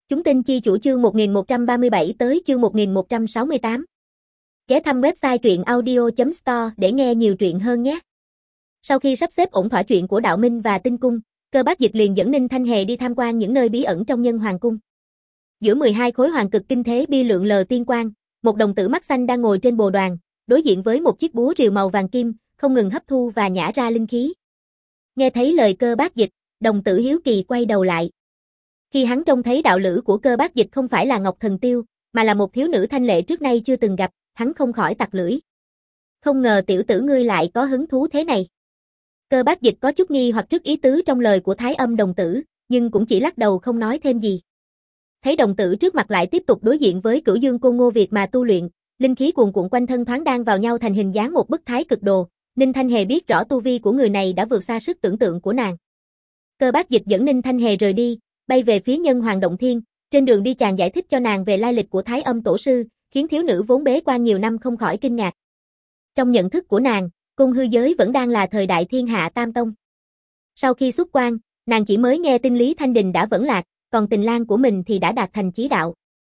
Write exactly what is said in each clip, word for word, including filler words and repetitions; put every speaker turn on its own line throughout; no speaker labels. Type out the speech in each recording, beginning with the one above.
Chúng tin chi chủ chương một nghìn một trăm ba mươi bảy tới chương một nghìn một trăm sáu mươi tám. Ghé thăm website truyện audio chấm store để nghe nhiều truyện hơn nhé. Sau khi sắp xếp ổn thỏa chuyện của Đạo Minh và Tinh Cung, Cơ Bác Dịch liền dẫn Ninh Thanh Hề đi tham quan những nơi bí ẩn trong Nhân Hoàng cung. Giữa mười hai khối hoàng cực kinh thế bi lượn lờ tiên quang, một đồng tử mắt xanh đang ngồi trên bồ đoàn, đối diện với một chiếc búa rìu màu vàng kim, không ngừng hấp thu và nhả ra linh khí. Nghe thấy lời Cơ Bác Dịch, đồng tử hiếu kỳ quay đầu lại. Khi hắn trông thấy đạo lữ của Cơ Bác Dịch không phải là Ngọc Thần Tiêu, mà là một thiếu nữ thanh lệ trước nay chưa từng gặp, hắn không khỏi tặc lưỡi. Không ngờ tiểu tử ngươi lại có hứng thú thế này. Cơ Bác Dịch có chút nghi hoặc trước ý tứ trong lời của Thái Âm đồng tử, nhưng cũng chỉ lắc đầu không nói thêm gì. Thấy đồng tử trước mặt lại tiếp tục đối diện với Cửu Dương Côn Ngô Việt mà tu luyện, linh khí cuồn cuộn quanh thân thoáng đan vào nhau thành hình dáng một bức thái cực đồ, Ninh Thanh Hề biết rõ tu vi của người này đã vượt xa sức tưởng tượng của nàng. Cơ Bác Dịch dẫn Ninh Thanh Hề rời đi, bay về phía Nhân Hoàng Động Thiên, trên đường đi chàng giải thích cho nàng về lai lịch của Thái Âm tổ sư, khiến thiếu nữ vốn bế quan nhiều năm không khỏi kinh ngạc. Trong nhận thức của nàng, cung hư giới vẫn đang là thời đại thiên hạ tam tông. Sau khi xuất quan, nàng chỉ mới nghe tin Lý Thanh Đình đã vẫn lạc, còn tình lang của mình thì đã đạt thành chí đạo.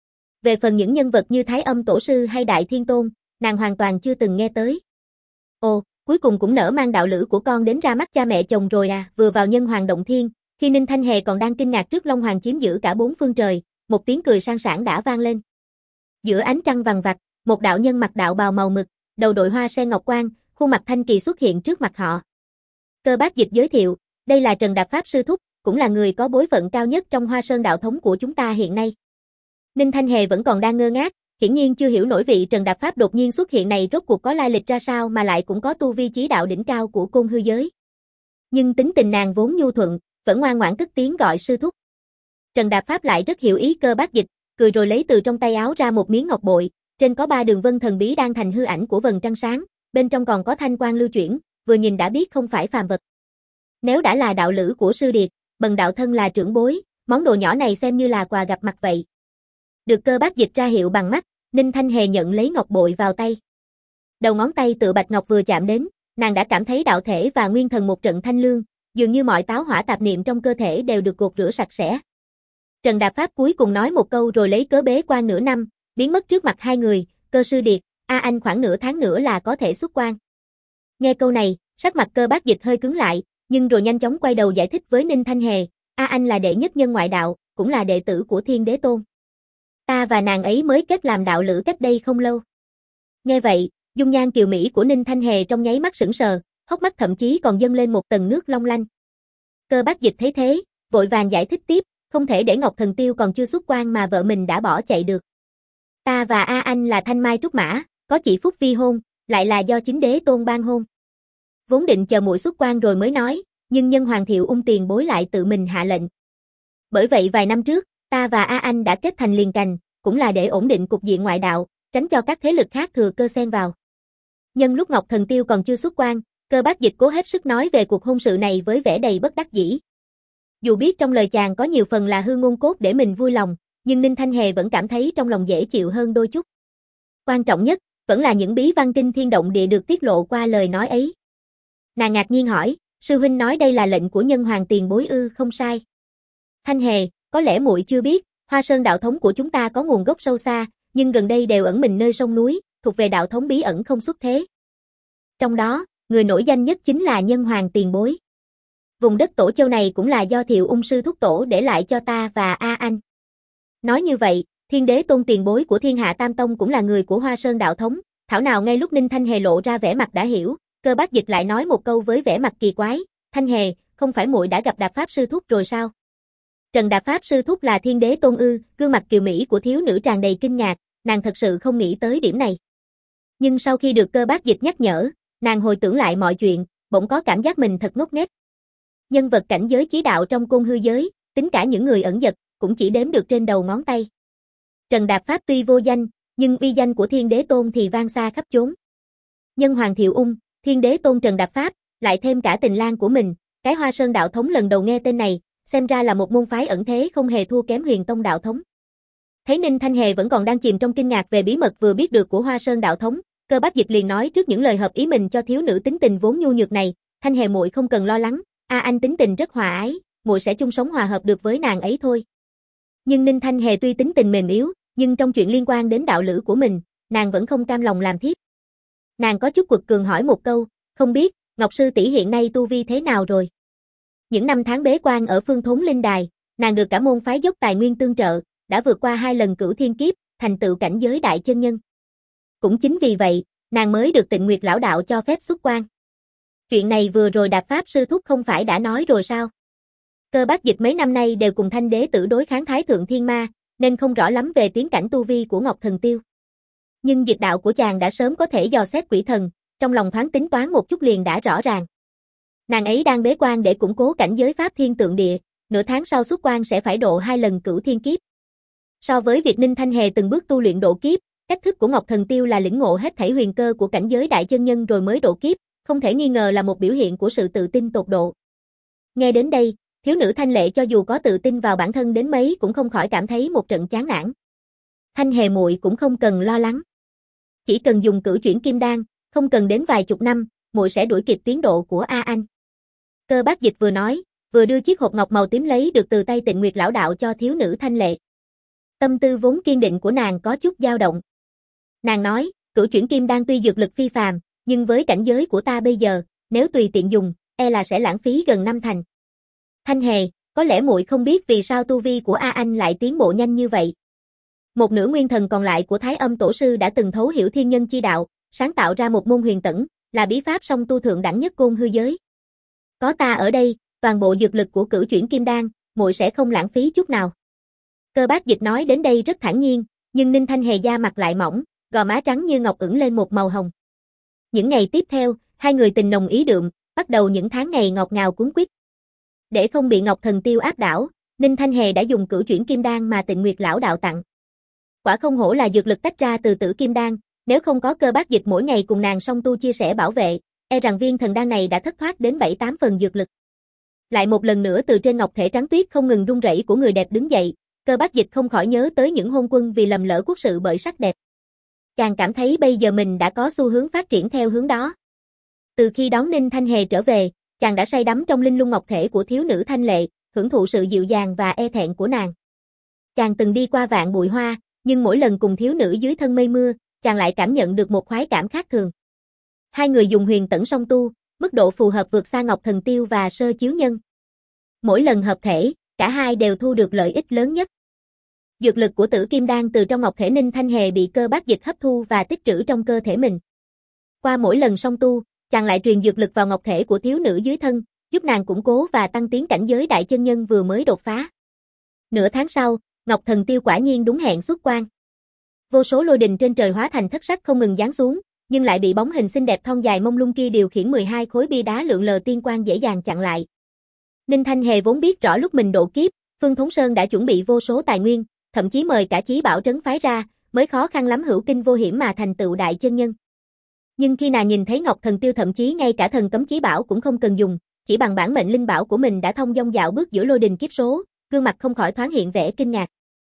Về phần những nhân vật như Thái Âm tổ sư hay Đại Thiên Tôn, nàng hoàn toàn chưa từng nghe tới. Ồ, cuối cùng cũng nỡ mang đạo lữ của con đến ra mắt cha mẹ chồng rồi à. Vừa vào Nhân Hoàng Động Thiên, khi Ninh Thanh Hề còn đang kinh ngạc trước Long Hoàng chiếm giữ cả bốn phương trời, một tiếng cười sang sảng đã vang lên. Giữa ánh trăng vằng vặc, một đạo nhân mặc đạo bào màu mực, đầu đội hoa sen ngọc quan, khuôn mặt thanh kỳ xuất hiện trước mặt họ. Cơ Bác Dịch giới thiệu, đây là Trần Đạp Pháp sư thúc, cũng là người có bối phận cao nhất trong Hoa Sơn đạo thống của chúng ta hiện nay. Ninh Thanh Hề vẫn còn đang ngơ ngác, hiển nhiên chưa hiểu nổi vị Trần Đạp Pháp đột nhiên xuất hiện này rốt cuộc có lai lịch ra sao mà lại cũng có tu vi chí đạo đỉnh cao của côn hư giới. Nhưng tính tình nàng vốn nhu thuận, vẫn ngoan ngoãn cất tiếng gọi sư thúc. Trần Đạp Pháp lại rất hiểu ý Cơ Bác Dịch, cười rồi lấy từ trong tay áo ra một miếng ngọc bội, trên có ba đường vân thần bí đang thành hư ảnh của vầng trăng sáng, bên trong còn có thanh quang lưu chuyển, vừa nhìn đã biết không phải phàm vật. Nếu đã là đạo lữ của sư điệt, bần đạo thân là trưởng bối, món đồ nhỏ này xem như là quà gặp mặt vậy. Được Cơ Bác Dịch ra hiệu bằng mắt, Ninh Thanh Hề nhận lấy ngọc bội vào tay. Đầu ngón tay tự bạch ngọc vừa chạm đến, nàng đã cảm thấy đạo thể và nguyên thần một trận thanh lương, dường như mọi táo hỏa tạp niệm trong cơ thể đều được gột rửa sạch sẽ. Trần Đạp Pháp cuối cùng nói một câu rồi lấy cớ bế quan nửa năm, biến mất trước mặt hai người, Cơ sư điệt, A Anh khoảng nửa tháng nữa là có thể xuất quan. Nghe câu này, sắc mặt Cơ Bác Dịch hơi cứng lại, nhưng rồi nhanh chóng quay đầu giải thích với Ninh Thanh Hề, A Anh là đệ nhất nhân ngoại đạo, cũng là đệ tử của Thiên Đế Tôn. Ta và nàng ấy mới kết làm đạo lữ cách đây không lâu. Nghe vậy, dung nhan kiều mỹ của Ninh Thanh Hề trong nháy mắt sững sờ, hốc mắt thậm chí còn dâng lên một tầng nước long lanh. Cơ Bác Dịch thấy thế, vội vàng giải thích tiếp, không thể để Ngọc Thần Tiêu còn chưa xuất quan mà vợ mình đã bỏ chạy được. Ta và A Anh là thanh mai trúc mã, có chỉ phúc vi hôn, lại là do chính Đế Tôn ban hôn. Vốn định chờ muội xuất quan rồi mới nói, nhưng Nhân Hoàng Thiệu Ung tiền bối lại tự mình hạ lệnh. Bởi vậy vài năm trước, ta và A Anh đã kết thành liền cành, cũng là để ổn định cục diện ngoại đạo, tránh cho các thế lực khác thừa cơ xen vào. Nhân lúc Ngọc Thần Tiêu còn chưa xuất quan, Cơ Bác Dịch cố hết sức nói về cuộc hôn sự này với vẻ đầy bất đắc dĩ. Dù biết trong lời chàng có nhiều phần là hư ngôn cốt để mình vui lòng, nhưng Ninh Thanh Hề vẫn cảm thấy trong lòng dễ chịu hơn đôi chút. Quan trọng nhất, vẫn là những bí văn kinh thiên động địa được tiết lộ qua lời nói ấy. Nàng ngạc nhiên hỏi, sư huynh nói đây là lệnh của Nhân Hoàng tiền bối ư? Không sai. Thanh Hề, có lẽ muội chưa biết, Hoa Sơn đạo thống của chúng ta có nguồn gốc sâu xa, nhưng gần đây đều ẩn mình nơi sông núi, thuộc về đạo thống bí ẩn không xuất thế. Trong đó, người nổi danh nhất chính là Nhân Hoàng tiền bối. Vùng đất Tổ Châu này cũng là do Thiệu Ung sư thúc tổ để lại cho ta và A Anh. Nói như vậy, Thiên Đế Tôn tiền bối của Thiên Hạ Tam Tông cũng là người của Hoa Sơn đạo thống. Thảo nào ngay lúc Ninh Thanh Hề lộ ra vẻ mặt đã hiểu, Cơ Bác Dịch lại nói một câu với vẻ mặt kỳ quái, Thanh Hề, không phải muội đã gặp Đạp Pháp sư thúc rồi sao? Trần Đạp Pháp sư thúc là Thiên Đế Tôn ư? Gương mặt kiều mỹ của thiếu nữ tràn đầy kinh ngạc, nàng thật sự không nghĩ tới điểm này. Nhưng sau khi được Cơ Bác Dịch nhắc nhở, nàng hồi tưởng lại mọi chuyện, bỗng có cảm giác mình thật ngốc nghếch. Nhân vật cảnh giới chí đạo trong côn hư giới, tính cả những người ẩn dật, cũng chỉ đếm được trên đầu ngón tay. Trần Đạp Pháp tuy vô danh, nhưng uy danh của Thiên Đế Tôn thì vang xa khắp chốn. Nhân Hoàng Thiệu Ung, Thiên Đế Tôn Trần Đạp Pháp, lại thêm cả tình lang của mình, cái Hoa Sơn đạo thống lần đầu nghe tên này, xem ra là một môn phái ẩn thế không hề thua kém Huyền Tông đạo thống. Thấy Ninh Thanh Hề vẫn còn đang chìm trong kinh ngạc về bí mật vừa biết được của Hoa Sơn đạo thống, Cơ Bác Dịch liền nói trước những lời hợp ý mình cho thiếu nữ tính tình vốn nhu nhược này, Thanh Hề muội không cần lo lắng, A Anh tính tình rất hòa ái, muội sẽ chung sống hòa hợp được với nàng ấy thôi. Nhưng Ninh Thanh Hề tuy tính tình mềm yếu, nhưng trong chuyện liên quan đến đạo lữ của mình, nàng vẫn không cam lòng làm thiếp. Nàng có chút quật cường hỏi một câu, không biết, Ngọc sư tỷ hiện nay tu vi thế nào rồi? Những năm tháng bế quan ở Phương Thốn Linh Đài, nàng được cả môn phái dốc tài nguyên tương trợ, đã vượt qua hai lần cửu thiên kiếp, thành tựu cảnh giới đại chân nhân. Cũng chính vì vậy, nàng mới được Tịnh Nguyệt lão đạo cho phép xuất quan. Chuyện này vừa rồi Đạp Pháp sư thúc không phải đã nói rồi sao? Cơ Bác Dịch mấy năm nay đều cùng Thanh đế tử đối kháng Thái thượng thiên ma, nên không rõ lắm về tiến cảnh tu vi của Ngọc Thần Tiêu. Nhưng dịch đạo của chàng đã sớm có thể dò xét quỷ thần, trong lòng thoáng tính toán một chút liền đã rõ ràng. Nàng ấy đang bế quan để củng cố cảnh giới Pháp Thiên Tượng Địa, nửa tháng sau xuất quan sẽ phải độ hai lần cửu thiên kiếp. So với việc Ninh Thanh Hề từng bước tu luyện độ kiếp, cách thức của Ngọc Thần Tiêu là lĩnh ngộ hết thảy huyền cơ của cảnh giới đại chân nhân rồi mới độ kiếp, không thể nghi ngờ là một biểu hiện của sự tự tin tột độ. Nghe đến đây, thiếu nữ Thanh Lệ cho dù có tự tin vào bản thân đến mấy cũng không khỏi cảm thấy một trận chán nản. Thanh Hề muội cũng không cần lo lắng. Chỉ cần dùng cửu chuyển kim đan, không cần đến vài chục năm, muội sẽ đuổi kịp tiến độ của A Anh. Cơ Bác Dịch vừa nói, vừa đưa chiếc hộp ngọc màu tím lấy được từ tay Tịnh Nguyệt lão đạo cho thiếu nữ Thanh Lệ. Tâm tư vốn kiên định của nàng có chút dao động. Nàng nói, cửu chuyển kim đan tuy dược lực phi phàm, nhưng với cảnh giới của ta bây giờ, nếu tùy tiện dùng, e là sẽ lãng phí gần năm thành. Thanh Hề, có lẽ muội không biết vì sao tu vi của A Anh lại tiến bộ nhanh như vậy. Một nửa nguyên thần còn lại của Thái Âm Tổ sư đã từng thấu hiểu thiên nhân chi đạo, sáng tạo ra một môn huyền tẩn, là bí pháp song tu thượng đẳng nhất côn hư giới. Có ta ở đây, toàn bộ dược lực của cửu chuyển kim đan, muội sẽ không lãng phí chút nào. Cơ Bác Dịch nói đến đây rất thản nhiên, nhưng Ninh Thanh Hề da mặt lại mỏng, gò má trắng như ngọc ửng lên một màu hồng. Những ngày tiếp theo, hai người tình nồng ý đượm, bắt đầu những tháng ngày ngọt ngào cuốn quýt. Để không bị Ngọc Thần Tiêu áp đảo, Ninh Thanh Hề đã dùng cửu chuyển kim đan mà Tịnh Nguyệt lão đạo tặng. Quả không hổ là dược lực tách ra từ tử kim đan, nếu không có Cơ Bác Dịch mỗi ngày cùng nàng song tu chia sẻ bảo vệ, e rằng viên thần đan này đã thất thoát đến bảy tám phần dược lực. Lại một lần nữa từ trên ngọc thể trắng tuyết không ngừng rung rẩy của người đẹp đứng dậy, Cơ Bác Dịch không khỏi nhớ tới những hôn quân vì lầm lỡ quốc sự bởi sắc đẹp. Chàng cảm thấy bây giờ mình đã có xu hướng phát triển theo hướng đó. Từ khi đón Ninh Thanh Hề trở về, chàng đã say đắm trong linh lung ngọc thể của thiếu nữ Thanh Lệ, hưởng thụ sự dịu dàng và e thẹn của nàng. Chàng từng đi qua vạn bụi hoa, nhưng mỗi lần cùng thiếu nữ dưới thân mây mưa, chàng lại cảm nhận được một khoái cảm khác thường. Hai người dùng huyền tẩn song tu, mức độ phù hợp vượt xa Ngọc Thần Tiêu và Sơ Chiếu Nhân. Mỗi lần hợp thể, cả hai đều thu được lợi ích lớn nhất. Dược lực của tử kim đan từ trong ngọc thể Ninh Thanh Hề bị Cơ Bác Dịch hấp thu và tích trữ trong cơ thể mình. Qua mỗi lần song tu, chàng lại truyền dược lực vào ngọc thể của thiếu nữ dưới thân, giúp nàng củng cố và tăng tiến cảnh giới đại chân nhân vừa mới đột phá. Nửa tháng sau, Ngọc Thần Tiêu quả nhiên đúng hẹn xuất quan. Vô số lôi đình trên trời hóa thành thất sắc không ngừng giáng xuống, nhưng lại bị bóng hình xinh đẹp thon dài mông lung kia điều khiển mười hai khối bia đá lượn lờ tiên quang dễ dàng chặn lại. Ninh Thanh Hề vốn biết rõ lúc mình độ kiếp, Phương Thốn Sơn đã chuẩn bị vô số tài nguyên, thậm chí mời cả chí bảo trấn phái ra, mới khó khăn lắm hữu kinh vô hiểm mà thành tựu đại chân nhân. Nhưng khi nàng nhìn thấy Ngọc Thần Tiêu thậm chí ngay cả thần cấm chí bảo cũng không cần dùng, chỉ bằng bản mệnh linh bảo của mình đã thông dong dạo bước giữa lôi đình kiếp số, gương mặt không khỏi thoáng hiện vẻ kinh ngạc.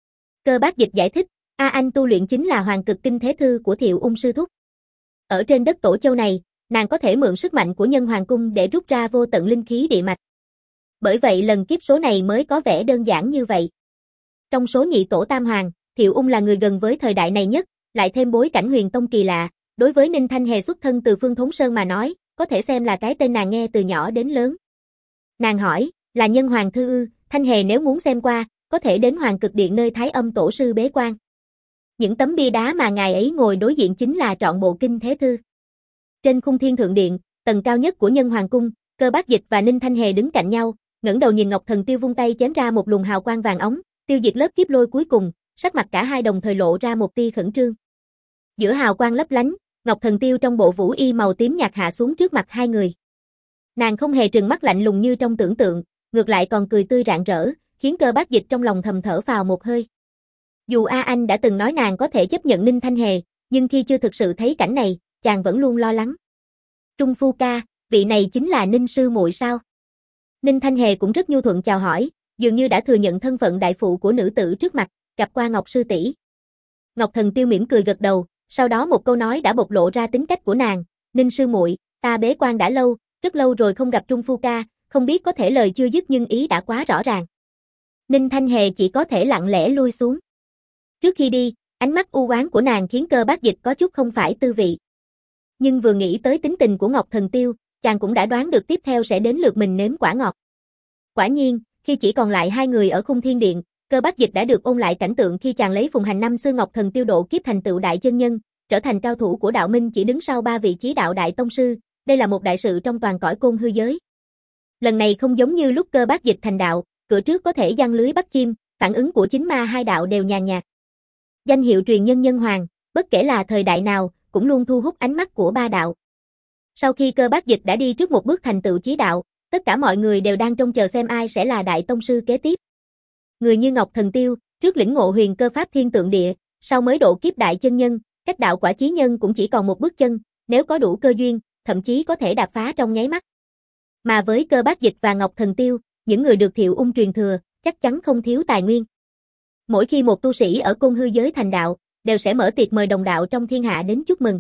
Cơ Bác Dịch giải thích, A Anh tu luyện chính là Hoàng Cực Kinh Thế Thư của Thiệu Ung sư thúc. Ở trên đất Tổ Châu này, nàng có thể mượn sức mạnh của Nhân Hoàng Cung để rút ra vô tận linh khí địa mạch. Bởi vậy lần kiếp số này mới có vẻ đơn giản như vậy. Trong số nhị tổ tam hoàng, Thiệu Ung là người gần với thời đại này nhất, lại thêm bối cảnh huyền tông kỳ lạ, đối với Ninh Thanh Hề xuất thân từ Phương Thốn Sơn mà nói, có thể xem là cái tên nàng nghe từ nhỏ đến lớn. Nàng hỏi, là Nhân Hoàng Thư ư? Thanh Hề nếu muốn xem qua, có thể đến Hoàng Cực Điện nơi Thái Âm Tổ sư bế quan. Những tấm bia đá mà ngài ấy ngồi đối diện chính là trọn bộ kinh Thế Thư. Trên khung thiên thượng điện, tầng cao nhất của Nhân Hoàng Cung, Cơ Bác Dịch và Ninh Thanh Hề đứng cạnh nhau, ngẩng đầu nhìn Ngọc Thần Tiêu vung tay chém ra một luồng hào quang vàng óng, tiêu diệt lớp kiếp lôi cuối cùng, sắc mặt cả hai đồng thời lộ ra một tia khẩn trương. Giữa hào quang lấp lánh, Ngọc Thần Tiêu trong bộ vũ y màu tím nhạt hạ xuống trước mặt hai người. Nàng không hề trừng mắt lạnh lùng như trong tưởng tượng, ngược lại còn cười tươi rạng rỡ, khiến Cơ Bác Dịch trong lòng thầm thở phào một hơi. Dù A Anh đã từng nói nàng có thể chấp nhận Ninh Thanh Hề, nhưng khi chưa thực sự thấy cảnh này, chàng vẫn luôn lo lắng. Trung phu ca, vị này chính là Ninh sư muội sao? Ninh Thanh Hề cũng rất nhu thuận chào hỏi, dường như đã thừa nhận thân phận đại phụ của nữ tử trước mặt, gặp qua Ngọc sư tỷ. Ngọc Thần Tiêu mỉm cười gật đầu, sau đó một câu nói đã bộc lộ ra tính cách của nàng, Ninh sư muội, ta bế quan đã lâu, rất lâu rồi không gặp Trung phu ca, không biết có thể lời chưa dứt nhưng ý đã quá rõ ràng. Ninh Thanh Hề chỉ có thể lặng lẽ lui xuống. Trước khi đi, ánh mắt u oán của nàng khiến Cơ Bác Dịch có chút không phải tư vị. Nhưng vừa nghĩ tới tính tình của Ngọc Thần Tiêu, chàng cũng đã đoán được tiếp theo sẽ đến lượt mình nếm quả ngọt. Quả nhiên, khi chỉ còn lại hai người ở khung thiên điện, Cơ Bác Dịch đã được ôn lại cảnh tượng khi chàng lấy phùng hành năm xưa Ngọc Thần Tiêu độ kiếp thành tựu đại chân nhân, trở thành cao thủ của đạo minh chỉ đứng sau ba vị chí đạo đại tông sư, đây là một đại sự trong toàn cõi côn hư giới. Lần này không giống như lúc Cơ Bác Dịch thành đạo, cửa trước có thể giăng lưới bắt chim, phản ứng của chính ma hai đạo đều nhàn nhạt. Danh hiệu truyền nhân nhân hoàng, bất kể là thời đại nào, cũng luôn thu hút ánh mắt của ba đạo. Sau khi Cơ Bác Dịch đã đi trước một bước thành tựu chí đạo, tất cả mọi người đều đang trông chờ xem ai sẽ là đại tông sư kế tiếp. Người như Ngọc Thần Tiêu, trước lĩnh ngộ huyền cơ pháp thiên tượng địa, sau mới độ kiếp đại chân nhân, cách đạo quả chí nhân cũng chỉ còn một bước chân, nếu có đủ cơ duyên, thậm chí có thể đạp phá trong nháy mắt. Mà với Cơ Bác Dịch và Ngọc Thần Tiêu, những người được Thiệu Ung truyền thừa, chắc chắn không thiếu tài nguyên. Mỗi khi một tu sĩ ở côn hư giới thành đạo, đều sẽ mở tiệc mời đồng đạo trong thiên hạ đến chúc mừng.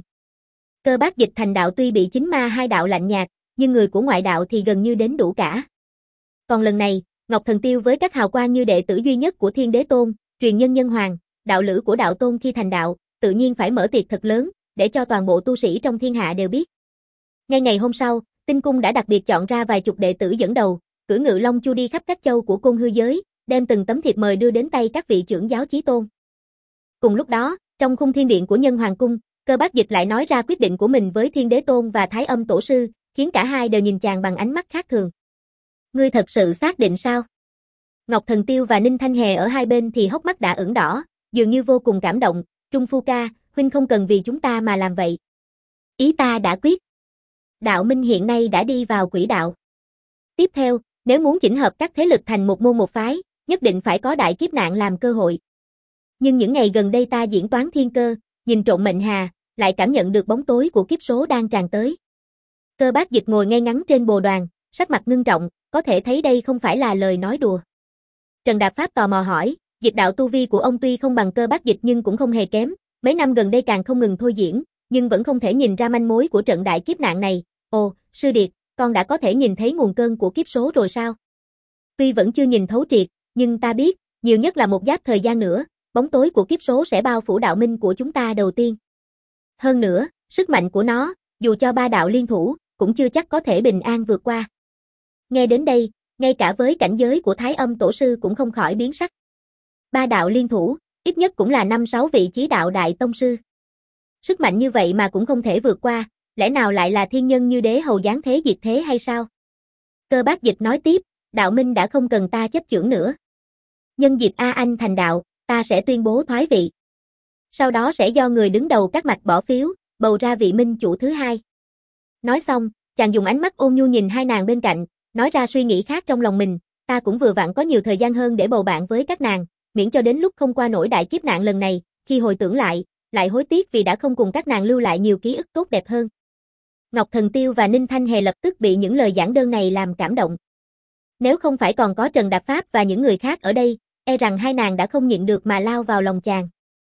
Cơ Bác Dịch thành đạo tuy bị chính ma hai đạo lạnh nhạt, nhưng người của ngoại đạo thì gần như đến đủ cả. Còn lần này, Ngọc Thần Tiêu với các hào quang như đệ tử duy nhất của Thiên Đế Tôn, truyền nhân nhân hoàng, đạo lữ của đạo tôn khi thành đạo, tự nhiên phải mở tiệc thật lớn, để cho toàn bộ tu sĩ trong thiên hạ đều biết. Ngay ngày hôm sau, Tinh Cung đã đặc biệt chọn ra vài chục đệ tử dẫn đầu, cử ngự long chu đi khắp các châu của côn hư giới, đem từng tấm thiệp mời đưa đến tay các vị trưởng giáo chí tôn. Cùng lúc đó, trong khung thiên điện của Nhân Hoàng Cung, Cơ Bác Dịch lại nói ra quyết định của mình với Thiên Đế Tôn và Thái Âm Tổ Sư, khiến cả hai đều nhìn chàng bằng ánh mắt khác thường. Ngươi thật sự xác định sao? Ngọc Thần Tiêu và Ninh Thanh Hề ở hai bên thì hốc mắt đã ửng đỏ, dường như vô cùng cảm động. Trung Phu ca, huynh không cần vì chúng ta mà làm vậy. Ý ta đã quyết. Đạo minh hiện nay đã đi vào quỹ đạo. Tiếp theo, nếu muốn chỉnh hợp các thế lực thành một môn một phái, nhất định phải có đại kiếp nạn làm cơ hội. Nhưng những ngày gần đây ta diễn toán thiên cơ, nhìn trộm mệnh hà, lại cảm nhận được bóng tối của kiếp số đang tràn tới. Cơ Bác Dịch ngồi ngay ngắn trên bồ đoàn, sắc mặt ngưng trọng, có thể thấy đây không phải là lời nói đùa. Trần Đạp Pháp tò mò hỏi, Dịch đạo tu vi của ông tuy không bằng Cơ Bác Dịch nhưng cũng không hề kém, mấy năm gần đây càng không ngừng thôi diễn, nhưng vẫn không thể nhìn ra manh mối của trận đại kiếp nạn này. Ồ, sư điệt, con đã có thể nhìn thấy nguồn cơn của kiếp số rồi sao? Tuy vẫn chưa nhìn thấu triệt, nhưng ta biết, nhiều nhất là một giáp thời gian nữa, bóng tối của kiếp số sẽ bao phủ đạo minh của chúng ta đầu tiên. Hơn nữa, sức mạnh của nó, dù cho ba đạo liên thủ, cũng chưa chắc có thể bình an vượt qua. Nghe đến đây, ngay cả với cảnh giới của Thái Âm Tổ Sư cũng không khỏi biến sắc. Ba đạo liên thủ, ít nhất cũng là năm sáu vị chí đạo đại tông sư. Sức mạnh như vậy mà cũng không thể vượt qua, lẽ nào lại là thiên nhân như đế hầu giáng thế diệt thế hay sao? Cơ Bác Dịch nói tiếp, đạo minh đã không cần ta chấp chưởng nữa. Nhân dịp A Anh thành đạo, ta sẽ tuyên bố thoái vị. Sau đó sẽ do người đứng đầu các mạch bỏ phiếu, bầu ra vị minh chủ thứ hai. Nói xong, chàng dùng ánh mắt ôn nhu nhìn hai nàng bên cạnh, nói ra suy nghĩ khác trong lòng mình, ta cũng vừa vặn có nhiều thời gian hơn để bầu bạn với các nàng, miễn cho đến lúc không qua nổi đại kiếp nạn lần này, khi hồi tưởng lại, lại hối tiếc vì đã không cùng các nàng lưu lại nhiều ký ức tốt đẹp hơn. Ngọc Thần Tiêu và Ninh Thanh Hề lập tức bị những lời giảng đơn này làm cảm động. Nếu không phải còn có Trần Đạp Pháp và những người khác ở đây, e rằng hai nàng đã không nhịn được mà lao vào lòng chàng.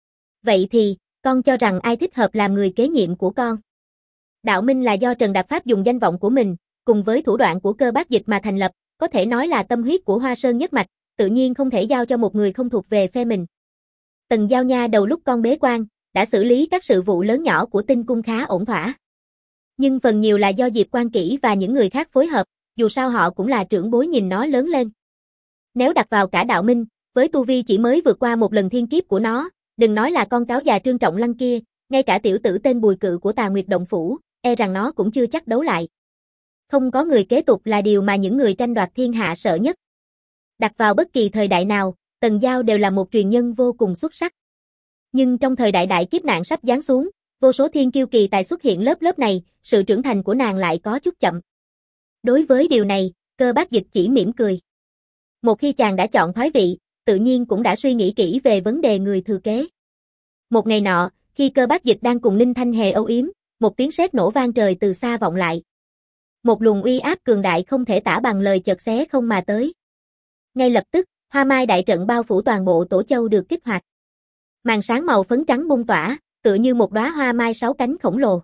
Vậy thì, con cho rằng ai thích hợp làm người kế nhiệm của con? Đạo minh là do Trần Đạp Pháp dùng danh vọng của mình, cùng với thủ đoạn của Cơ Bác Dịch mà thành lập, có thể nói là tâm huyết của Hoa Sơn nhất mạch, tự nhiên không thể giao cho một người không thuộc về phe mình. Tần Giao Nha đầu lúc con bế quan, đã xử lý các sự vụ lớn nhỏ của Tinh Cung khá ổn thỏa. Nhưng phần nhiều là do Diệp Quan Kỷ và những người khác phối hợp, dù sao họ cũng là trưởng bối nhìn nó lớn lên. Nếu đặt vào cả đạo minh, với tu vi chỉ mới vượt qua một lần thiên kiếp của nó, đừng nói là con cáo già Trương Trọng Lăng kia, ngay cả tiểu tử tên Bùi Cự của Tà Nguyệt Động Phủ, e rằng nó cũng chưa chắc đấu lại. Không có người kế tục là điều mà những người tranh đoạt thiên hạ sợ nhất. Đặt vào bất kỳ thời đại nào, Tần Giao đều là một truyền nhân vô cùng xuất sắc. Nhưng trong thời đại đại kiếp nạn sắp giáng xuống, vô số thiên kiêu kỳ tài xuất hiện lớp lớp này, sự trưởng thành của nàng lại có chút chậm. Đối với điều này, Cơ Bác Dịch chỉ mỉm cười. Một khi chàng đã chọn thoái vị, tự nhiên cũng đã suy nghĩ kỹ về vấn đề người thừa kế. Một ngày nọ, khi Cơ Bác Dịch đang cùng Ninh Thanh Hề âu yếm, một tiếng sét nổ vang trời từ xa vọng lại. Một luồng uy áp cường đại không thể tả bằng lời chợt xé không mà tới. Ngay lập tức, Hoa Mai đại trận bao phủ toàn bộ Tổ Châu được kích hoạt. Màn sáng màu phấn trắng bung tỏa, tựa như một đóa hoa mai sáu cánh khổng lồ.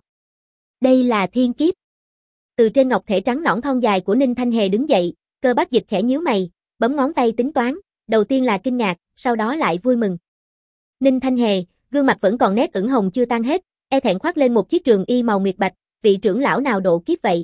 Đây là thiên kiếp. Từ trên ngọc thể trắng nõn thon dài của Ninh Thanh Hề đứng dậy, Cơ Bác Dịch khẽ nhíu mày, bấm ngón tay tính toán, đầu tiên là kinh ngạc, sau đó lại vui mừng. Ninh Thanh Hề, gương mặt vẫn còn nét ửng hồng chưa tan hết, e thẹn khoác lên một chiếc trường y màu nguyệt bạch, vị trưởng lão nào độ kiếp vậy?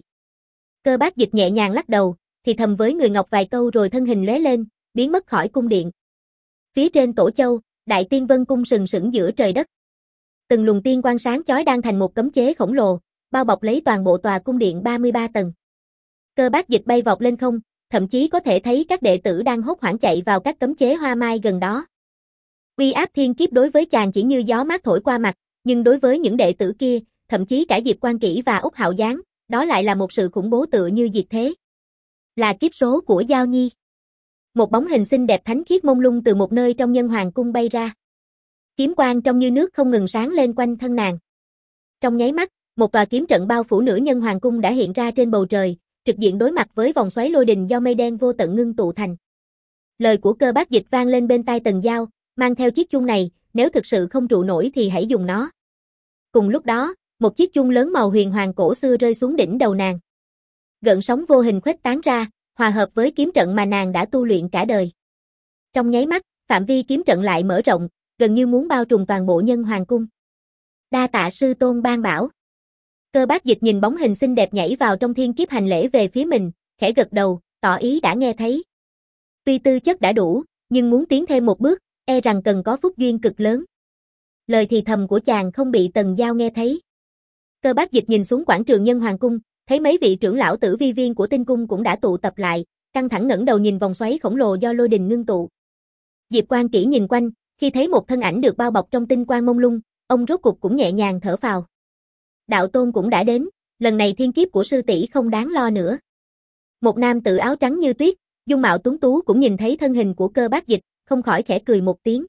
Cơ Bác Dịch nhẹ nhàng lắc đầu, thì thầm với người ngọc vài câu rồi thân hình lóe lên, biến mất khỏi cung điện. Phía trên Tổ Châu, Đại Tiên Vân cung sừng sững giữa trời đất. Từng luồng tiên quang sáng chói đang thành một cấm chế khổng lồ, bao bọc lấy toàn bộ tòa cung điện ba mươi ba tầng. Cơ Bác Dịch bay vọt lên không, thậm chí có thể thấy các đệ tử đang hốt hoảng chạy vào các cấm chế hoa mai gần đó. Uy áp thiên kiếp đối với chàng chỉ như gió mát thổi qua mặt, nhưng đối với những đệ tử kia, thậm chí cả Diệp Quan Kỷ và Úc Hạo Giáng, đó lại là một sự khủng bố tựa như diệt thế. Là kiếp số của Giao Nhi. Một bóng hình xinh đẹp thánh khiết mông lung từ một nơi trong Nhân Hoàng cung bay ra. Kiếm quang trong như nước không ngừng sáng lên quanh thân nàng. Trong nháy mắt, một tòa kiếm trận bao phủ nửa Nhân Hoàng cung đã hiện ra trên bầu trời, trực diện đối mặt với vòng xoáy lôi đình do mây đen vô tận ngưng tụ thành. Lời của Cơ Bác Dịch vang lên bên tai Tần Giao, mang theo chiếc chuông này, nếu thực sự không trụ nổi thì hãy dùng nó. Cùng lúc đó, một chiếc chuông lớn màu huyền hoàng cổ xưa rơi xuống đỉnh đầu nàng. Gợn sóng vô hình khuếch tán ra, hòa hợp với kiếm trận mà nàng đã tu luyện cả đời. Trong nháy mắt, phạm vi kiếm trận lại mở rộng, gần như muốn bao trùm toàn bộ Nhân Hoàng cung. Đa tạ sư tôn ban bảo. Cơ Bác Dịch nhìn bóng hình xinh đẹp nhảy vào trong thiên kiếp hành lễ về phía mình, khẽ gật đầu, tỏ ý đã nghe thấy. Tuy tư chất đã đủ, nhưng muốn tiến thêm một bước, e rằng cần có phúc duyên cực lớn. Lời thì thầm của chàng không bị Tần Giao nghe thấy. Cơ Bác Dịch nhìn xuống quảng trường Nhân Hoàng cung, thấy mấy vị trưởng lão tử vi viên của tinh cung cũng đã tụ tập lại, căng thẳng ngẩng đầu nhìn vòng xoáy khổng lồ do lôi đình ngưng tụ. Diệp Quan Kỷ nhìn quanh, khi thấy một thân ảnh được bao bọc trong tinh quang mông lung, ông rốt cục cũng nhẹ nhàng thở phào. Đạo tôn cũng đã đến, lần này thiên kiếp của sư tỷ không đáng lo nữa. Một nam tử áo trắng như tuyết, dung mạo tuấn tú cũng nhìn thấy thân hình của Cơ Bác Dịch, không khỏi khẽ cười một tiếng.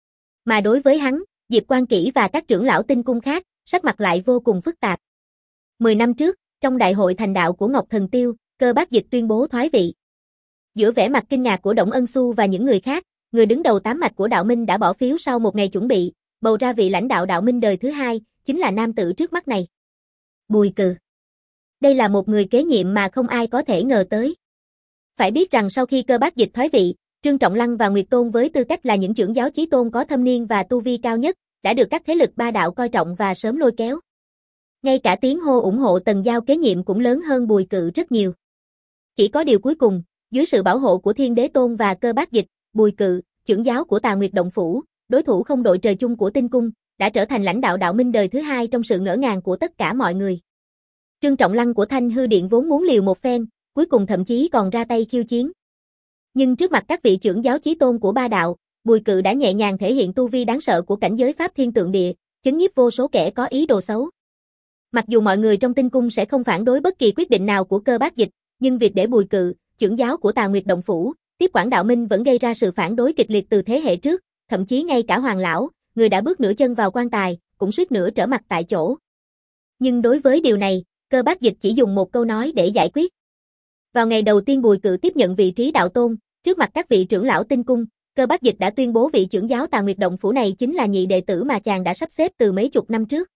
Mà đối với hắn, Diệp Quan Kỷ và các trưởng lão tinh cung khác, sắc mặt lại vô cùng phức tạp. Mười năm trước, trong đại hội thành đạo của Ngọc Thần Tiêu, Cơ Bác Dịch tuyên bố thoái vị. Giữa vẻ mặt kinh ngạc của Đổng Ân Xu và những người khác, người đứng đầu tám mạch của đạo minh đã bỏ phiếu sau một ngày chuẩn bị, bầu ra vị lãnh đạo đạo minh đời thứ hai, chính là nam tử trước mắt này. Bùi Cừ. Đây là một người kế nhiệm mà không ai có thể ngờ tới. Phải biết rằng sau khi Cơ Bác Dịch thoái vị, Trương Trọng Lăng và Nguyệt Tôn với tư cách là những trưởng giáo chí tôn có thâm niên và tu vi cao nhất, đã được các thế lực ba đạo coi trọng và sớm lôi kéo. Ngay cả tiếng hô ủng hộ Tần Giao kế nhiệm cũng lớn hơn Bùi Cự rất nhiều. Chỉ có điều cuối cùng, dưới sự bảo hộ của Thiên Đế Tôn và Cơ Bác Dịch, Bùi Cự, trưởng giáo của Tà Nguyệt Động Phủ, đối thủ không đội trời chung của Tinh Cung, đã trở thành lãnh đạo đạo minh đời thứ hai trong sự ngỡ ngàng của tất cả mọi người. Trương Trọng Lăng của Thanh Hư Điện vốn muốn liều một phen, cuối cùng thậm chí còn ra tay khiêu chiến. Nhưng trước mặt các vị trưởng giáo chí tôn của ba đạo, Bùi Cự đã nhẹ nhàng thể hiện tu vi đáng sợ của cảnh giới Pháp Thiên Tượng Địa, chấn nhiếp vô số kẻ có ý đồ xấu. Mặc dù mọi người trong Tinh Cung sẽ không phản đối bất kỳ quyết định nào của Cơ Bác Dịch, nhưng việc để Bùi Cự, trưởng giáo của Tà Nguyệt Động Phủ, tiếp quản đạo minh vẫn gây ra sự phản đối kịch liệt từ thế hệ trước, thậm chí ngay cả Hoàng lão, người đã bước nửa chân vào quan tài, cũng suýt nữa trở mặt tại chỗ. Nhưng đối với điều này, Cơ Bác Dịch chỉ dùng một câu nói để giải quyết. Vào ngày đầu tiên Bùi Cự tiếp nhận vị trí đạo tôn, trước mặt các vị trưởng lão Tinh Cung, Cơ Bác Dịch đã tuyên bố vị trưởng giáo Tà Nguyệt Động Phủ này chính là nhị đệ tử mà chàng đã sắp xếp từ mấy chục năm trước.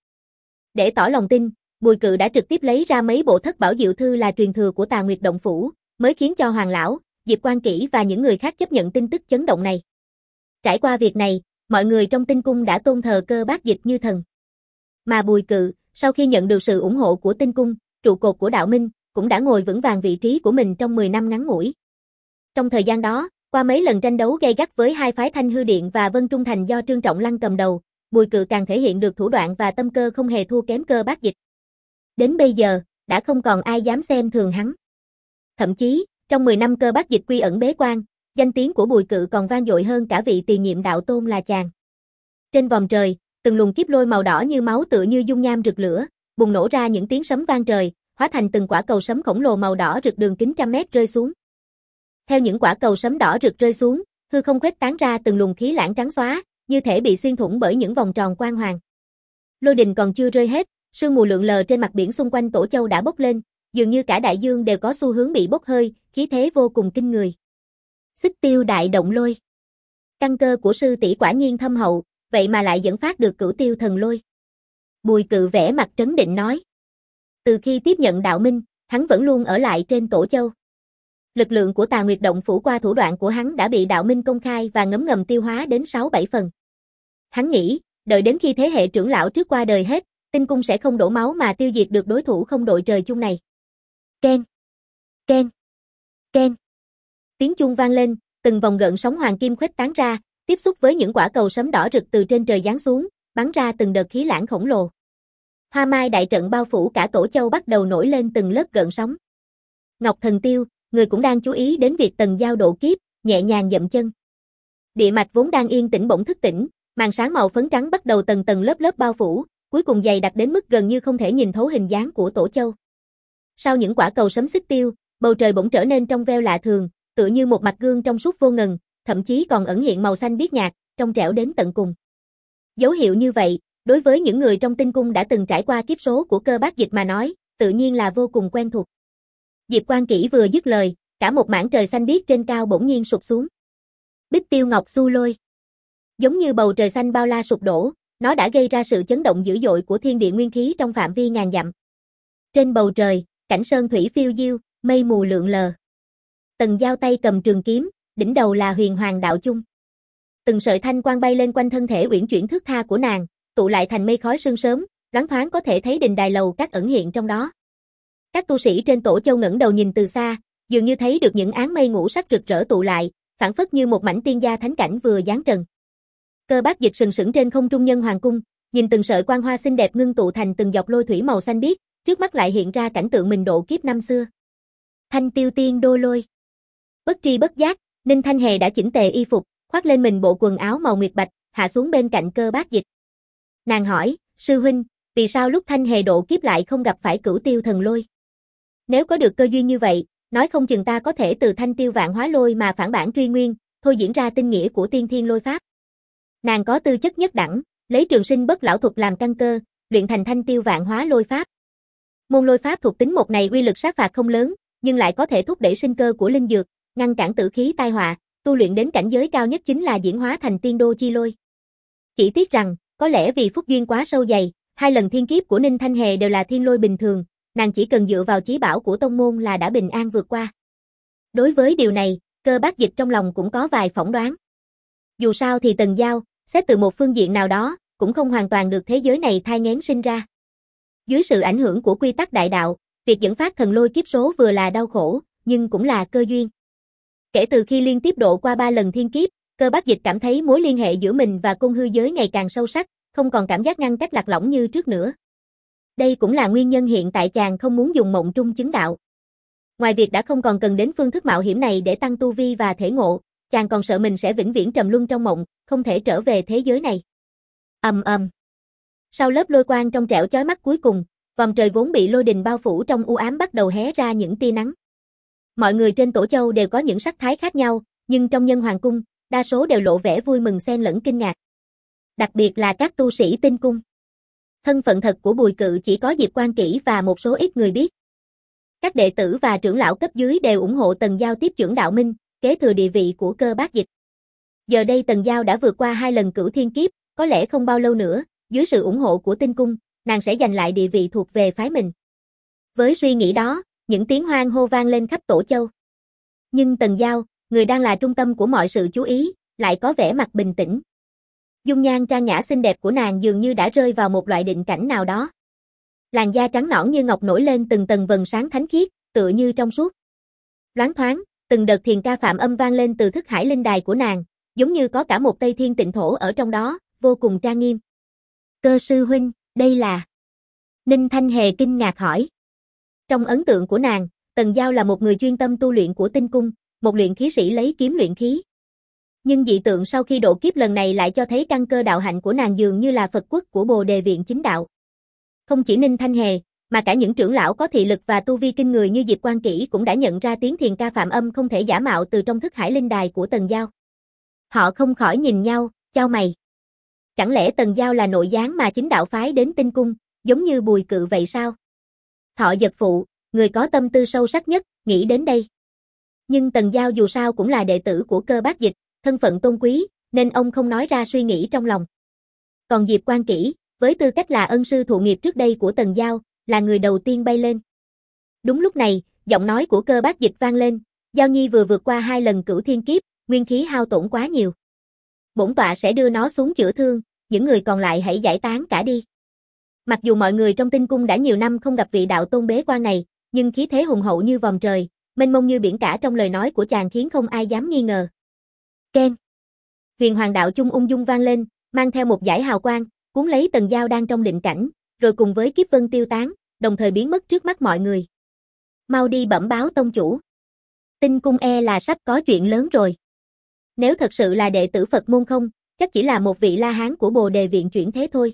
Để tỏ lòng tin, Bùi Cự đã trực tiếp lấy ra mấy bộ thất bảo diệu thư là truyền thừa của Tà Nguyệt Động Phủ, mới khiến cho Hoàng lão, Diệp Quan Kỷ và những người khác chấp nhận tin tức chấn động này. Trải qua việc này, mọi người trong Tinh Cung đã tôn thờ Cơ Bác Dịch như thần. Mà Bùi Cự, sau khi nhận được sự ủng hộ của Tinh Cung, trụ cột của đạo minh, cũng đã ngồi vững vàng vị trí của mình trong mười năm ngắn ngủi. Trong thời gian đó, qua mấy lần tranh đấu gay gắt với hai phái Thanh Hư Điện và Vân Trung Thành do Trương Trọng Lăng cầm đầu, Bùi Cự càng thể hiện được thủ đoạn và tâm cơ không hề thua kém Cơ Bác Dịch. Đến bây giờ, đã không còn ai dám xem thường hắn. Thậm chí, trong mười năm Cơ Bác Dịch quy ẩn bế quan, danh tiếng của Bùi Cự còn vang dội hơn cả vị tiền nhiệm đạo tôn là chàng. Trên vòm trời, từng luồng kiếp lôi màu đỏ như máu tựa như dung nham rực lửa, bùng nổ ra những tiếng sấm vang trời, hóa thành từng quả cầu sấm khổng lồ màu đỏ rực đường kính trăm mét rơi xuống. Theo những quả cầu sấm đỏ rực rơi xuống, hư không khuếch tán ra từng luồng khí lãng trắng xóa, như thể bị xuyên thủng bởi những vòng tròn quang hoàng. Lôi đình còn chưa rơi hết, sương mù lượn lờ trên mặt biển xung quanh Tổ Châu đã bốc lên, dường như cả đại dương đều có xu hướng bị bốc hơi, khí thế vô cùng kinh người. Xích Tiêu Đại Động Lôi. Căn cơ của sư tỷ quả nhiên thâm hậu, vậy mà lại dẫn phát được Cửu Tiêu Thần Lôi. Bùi Cự vẻ mặt trấn định nói. Từ khi tiếp nhận đạo minh, hắn vẫn luôn ở lại trên Tổ Châu. Lực lượng của Tà Nguyệt Động Phủ qua thủ đoạn của hắn đã bị Đạo Minh công khai và ngấm ngầm tiêu hóa đến sáu bảy phần. Hắn nghĩ, đợi đến khi thế hệ trưởng lão trước qua đời hết, Tinh Cung sẽ không đổ máu mà tiêu diệt được đối thủ không đội trời chung này. Ken, ken, ken. Tiếng chuông vang lên, từng vòng gợn sóng hoàng kim khuếch tán ra, tiếp xúc với những quả cầu sấm đỏ rực từ trên trời giáng xuống, bắn ra từng đợt khí lãng khổng lồ. Hoa mai đại trận bao phủ cả Tổ Châu bắt đầu nổi lên từng lớp gợn sóng. Ngọc Thần Tiêu, người cũng đang chú ý đến việc Tần Giao độ kiếp, nhẹ nhàng dậm chân. Địa mạch vốn đang yên tĩnh bỗng thức tỉnh, màn sáng màu phấn trắng bắt đầu tầng tầng lớp lớp bao phủ, cuối cùng dày đặc đến mức gần như không thể nhìn thấu hình dáng của Tổ Châu. Sau những quả cầu sấm xích tiêu, bầu trời bỗng trở nên trong veo lạ thường, tựa như một mặt gương trong suốt vô ngần, thậm chí còn ẩn hiện màu xanh biếc nhạt, trong trẻo đến tận cùng. Dấu hiệu như vậy, đối với những người trong Tinh Cung đã từng trải qua kiếp số của Cơ Bác Dịch mà nói, tự nhiên là vô cùng quen thuộc. Diệp Quan Kỷ vừa dứt lời, cả một mảng trời xanh biếc trên cao bỗng nhiên sụp xuống. Bích Tiêu Ngọc Xu Lôi. Giống như bầu trời xanh bao la sụp đổ, nó đã gây ra sự chấn động dữ dội của thiên địa nguyên khí trong phạm vi ngàn dặm. Trên bầu trời, cảnh sơn thủy phiêu diêu, mây mù lượn lờ. Tần Giao tay cầm trường kiếm, đỉnh đầu là Huyền Hoàng đạo chung. Từng sợi thanh quang bay lên quanh thân thể uyển chuyển thướt tha của nàng, tụ lại thành mây khói sương sớm, loáng thoáng có thể thấy đình đài lầu các ẩn hiện trong đó. Các tu sĩ trên Tổ Châu ngẩng đầu nhìn từ xa, dường như thấy được những áng mây ngũ sắc rực rỡ tụ lại, phảng phất như một mảnh tiên gia thánh cảnh vừa giáng trần. Cơ Bác Dịch sừng sững trên không trung nhân hoàng cung, nhìn từng sợi quang hoa xinh đẹp ngưng tụ thành từng dọc lôi thủy màu xanh biếc, trước mắt lại hiện ra cảnh tượng mình độ kiếp năm xưa. Thanh Tiêu Tiên đô lôi. Bất tri bất giác, Ninh Thanh Hề đã chỉnh tề y phục, khoác lên mình bộ quần áo màu nguyệt bạch, hạ xuống bên cạnh Cơ Bác Dịch. Nàng hỏi, sư huynh, vì sao lúc Thanh Hề độ kiếp lại không gặp phải Cửu Tiêu thần lôi? Nếu có được cơ duyên như vậy, nói không chừng ta có thể từ Thanh Tiêu vạn hóa lôi mà phản bản truy nguyên, thôi diễn ra tinh nghĩa của tiên thiên lôi pháp. Nàng có tư chất nhất đẳng, lấy trường sinh bất lão thuật làm căn cơ, luyện thành Thanh Tiêu vạn hóa lôi pháp. Môn lôi pháp thuộc tính một này uy lực sát phạt không lớn, nhưng lại có thể thúc đẩy sinh cơ của linh dược, ngăn cản tử khí tai họa, tu luyện đến cảnh giới cao nhất chính là diễn hóa thành tiên đô chi lôi. Chỉ tiếc rằng, có lẽ vì phúc duyên quá sâu dày, hai lần thiên kiếp của Ninh Thanh Hề đều là thiên lôi bình thường, nàng chỉ cần dựa vào chí bảo của tông môn là đã bình an vượt qua. Đối với điều này, Cơ Bác Dịch trong lòng cũng có vài phỏng đoán. Dù sao thì Tần Giao, xét từ một phương diện nào đó, cũng không hoàn toàn được thế giới này thai nghén sinh ra. Dưới sự ảnh hưởng của quy tắc đại đạo, việc dẫn phát thần lôi kiếp số vừa là đau khổ, nhưng cũng là cơ duyên. Kể từ khi liên tiếp độ qua ba lần thiên kiếp, Cơ Bác Dịch cảm thấy mối liên hệ giữa mình và cung hư giới ngày càng sâu sắc, không còn cảm giác ngăn cách lạc lõng như trước nữa. Đây cũng là nguyên nhân hiện tại chàng không muốn dùng mộng trung chứng đạo. Ngoài việc đã không còn cần đến phương thức mạo hiểm này để tăng tu vi và thể ngộ, chàng còn sợ mình sẽ vĩnh viễn trầm luân trong mộng, không thể trở về thế giới này. Ầm ầm. Sau lớp lôi quang trong trẻo chói mắt cuối cùng, vòng trời vốn bị lôi đình bao phủ trong u ám bắt đầu hé ra những tia nắng. Mọi người trên Tổ Châu đều có những sắc thái khác nhau, nhưng trong Nhân Hoàng cung, đa số đều lộ vẻ vui mừng xen lẫn kinh ngạc. Đặc biệt là các tu sĩ Tinh Cung. Thân phận thật của Bùi Cự chỉ có Diệp Quan Kỷ và một số ít người biết. Các đệ tử và trưởng lão cấp dưới đều ủng hộ Tần Giao tiếp trưởng Đạo Minh, kế thừa địa vị của Cơ Bác Dịch. Giờ đây Tần Giao đã vượt qua hai lần cửu thiên kiếp, có lẽ không bao lâu nữa, dưới sự ủng hộ của Tinh Cung, nàng sẽ giành lại địa vị thuộc về phái mình. Với suy nghĩ đó, những tiếng hoan hô vang lên khắp Tổ Châu. Nhưng Tần Giao, người đang là trung tâm của mọi sự chú ý, lại có vẻ mặt bình tĩnh. Dung nhan trang nhã xinh đẹp của nàng dường như đã rơi vào một loại định cảnh nào đó. Làn da trắng nõn như ngọc nổi lên từng tầng vầng sáng thánh khiết, tựa như trong suốt. Loáng thoáng, từng đợt thiền ca phạm âm vang lên từ thức hải linh đài của nàng, giống như có cả một Tây Thiên tịnh thổ ở trong đó, vô cùng trang nghiêm. Cơ sư huynh, đây là... Ninh Thanh Hề kinh ngạc hỏi. Trong ấn tượng của nàng, Tần Giao là một người chuyên tâm tu luyện của Tinh Cung, một luyện khí sĩ lấy kiếm luyện khí. Nhưng dị tượng sau khi độ kiếp lần này lại cho thấy căn cơ đạo hạnh của nàng dường như là Phật quốc của Bồ Đề Viện chính đạo. Không chỉ Ninh Thanh Hề, mà cả những trưởng lão có thị lực và tu vi kinh người như Diệp Quan Kỷ cũng đã nhận ra tiếng thiền ca phạm âm không thể giả mạo từ trong thức hải linh đài của Tần Giao. Họ không khỏi nhìn nhau, chau mày. Chẳng lẽ Tần Giao là nội gián mà chính đạo phái đến Tinh Cung, giống như Bùi Cự vậy sao? Thọ Giật Phụ, người có tâm tư sâu sắc nhất, nghĩ đến đây. Nhưng Tần Giao dù sao cũng là đệ tử của Cơ Bác Dịch, thân phận tôn quý, nên ông không nói ra suy nghĩ trong lòng. Còn Diệp Quan Kỷ, với tư cách là ân sư thụ nghiệp trước đây của Tần Giao, là người đầu tiên bay lên. Đúng lúc này, giọng nói của Cơ Bác Dịch vang lên, Giao Nhi vừa vượt qua hai lần cửu thiên kiếp, nguyên khí hao tổn quá nhiều. Bổn tọa sẽ đưa nó xuống chữa thương, những người còn lại hãy giải tán cả đi. Mặc dù mọi người trong tinh cung đã nhiều năm không gặp vị đạo tôn bế quan này, nhưng khí thế hùng hậu như vòm trời, mênh mông như biển cả trong lời nói của chàng khiến không ai dám nghi ngờ. Keng. Huyền Hoàng đạo chung ung dung vang lên, mang theo một dải hào quang, cuốn lấy Tần Giao đang trong định cảnh, rồi cùng với kiếp vân tiêu tán, đồng thời biến mất trước mắt mọi người. Mau đi bẩm báo tông chủ. Tinh cung e là sắp có chuyện lớn rồi. Nếu thật sự là đệ tử Phật môn không, chắc chỉ là một vị La Hán của Bồ Đề viện chuyển thế thôi.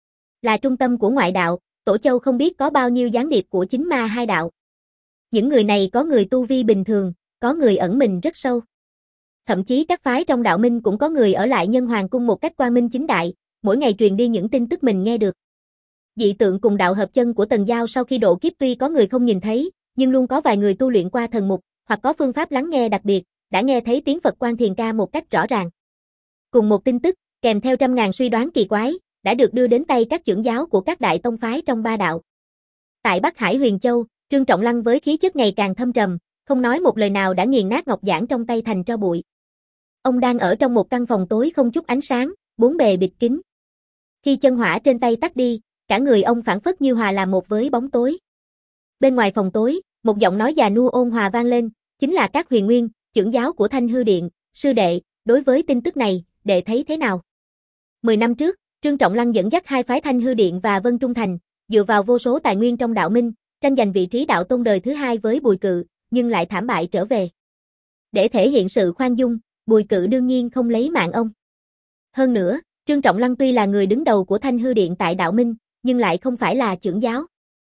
Là trung tâm của ngoại đạo, Tổ Châu không biết có bao nhiêu gián điệp của chính ma hai đạo. Những người này có người tu vi bình thường, có người ẩn mình rất sâu. Thậm chí các phái trong đạo minh cũng có người ở lại Nhân Hoàng cung một cách quang minh chính đại, mỗi ngày truyền đi những tin tức mình nghe được. Dị tượng cùng đạo hợp chân của Tần Giao sau khi độ kiếp tuy có người không nhìn thấy, nhưng luôn có vài người tu luyện qua thần mục, hoặc có phương pháp lắng nghe đặc biệt, đã nghe thấy tiếng Phật Quan Thiền Ca một cách rõ ràng. Cùng một tin tức, kèm theo trăm ngàn suy đoán kỳ quái, đã được đưa đến tay các trưởng giáo của các đại tông phái trong ba đạo. Tại Bắc Hải Huyền Châu, Trương Trọng Lăng với khí chất ngày càng thâm trầm, không nói một lời nào đã nghiền nát ngọc giản trong tay thành tro bụi. Ông đang ở trong một căn phòng tối không chút ánh sáng, bốn bề bịt kín. Khi chân hỏa trên tay tắt đi, cả người ông phảng phất như hòa làm một với bóng tối. Bên ngoài phòng tối, một giọng nói già nua ôn hòa vang lên, chính là Các Huyền Nguyên, trưởng giáo của Thanh Hư Điện. Sư đệ, đối với tin tức này, đệ thấy thế nào? Mười năm trước, Trương Trọng Lăng dẫn dắt hai phái Thanh Hư Điện và Vân Trung Thành, dựa vào vô số tài nguyên trong đạo minh, tranh giành vị trí đạo tôn đời thứ hai với Bùi Cự, nhưng lại thảm bại trở về. Để thể hiện sự khoan dung, Bùi Cự đương nhiên không lấy mạng ông. Hơn nữa, Trương Trọng Lăng tuy là người đứng đầu của Thanh Hư Điện tại đạo minh, nhưng lại không phải là trưởng giáo.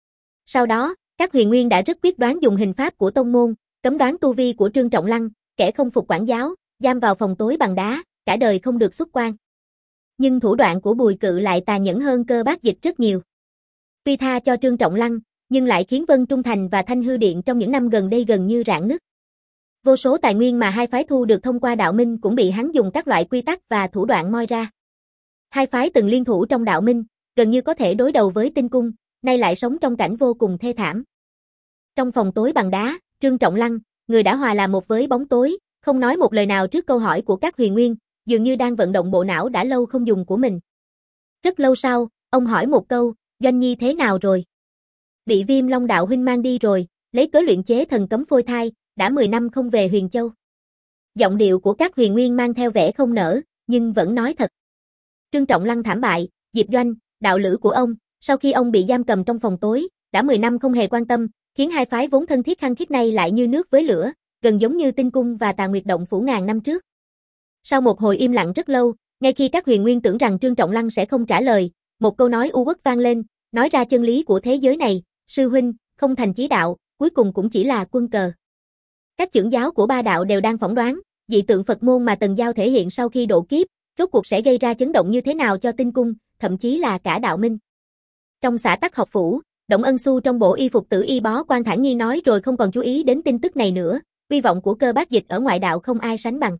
Sau đó, Các Huyền Nguyên đã rất quyết đoán dùng hình pháp của tông môn, cấm đoán tu vi của Trương Trọng Lăng, kẻ không phục quản giáo, giam vào phòng tối bằng đá, cả đời không được xuất quan. Nhưng thủ đoạn của Bùi Cự lại tàn nhẫn hơn Cơ Bác Dịch rất nhiều. Tuy tha cho Trương Trọng Lăng, nhưng lại khiến Vân Trung Thành và Thanh Hư Điện trong những năm gần đây gần như rạn nứt. Vô số tài nguyên mà hai phái thu được thông qua đạo minh cũng bị hắn dùng các loại quy tắc và thủ đoạn moi ra. Hai phái từng liên thủ trong đạo minh, gần như có thể đối đầu với tinh cung, nay lại sống trong cảnh vô cùng thê thảm. Trong phòng tối bằng đá, Trương Trọng Lăng, người đã hòa làm một với bóng tối, không nói một lời nào trước câu hỏi của Các Huyền Nguyên, dường như đang vận động bộ não đã lâu không dùng của mình. Rất lâu sau, ông hỏi một câu, Doanh Nhi thế nào rồi? Bị Viêm Long đạo huynh mang đi rồi, lấy cớ luyện chế thần cấm phôi thai, đã mười năm không về Huyền Châu. Giọng điệu của Các Huyền Nguyên mang theo vẻ không nỡ, nhưng vẫn nói thật. Trương Trọng Lăng thảm bại, Diệp Doanh, đạo lữ của ông, sau khi ông bị giam cầm trong phòng tối, đã mười năm không hề quan tâm, khiến hai phái vốn thân thiết khăng khít nay lại như nước với lửa, gần giống như Tinh Cung và Tà Nguyệt Động phủ ngàn năm trước. Sau một hồi im lặng rất lâu, ngay khi Các Huyền Nguyên tưởng rằng Trương Trọng Lăng sẽ không trả lời, một câu nói u uất vang lên, nói ra chân lý của thế giới này, sư huynh, không thành chí đạo, cuối cùng cũng chỉ là quân cờ. Các trưởng giáo của ba đạo đều đang phỏng đoán, dị tượng Phật môn mà Tần Giao thể hiện sau khi độ kiếp, rốt cuộc sẽ gây ra chấn động như thế nào cho Tinh Cung, thậm chí là cả đạo minh. Trong xã Tắc học phủ, Động Ân Xu trong bộ y phục tử y bó quan thản nhiên nói rồi không còn chú ý đến tin tức này nữa, uy vọng của Cơ Bác Dịch ở ngoại đạo không ai sánh bằng.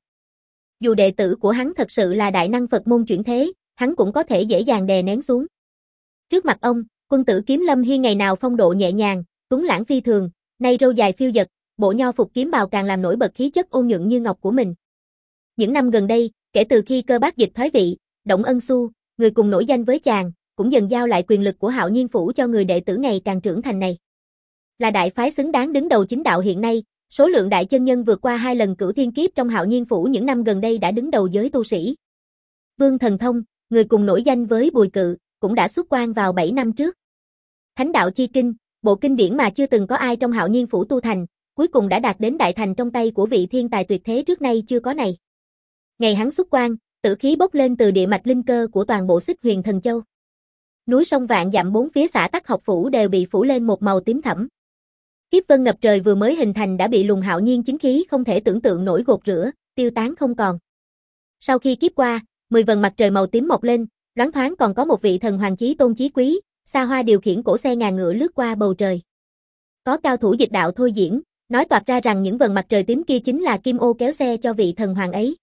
Dù đệ tử của hắn thật sự là đại năng Phật môn chuyển thế, hắn cũng có thể dễ dàng đè nén xuống. Trước mặt ông, quân tử Kiếm Lâm Hiên ngày nào phong độ nhẹ nhàng, tuấn lãng phi thường, nay râu dài phiêu dật, bộ nho phục kiếm bào càng làm nổi bật khí chất ôn nhuận như ngọc của mình. Những năm gần đây, kể từ khi Cơ Bác Dịch thoái vị, Động Ân Xu, người cùng nổi danh với chàng, cũng dần giao lại quyền lực của Hạo Nhiên phủ cho người đệ tử ngày càng trưởng thành này. Là đại phái xứng đáng đứng đầu chính đạo hiện nay, số lượng đại chân nhân vượt qua hai lần cửu thiên kiếp trong Hạo Nhiên phủ những năm gần đây đã đứng đầu giới tu sĩ. Vương Thần Thông, người cùng nổi danh với Bùi Cự, cũng đã xuất quan vào bảy năm trước. Thánh đạo chi kinh, bộ kinh điển mà chưa từng có ai trong Hạo Nhiên phủ tu thành, cuối cùng đã đạt đến đại thành trong tay của vị thiên tài tuyệt thế trước nay chưa có này. Ngày hắn xuất quan, tử khí bốc lên từ địa mạch linh cơ của toàn bộ Xích Huyền Thần Châu. Núi sông vạn dặm bốn phía xã Tắc học phủ đều bị phủ lên một màu tím thẫm. Kiếp vân ngập trời vừa mới hình thành đã bị luồng hạo nhiên chính khí không thể tưởng tượng nổi gột rửa, tiêu tán không còn. Sau khi kiếp qua, mười vầng mặt trời màu tím mọc lên, loáng thoáng còn có một vị thần hoàng chí tôn chí quý, xa hoa điều khiển cổ xe ngàn ngựa lướt qua bầu trời. Có cao thủ dịch đạo thôi diễn, nói toạc ra rằng những vầng mặt trời tím kia chính là kim ô kéo xe cho vị thần hoàng ấy.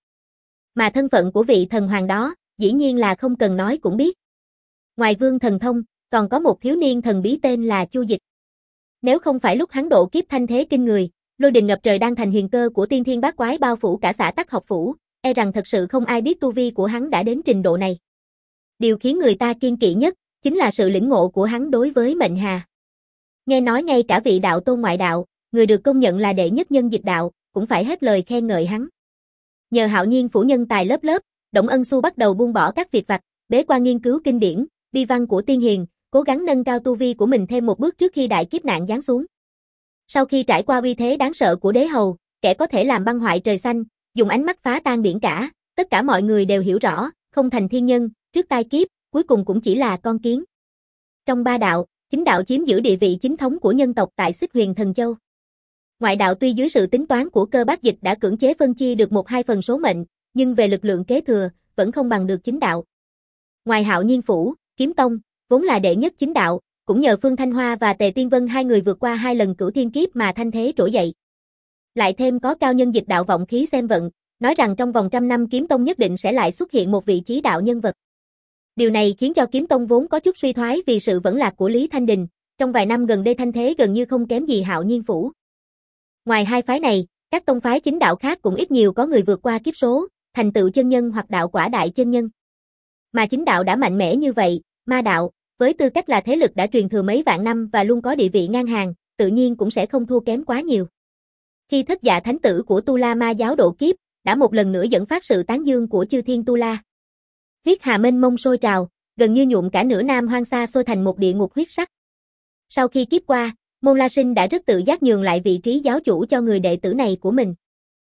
Mà thân phận của vị thần hoàng đó, dĩ nhiên là không cần nói cũng biết. Ngoài Vương Thần Thông, còn có một thiếu niên thần bí tên là Chu Dịch. Nếu không phải lúc hắn độ kiếp thanh thế kinh người, Lôi đình ngập trời đang thành huyền cơ của tiên thiên bát quái bao phủ cả xã Tắc Học phủ, e rằng thật sự không ai biết tu vi của hắn đã đến trình độ này. Điều khiến người ta kiêng kỵ nhất chính là sự lĩnh ngộ của hắn đối với mệnh hà. Nghe nói ngay cả vị đạo tôn ngoại đạo, người được công nhận là đệ nhất nhân dịch đạo, cũng phải hết lời khen ngợi hắn. Nhờ hạo nhiên phủ nhân tài lớp lớp, Đổng Ân Xu bắt đầu buông bỏ các việc vặt, bế quan nghiên cứu kinh điển, bi văn của tiên hiền, cố gắng nâng cao tu vi của mình thêm một bước trước khi đại kiếp nạn giáng xuống. Sau khi trải qua uy thế đáng sợ của đế hầu, kẻ có thể làm băng hoại trời xanh, dùng ánh mắt phá tan biển cả, tất cả mọi người đều hiểu rõ, không thành thiên nhân, trước tai kiếp, cuối cùng cũng chỉ là con kiến. Trong ba đạo, chính đạo chiếm giữ địa vị chính thống của nhân tộc tại Xích Huyền Thần Châu. Ngoại đạo tuy dưới sự tính toán của Cơ Bát Dịch đã cưỡng chế phân chia được một hai phần số mệnh, nhưng về lực lượng kế thừa, vẫn không bằng được chính đạo. Ngoài Hạo Nhiên Phủ, Kiếm Tông, vốn là đệ nhất chính đạo, cũng nhờ Phương Thanh Hoa và Tề Tiên Vân hai người vượt qua hai lần cửu thiên kiếp mà thanh thế trỗi dậy. Lại thêm có cao nhân dịch đạo vọng khí xem vận, nói rằng trong vòng trăm năm Kiếm Tông nhất định sẽ lại xuất hiện một vị chí đạo nhân vật. Điều này khiến cho Kiếm Tông vốn có chút suy thoái vì sự vẫn lạc của Lý Thanh Đình, trong vài năm gần đây thanh thế gần như không kém gì Hạo Nhiên Phủ. Ngoài hai phái này, các tông phái chính đạo khác cũng ít nhiều có người vượt qua kiếp số, thành tựu chân nhân hoặc đạo quả đại chân nhân. Mà chính đạo đã mạnh mẽ như vậy, ma đạo, với tư cách là thế lực đã truyền thừa mấy vạn năm và luôn có địa vị ngang hàng, tự nhiên cũng sẽ không thua kém quá nhiều. Khi Thất Dạ Thánh tử của Tu La Ma giáo độ kiếp, đã một lần nữa dẫn phát sự tán dương của chư thiên Tu La. Huyết hà mênh mông sôi trào, gần như nhuộm cả nửa Nam Hoang Sa sôi thành một địa ngục huyết sắc. Sau khi kiếp qua, Môn La Sinh đã rất tự giác nhường lại vị trí giáo chủ cho người đệ tử này của mình.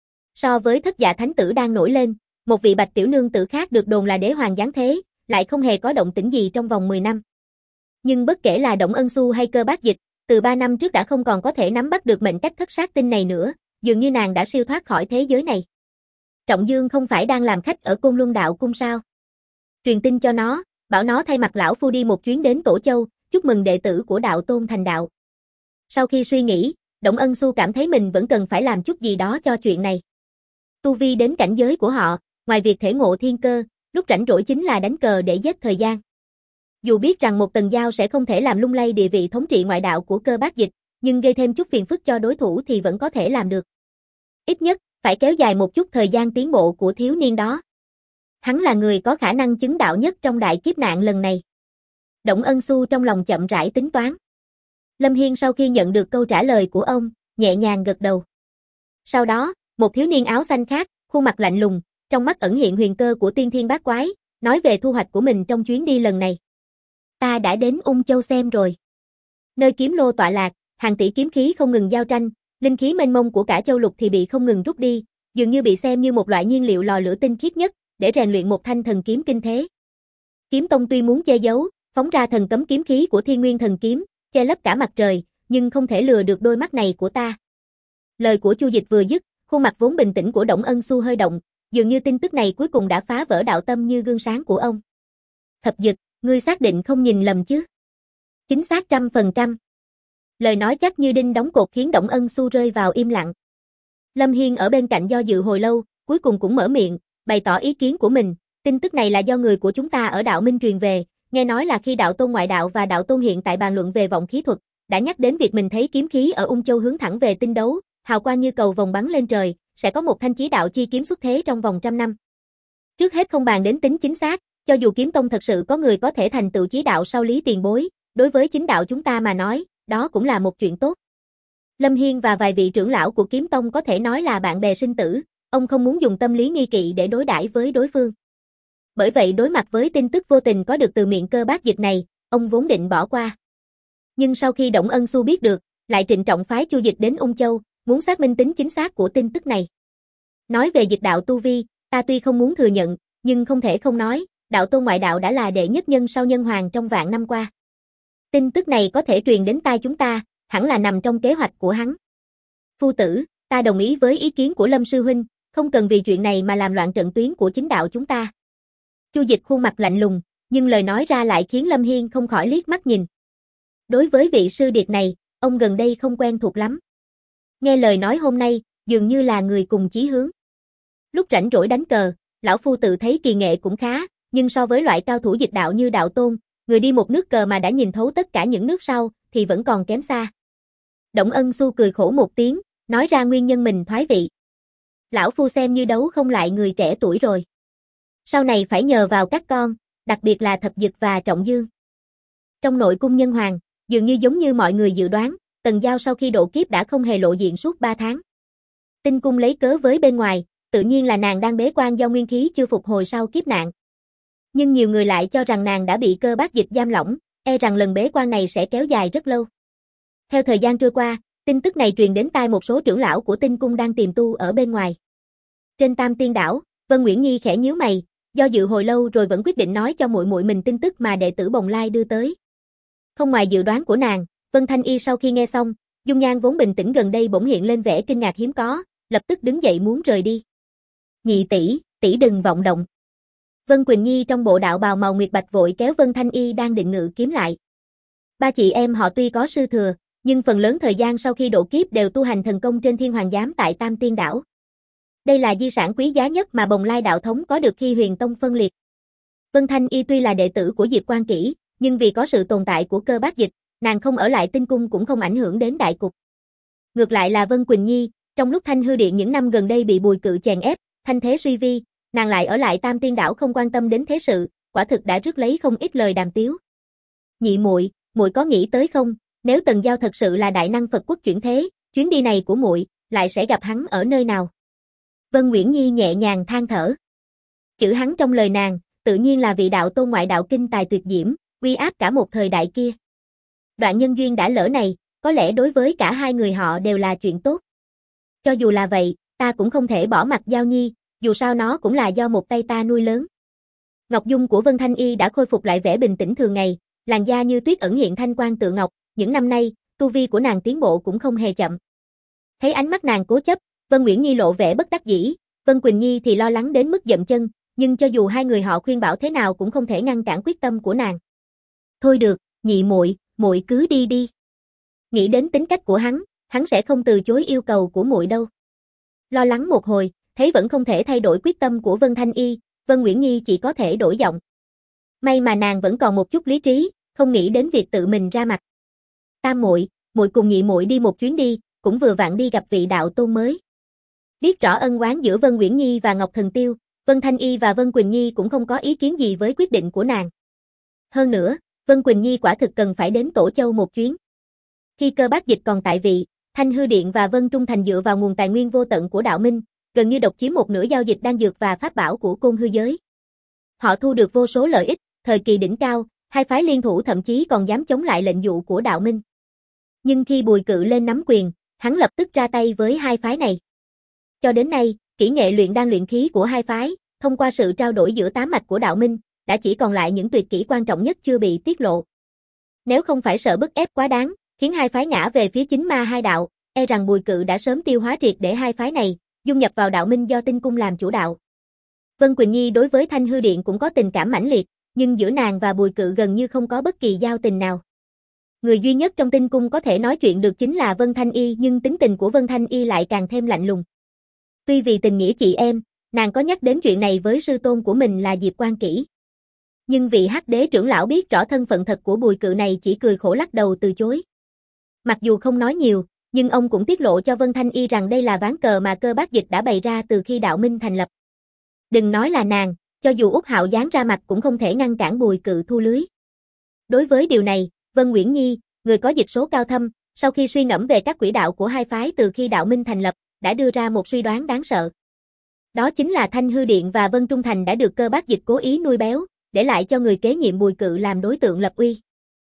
So với Thất Dạ Thánh tử đang nổi lên, một vị Bạch tiểu nương tử khác được đồn là đế hoàng giáng thế, lại không hề có động tĩnh gì trong vòng mười năm. Nhưng bất kể là Đổng Ân Xu hay Cơ Bát Dịch, từ ba năm trước đã không còn có thể nắm bắt được mệnh cách thất sát tinh này nữa, dường như nàng đã siêu thoát khỏi thế giới này. Trọng Dương không phải đang làm khách ở Côn Luân Đạo Cung sao? Truyền tin cho nó, bảo nó thay mặt lão phu đi một chuyến đến Tổ Châu, chúc mừng đệ tử của đạo tôn thành đạo. Sau khi suy nghĩ, Đổng Ân Xu cảm thấy mình vẫn cần phải làm chút gì đó cho chuyện này. Tu vi đến cảnh giới của họ, ngoài việc thể ngộ thiên cơ, lúc rảnh rỗi chính là đánh cờ để giết thời gian. Dù biết rằng một tầng giao sẽ không thể làm lung lay địa vị thống trị ngoại đạo của Cơ Bát Dịch, nhưng gây thêm chút phiền phức cho đối thủ thì vẫn có thể làm được. Ít nhất, phải kéo dài một chút thời gian tiến bộ của thiếu niên đó. Hắn là người có khả năng chứng đạo nhất trong đại kiếp nạn lần này. Đổng Ân Xu trong lòng chậm rãi tính toán. Lâm Hiên sau khi nhận được câu trả lời của ông, nhẹ nhàng gật đầu. Sau đó, một thiếu niên áo xanh khác, khuôn mặt lạnh lùng, trong mắt ẩn hiện huyền cơ của tiên thiên bát quái, nói về thu hoạch của mình trong chuyến đi lần này. Ta đã đến Ung Châu xem rồi. Nơi kiếm lô tọa lạc, hàng tỷ kiếm khí không ngừng giao tranh, linh khí mênh mông của cả châu lục thì bị không ngừng rút đi, dường như bị xem như một loại nhiên liệu lò lửa tinh khiết nhất, để rèn luyện một thanh thần kiếm kinh thế. Kiếm Tông tuy muốn che giấu, phóng ra thần cấm kiếm khí của Thiên Nguyên thần kiếm, che lấp cả mặt trời, nhưng không thể lừa được đôi mắt này của ta. Lời của Chu Dịch vừa dứt, khuôn mặt vốn bình tĩnh của Đổng Ân Xu hơi động, dường như tin tức này cuối cùng đã phá vỡ đạo tâm như gương sáng của ông. Thập Dực, ngươi xác định không nhìn lầm chứ? Chính xác trăm phần trăm. Lời nói chắc như đinh đóng cột khiến Đổng Ân Xu rơi vào im lặng. Lâm Hiên ở bên cạnh do dự hồi lâu, cuối cùng cũng mở miệng, bày tỏ ý kiến của mình. Tin tức này là do người của chúng ta ở đạo Minh truyền về, nghe nói là khi đạo tôn ngoại đạo và đạo tôn hiện tại bàn luận về vọng khí thuật, đã nhắc đến việc mình thấy kiếm khí ở Ung Châu hướng thẳng về tinh đấu, hào quang như cầu vồng bắn lên trời, sẽ có một thanh chí đạo chi kiếm xuất thế trong vòng trăm năm. Trước hết không bàn đến tính chính xác, cho dù Kiếm Tông thật sự có người có thể thành tựu chí đạo sau Lý tiền bối, đối với chính đạo chúng ta mà nói, đó cũng là một chuyện tốt. Lâm Hiên và vài vị trưởng lão của Kiếm Tông có thể nói là bạn bè sinh tử, ông không muốn dùng tâm lý nghi kỵ để đối đãi với đối phương. Bởi vậy đối mặt với tin tức vô tình có được từ miệng Cơ Bát Dịch này, ông vốn định bỏ qua. Nhưng sau khi Đổng Ân Xu biết được, lại trịnh trọng phái Chu Dịch đến Ung Châu, muốn xác minh tính chính xác của tin tức này. Nói về dịch đạo tu vi, ta tuy không muốn thừa nhận, nhưng không thể không nói, đạo tôn ngoại đạo đã là đệ nhất nhân sau nhân hoàng trong vạn năm qua. Tin tức này có thể truyền đến tai chúng ta, hẳn là nằm trong kế hoạch của hắn. Phu tử, ta đồng ý với ý kiến của Lâm sư huynh, không cần vì chuyện này mà làm loạn trận tuyến của chính đạo chúng ta. Chu Dịch khuôn mặt lạnh lùng, nhưng lời nói ra lại khiến Lâm Hiên không khỏi liếc mắt nhìn. Đối với vị sư điệt này, ông gần đây không quen thuộc lắm. Nghe lời nói hôm nay, dường như là người cùng chí hướng. Lúc rảnh rỗi đánh cờ, lão phu tự thấy kỳ nghệ cũng khá, nhưng so với loại cao thủ dịch đạo như đạo tôn, người đi một nước cờ mà đã nhìn thấu tất cả những nước sau, thì vẫn còn kém xa. Đổng Ân Xu cười khổ một tiếng, Nói ra nguyên nhân mình thoái vị. Lão phu xem như đấu không lại người trẻ tuổi rồi. Sau này phải nhờ vào các con, đặc biệt là Thập Dực và Trọng Dương. Trong nội cung nhân hoàng, dường như giống như mọi người dự đoán, Tần Giao sau khi độ kiếp đã không hề lộ diện suốt ba tháng. Tinh cung lấy cớ với bên ngoài, tự nhiên là nàng đang bế quan do nguyên khí chưa phục hồi sau kiếp nạn. Nhưng nhiều người lại cho rằng nàng đã bị cơ bát dịch giam lỏng, e rằng lần bế quan này sẽ kéo dài rất lâu. Theo thời gian trôi qua, tin tức này truyền đến tai một số trưởng lão của tinh cung đang tìm tu ở bên ngoài. Trên Tam Tiên đảo, Vân Nguyễn Nhi khẽ nhíu mày, do dự hồi lâu rồi vẫn quyết định nói cho muội muội mình tin tức mà đệ tử Bồng Lai đưa tới. Không ngoài dự đoán của nàng, Vân Thanh Y sau khi nghe xong, dung nhan vốn bình tĩnh gần đây bỗng hiện lên vẻ kinh ngạc hiếm có, lập tức đứng dậy muốn rời đi. Nhị tỷ, tỷ đừng vọng động. Vân Quỳnh Nhi trong bộ đạo bào màu nguyệt bạch vội kéo Vân Thanh Y đang định ngự kiếm lại. Ba chị em họ tuy có sư thừa, nhưng phần lớn thời gian sau khi độ kiếp đều tu hành thần công trên Thiên Hoàng Giám tại Tam Tiên đảo. Đây là di sản quý giá nhất mà Bồng Lai đạo thống có được khi Huyền Tông phân liệt. Vân Thanh Y tuy là đệ tử của Diệp Quan Kỷ, nhưng vì có sự tồn tại của cơ bát dịch, nàng không ở lại tinh cung cũng không ảnh hưởng đến đại cục. Ngược lại là Vân Quỳnh Nhi, trong lúc Thanh Hư Điện những năm gần đây bị Bùi Cự chèn ép, thanh thế suy vi, nàng lại ở lại Tam Tiên đảo không quan tâm đến thế sự, quả thực đã rước lấy không ít lời đàm tiếu. Nhị muội, muội có nghĩ tới không, nếu Tần Giao thật sự là đại năng Phật quốc chuyển thế, chuyến đi này của muội lại sẽ gặp hắn ở nơi nào? Vân Nguyễn Nhi nhẹ nhàng than thở. Chữ hắn trong lời nàng, tự nhiên là vị đạo tôn ngoại đạo kinh tài tuyệt diễm, uy áp cả một thời đại kia. Đoạn nhân duyên đã lỡ này, có lẽ đối với cả hai người họ đều là chuyện tốt. Cho dù là vậy, ta cũng không thể bỏ mặc Giao Nhi, dù sao nó cũng là do một tay ta nuôi lớn. Ngọc dung của Vân Thanh Y đã khôi phục lại vẻ bình tĩnh thường ngày, làn da như tuyết ẩn hiện thanh quang tựa ngọc, những năm nay, tu vi của nàng tiến bộ cũng không hề chậm. Thấy ánh mắt nàng cố chấp, Vân Nguyễn Nhi lộ vẻ bất đắc dĩ, Vân Quỳnh Nhi thì lo lắng đến mức dậm chân, nhưng cho dù hai người họ khuyên bảo thế nào cũng không thể ngăn cản quyết tâm của nàng. Thôi được, nhị muội, muội cứ đi đi. Nghĩ đến tính cách của hắn, hắn sẽ không từ chối yêu cầu của muội đâu. Lo lắng một hồi, thấy vẫn không thể thay đổi quyết tâm của Vân Thanh Y, Vân Nguyễn Nhi chỉ có thể đổi giọng. May mà nàng vẫn còn một chút lý trí, không nghĩ đến việc tự mình ra mặt. Tam muội, muội cùng nhị muội đi một chuyến đi, cũng vừa vặn đi gặp vị đạo tôn mới. Biết rõ ân oán giữa Vân Nguyễn Nhi và Ngọc Thần Tiêu, Vân Thanh Y và Vân Quỳnh Nhi cũng không có ý kiến gì với quyết định của nàng. Hơn nữa, Vân Quỳnh Nhi quả thực cần phải đến Tổ Châu một chuyến. Khi cơ bát dịch còn tại vị, Thanh Hư Điện và Vân Trung Thành dựa vào nguồn tài nguyên vô tận của đạo minh, gần như độc chiếm một nửa giao dịch đan dược và pháp bảo của Côn Hư giới. Họ thu được vô số lợi ích, thời kỳ đỉnh cao, hai phái liên thủ thậm chí còn dám chống lại lệnh dụ của đạo minh. Nhưng khi Bùi Cự lên nắm quyền, hắn lập tức ra tay với hai phái này. Cho đến nay, kỹ nghệ luyện đan luyện khí của hai phái, thông qua sự trao đổi giữa tám mạch của đạo minh, đã chỉ còn lại những tuyệt kỹ quan trọng nhất chưa bị tiết lộ. Nếu không phải sợ bức ép quá đáng, khiến hai phái ngã về phía chính ma hai đạo, e rằng Bùi Cự đã sớm tiêu hóa triệt để hai phái này, dung nhập vào đạo minh do tinh cung làm chủ đạo. Vân Quỳnh Nhi đối với Thanh Hư Điện cũng có tình cảm mãnh liệt, nhưng giữa nàng và Bùi Cự gần như không có bất kỳ giao tình nào. Người duy nhất trong tinh cung có thể nói chuyện được chính là Vân Thanh Y, nhưng tính tình của Vân Thanh Y lại càng thêm lạnh lùng. Tuy vì tình nghĩa chị em, nàng có nhắc đến chuyện này với sư tôn của mình là Diệp Quan Kỷ. Nhưng vị Hắc Đế trưởng lão biết rõ thân phận thật của Bùi Cự này chỉ cười khổ lắc đầu từ chối. Mặc dù không nói nhiều, nhưng ông cũng tiết lộ cho Vân Thanh Y rằng đây là ván cờ mà cơ bát dịch đã bày ra từ khi đạo minh thành lập. Đừng nói là nàng, cho dù Úc Hạo giáng ra mặt cũng không thể ngăn cản Bùi Cự thu lưới. Đối với điều này, Vân Nguyễn Nhi, người có dịch số cao thâm, sau khi suy ngẫm về các quỹ đạo của hai phái từ khi đạo minh thành lập, đã đưa ra một suy đoán đáng sợ. Đó chính là Thanh Hư Điện và Vân Trung Thành đã được cơ bát dịch cố ý nuôi béo, để lại cho người kế nhiệm Bùi Cự làm đối tượng lập uy.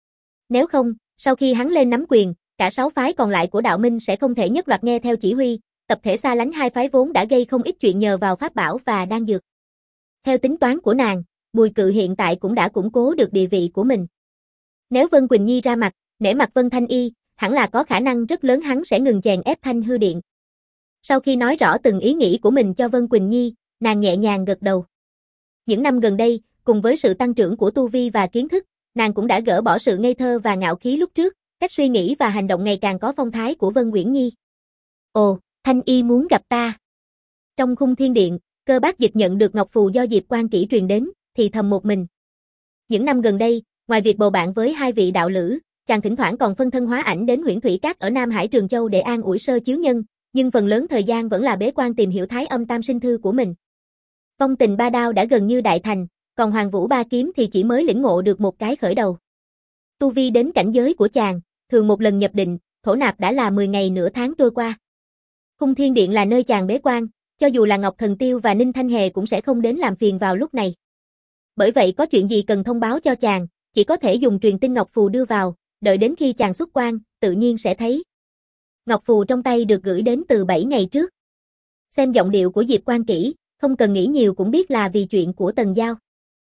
Nếu không, sau khi hắn lên nắm quyền, cả sáu phái còn lại của đạo minh sẽ không thể nhất loạt nghe theo chỉ huy, tập thể xa lánh hai phái vốn đã gây không ít chuyện nhờ vào pháp bảo và đan dược. Theo tính toán của nàng, Bùi Cự hiện tại cũng đã củng cố được địa vị của mình. Nếu Vân Quỳnh Nhi ra mặt, nể mặt Vân Thanh Y, hẳn là có khả năng rất lớn hắn sẽ ngừng chèn ép Thanh Hư Điện. Sau khi nói rõ từng ý nghĩ của mình cho Vân Quỳnh Nhi, nàng nhẹ nhàng gật đầu. Những năm gần đây, cùng với sự tăng trưởng của tu vi và kiến thức, nàng cũng đã gỡ bỏ sự ngây thơ và ngạo khí lúc trước, cách suy nghĩ và hành động ngày càng có phong thái của Vân Nguyễn Nhi. Ồ, Thanh Y muốn gặp ta. Trong khung thiên điện, cơ bát dịch nhận được ngọc phù do Diệp Quan Kỷ truyền đến, thì thầm một mình. Những năm gần đây, ngoài việc bầu bạn với hai vị đạo lữ, chàng thỉnh thoảng còn phân thân hóa ảnh đến Huyễn Thủy Các ở Nam Hải Trường Châu để an ủi Sơ Chiếu Nhân, nhưng phần lớn thời gian vẫn là bế quan tìm hiểu Thái Âm Tam Sinh Thư của mình. Phong Tình Ba Đao đã gần như đại thành, còn Hoàng Vũ Ba Kiếm thì chỉ mới lĩnh ngộ được một cái khởi đầu. Tu vi đến cảnh giới của chàng, thường một lần nhập định, thổ nạp đã là mười ngày nửa tháng trôi qua. Khung Thiên Điện là nơi chàng bế quan, cho dù là Ngọc Thần Tiêu và Ninh Thanh Hề cũng sẽ không đến làm phiền vào lúc này. Bởi vậy có chuyện gì cần thông báo cho chàng, chỉ có thể dùng truyền tin ngọc phù đưa vào, đợi đến khi chàng xuất quan, tự nhiên sẽ thấy. Ngọc phù trong tay được gửi đến từ bảy ngày trước. Xem giọng điệu của Diệp Quan Kỷ, không cần nghĩ nhiều cũng biết là vì chuyện của Tần Giao.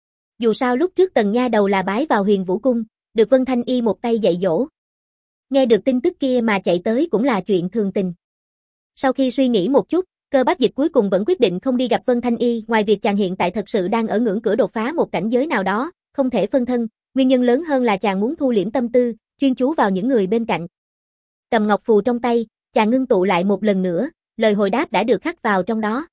Dù sao lúc trước Tần nha đầu là bái vào Huyền Vũ Cung, được Vân Thanh Y một tay dạy dỗ. Nghe được tin tức kia mà chạy tới cũng là chuyện thường tình. Sau khi suy nghĩ một chút, Cơ Bác Dịch cuối cùng vẫn quyết định không đi gặp Vân Thanh Y, ngoài việc chàng hiện tại thật sự đang ở ngưỡng cửa đột phá một cảnh giới nào đó, không thể phân thân, nguyên nhân lớn hơn là chàng muốn thu liễm tâm tư, chuyên chú vào những người bên cạnh. Cầm ngọc phù trong tay, chàng ngưng tụ lại một lần nữa, lời hồi đáp đã được khắc vào trong đó.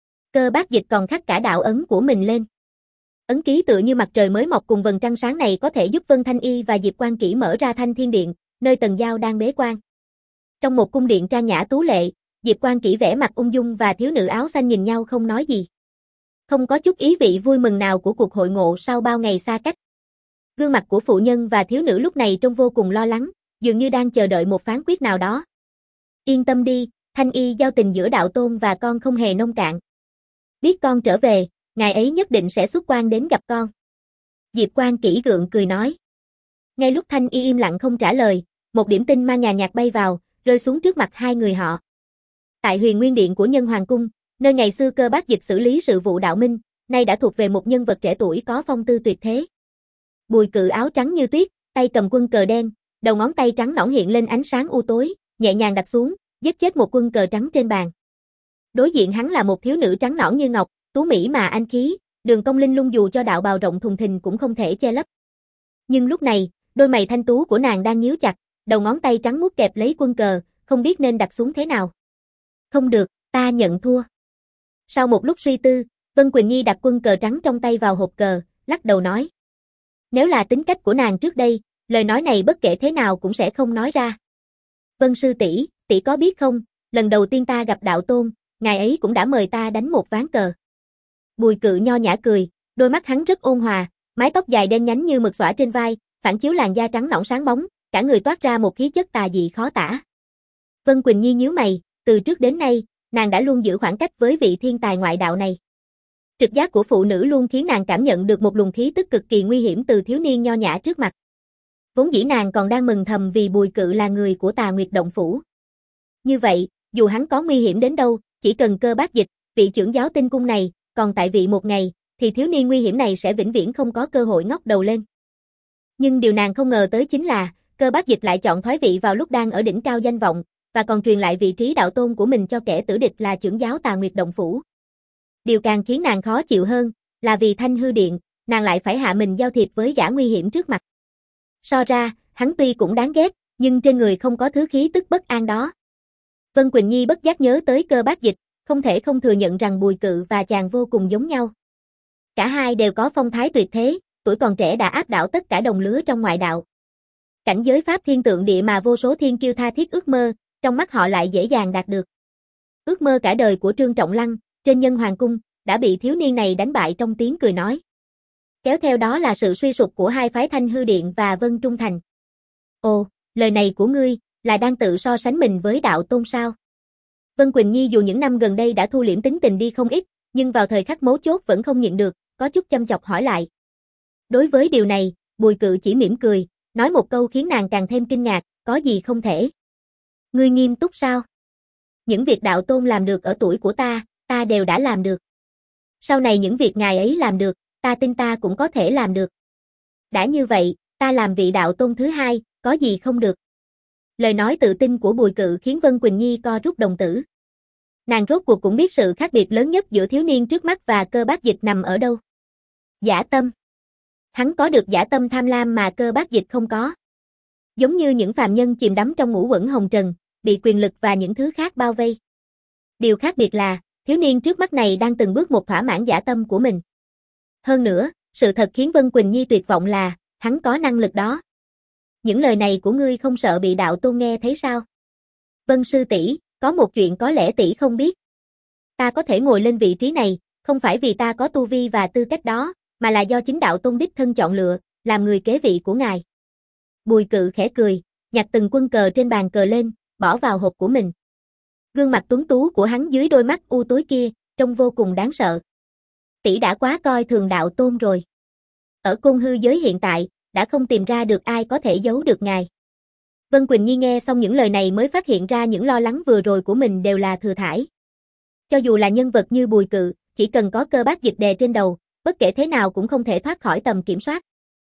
Cơ Bác Dịch còn khắc cả đạo ấn của mình lên. Ấn ký tựa như mặt trời mới mọc cùng vầng trăng sáng này có thể giúp Vân Thanh Y và Diệp Quan Kỷ mở ra Thanh Thiên Điện, nơi Tần Giao đang bế quan. Trong một cung điện trang nhã tú lệ, Diệp Quan Kỷ vẻ mặt ung dung và thiếu nữ áo xanh nhìn nhau không nói gì. Không có chút ý vị vui mừng nào của cuộc hội ngộ sau bao ngày xa cách. Gương mặt của phụ nhân và thiếu nữ lúc này trông vô cùng lo lắng, dường như đang chờ đợi một phán quyết nào đó. Yên tâm đi, Thanh Y giao tình giữa đạo tôn và con không hề nông cạn. Biết con trở về, ngài ấy nhất định sẽ xuất quan đến gặp con. Diệp Quan Kỷ gượng cười nói. Ngay lúc Thanh Y im lặng không trả lời, một điểm tinh mang nhàn nhạt bay vào, rơi xuống trước mặt hai người họ. Tại Huyền Nguyên Điện của Nhân Hoàng Cung, nơi ngày xưa Cơ Bác Dịch xử lý sự vụ đạo minh, nay đã thuộc về một nhân vật trẻ tuổi có phong tư tuyệt thế. Bùi Cự áo trắng như tuyết, tay cầm quân cờ đen, đầu ngón tay trắng nõn hiện lên ánh sáng u tối, nhẹ nhàng đặt xuống, giết chết một quân cờ trắng trên bàn. Đối diện hắn là một thiếu nữ trắng nõn như ngọc, tú mỹ mà anh khí, đường cong linh lung dù cho đạo bào rộng thùng thình cũng không thể che lấp. Nhưng lúc này, đôi mày thanh tú của nàng đang nhíu chặt, đầu ngón tay trắng muốt kẹp lấy quân cờ, không biết nên đặt xuống thế nào. Không được, ta nhận thua. Sau một lúc suy tư, Vân Quỳnh Nhi đặt quân cờ trắng trong tay vào hộp cờ, lắc đầu nói. Nếu là tính cách của nàng trước đây, lời nói này bất kể thế nào cũng sẽ không nói ra. Vân sư tỷ, tỷ có biết không, lần đầu tiên ta gặp đạo tôn, ngài ấy cũng đã mời ta đánh một ván cờ. Bùi Cự nho nhã cười, đôi mắt hắn rất ôn hòa, mái tóc dài đen nhánh như mực xõa trên vai, phản chiếu làn da trắng nõn sáng bóng, cả người toát ra một khí chất tà dị khó tả. Vân Quỳnh Nhi nhíu mày, từ trước đến nay, nàng đã luôn giữ khoảng cách với vị thiên tài ngoại đạo này. Trực giác của phụ nữ luôn khiến nàng cảm nhận được một luồng khí tức cực kỳ nguy hiểm từ thiếu niên nho nhã trước mặt. Vốn dĩ nàng còn đang mừng thầm vì Bùi Cự là người của Tà Nguyệt Động Phủ. Như vậy, dù hắn có nguy hiểm đến đâu, chỉ cần Cơ Bác Dịch, vị trưởng giáo tinh cung này, còn tại vị một ngày, thì thiếu niên nguy hiểm này sẽ vĩnh viễn không có cơ hội ngóc đầu lên. Nhưng điều nàng không ngờ tới chính là, Cơ Bác Dịch lại chọn thoái vị vào lúc đang ở đỉnh cao danh vọng, và còn truyền lại vị trí đạo tôn của mình cho kẻ tử địch là trưởng giáo Tà Nguyệt Động Phủ. Điều càng khiến nàng khó chịu hơn, là vì Thanh Hư Điện, nàng lại phải hạ mình giao thiệp với gã nguy hiểm trước mặt. So ra, hắn tuy cũng đáng ghét, nhưng trên người không có thứ khí tức bất an đó. Vân Quỳnh Nhi bất giác nhớ tới Cơ Bác Dịch, không thể không thừa nhận rằng Bùi Cự và chàng vô cùng giống nhau. Cả hai đều có phong thái tuyệt thế, tuổi còn trẻ đã áp đảo tất cả đồng lứa trong ngoại đạo. Cảnh giới pháp thiên tượng địa mà vô số thiên kiêu tha thiết ước mơ, trong mắt họ lại dễ dàng đạt được. Ước mơ cả đời của Trương Trọng Lăng, trên Nhân Hoàng Cung, đã bị thiếu niên này đánh bại trong tiếng cười nói. Kéo theo đó là sự suy sụp của hai phái Thanh Hư Điện và Vân Trung Thành. Ồ, lời này của ngươi, là đang tự so sánh mình với đạo tôn sao? Vân Quỳnh Nhi dù những năm gần đây đã thu liễm tính tình đi không ít, nhưng vào thời khắc mấu chốt vẫn không nhịn được, có chút chăm chọc hỏi lại. Đối với điều này, Bùi Cự chỉ mỉm cười, nói một câu khiến nàng càng thêm kinh ngạc, có gì không thể. Ngươi nghiêm túc sao? Những việc đạo tôn làm được ở tuổi của ta, ta đều đã làm được. Sau này những việc ngài ấy làm được, ta tin ta cũng có thể làm được. Đã như vậy, ta làm vị đạo tôn thứ hai, có gì không được. Lời nói tự tin của Bùi Cự khiến Vân Quỳnh Nhi co rút đồng tử. Nàng rốt cuộc cũng biết sự khác biệt lớn nhất giữa thiếu niên trước mắt và Cơ Bác Dịch nằm ở đâu. Dã tâm. Hắn có được dã tâm tham lam mà Cơ Bác Dịch không có. Giống như những phàm nhân chìm đắm trong ngũ uẩn hồng trần, bị quyền lực và những thứ khác bao vây. Điều khác biệt là, thiếu niên trước mắt này đang từng bước một thỏa mãn dã tâm của mình. Hơn nữa, sự thật khiến Vân Quỳnh Nhi tuyệt vọng là, hắn có năng lực đó. Những lời này của ngươi không sợ bị đạo tôn nghe thấy sao? Vân sư tỷ, Có một chuyện có lẽ tỷ không biết. Ta có thể ngồi lên vị trí này, không phải vì ta có tu vi và tư cách đó, mà là do chính đạo tôn đích thân chọn lựa, làm người kế vị của ngài. Bùi Cự khẽ cười, nhặt từng quân cờ trên bàn cờ lên, bỏ vào hộp của mình. Gương mặt tuấn tú của hắn dưới đôi mắt u tối kia, trông vô cùng đáng sợ. Tỷ đã quá coi thường đạo tôn rồi. Ở Côn Hư giới hiện tại, đã không tìm ra được ai có thể giấu được ngài. Vân Quỳnh Nhi nghe xong những lời này mới phát hiện ra những lo lắng vừa rồi của mình đều là thừa thãi. Cho dù là nhân vật như Bùi Cự, chỉ cần có cơ bát dịch đè trên đầu, bất kể thế nào cũng không thể thoát khỏi tầm kiểm soát.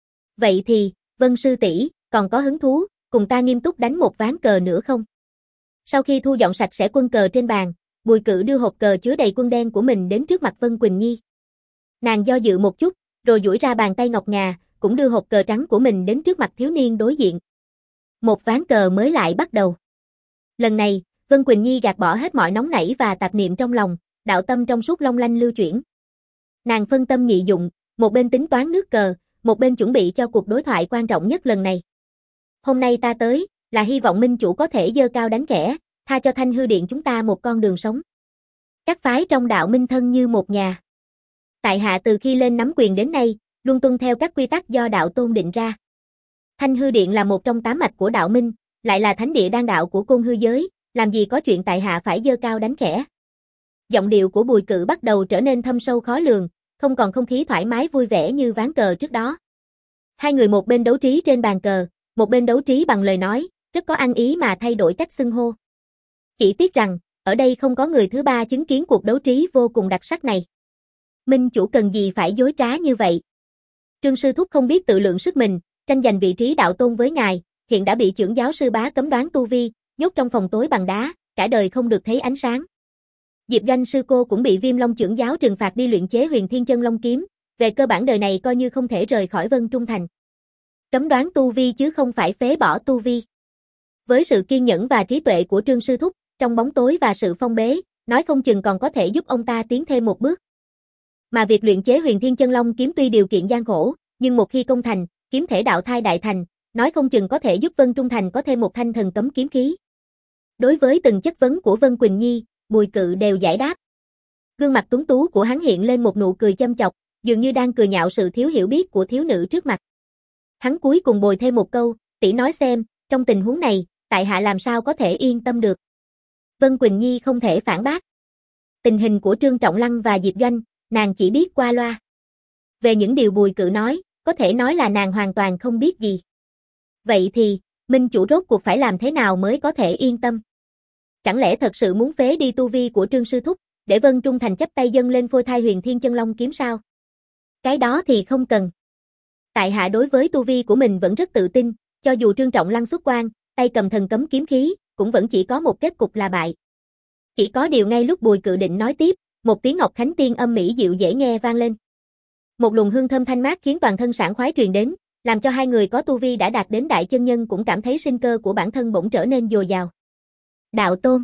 Vậy thì, Vân sư tỷ, còn có hứng thú, cùng ta nghiêm túc đánh một ván cờ nữa không? Sau khi thu dọn sạch sẽ quân cờ trên bàn, Bùi Cự đưa hộp cờ chứa đầy quân đen của mình đến trước mặt Vân Quỳnh Nhi. Nàng do dự một chút, rồi duỗi ra bàn tay ngọc ngà, cũng đưa hộp cờ trắng của mình đến trước mặt thiếu niên đối diện. Một ván cờ mới lại bắt đầu. Lần này, Vân Quỳnh Nhi gạt bỏ hết mọi nóng nảy và tạp niệm trong lòng, đạo tâm trong suốt long lanh lưu chuyển. Nàng phân tâm nhị dụng, một bên tính toán nước cờ, một bên chuẩn bị cho cuộc đối thoại quan trọng nhất lần này. Hôm nay ta tới, là hy vọng minh chủ có thể giơ cao đánh khẽ, tha cho Thanh Hư Điện chúng ta một con đường sống. Các phái trong đạo minh thân như một nhà. Tại hạ từ khi lên nắm quyền đến nay, luôn tuân theo các quy tắc do đạo tôn định ra. Thanh Hư Điện là một trong tám mạch của đạo minh, lại là thánh địa đan đạo của Côn Hư giới, làm gì có chuyện tại hạ phải giơ cao đánh khẽ. Giọng điệu của Bùi Cự bắt đầu trở nên thâm sâu khó lường, không còn không khí thoải mái vui vẻ như ván cờ trước đó. Hai người một bên đấu trí trên bàn cờ, một bên đấu trí bằng lời nói, rất có ăn ý mà thay đổi cách xưng hô. Chỉ tiếc rằng, ở đây không có người thứ ba chứng kiến cuộc đấu trí vô cùng đặc sắc này. Minh chủ cần gì phải dối trá như vậy? Trương sư thúc không biết tự lượng sức mình, tranh giành vị trí đạo tôn với ngài, hiện đã bị chưởng giáo sư bá cấm đoán tu vi, nhốt trong phòng tối bằng đá, cả đời không được thấy ánh sáng. Diệp Doanh sư cô cũng bị Viêm Long chưởng giáo trừng phạt đi luyện chế Huyền Thiên Chân Long kiếm, về cơ bản đời này coi như không thể rời khỏi Vân Trung Thành. Cấm đoán tu vi chứ không phải phế bỏ tu vi. Với sự kiên nhẫn và trí tuệ của Trương sư thúc, trong bóng tối và sự phong bế, nói không chừng còn có thể giúp ông ta tiến thêm một bước. Mà việc luyện chế Huyền Thiên Chân Long kiếm tuy điều kiện gian khổ, nhưng một khi công thành, kiếm thể đạo thai đại thành, nói không chừng có thể giúp Vân Trung Thành có thêm một thanh thần cấm kiếm khí. Đối với từng chất vấn của Vân Quỳnh Nhi, Bùi Cự đều giải đáp. Gương mặt tuấn tú của hắn hiện lên một nụ cười châm chọc, dường như đang cười nhạo sự thiếu hiểu biết của thiếu nữ trước mặt. Hắn cuối cùng bồi thêm một câu, tỷ nói xem, trong tình huống này, tại hạ làm sao có thể yên tâm được. Vân Quỳnh Nhi không thể phản bác. Tình hình của Trương Trọng Lăng và Diệp Doanh, nàng chỉ biết qua loa. Về những điều Bùi Cự nói, có thể nói là nàng hoàn toàn không biết gì. Vậy thì, minh chủ rốt cuộc phải làm thế nào mới có thể yên tâm? Chẳng lẽ thật sự muốn phế đi tu vi của Trương sư thúc, để Vân Trung Thành chấp tay dâng lên phôi thai Huyền Thiên Chân Long kiếm sao? Cái đó thì không cần. Tại hạ đối với tu vi của mình vẫn rất tự tin, cho dù Trương Trọng Lăng xuất quan, tay cầm thần cấm kiếm khí, cũng vẫn chỉ có một kết cục là bại. Chỉ có điều ngay lúc Bùi Cự định nói tiếp, một tiếng Ngọc Khánh Tiên âm mỹ dịu dễ nghe vang lên. Một luồng hương thơm thanh mát khiến toàn thân sảng khoái truyền đến, làm cho hai người có tu vi đã đạt đến đại chân nhân cũng cảm thấy sinh cơ của bản thân bỗng trở nên dồi dào. Đạo tôn.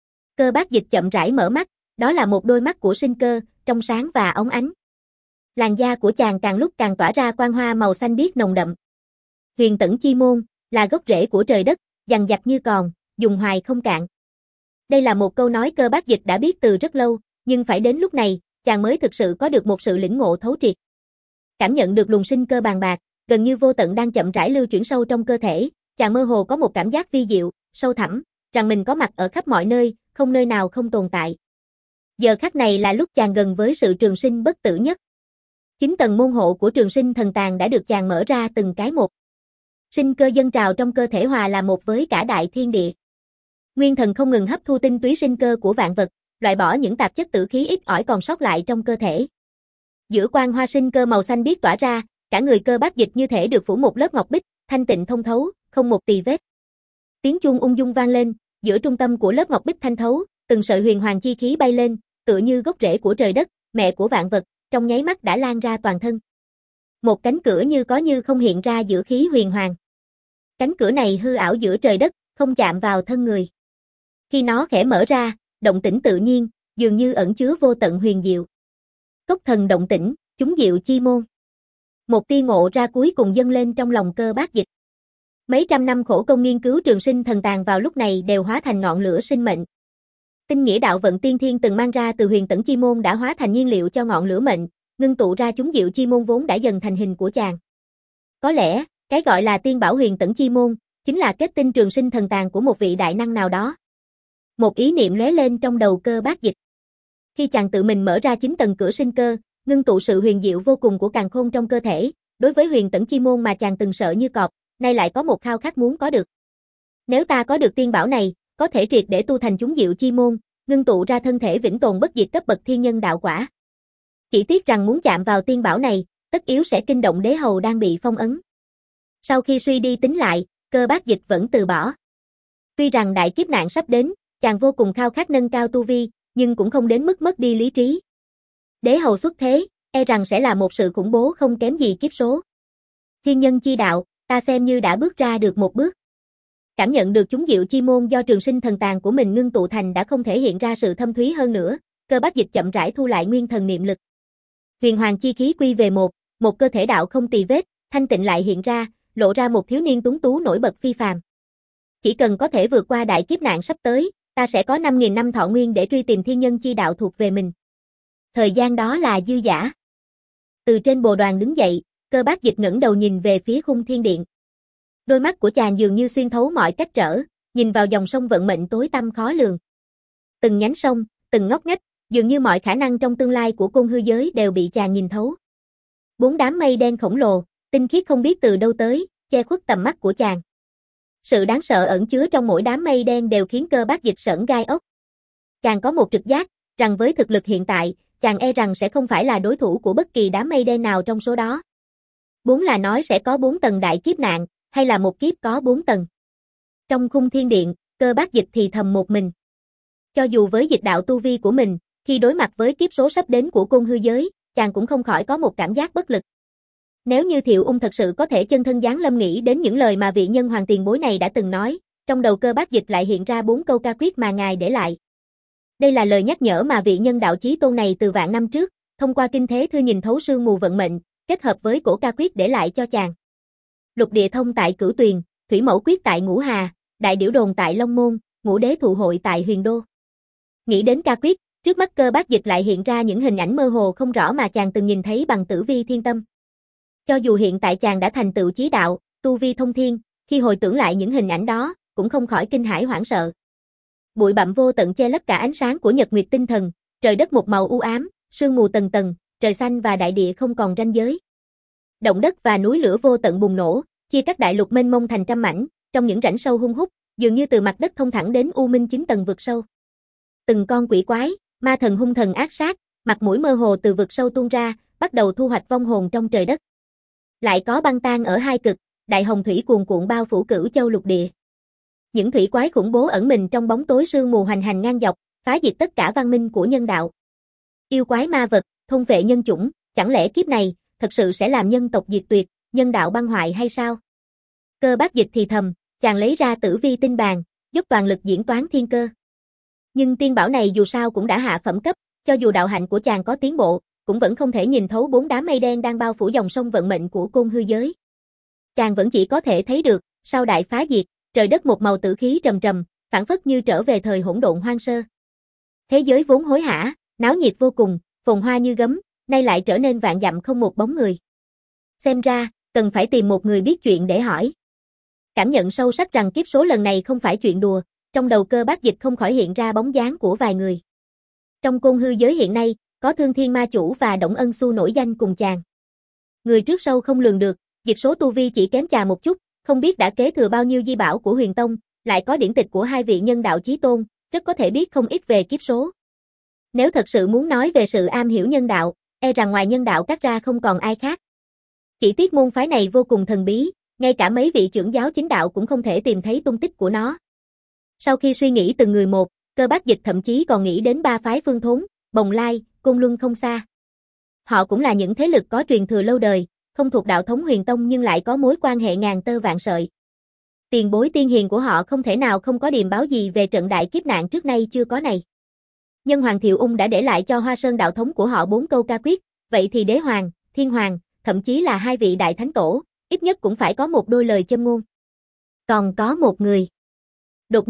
Cơ Bát Dịch chậm rãi mở mắt, đó là một đôi mắt của sinh cơ, trong sáng và óng ánh. Làn da của chàng càng lúc càng tỏa ra quang hoa màu xanh biếc nồng đậm. Huyền Tẩn Chi Môn, là gốc rễ của trời đất, dằng dặc như còn, dùng hoài không cạn. Đây là một câu nói Cơ Bát Dịch đã biết từ rất lâu, nhưng phải đến lúc này, chàng mới thực sự có được một sự lĩnh ngộ thấu triệt. Cảm nhận được luồng sinh cơ bàn bạc, gần như vô tận đang chậm rãi lưu chuyển sâu trong cơ thể, chàng mơ hồ có một cảm giác vi diệu, sâu thẳm, rằng mình có mặt ở khắp mọi nơi, không nơi nào không tồn tại. Giờ khắc này là lúc chàng gần với sự trường sinh bất tử nhất. Chín tầng môn hộ của trường sinh thần tàng đã được chàng mở ra từng cái một. Sinh cơ dâng trào trong cơ thể hòa là một với cả đại thiên địa. Nguyên thần không ngừng hấp thu tinh túy sinh cơ của vạn vật, loại bỏ những tạp chất tử khí ít ỏi còn sót lại trong cơ thể. Giữa quang hoa sinh cơ màu xanh biếc tỏa ra, cả người Cơ Bát Dịch như thể được phủ một lớp ngọc bích, thanh tịnh thông thấu, không một tì vết. Tiếng chuông ung dung vang lên, giữa trung tâm của lớp ngọc bích thanh thấu, từng sợi huyền hoàng chi khí bay lên, tựa như gốc rễ của trời đất, mẹ của vạn vật, trong nháy mắt đã lan ra toàn thân. Một cánh cửa như có như không hiện ra giữa khí huyền hoàng. Cánh cửa này hư ảo giữa trời đất, không chạm vào thân người. Khi nó khẽ mở ra, động tĩnh tự nhiên, dường như ẩn chứa vô tận huyền diệu. Cốc thần động tĩnh, chúng diệu chi môn. Một tia ngộ ra cuối cùng dâng lên trong lòng Cơ Bát Dịch. Mấy trăm năm khổ công nghiên cứu trường sinh thần tàng vào lúc này đều hóa thành ngọn lửa sinh mệnh. Tinh nghĩa đạo vận tiên thiên từng mang ra từ huyền tẫn chi môn đã hóa thành nhiên liệu cho ngọn lửa mệnh, ngưng tụ ra chúng diệu chi môn vốn đã dần thành hình của chàng. Có lẽ, cái gọi là tiên bảo huyền tẫn chi môn, chính là kết tinh trường sinh thần tàng của một vị đại năng nào đó. Một ý niệm lóe lên trong đầu Cơ Bác Dịch. Khi chàng tự mình mở ra chín tầng cửa sinh cơ, ngưng tụ sự huyền diệu vô cùng của càn khôn trong cơ thể, đối với huyền tẫn chi môn mà chàng từng sợ như cọp, nay lại có một khao khát muốn có được. Nếu ta có được tiên bảo này, có thể triệt để tu thành chúng diệu chi môn, ngưng tụ ra thân thể vĩnh tồn bất diệt cấp bậc thiên nhân đạo quả. Chỉ tiếc rằng muốn chạm vào tiên bảo này, tất yếu sẽ kinh động đế hầu đang bị phong ấn. Sau khi suy đi tính lại, Cơ Bác Dịch vẫn từ bỏ. Tuy rằng đại kiếp nạn sắp đến, chàng vô cùng khao khát nâng cao tu vi, nhưng cũng không đến mức mất đi lý trí. Đế hầu xuất thế, e rằng sẽ là một sự khủng bố không kém gì kiếp số. Thiên nhân chi đạo, ta xem như đã bước ra được một bước. Cảm nhận được chúng diệu chi môn do trường sinh thần tàng của mình ngưng tụ thành đã không thể hiện ra sự thâm thúy hơn nữa, Cơ Bác Dịch chậm rãi thu lại nguyên thần niệm lực. Huyền hoàng chi khí quy về một, một cơ thể đạo không tì vết, thanh tịnh lại hiện ra, lộ ra một thiếu niên tuấn tú nổi bật phi phàm. Chỉ cần có thể vượt qua đại kiếp nạn sắp tới, ta sẽ có năm nghìn năm thọ nguyên để truy tìm thiên nhân chi đạo thuộc về mình. Thời gian đó là dư dả. Từ trên bồ đoàn đứng dậy, Cơ Bác Dịch ngẩng đầu nhìn về phía khung thiên điện. Đôi mắt của chàng dường như xuyên thấu mọi cách trở, nhìn vào dòng sông vận mệnh tối tăm khó lường. Từng nhánh sông, từng ngóc ngách, dường như mọi khả năng trong tương lai của côn hư giới đều bị chàng nhìn thấu. Bốn đám mây đen khổng lồ, tinh khiết không biết từ đâu tới, che khuất tầm mắt của chàng. Sự đáng sợ ẩn chứa trong mỗi đám mây đen đều khiến Cơ Bác Dịch sởn gai ốc. Chàng có một trực giác, rằng với thực lực hiện tại, chàng e rằng sẽ không phải là đối thủ của bất kỳ đám mây đen nào trong số đó. Bốn là nói sẽ có bốn tầng đại kiếp nạn, hay là một kiếp có bốn tầng. Trong khung thiên điện, Cơ Bác Dịch thì thầm một mình. Cho dù với dịch đạo tu vi của mình, khi đối mặt với kiếp số sắp đến của côn hư giới, chàng cũng không khỏi có một cảm giác bất lực. Nếu như Thiệu Ung thật sự có thể chân thân giáng lâm nghĩ đến những lời mà vị nhân hoàng tiền bối này đã từng nói, trong đầu Cơ Bác Dịch lại hiện ra bốn câu ca quyết mà ngài để lại. Đây là lời nhắc nhở mà vị nhân đạo chí tôn này từ vạn năm trước, thông qua kinh thế thư nhìn thấu sương mù vận mệnh, kết hợp với cổ ca quyết để lại cho chàng. Lục địa thông tại Cửu Tuyền, thủy mẫu quyết tại Ngũ Hà, đại điểu đồn tại Long Môn, ngũ đế thụ hội tại Huyền Đô. Nghĩ đến ca quyết, trước mắt Cơ Bác Dịch lại hiện ra những hình ảnh mơ hồ không rõ mà chàng từng nhìn thấy bằng tử vi thiên tâm. Cho dù hiện tại chàng đã thành tựu chí đạo, tu vi thông thiên, khi hồi tưởng lại những hình ảnh đó, cũng không khỏi kinh hãi hoảng sợ. Bụi bặm vô tận che lấp cả ánh sáng của nhật nguyệt tinh thần, trời đất một màu u ám, sương mù tầng tầng, trời xanh và đại địa không còn ranh giới. Động đất và núi lửa vô tận bùng nổ, chia các đại lục mênh mông thành trăm mảnh, trong những rãnh sâu hun hút, dường như từ mặt đất thông thẳng đến u minh chín tầng vực sâu. Từng con quỷ quái, ma thần hung thần ác sát, mặt mũi mơ hồ từ vực sâu tuôn ra, bắt đầu thu hoạch vong hồn trong trời đất. Lại có băng tan ở hai cực, đại hồng thủy cuồn cuộn bao phủ cửu châu lục địa. Những thủy quái khủng bố ẩn mình trong bóng tối sương mù hoành hành ngang dọc, phá diệt tất cả văn minh của nhân đạo. Yêu quái ma vật, thôn vệ nhân chủng, chẳng lẽ kiếp này thật sự sẽ làm nhân tộc diệt tuyệt, nhân đạo băng hoại hay sao? Cơ Bác Dịch thì thầm, chàng lấy ra tử vi tinh bàn, dốc toàn lực diễn toán thiên cơ. Nhưng tiên bảo này dù sao cũng đã hạ phẩm cấp, cho dù đạo hạnh của chàng có tiến bộ, cũng vẫn không thể nhìn thấu bốn đám mây đen đang bao phủ dòng sông vận mệnh của côn hư giới. Chàng vẫn chỉ có thể thấy được, sau đại phá diệt, trời đất một màu tử khí trầm trầm, phảng phất như trở về thời hỗn độn hoang sơ. Thế giới vốn hối hả, náo nhiệt vô cùng, phồn hoa như gấm, nay lại trở nên vạn dặm không một bóng người. Xem ra, cần phải tìm một người biết chuyện để hỏi. Cảm nhận sâu sắc rằng kiếp số lần này không phải chuyện đùa, trong đầu Cơ Bác Dịch không khỏi hiện ra bóng dáng của vài người. Trong côn hư giới hiện nay, có Thương Thiên Ma Chủ và Đổng Ân Xu nổi danh cùng chàng. Người trước sau không lường được, dịch số tu vi chỉ kém chàng một chút, không biết đã kế thừa bao nhiêu di bảo của Huyền Tông, lại có điển tịch của hai vị nhân đạo chí tôn, rất có thể biết không ít về kiếp số. Nếu thật sự muốn nói về sự am hiểu nhân đạo, e rằng ngoài nhân đạo cắt ra không còn ai khác. Chỉ tiếc môn phái này vô cùng thần bí, ngay cả mấy vị trưởng giáo chính đạo cũng không thể tìm thấy tung tích của nó. Sau khi suy nghĩ từng người một, Cơ Bác Dịch thậm chí còn nghĩ đến ba phái Phương Thốn, Bồng Lai, Côn Luân không xa. Họ cũng là những thế lực có truyền thừa lâu đời, không thuộc đạo thống Huyền Tông nhưng lại có mối quan hệ ngàn tơ vạn sợi. Tiền bối tiên hiền của họ không thể nào không có điềm báo gì về trận đại kiếp nạn trước nay chưa có này. Nhân hoàng Thiệu Ung đã để lại cho Hoa Sơn đạo thống của họ bốn câu ca quyết, vậy thì Đế Hoàng, Thiên Hoàng, thậm chí là hai vị đại thánh tổ, ít nhất cũng phải có một đôi lời châm ngôn. Còn có một người. Đột nhiên,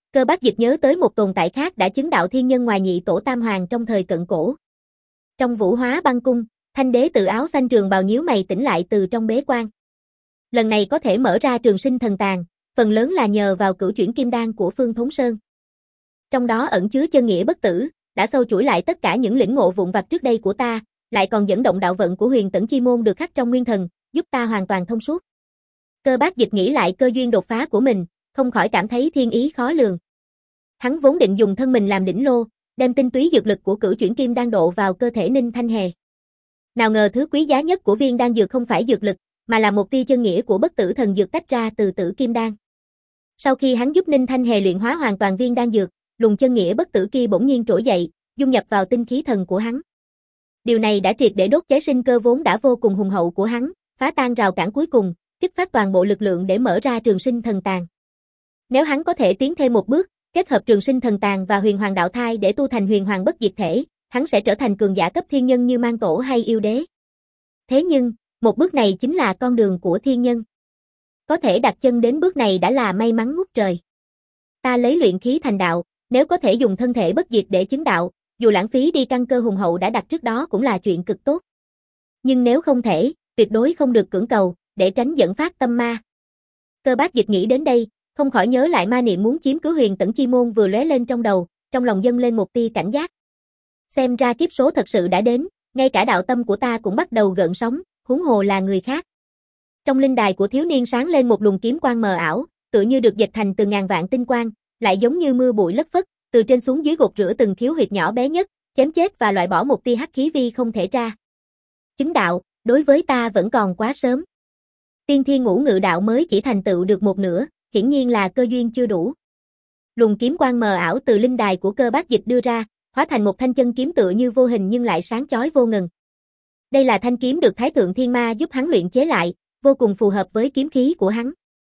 Cơ Bác Dịch nhớ tới một tồn tại khác đã chứng đạo thiên nhân ngoài nhị tổ Tam Hoàng trong thời cận cổ. Trong Vũ Hóa Băng Cung, Thanh Đế tự áo xanh trường bào nhíu mày tỉnh lại từ trong bế quan. Lần này có thể mở ra Trường Sinh Thần Tàng, phần lớn là nhờ vào cửu chuyển kim đan của Phương Thốn Sơn. Trong đó ẩn chứa chân nghĩa bất tử, đã sâu chuỗi lại tất cả những lĩnh ngộ vụn vặt trước đây của ta, lại còn dẫn động đạo vận của Huyền Tẫn Chi môn được khắc trong nguyên thần, giúp ta hoàn toàn thông suốt. Cơ Bác Dịch nghĩ lại cơ duyên đột phá của mình, không khỏi cảm thấy thiên ý khó lường. Hắn vốn định dùng thân mình làm đỉnh lô, đem tinh túy dược lực của cửu chuyển kim đan độ vào cơ thể Ninh Thanh Hề. Nào ngờ thứ quý giá nhất của viên đan dược không phải dược lực, mà là một tia chân nghĩa của bất tử thần dược tách ra từ tử kim đan. Sau khi hắn giúp Ninh Thanh Hề luyện hóa hoàn toàn viên đan dược, luồng chân nghĩa bất tử kia bỗng nhiên trỗi dậy, dung nhập vào tinh khí thần của hắn. Điều này đã triệt để đốt cháy sinh cơ vốn đã vô cùng hùng hậu của hắn, phá tan rào cản cuối cùng, kích phát toàn bộ lực lượng để mở ra Trường Sinh Thần Tàng. Nếu hắn có thể tiến thêm một bước, kết hợp Trường Sinh Thần Tàng và Huyền Hoàng Đạo Thai để tu thành Huyền Hoàng bất diệt thể, hắn sẽ trở thành cường giả cấp thiên nhân như Mang Tổ hay Yêu Đế. Thế nhưng, một bước này chính là con đường của thiên nhân. Có thể đặt chân đến bước này đã là may mắn ngút trời. Ta lấy luyện khí thành đạo, nếu có thể dùng thân thể bất diệt để chứng đạo, dù lãng phí đi căn cơ hùng hậu đã đặt trước đó cũng là chuyện cực tốt. Nhưng nếu không thể, tuyệt đối không được cưỡng cầu, để tránh dẫn phát tâm ma. Cơ Bác Dịch nghĩ đến đây, không khỏi nhớ lại ma niệm muốn chiếm cứ Huyền Tẫn Chi môn vừa lóe lên trong đầu, trong lòng dâng lên một tia cảnh giác. Xem ra kiếp số thật sự đã đến, ngay cả đạo tâm của ta cũng bắt đầu gợn sóng, huống hồ là người khác. Trong linh đài của thiếu niên sáng lên một luồng kiếm quang mờ ảo, tựa như được dệt thành từ ngàn vạn tinh quang, lại giống như mưa bụi lất phất, từ trên xuống dưới gột rửa từng khiếu huyệt nhỏ bé nhất, chém chết và loại bỏ một tia hắc khí vi không thể ra. Chứng đạo, đối với ta vẫn còn quá sớm. Tiên Thiên Ngũ Ngự đạo mới chỉ thành tựu được một nửa, hiển nhiên là cơ duyên chưa đủ. Luồng kiếm quang mờ ảo từ linh đài của Cơ Bác Dịch đưa ra, hóa thành một thanh chân kiếm tựa như vô hình nhưng lại sáng chói vô ngần. Đây là thanh kiếm được Thái Thượng Thiên Ma giúp hắn luyện chế lại, vô cùng phù hợp với kiếm khí của hắn.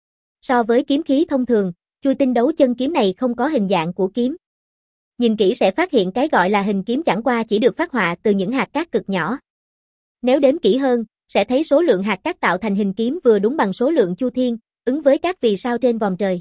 So với kiếm khí thông thường, chui tinh đấu chân kiếm này không có hình dạng của kiếm. Nhìn kỹ sẽ phát hiện cái gọi là hình kiếm chẳng qua chỉ được phát họa từ những hạt cát cực nhỏ. Nếu đếm kỹ hơn, sẽ thấy số lượng hạt cát tạo thành hình kiếm vừa đúng bằng số lượng chu thiên, ứng với các vì sao trên vòm trời.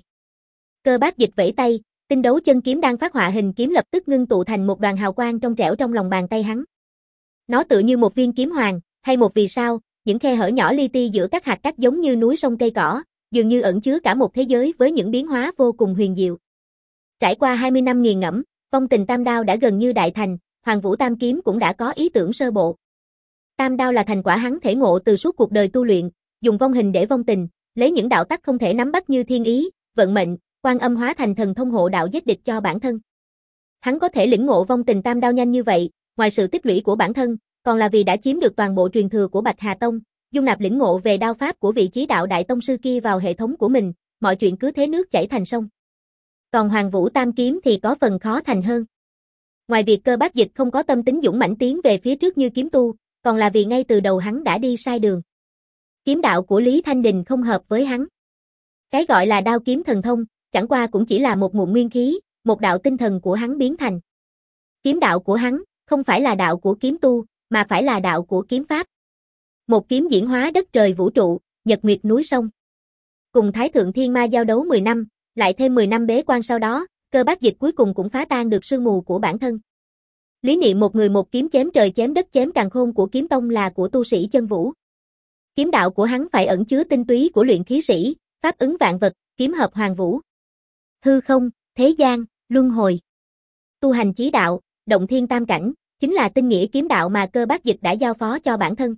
Cơ Bác Dịch vẫy tay, tinh đấu chân kiếm đang phát họa hình kiếm lập tức ngưng tụ thành một đoàn hào quang trong trẻo trong lòng bàn tay hắn. Nó tựa như một viên kiếm hoàng, hay một vì sao, những khe hở nhỏ li ti giữa các hạt cát giống như núi sông cây cỏ, dường như ẩn chứa cả một thế giới với những biến hóa vô cùng huyền diệu. Trải qua hai mươi năm nghiền ngẫm, Vong Tình Tam Đao đã gần như đại thành, Hoàng Vũ Tam Kiếm cũng đã có ý tưởng sơ bộ. Tam Đao là thành quả hắn thể ngộ từ suốt cuộc đời tu luyện, dùng vong hình để vong tình, lấy những đạo tắc không thể nắm bắt như thiên ý, vận mệnh, quan âm hóa thành thần thông hộ đạo giết địch cho bản thân. Hắn có thể lĩnh ngộ vong tình Tam Đao nhanh như vậy, ngoài sự tích lũy của bản thân, còn là vì đã chiếm được toàn bộ truyền thừa của Bạch Hà Tông, dung nạp lĩnh ngộ về đao pháp của vị chí đạo đại tông sư kia vào hệ thống của mình, mọi chuyện cứ thế nước chảy thành sông. Còn Hoàng Vũ Tam Kiếm thì có phần khó thành hơn. Ngoài việc Cơ Bác Dịch không có tâm tính dũng mãnh tiến về phía trước như kiếm tu, còn là vì ngay từ đầu hắn đã đi sai đường. Kiếm đạo của Lý Thanh Đình không hợp với hắn. Cái gọi là đao kiếm thần thông, chẳng qua cũng chỉ là một ngụm nguyên khí, một đạo tinh thần của hắn biến thành. Kiếm đạo của hắn, không phải là đạo của kiếm tu, mà phải là đạo của kiếm pháp. Một kiếm diễn hóa đất trời vũ trụ, nhật nguyệt núi sông. Cùng Thái Thượng Thiên Ma giao đấu mười năm, lại thêm mười năm bế quan sau đó, Cơ Bác Dịch cuối cùng cũng phá tan được sương mù của bản thân. Lý niệm một người một kiếm chém trời chém đất chém càn khôn của kiếm tông là của tu sĩ chân vũ. Kiếm đạo của hắn phải ẩn chứa tinh túy của luyện khí sĩ, pháp ứng vạn vật, kiếm hợp hoàng vũ. Hư không, thế gian, luân hồi. Tu hành chí đạo, động thiên tam cảnh, chính là tinh nghĩa kiếm đạo mà Cơ Bác Dịch đã giao phó cho bản thân.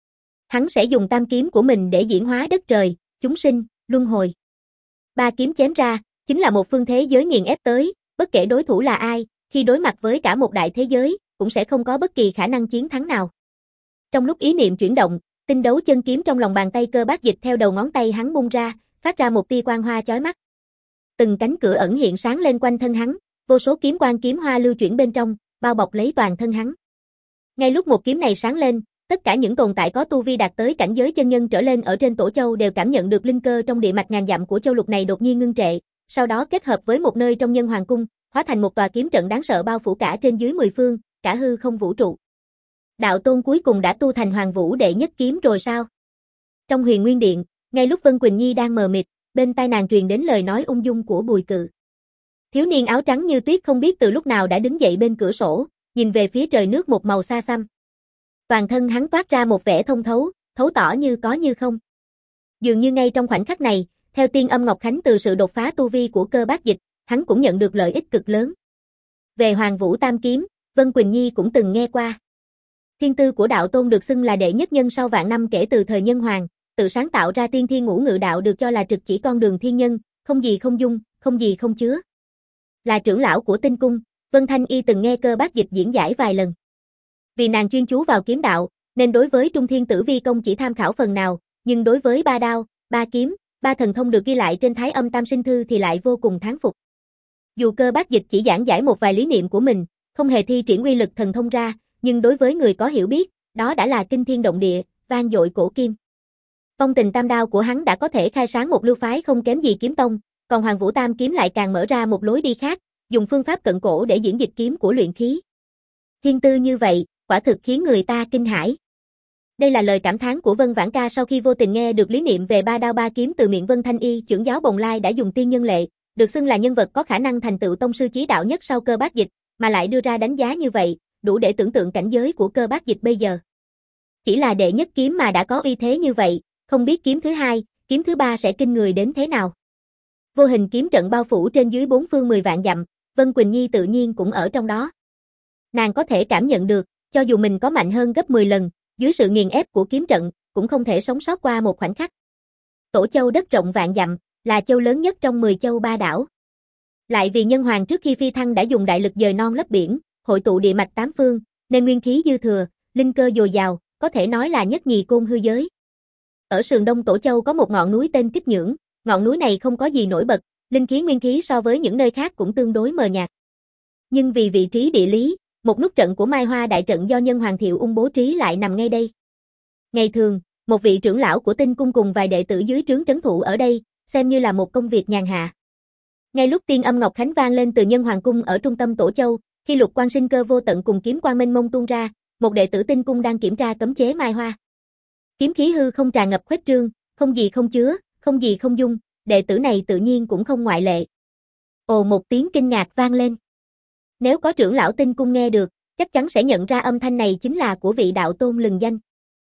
Hắn sẽ dùng tam kiếm của mình để diễn hóa đất trời, chúng sinh, luân hồi. Ba kiếm chém ra, chính là một phương thế giới nghiền ép tới, bất kể đối thủ là ai, khi đối mặt với cả một đại thế giới, cũng sẽ không có bất kỳ khả năng chiến thắng nào. Trong lúc ý niệm chuyển động, tinh đấu chân kiếm trong lòng bàn tay Cơ Bác Dịch theo đầu ngón tay hắn bung ra, phát ra một tia quang hoa chói mắt. Từng cánh cửa ẩn hiện sáng lên quanh thân hắn, vô số kiếm quang kiếm hoa lưu chuyển bên trong, bao bọc lấy toàn thân hắn. Ngay lúc một kiếm này sáng lên, tất cả những tồn tại có tu vi đạt tới cảnh giới chân nhân trở lên ở trên Tổ Châu đều cảm nhận được linh cơ trong địa mạch ngàn dặm của châu lục này đột nhiên ngưng trệ, sau đó kết hợp với một nơi trong Nhân Hoàng cung, hóa thành một tòa kiếm trận đáng sợ bao phủ cả trên dưới mười phương, cả hư không vũ trụ. Đạo tôn cuối cùng đã tu thành Hoàng Vũ đệ nhất kiếm rồi sao? Trong Huyền Nguyên Điện, ngay lúc Vân Quỳnh Nhi đang mờ mịt, bên tai nàng truyền đến lời nói ung dung của Bùi Cự. Thiếu niên áo trắng như tuyết không biết từ lúc nào đã đứng dậy bên cửa sổ, nhìn về phía trời nước một màu xa xăm. Toàn thân hắn toát ra một vẻ thông thấu, thấu tỏ như có như không. Dường như ngay trong khoảnh khắc này, theo tiên âm Ngọc Khánh từ sự đột phá tu vi của Cơ Bác Dịch, hắn cũng nhận được lợi ích cực lớn. Về Hoàng Vũ Tam Kiếm, Vân Quỳnh Nhi cũng từng nghe qua. Thiên tư của đạo tôn được xưng là đệ nhất nhân sau vạn năm kể từ thời Nhân Hoàng, tự sáng tạo ra tiên thiên ngũ ngự đạo được cho là trực chỉ con đường thiên nhân, không gì không dung, không gì không chứa. Là trưởng lão của Tinh Cung, Vân Thanh Y từng nghe Cơ Bác Dịch diễn giải vài lần. Vì nàng chuyên chú vào kiếm đạo, nên đối với Trung Thiên Tử Vi Công chỉ tham khảo phần nào, nhưng đối với ba đao, ba kiếm, ba thần thông được ghi lại trên Thái Âm Tam Sinh Thư thì lại vô cùng thán phục. Dù Cơ Bác Dịch chỉ giảng giải một vài lý niệm của mình, không hề thi triển uy lực thần thông ra, nhưng đối với người có hiểu biết, đó đã là kinh thiên động địa, vang dội cổ kim. Phong Tình Tam Đao của hắn đã có thể khai sáng một lưu phái không kém gì kiếm tông, còn Hoàng Vũ Tam Kiếm lại càng mở ra một lối đi khác, dùng phương pháp cận cổ để diễn dịch kiếm của luyện khí. Thiên tư như vậy, quả thực khiến người ta kinh hãi. Đây là lời cảm thán của Vân Vãn Ca sau khi vô tình nghe được lý niệm về ba đao ba kiếm từ miệng Vân Thanh Y, trưởng giáo Bồng Lai đã dùng tiên nhân lệ, được xưng là nhân vật có khả năng thành tựu tông sư chí đạo nhất sau Cơ Bác Dịch, mà lại đưa ra đánh giá như vậy, đủ để tưởng tượng cảnh giới của Cơ Bác Dịch bây giờ. Chỉ là đệ nhất kiếm mà đã có uy thế như vậy, không biết kiếm thứ hai, kiếm thứ ba sẽ kinh người đến thế nào. Vô hình kiếm trận bao phủ trên dưới bốn phương mười vạn dặm, Vân Quỳnh Nhi tự nhiên cũng ở trong đó. Nàng có thể cảm nhận được, cho dù mình có mạnh hơn gấp mười lần, dưới sự nghiền ép của kiếm trận, cũng không thể sống sót qua một khoảnh khắc. Tổ Châu đất rộng vạn dặm, là châu lớn nhất trong mười châu ba đảo. Lại vì Nhân Hoàng trước khi phi thăng đã dùng đại lực dời non lấp biển, hội tụ địa mạch tám phương, nên nguyên khí dư thừa, linh cơ dồi dào, có thể nói là nhất nhì côn hư giới. Ở sườn đông Tổ Châu có một ngọn núi tên Kích Nhưỡng, ngọn núi này không có gì nổi bật, linh khí nguyên khí so với những nơi khác cũng tương đối mờ nhạt. Nhưng vì vị trí địa lý, một nút trận của Mai Hoa đại trận do Nhân Hoàng Thiệu Ung bố trí lại nằm ngay đây. Ngày thường, một vị trưởng lão của Tinh Cung cùng vài đệ tử dưới trướng trấn thủ ở đây, xem như là một công việc nhàn hạ. Ngay lúc tiên âm Ngọc Khánh vang lên từ Nhân Hoàng Cung ở trung tâm Tổ Châu, khi Lục Quang Sinh Cơ vô tận cùng kiếm quang mênh mông tuôn ra, một đệ tử Tinh Cung đang kiểm tra cấm chế Mai Hoa. Kiếm khí hư không tràn ngập khuếch trương, không gì không chứa, không gì không dung, đệ tử này tự nhiên cũng không ngoại lệ. Ồ, một tiếng kinh ngạc vang lên. Nếu có trưởng lão Tinh Cung nghe được, chắc chắn sẽ nhận ra âm thanh này chính là của vị đạo tôn lừng danh.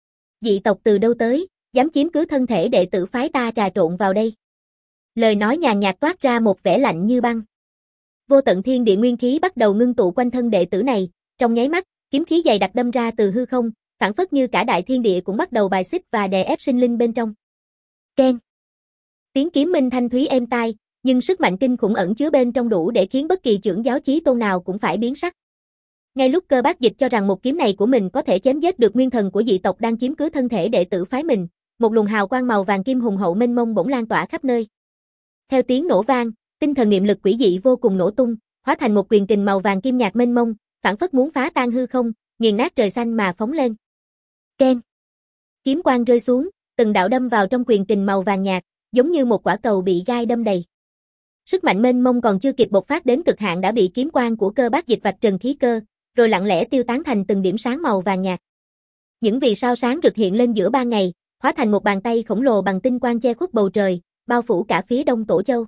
Dị tộc từ đâu tới, dám chiếm cứ thân thể đệ tử phái ta trà trộn vào đây. Lời nói nhàn nhạt toát ra một vẻ lạnh như băng. Vô tận thiên địa nguyên khí bắt đầu ngưng tụ quanh thân đệ tử này, trong nháy mắt, kiếm khí dày đặc đâm ra từ hư không, phảng phất như cả đại thiên địa cũng bắt đầu bài xích và đè ép sinh linh bên trong. Keng. Tiếng kiếm minh thanh thúy êm tai, nhưng sức mạnh kinh khủng ẩn chứa bên trong đủ để khiến bất kỳ trưởng giáo chí tôn nào cũng phải biến sắc. Ngay lúc Cơ Bác Dịch cho rằng một kiếm này của mình có thể chém giết được nguyên thần của dị tộc đang chiếm cứ thân thể đệ tử phái mình, một luồng hào quang màu vàng kim hùng hậu mênh mông bỗng lan tỏa khắp nơi. Theo tiếng nổ vang, tinh thần niệm lực quỷ dị vô cùng nổ tung, hóa thành một quyền kình màu vàng kim nhạt mênh mông, phảng phất muốn phá tan hư không, nghiền nát trời xanh mà phóng lên. Keng. Kiếm quang rơi xuống, từng đạo đâm vào trong quyền kình màu vàng nhạt, giống như một quả cầu bị gai đâm đầy. Sức mạnh mênh mông còn chưa kịp bộc phát đến cực hạn đã bị kiếm quang của Cơ Bác Dịch vạch trần khí cơ, rồi lặng lẽ tiêu tán thành từng điểm sáng màu vàng nhạt. Những vì sao sáng rực hiện lên giữa ban ngày, hóa thành một bàn tay khổng lồ bằng tinh quang che khuất bầu trời, bao phủ cả phía đông Tổ Châu.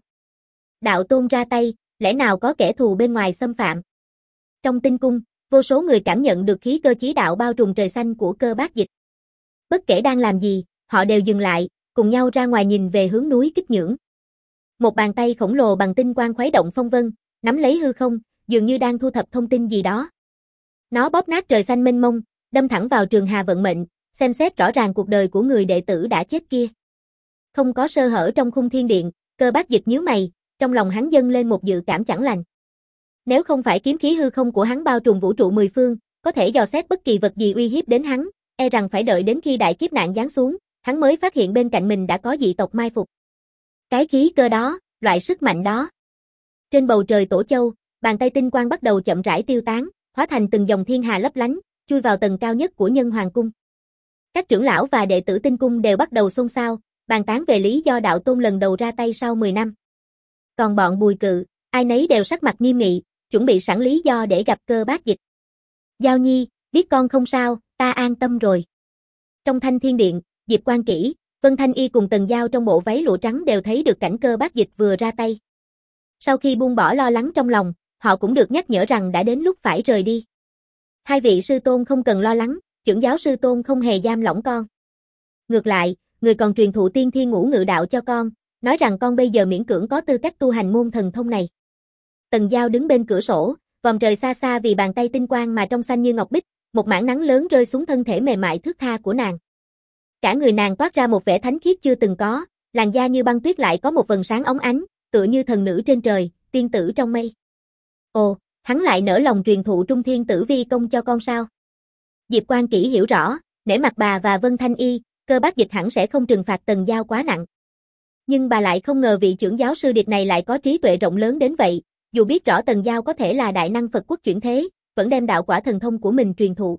Đạo tôn ra tay, lẽ nào có kẻ thù bên ngoài xâm phạm? Trong Tinh Cung, vô số người cảm nhận được khí cơ chí đạo bao trùm trời xanh của Cơ Bác Dịch. Bất kể đang làm gì, họ đều dừng lại, cùng nhau ra ngoài nhìn về hướng núi Kích Nhưỡng. Một bàn tay khổng lồ bằng tinh quang khuấy động phong vân, nắm lấy hư không, dường như đang thu thập thông tin gì đó. Nó bóp nát trời xanh mênh mông, đâm thẳng vào trường hà vận mệnh, xem xét rõ ràng cuộc đời của người đệ tử đã chết kia. Không có sơ hở trong khung thiên điện, Cơ Bác Dịch nhíu mày, trong lòng hắn dâng lên một dự cảm chẳng lành. Nếu không phải kiếm khí hư không của hắn bao trùm vũ trụ mười phương, có thể dò xét bất kỳ vật gì uy hiếp đến hắn, e rằng phải đợi đến khi đại kiếp nạn giáng xuống, hắn mới phát hiện bên cạnh mình đã có dị tộc mai phục. Cái khí cơ đó, loại sức mạnh đó. Trên bầu trời Tổ Châu, bàn tay tinh quang bắt đầu chậm rãi tiêu tán, hóa thành từng dòng thiên hà lấp lánh, chui vào tầng cao nhất của Nhân Hoàng Cung. Các trưởng lão và đệ tử Tinh Cung đều bắt đầu xôn xao, bàn tán về lý do đạo tôn lần đầu ra tay sau mười năm. Còn bọn Bùi Cự, ai nấy đều sắc mặt nghiêm nghị, chuẩn bị sẵn lý do để gặp Cơ Bác Dịch. Giao Nhi, biết con không sao, ta an tâm rồi. Trong Thanh Thiên Điện, Diệp Quan Kỷ, Vân Thanh Y cùng Tần Giao trong bộ váy lụa trắng đều thấy được cảnh Cơ Bác Dịch vừa ra tay. Sau khi buông bỏ lo lắng trong lòng, họ cũng được nhắc nhở rằng đã đến lúc phải rời đi. Hai vị sư tôn không cần lo lắng, chưởng giáo sư tôn không hề giam lỏng con. Ngược lại, người còn truyền thụ tiên thiên ngũ ngự đạo cho con, nói rằng con bây giờ miễn cưỡng có tư cách tu hành môn thần thông này. Tần Giao đứng bên cửa sổ, vòm trời xa xa vì bàn tay tinh quang mà trong xanh như ngọc bích, một mảng nắng lớn rơi xuống thân thể mềm mại thướt tha của nàng. Cả người nàng toát ra một vẻ thánh khiết chưa từng có, làn da như băng tuyết lại có một vầng sáng óng ánh, tựa như thần nữ trên trời, tiên tử trong mây. Ồ, hắn lại nỡ lòng truyền thụ Trung Thiên Tử Vi công cho con sao? Diệp Quan Kỷ hiểu rõ, nể mặt bà và Vân Thanh Y, Cơ Bác Dịch hẳn sẽ không trừng phạt Tần Giao quá nặng. Nhưng bà lại không ngờ vị trưởng giáo sư điệt này lại có trí tuệ rộng lớn đến vậy, dù biết rõ Tần Giao có thể là đại năng Phật quốc chuyển thế, vẫn đem đạo quả thần thông của mình truyền thụ.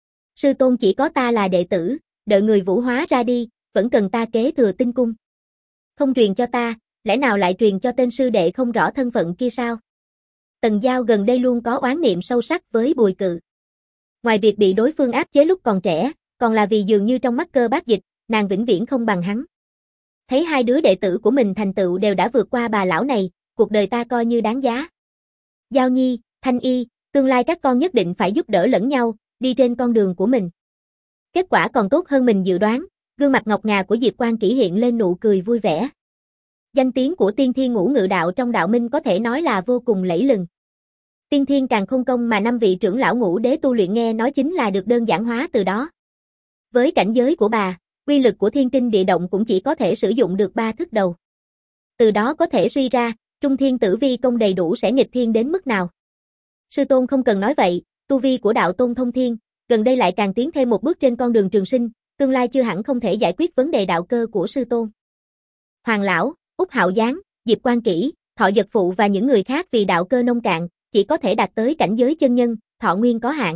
Sư tôn chỉ có ta là đệ tử, đợi người vũ hóa ra đi, vẫn cần ta kế thừa tinh cung. Không truyền cho ta, lẽ nào lại truyền cho tên sư đệ không rõ thân phận kia sao? Tần Giao gần đây luôn có oán niệm sâu sắc với Bùi Cự. Ngoài việc bị đối phương áp chế lúc còn trẻ, còn là vì dường như trong mắt Cơ Bác Dịch, nàng vĩnh viễn không bằng hắn. Thấy hai đứa đệ tử của mình thành tựu đều đã vượt qua bà lão này, cuộc đời ta coi như đáng giá. Giao Nhi, Thanh Y, tương lai các con nhất định phải giúp đỡ lẫn nhau, đi trên con đường của mình. Kết quả còn tốt hơn mình dự đoán, gương mặt ngọc ngà của Diệp Quan Kỷ hiện lên nụ cười vui vẻ. Danh tiếng của tiên thiên ngũ ngự đạo trong đạo minh có thể nói là vô cùng lẫy lừng. Tiên thiên càn khôn công mà năm vị trưởng lão ngũ đế tu luyện nghe nói chính là được đơn giản hóa từ đó. Với cảnh giới của bà, uy lực của thiên tinh địa động cũng chỉ có thể sử dụng được ba thức đầu. Từ đó có thể suy ra, Trung Thiên Tử Vi công đầy đủ sẽ nghịch thiên đến mức nào. Sư tôn không cần nói vậy, tu vi của đạo tôn thông thiên, gần đây lại càng tiến thêm một bước trên con đường trường sinh, tương lai chưa hẳn không thể giải quyết vấn đề đạo cơ của sư tôn. Hoàng lão, Úc Hạo Giáng, Diệp Quan Kỷ, Thọ Dật Phụ và những người khác vì đạo cơ nông cạn, chỉ có thể đạt tới cảnh giới chân nhân, thọ nguyên có hạn.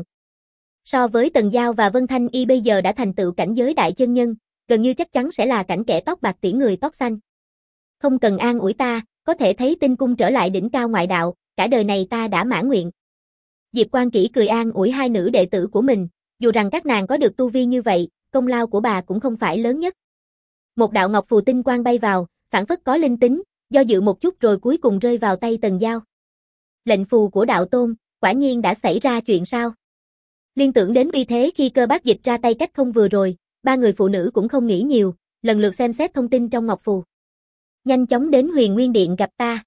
So với Tần Giao và Vân Thanh Y bây giờ đã thành tựu cảnh giới đại chân nhân, gần như chắc chắn sẽ là cảnh kẻ tóc bạc tiễn người tóc xanh. Không cần an ủi ta, có thể thấy tinh cung trở lại đỉnh cao ngoại đạo, cả đời này ta đã mãn nguyện. Diệp Quan Kỷ cười an ủi hai nữ đệ tử của mình, dù rằng các nàng có được tu vi như vậy, công lao của bà cũng không phải lớn nhất. Một đạo ngọc phù tinh quang bay vào, phảng phất có linh tính, do dự một chút rồi cuối cùng rơi vào tay Tần Giao. Lệnh phù của đạo tôn, quả nhiên đã xảy ra chuyện sao? Liên tưởng đến uy thế khi Cơ Bác Dịch ra tay cách không vừa rồi, ba người phụ nữ cũng không nghĩ nhiều, lần lượt xem xét thông tin trong ngọc phù. Nhanh chóng đến Huyền Nguyên Điện gặp ta.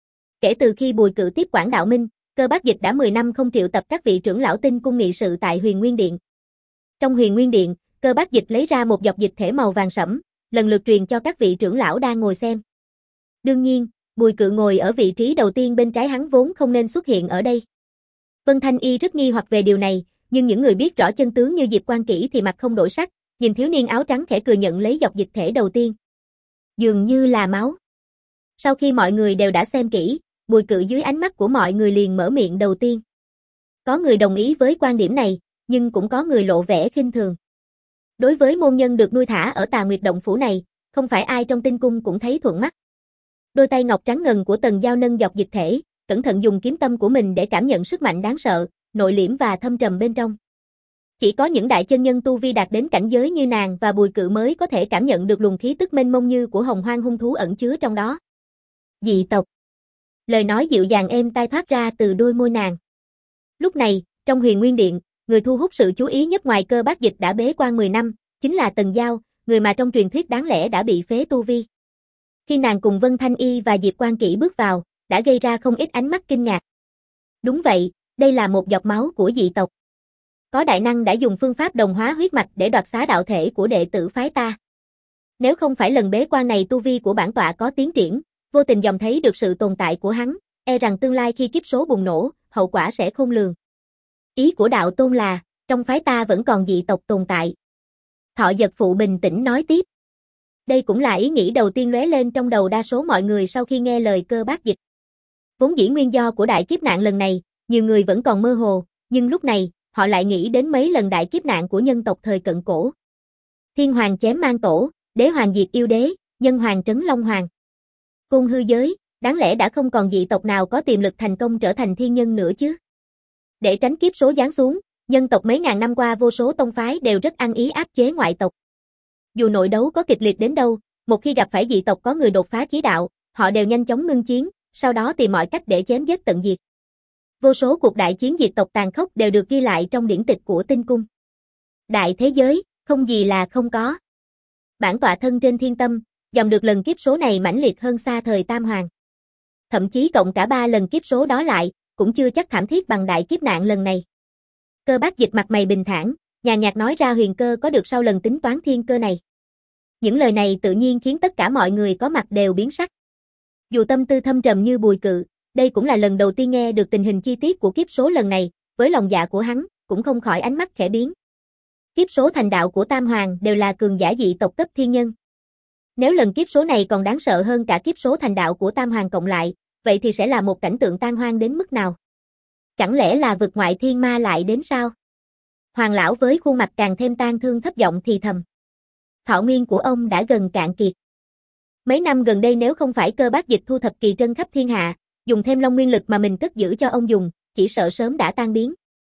Kể từ khi Bùi Cự tiếp quản đạo minh, Cơ Bác Dịch đã mười năm không triệu tập các vị trưởng lão tinh cung nghị sự tại Huyền Nguyên Điện. Trong Huyền Nguyên Điện, Cơ Bác Dịch lấy ra một dọc dịch thể màu vàng sẫm, lần lượt truyền cho các vị trưởng lão đang ngồi xem. Đương nhiên, Bùi Cự ngồi ở vị trí đầu tiên bên trái hắn vốn không nên xuất hiện ở đây. Vân Thanh Y rất nghi hoặc về điều này, nhưng những người biết rõ chân tướng như Diệp Quan Kỷ thì mặt không đổi sắc, nhìn thiếu niên áo trắng khẽ cười nhận lấy dọc dịch thể đầu tiên. Dường như là máu. Sau khi mọi người đều đã xem kỹ, Bùi Cự dưới ánh mắt của mọi người liền mở miệng đầu tiên. Có người đồng ý với quan điểm này, nhưng cũng có người lộ vẻ khinh thường. Đối với môn nhân được nuôi thả ở Tà Nguyệt Động phủ này, không phải ai trong tinh cung cũng thấy thuận mắt. Đôi tay ngọc trắng ngần của Tần Giao nâng dọc dịch thể, cẩn thận dùng kiếm tâm của mình để cảm nhận sức mạnh đáng sợ, nội liễm và thâm trầm bên trong. Chỉ có những đại chân nhân tu vi đạt đến cảnh giới như nàng và Bùi Cự mới có thể cảm nhận được luồng khí tức mênh mông như của hồng hoang hung thú ẩn chứa trong đó. Dị tộc. Lời nói dịu dàng êm tai thoát ra từ đôi môi nàng. Lúc này, trong Huyền Nguyên Điện, người thu hút sự chú ý nhất ngoài Cơ Bác Dịch đã bế quan mười năm, chính là Tần Giao, người mà trong truyền thuyết đáng lẽ đã bị phế tu vi. Khi nàng cùng Vân Thanh Y và Diệp Quan Kỷ bước vào, đã gây ra không ít ánh mắt kinh ngạc. Đúng vậy, đây là một giọt máu của dị tộc. Có đại năng đã dùng phương pháp đồng hóa huyết mạch để đoạt xá đạo thể của đệ tử phái ta. Nếu không phải lần bế quan này tu vi của bản tọa có tiến triển, vô tình dòm thấy được sự tồn tại của hắn, e rằng tương lai khi kiếp số bùng nổ, hậu quả sẽ khôn lường. Ý của đạo tôn là, trong phái ta vẫn còn dị tộc tồn tại. Thọ Dật Phụ bình tĩnh nói tiếp. Đây cũng là ý nghĩ đầu tiên lóe lên trong đầu đa số mọi người sau khi nghe lời Cơ Bác Dịch. Vốn dĩ nguyên do của đại kiếp nạn lần này, nhiều người vẫn còn mơ hồ, nhưng lúc này, họ lại nghĩ đến mấy lần đại kiếp nạn của nhân tộc thời cận cổ. Thiên Hoàng chém mang tổ, Đế Hoàng diệt yêu đế, Nhân Hoàng trấn Long Hoàng. Côn hư giới, đáng lẽ đã không còn dị tộc nào có tiềm lực thành công trở thành thiên nhân nữa chứ. Để tránh kiếp số giáng xuống, nhân tộc mấy ngàn năm qua vô số tông phái đều rất ăn ý áp chế ngoại tộc. Dù nội đấu có kịch liệt đến đâu, một khi gặp phải dị tộc có người đột phá chí đạo, họ đều nhanh chóng ngưng chiến, sau đó tìm mọi cách để chém giết tận diệt. Vô số cuộc đại chiến diệt tộc tàn khốc đều được ghi lại trong điển tịch của tinh cung. Đại thế giới, không gì là không có. Bản tọa thân trên thiên tâm, dòng được lần kiếp số này mãnh liệt hơn xa thời Tam Hoàng. Thậm chí cộng cả ba lần kiếp số đó lại, cũng chưa chắc thảm thiết bằng đại kiếp nạn lần này. Cơ Bác Dịch mặt mày bình thản, nhàn nhạt nói ra huyền cơ có được sau lần tính toán thiên cơ này. Những lời này tự nhiên khiến tất cả mọi người có mặt đều biến sắc. Dù tâm tư thâm trầm như Bùi Cự, đây cũng là lần đầu tiên nghe được tình hình chi tiết của kiếp số lần này, với lòng dạ của hắn, cũng không khỏi ánh mắt khẽ biến. Kiếp số thành đạo của Tam Hoàng đều là cường giả dị tộc cấp thiên nhân. Nếu lần kiếp số này còn đáng sợ hơn cả kiếp số thành đạo của Tam Hoàng cộng lại, vậy thì sẽ là một cảnh tượng tan hoang đến mức nào? Chẳng lẽ là vực ngoại thiên ma lại đến sao? Hoàng lão với khuôn mặt càng thêm tang thương thấp giọng thì thầm. Thọ nguyên của ông đã gần cạn kiệt. Mấy năm gần đây nếu không phải Cơ Bác Dịch thu thập kỳ trân khắp thiên hạ, dùng thêm long nguyên lực mà mình cất giữ cho ông dùng, chỉ sợ sớm đã tan biến.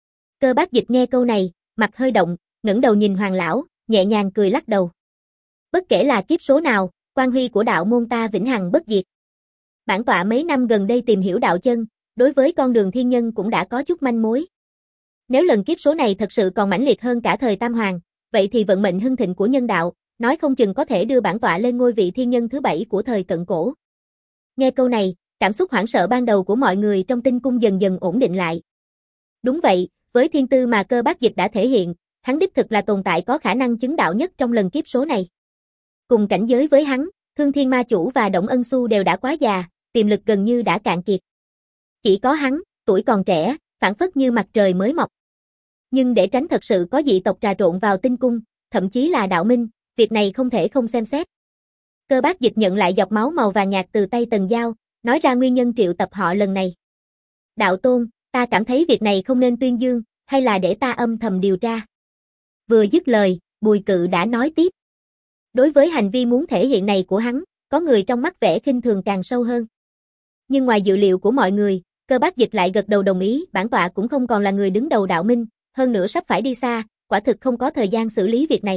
Cơ Bác Dịch nghe câu này, mặt hơi động, ngẩng đầu nhìn Hoàng lão, nhẹ nhàng cười lắc đầu. Bất kể là kiếp số nào, quan huy của đạo môn ta vĩnh hằng bất diệt. Bản tọa mấy năm gần đây tìm hiểu đạo chân, đối với con đường thiên nhân cũng đã có chút manh mối. Nếu lần kiếp số này thật sự còn mãnh liệt hơn cả thời Tam Hoàng, vậy thì vận mệnh hưng thịnh của nhân đạo, nói không chừng có thể đưa bản tọa lên ngôi vị thiên nhân thứ bảy của thời cận cổ. Nghe câu này, cảm xúc hoảng sợ ban đầu của mọi người trong tinh cung dần dần ổn định lại. Đúng vậy, với thiên tư mà Cơ Bác Dịch đã thể hiện, hắn đích thực là tồn tại có khả năng chứng đạo nhất trong lần kiếp số này. Cùng cảnh giới với hắn, Thương Thiên Ma Chủ và Động Ân Xu đều đã quá già, tiềm lực gần như đã cạn kiệt. Chỉ có hắn, tuổi còn trẻ, phảng phất như mặt trời mới mọc. Nhưng để tránh thật sự có dị tộc trà trộn vào tinh cung, thậm chí là đạo minh, việc này không thể không xem xét. Cơ Bác Dịch nhận lại giọt máu màu vàng nhạt từ tay Tần Giao, nói ra nguyên nhân triệu tập họ lần này. Đạo tôn, ta cảm thấy việc này không nên tuyên dương, hay là để ta âm thầm điều tra. Vừa dứt lời, Bùi Cự đã nói tiếp. Đối với hành vi muốn thể hiện này của hắn, có người trong mắt vẻ khinh thường càng sâu hơn. Nhưng ngoài dự liệu của mọi người, Cơ Bác Dịch lại gật đầu đồng ý, bản tọa cũng không còn là người đứng đầu đạo minh, hơn nữa sắp phải đi xa, quả thực không có thời gian xử lý việc này.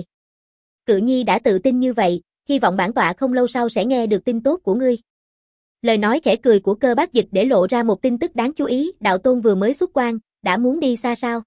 Cự Nhi đã tự tin như vậy, hy vọng bản tọa không lâu sau sẽ nghe được tin tốt của ngươi. Lời nói khẽ cười của Cơ Bác Dịch để lộ ra một tin tức đáng chú ý, đạo tôn vừa mới xuất quan, đã muốn đi xa sao?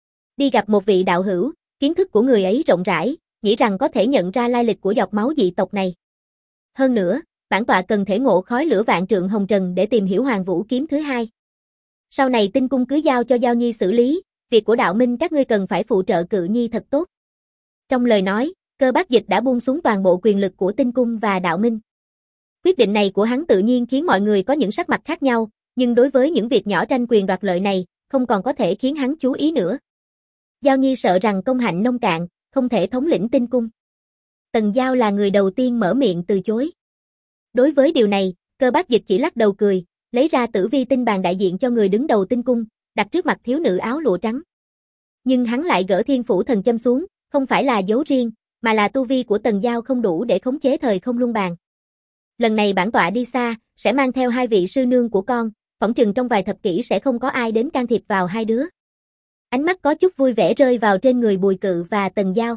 Đi gặp một vị đạo hữu, kiến thức của người ấy rộng rãi, nghĩ rằng có thể nhận ra lai lịch của giọt máu dị tộc này. Hơn nữa, bản tọa cần thể ngộ khói lửa vạn trượng hồng trần để tìm hiểu Hoàng Vũ kiếm thứ hai. Sau này tinh cung cứ giao cho Giao Nhi xử lý, việc của đạo minh các ngươi cần phải phụ trợ Cự Nhi thật tốt. Trong lời nói, Cơ Bác Dịch đã buông xuống toàn bộ quyền lực của tinh cung và đạo minh. Quyết định này của hắn tự nhiên khiến mọi người có những sắc mặt khác nhau, nhưng đối với những việc nhỏ tranh quyền đoạt lợi này, không còn có thể khiến hắn chú ý nữa. Giao Nhi sợ rằng công hạnh nông cạn, không thể thống lĩnh tinh cung. Tần Giao là người đầu tiên mở miệng từ chối. Đối với điều này, Cơ Bác Dịch chỉ lắc đầu cười, lấy ra Tử Vi tinh bàn đại diện cho người đứng đầu tinh cung, đặt trước mặt thiếu nữ áo lụa trắng. Nhưng hắn lại gỡ Thiên Phủ Thần Châm xuống, không phải là dấu riêng, mà là tu vi của Tần Giao không đủ để khống chế thời không luân bàn. Lần này bản tọa đi xa, sẽ mang theo hai vị sư nương của con, phỏng chừng trong vài thập kỷ sẽ không có ai đến can thiệp vào hai đứa. Ánh mắt có chút vui vẻ rơi vào trên người Bùi Cự và Tần Giao.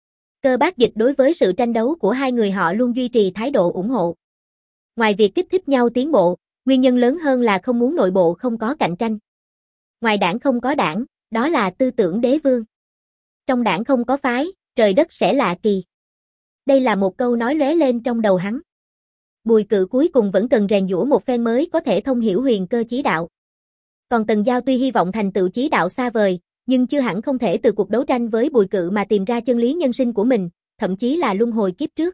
Cơ Bác Dịch đối với sự tranh đấu của hai người họ luôn duy trì thái độ ủng hộ. Ngoài việc kích thích nhau tiến bộ, nguyên nhân lớn hơn là không muốn nội bộ không có cạnh tranh. Ngoài đảng không có đảng, đó là tư tưởng đế vương. Trong đảng không có phái, trời đất sẽ lạ kỳ. Đây là một câu nói lóe lên trong đầu hắn. Bùi Cự cuối cùng vẫn cần rèn giũa một phen mới có thể thông hiểu huyền cơ chí đạo. Còn Tần Giao tuy hy vọng thành tựu chí đạo xa vời, nhưng chưa hẳn không thể từ cuộc đấu tranh với Bùi Cự mà tìm ra chân lý nhân sinh của mình, thậm chí là luân hồi kiếp trước.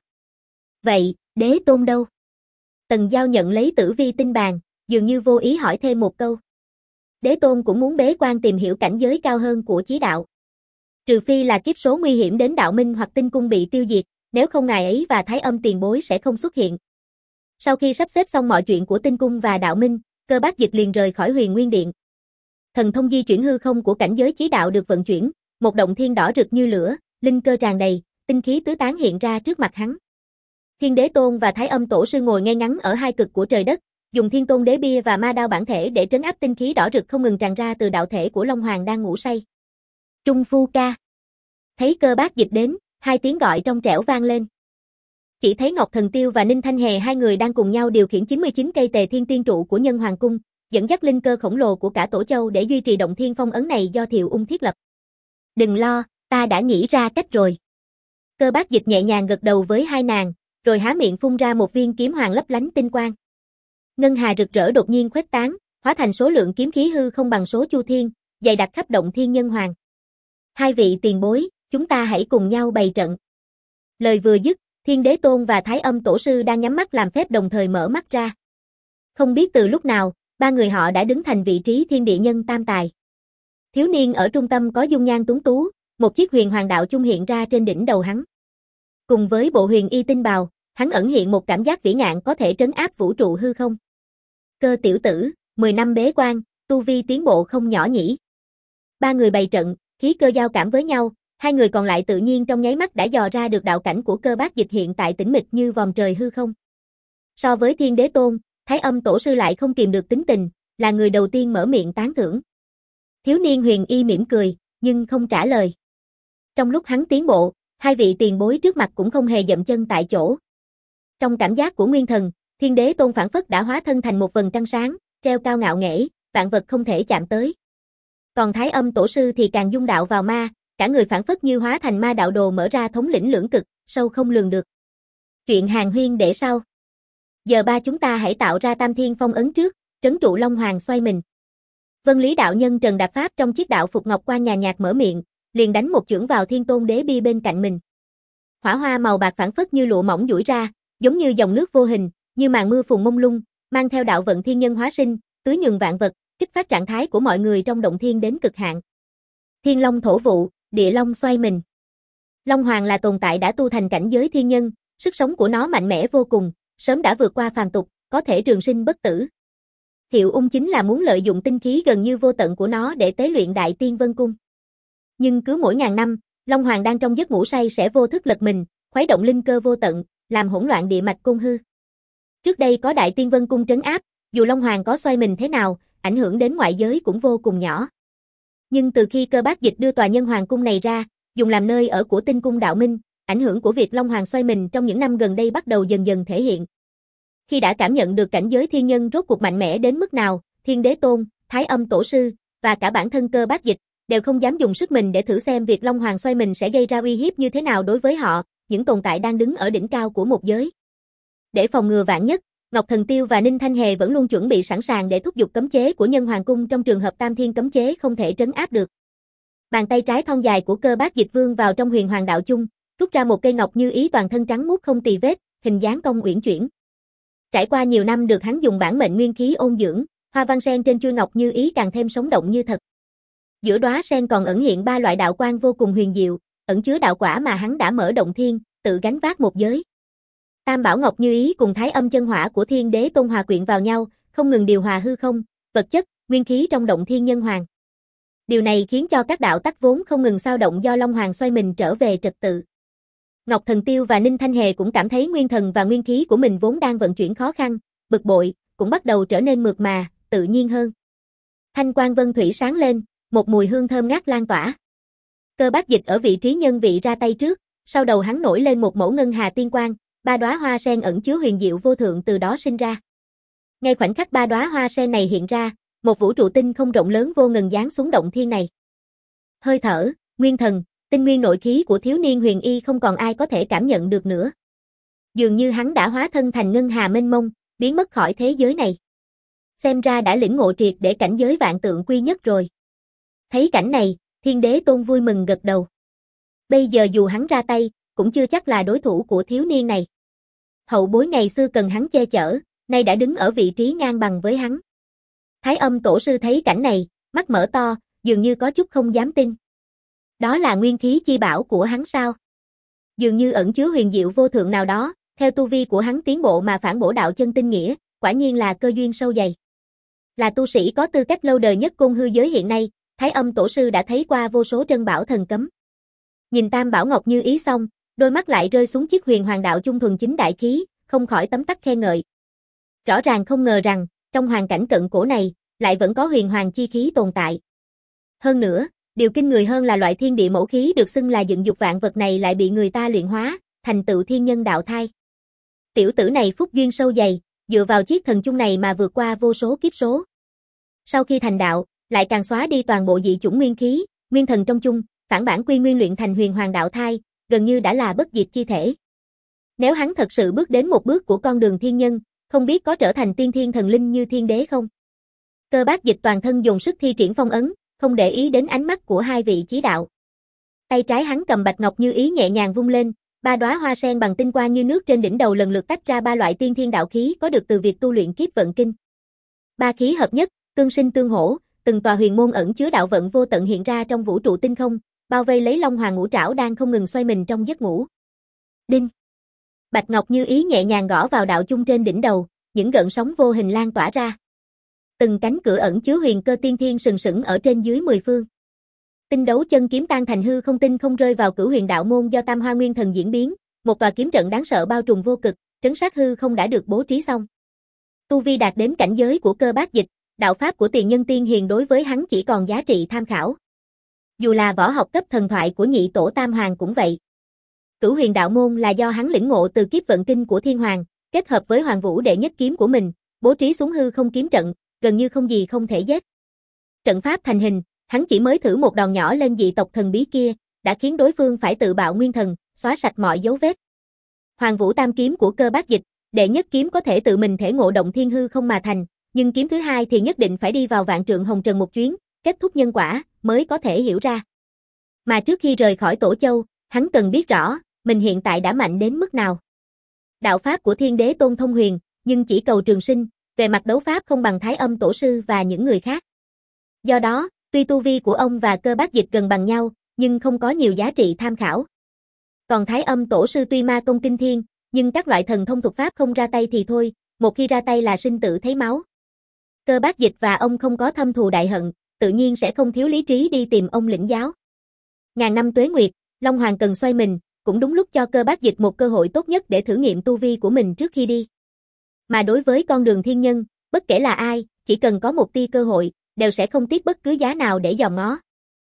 Vậy, đế tôn đâu? Tần Giao nhận lấy Tử Vi tinh bàn, dường như vô ý hỏi thêm một câu. Đế tôn cũng muốn bế quan tìm hiểu cảnh giới cao hơn của chí đạo. Trừ phi là kiếp số nguy hiểm đến đạo minh hoặc tinh cung bị tiêu diệt, nếu không ngài ấy và Thái Âm tiền bối sẽ không xuất hiện. Sau khi sắp xếp xong mọi chuyện của tinh cung và đạo minh, Cơ Bác Dịch liền rời khỏi Huyền Nguyên Điện. Thần thông di chuyển hư không của cảnh giới chí đạo được vận chuyển, một động thiên đỏ rực như lửa, linh cơ tràn đầy, tinh khí tứ tán hiện ra trước mặt hắn. Thiên Đế Tôn và Thái Âm Tổ sư ngồi ngay ngắn ở hai cực của trời đất, dùng Thiên Tôn Đế bia và Ma đao bản thể để trấn áp tinh khí đỏ rực không ngừng tràn ra từ đạo thể của Long Hoàng đang ngủ say. Trung Phu ca. Thấy Cơ Bác Dịch đến, hai tiếng gọi trong trẻo vang lên. chỉ thấy Ngọc Thần Tiêu và Ninh Thanh Hề hai người đang cùng nhau điều khiển chín mươi chín cây Tề Thiên Tiên trụ của Nhân Hoàng cung, dẫn dắt linh cơ khổng lồ của cả Tổ Châu để duy trì động thiên phong ấn này do Thiệu Ung thiết lập. Đừng lo, ta đã nghĩ ra cách rồi. Cơ Bác Dịch nhẹ nhàng gật đầu với hai nàng, rồi há miệng phun ra một viên kiếm hoàng lấp lánh tinh quang. Ngân hà rực rỡ đột nhiên khuếch tán, hóa thành số lượng kiếm khí hư không bằng số chu thiên, dày đặc khắp động thiên nhân hoàng. Hai vị tiền bối, chúng ta hãy cùng nhau bày trận. Lời vừa dứt, Thiên Đế Tôn và Thái Âm Tổ Sư đang nhắm mắt làm phép đồng thời mở mắt ra. Không biết từ lúc nào, ba người họ đã đứng thành vị trí thiên địa nhân tam tài. Thiếu niên ở trung tâm có dung nhan tuấn tú, một chiếc huyền hoàng đạo chung hiện ra trên đỉnh đầu hắn. Cùng với bộ huyền y tinh bào, hắn ẩn hiện một cảm giác vĩ ngạn có thể trấn áp vũ trụ hư không. Cơ tiểu tử, mười năm bế quan, tu vi tiến bộ không nhỏ nhỉ. Ba người bày trận, khí cơ giao cảm với nhau, hai người còn lại tự nhiên trong nháy mắt đã dò ra được đạo cảnh của Cơ Bác Dịch hiện tại tĩnh mịch như vòm trời hư không. So với Thiên Đế Tôn, Thái Âm Tổ Sư lại không kìm được tính tình, là người đầu tiên mở miệng tán thưởng. Thiếu niên huyền y mỉm cười, nhưng không trả lời. Trong lúc hắn tiến bộ, hai vị tiền bối trước mặt cũng không hề dậm chân tại chỗ. Trong cảm giác của Nguyên Thần, Thiên Đế Tôn phảng phất đã hóa thân thành một vầng trăng sáng, treo cao ngạo nghễ, vạn vật không thể chạm tới. Còn Thái Âm Tổ Sư thì càng dung đạo vào ma, cả người phảng phất như hóa thành ma đạo đồ mở ra thống lĩnh lưỡng cực, sâu không lường được. Chuyện hàng huyên để sau. Giờ ba chúng ta hãy tạo ra Tam Thiên Phong ấn trước, trấn trụ Long Hoàng xoay mình. Vân Lý đạo nhân Trần Đạp Pháp trong chiếc đạo phục ngọc quan nhàn nhạt mở miệng, liền đánh một chưởng vào Thiên Tôn Đế Bi bên cạnh mình. Hỏa hoa màu bạc phảng phất như lụa mỏng duỗi ra, giống như dòng nước vô hình, như màn mưa phùn mông lung, mang theo đạo vận thiên nhân hóa sinh, tưới nhường vạn vật, kích phát trạng thái của mọi người trong động thiên đến cực hạn. Thiên Long thổ vụ, địa long xoay mình. Long Hoàng là tồn tại đã tu thành cảnh giới thiên nhân, sức sống của nó mạnh mẽ vô cùng, sớm đã vượt qua phàm tục, có thể trường sinh bất tử. Thiệu Ung chính là muốn lợi dụng tinh khí gần như vô tận của nó để tế luyện Đại Tiên Vân Cung. Nhưng cứ mỗi ngàn năm, Long Hoàng đang trong giấc ngủ say sẽ vô thức lật mình, khuấy động linh cơ vô tận, làm hỗn loạn địa mạch cung hư. Trước đây có Đại Tiên Vân Cung trấn áp, dù Long Hoàng có xoay mình thế nào, ảnh hưởng đến ngoại giới cũng vô cùng nhỏ. Nhưng từ khi Cơ Bác Dịch đưa tòa Nhân Hoàng cung này ra, dùng làm nơi ở của Tinh Cung Đạo Minh, ảnh hưởng của việc Long Hoàng xoay mình trong những năm gần đây bắt đầu dần dần thể hiện. Khi đã cảm nhận được cảnh giới thiên nhân rốt cuộc mạnh mẽ đến mức nào, Thiên Đế Tôn, Thái Âm Tổ Sư và cả bản thân Cơ Bác Dịch đều không dám dùng sức mình để thử xem việc Long Hoàng xoay mình sẽ gây ra uy hiếp như thế nào đối với họ, những tồn tại đang đứng ở đỉnh cao của một giới. Để phòng ngừa vạn nhất, Ngọc Thần Tiêu và Ninh Thanh Hề vẫn luôn chuẩn bị sẵn sàng để thúc giục cấm chế của Nhân Hoàng cung trong trường hợp Tam Thiên cấm chế không thể trấn áp được. Bàn tay trái thon dài của Cơ Bác Dịch vương vào trong Huyền Hoàng đạo chung, rút ra một cây ngọc như ý toàn thân trắng muốt không tì vết, hình dáng cong uyển chuyển. Trải qua nhiều năm được hắn dùng bản mệnh nguyên khí ôn dưỡng, hoa văn sen trên chuôi ngọc như ý càng thêm sống động như thật. Giữa đóa sen còn ẩn hiện ba loại đạo quang vô cùng huyền diệu, ẩn chứa đạo quả mà hắn đã mở động thiên, tự gánh vác một giới. Tam Bảo Ngọc Như Ý cùng Thái Âm Chân Hỏa của Thiên Đế Tôn hòa quyện vào nhau, không ngừng điều hòa hư không, vật chất, nguyên khí trong động thiên nhân hoàng. Điều này khiến cho các đạo tắc vốn không ngừng xao động do Long Hoàng xoay mình trở về trật tự. Ngọc Thần Tiêu và Ninh Thanh Hề cũng cảm thấy nguyên thần và nguyên khí của mình vốn đang vận chuyển khó khăn, bực bội, cũng bắt đầu trở nên mượt mà, tự nhiên hơn. Thanh quang vân thủy sáng lên, một mùi hương thơm ngát lan tỏa. Cơ Bác Dịch ở vị trí nhân vị ra tay trước, sau đầu hắn nổi lên một mẫu ngân hà tiên quang, ba đóa hoa sen ẩn chứa huyền diệu vô thượng từ đó sinh ra. Ngay khoảnh khắc ba đóa hoa sen này hiện ra, một vũ trụ tinh không rộng lớn vô ngần giáng xuống động thiên này. Hơi thở, nguyên thần, tinh nguyên nội khí của thiếu niên huyền y không còn ai có thể cảm nhận được nữa. Dường như hắn đã hóa thân thành ngân hà mênh mông, biến mất khỏi thế giới này. Xem ra đã lĩnh ngộ triệt để cảnh giới vạn tượng quy nhất rồi. Thấy cảnh này, Thiên Đế Tôn vui mừng gật đầu. Bây giờ dù hắn ra tay, cũng chưa chắc là đối thủ của thiếu niên này. Hậu bối ngày xưa cần hắn che chở, nay đã đứng ở vị trí ngang bằng với hắn. Thái Âm Tổ Sư thấy cảnh này, mắt mở to, dường như có chút không dám tin. Đó là nguyên khí chi bảo của hắn sao? Dường như ẩn chứa huyền diệu vô thượng nào đó, theo tu vi của hắn tiến bộ mà phản bổ đạo chân tinh nghĩa, quả nhiên là cơ duyên sâu dày. Là tu sĩ có tư cách lâu đời nhất côn hư giới hiện nay, Thái Âm Tổ Sư đã thấy qua vô số trân bảo thần cấm. Nhìn Tam Bảo Ngọc Như Ý xong, đôi mắt lại rơi xuống chiếc huyền hoàng đạo chung thuần chính đại khí, không khỏi tấm tắc khen ngợi. Rõ ràng không ngờ rằng, trong hoàn cảnh cận cổ này, lại vẫn có huyền hoàng chi khí tồn tại. Hơn nữa, điều kinh người hơn là loại thiên địa mẫu khí được xưng là dựng dục vạn vật này lại bị người ta luyện hóa, thành tựu thiên nhân đạo thai. Tiểu tử này phúc duyên sâu dày, dựa vào chiếc thần chung này mà vượt qua vô số kiếp số. Sau khi thành đạo, lại càng xóa đi toàn bộ dị chủng nguyên khí, nguyên thần trong chung, phản bản quy nguyên luyện thành huyền hoàng đạo thai, gần như đã là bất diệt chi thể. Nếu hắn thật sự bước đến một bước của con đường thiên nhân, không biết có trở thành tiên thiên thần linh như thiên đế không? Cơ Bác Dịch toàn thân dồn sức thi triển phong ấn, không để ý đến ánh mắt của hai vị chí đạo. Tay trái hắn cầm bạch ngọc như ý nhẹ nhàng vung lên, ba đóa hoa sen bằng tinh quang như nước trên đỉnh đầu lần lượt tách ra ba loại tiên thiên đạo khí có được từ việc tu luyện kiếp vận kinh. Ba khí hợp nhất, tương sinh tương hỗ, từng tòa huyền môn ẩn chứa đạo vận vô tận hiện ra trong vũ trụ tinh không, bao vây lấy Long Hoàng ngũ trảo đang không ngừng xoay mình trong giấc ngủ. Đinh. Bạch ngọc như ý nhẹ nhàng gõ vào đạo chung trên đỉnh đầu, những gợn sóng vô hình lan tỏa ra. Từng cánh cửa ẩn chứa huyền cơ tiên thiên sừng sững ở trên dưới mười phương. Tinh đấu chân kiếm tan thành hư không tinh không rơi vào Cửu Huyền đạo môn do Tam Hoa Nguyên Thần diễn biến, một tòa kiếm trận đáng sợ bao trùm vô cực, trấn sát hư không đã được bố trí xong. Tu vi đạt đến cảnh giới của Cơ Bác Dịch, đạo pháp của tiền nhân tiên hiền đối với hắn chỉ còn giá trị tham khảo. Dù là võ học cấp thần thoại của nhị tổ Tam Hoàng cũng vậy. Cửu Huyền đạo môn là do hắn lĩnh ngộ từ kiếp vận kinh của Thiên Hoàng, kết hợp với Hoàng Vũ đệ nhất kiếm của mình, bố trí xuống hư không kiếm trận, gần như không gì không thể giết. Trận pháp thành hình, hắn chỉ mới thử một đòn nhỏ lên dị tộc thần bí kia, đã khiến đối phương phải tự bạo nguyên thần, xóa sạch mọi dấu vết. Hoàng Vũ tam kiếm của Cơ Bác Dịch, đệ nhất kiếm có thể tự mình thể ngộ động thiên hư không mà thành, nhưng kiếm thứ hai thì nhất định phải đi vào vạn trượng hồng trần một chuyến, kết thúc nhân quả, mới có thể hiểu ra. Mà trước khi rời khỏi Tổ Châu, hắn cần biết rõ, mình hiện tại đã mạnh đến mức nào. Đạo pháp của Thiên Đế Tôn thông huyền, nhưng chỉ cầu trường sinh, về mặt đấu pháp không bằng Thái Âm Tổ sư và những người khác. Do đó, tuy tu vi của ông và Cơ Bác Dịch gần bằng nhau, nhưng không có nhiều giá trị tham khảo. Còn Thái Âm Tổ sư tuy ma công kinh thiên, nhưng các loại thần thông thuật pháp không ra tay thì thôi, một khi ra tay là sinh tử thấy máu. Cơ Bác Dịch và ông không có thâm thù đại hận, tự nhiên sẽ không thiếu lý trí đi tìm ông lĩnh giáo. Ngàn năm tuế nguyệt, Long Hoàng cần xoay mình, cũng đúng lúc cho Cơ Bác Dịch một cơ hội tốt nhất để thử nghiệm tu vi của mình trước khi đi. Mà đối với con đường thiên nhân, bất kể là ai, chỉ cần có một tia cơ hội, đều sẽ không tiếc bất cứ giá nào để dòm ngó.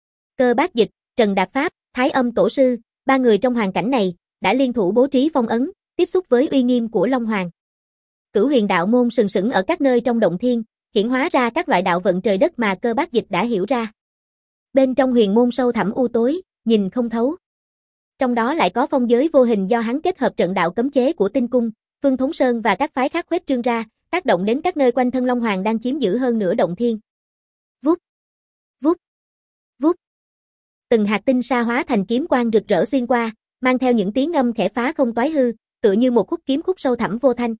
Cơ Bác Dịch, Trần Đạt Pháp, Thái Âm Tổ sư, ba người trong hoàn cảnh này, đã liên thủ bố trí phong ấn, tiếp xúc với uy nghiêm của Long Hoàng. Cửu Huyền đạo môn sừng sững ở các nơi trong động thiên, hiển hóa ra các loại đạo vận trời đất mà Cơ Bác Dịch đã hiểu ra. Bên trong huyền môn sâu thẳm u tối, nhìn không thấu. Trong đó lại có phong giới vô hình do hắn kết hợp trận đạo cấm chế của Tinh Cung, Phương Thống Sơn và các phái khác khuếch trương ra, tác động đến các nơi quanh thân Long Hoàng đang chiếm giữ hơn nửa động thiên. Vút, vút, vút. Từng hạt tinh sa hóa thành kiếm quang rực rỡ xuyên qua, mang theo những tiếng ngâm khẽ phá không toái hư, tựa như một khúc kiếm khúc sâu thẳm vô thanh.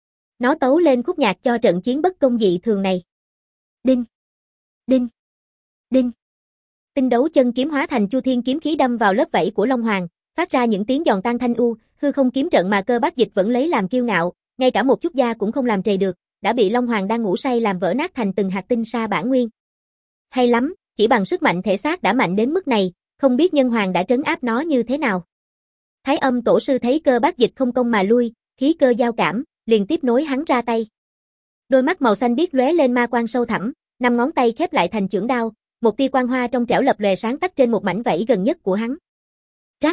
Nó tấu lên khúc nhạc cho trận chiến bất công dị thường này. Đinh, đinh, đinh. Tinh đấu chân kiếm hóa thành chu thiên kiếm khí đâm vào lớp vảy của Long Hoàng, phát ra những tiếng giòn tan thanh u, hư không kiếm trận mà Cơ Bác Dịch vẫn lấy làm kiêu ngạo, ngay cả một chút da cũng không làm trầy được, đã bị Long Hoàng đang ngủ say làm vỡ nát thành từng hạt tinh sa bản nguyên. Hay lắm, chỉ bằng sức mạnh thể xác đã mạnh đến mức này, không biết Nhân Hoàng đã trấn áp nó như thế nào. Thái Âm Tổ sư thấy Cơ Bác Dịch không công mà lui, khí cơ giao cảm, liền tiếp nối hắn ra tay. Đôi mắt màu xanh biếc lóe lên ma quang sâu thẳm, năm ngón tay khép lại thành chưởng đao, một tia quang hoa trong trẻo lập lòe sáng tắt trên một mảnh vảy gần nhất của hắn. Rắc.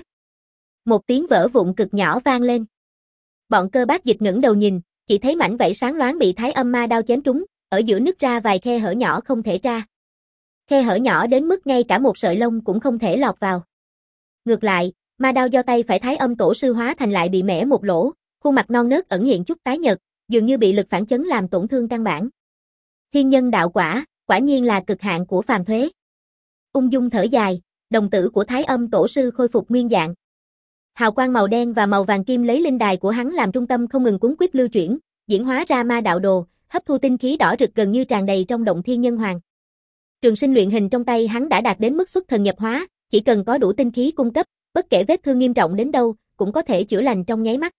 Một tiếng vỡ vụn cực nhỏ vang lên. Bọn Cơ Bác Dịch ngẩng đầu nhìn, chỉ thấy mảnh vảy sáng loáng bị Thái Âm ma đao chém trúng, ở giữa nứt ra vài khe hở nhỏ không thể ra. Khe hở nhỏ đến mức ngay cả một sợi lông cũng không thể lọt vào. Ngược lại, ma đao do tay phải Thái Âm Tổ sư hóa thành lại bị mẻ một lỗ, khuôn mặt non nớt ẩn hiện chút tái nhợt, dường như bị lực phản chấn làm tổn thương căn bản. Thiên nhân đạo quả, quả nhiên là cực hạn của phàm thuế. Ung dung thở dài, đồng tử của Thái Âm Tổ sư khôi phục nguyên dạng. Hào quang màu đen và màu vàng kim lấy linh đài của hắn làm trung tâm không ngừng cuốn quýt lưu chuyển, diễn hóa ra ma đạo đồ, hấp thu tinh khí đỏ rực gần như tràn đầy trong động thiên nhân hoàng. Trường sinh luyện hình trong tay hắn đã đạt đến mức xuất thần nhập hóa, chỉ cần có đủ tinh khí cung cấp, bất kể vết thương nghiêm trọng đến đâu, cũng có thể chữa lành trong nháy mắt.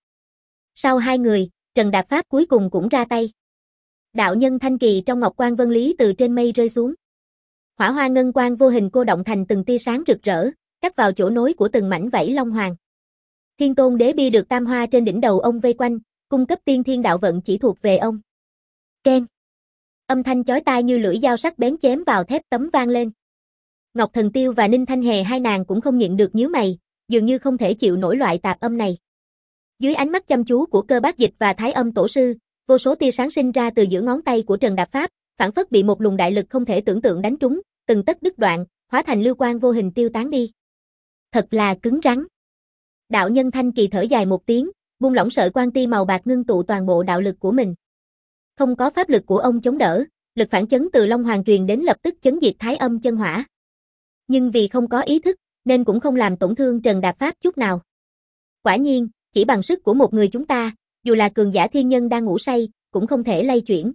Sau hai người, Trần Đạt Pháp cuối cùng cũng ra tay. Đạo nhân thanh kỳ trong ngọc quan vân lý từ trên mây rơi xuống. Hỏa hoa ngân quang vô hình cô động thành từng tia sáng rực rỡ, cắt vào chỗ nối của từng mảnh vảy Long Hoàng. Thiên Tôn Đế bia được tam hoa trên đỉnh đầu ông vây quanh, cung cấp tiên thiên đạo vận chỉ thuộc về ông. Keng. Âm thanh chói tai như lưỡi dao sắc bén chém vào thép tấm vang lên. Ngọc Thần Tiêu và Ninh Thanh Hề hai nàng cũng không nhịn được nhíu mày, dường như không thể chịu nổi loại tạp âm này. Dưới ánh mắt chăm chú của Cơ Bác Dịch và Thái Âm Tổ sư, vô số tia sáng sinh ra từ giữa ngón tay của Trần Đạp Pháp, phản phất bị một luồng đại lực không thể tưởng tượng đánh trúng, từng tấc đứt đoạn, hóa thành lưu quang vô hình tiêu tán đi. Thật là cứng rắn. Đạo nhân Thanh Kỳ thở dài một tiếng, buông lỏng sợi quan ti màu bạc ngưng tụ toàn bộ đạo lực của mình. Không có pháp lực của ông chống đỡ, lực phản chấn từ Long Hoàng truyền đến lập tức chấn diệt Thái Âm chân hỏa. Nhưng vì không có ý thức, nên cũng không làm tổn thương Trần Đạp Pháp chút nào. Quả nhiên, chỉ bằng sức của một người chúng ta, dù là cường giả thiên nhân đang ngủ say, cũng không thể lay chuyển.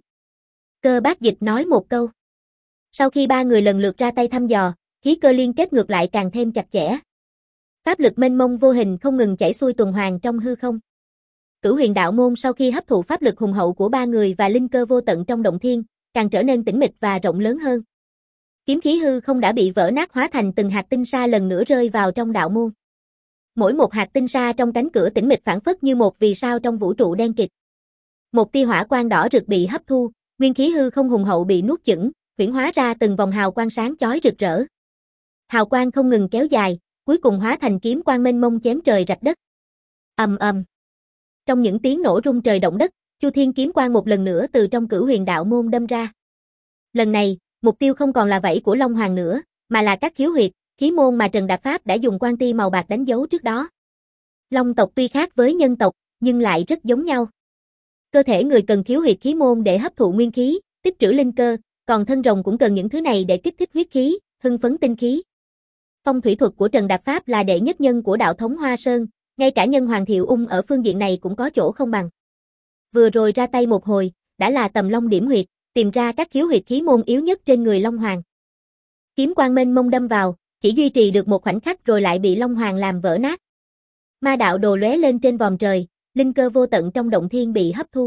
Cơ Bác Dịch nói một câu. Sau khi ba người lần lượt ra tay thăm dò, khí cơ liên kết ngược lại càng thêm chặt chẽ. Pháp lực mênh mông vô hình không ngừng chảy xuôi tuần hoàn trong hư không. Cửu Huyền Đạo môn sau khi hấp thụ pháp lực hùng hậu của ba người và linh cơ vô tận trong động thiên, càng trở nên tĩnh mịch và rộng lớn hơn. Kiếm khí hư không đã bị vỡ nát hóa thành từng hạt tinh sa lần nữa rơi vào trong đạo môn. Mỗi một hạt tinh sa trong cánh cửa tĩnh mịch phảng phất như một vì sao trong vũ trụ đen kịt. Một tia hỏa quang đỏ rực bị hấp thu, nguyên khí hư không hùng hậu bị nuốt chửng, huyễn hóa ra từng vòng hào quang sáng chói rực rỡ. Hào quang không ngừng kéo dài, cuối cùng hóa thành kiếm quang mênh mông chém trời rạch đất. Ầm ầm. Trong những tiếng nổ rung trời động đất, Chu Thiên kiếm quang một lần nữa từ trong Cửu Huyền Đạo môn đâm ra. Lần này, mục tiêu không còn là vảy của Long Hoàng nữa, mà là các khiếu huyệt, khí môn mà Trần Đạp Pháp đã dùng quan ti màu bạc đánh dấu trước đó. Long tộc tuy khác với nhân tộc, nhưng lại rất giống nhau. Cơ thể người cần khiếu huyệt khí môn để hấp thụ nguyên khí, tích trữ linh cơ, còn thân rồng cũng cần những thứ này để kích thích huyết khí, hưng phấn tinh khí. Phong thủy thuật của Trần Đạp Pháp là đệ nhất nhân của đạo thống Hoa Sơn, ngay cả nhân Hoàng Thiệu Ung ở phương diện này cũng có chỗ không bằng. Vừa rồi ra tay một hồi, đã là tầm long điểm huyệt, tìm ra các khiếu huyệt khí môn yếu nhất trên người Long Hoàng. Kiếm quang mênh mông đâm vào, chỉ duy trì được một khoảnh khắc rồi lại bị Long Hoàng làm vỡ nát. Ma đạo đồ lóe lên trên vòm trời, linh cơ vô tận trong động thiên bị hấp thu.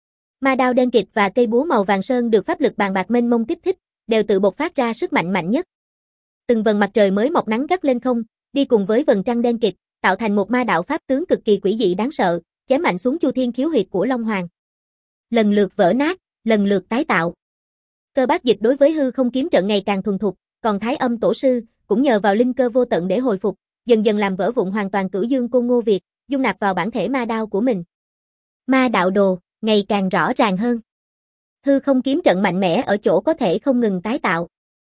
Ma đao đen kịt và cây búa màu vàng sơn được pháp lực bàn bạc mênh mông kích thích, đều tự bộc phát ra sức mạnh mạnh nhất. Từng vầng mặt trời mới mọc nắng gắt lên không, đi cùng với vầng trăng đen kịt, tạo thành một ma đạo pháp tướng cực kỳ quỷ dị đáng sợ, chém mạnh xuống Chu Thiên khiếu huyệt của Long Hoàng. Lần lượt vỡ nát, lần lượt tái tạo. Cơ Bác Dịch đối với hư không kiếm trận ngày càng thuần thục, còn Thái Âm Tổ sư cũng nhờ vào linh cơ vô tận để hồi phục, dần dần làm vỡ vụn hoàn toàn Cửu Dương Côn Ngô Việt, dung nạp vào bản thể ma đao của mình. Ma đạo đồ ngày càng rõ ràng hơn. Hư không kiếm trận mạnh mẽ ở chỗ có thể không ngừng tái tạo.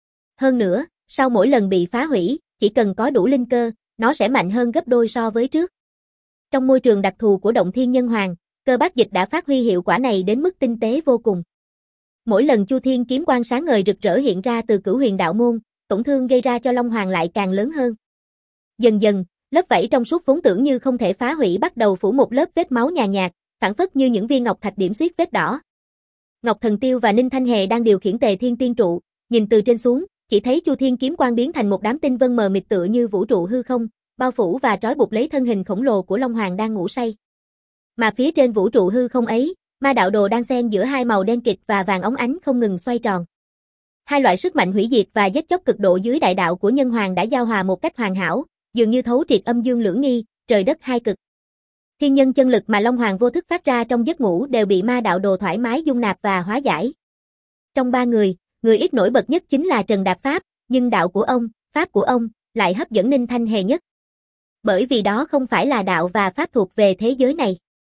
Hơn nữa, sau mỗi lần bị phá hủy, chỉ cần có đủ linh cơ, nó sẽ mạnh hơn gấp đôi so với trước. Trong môi trường đặc thù của động thiên nhân hoàng, Cơ Bác Dịch đã phát huy hiệu quả này đến mức tinh tế vô cùng. Mỗi lần Chu Thiên kiếm quang sáng ngời rực rỡ hiện ra từ Cửu Huyền Đạo môn, tổn thương gây ra cho Long Hoàng lại càng lớn hơn. Dần dần, lớp vảy trong suốt vốn tưởng như không thể phá hủy bắt đầu phủ một lớp vết máu nhàn nhạt, phản phất như những viên ngọc thạch điểm xuyết vết đỏ. Ngọc Thần Tiêu và Ninh Thanh Hề đang điều khiển Tề Thiên Tiên trụ, nhìn từ trên xuống, chỉ thấy Chu Thiên kiếm quang biến thành một đám tinh vân mờ mịt tựa như vũ trụ hư không, bao phủ và trói buộc lấy thân hình khổng lồ của Long Hoàng đang ngủ say. Mà phía trên vũ trụ hư không ấy, ma đạo đồ đang xen giữa hai màu đen kịt và vàng óng ánh không ngừng xoay tròn. Hai loại sức mạnh hủy diệt và giết chóc cực độ dưới đại đạo của nhân hoàng đã giao hòa một cách hoàn hảo, dường như thấu triệt âm dương lưỡng nghi, trời đất hai cực. Thiên nhân chân lực mà Long Hoàng vô thức phát ra trong giấc ngủ đều bị ma đạo đồ thoải mái dung nạp và hóa giải. Trong ba người, người ít nổi bật nhất chính là Trần Đạp Pháp, nhưng đạo của ông, pháp của ông, lại hấp dẫn Ninh Thanh Hề nhất. Bởi vì đó không phải là đạo và pháp thuộc về thế giới này.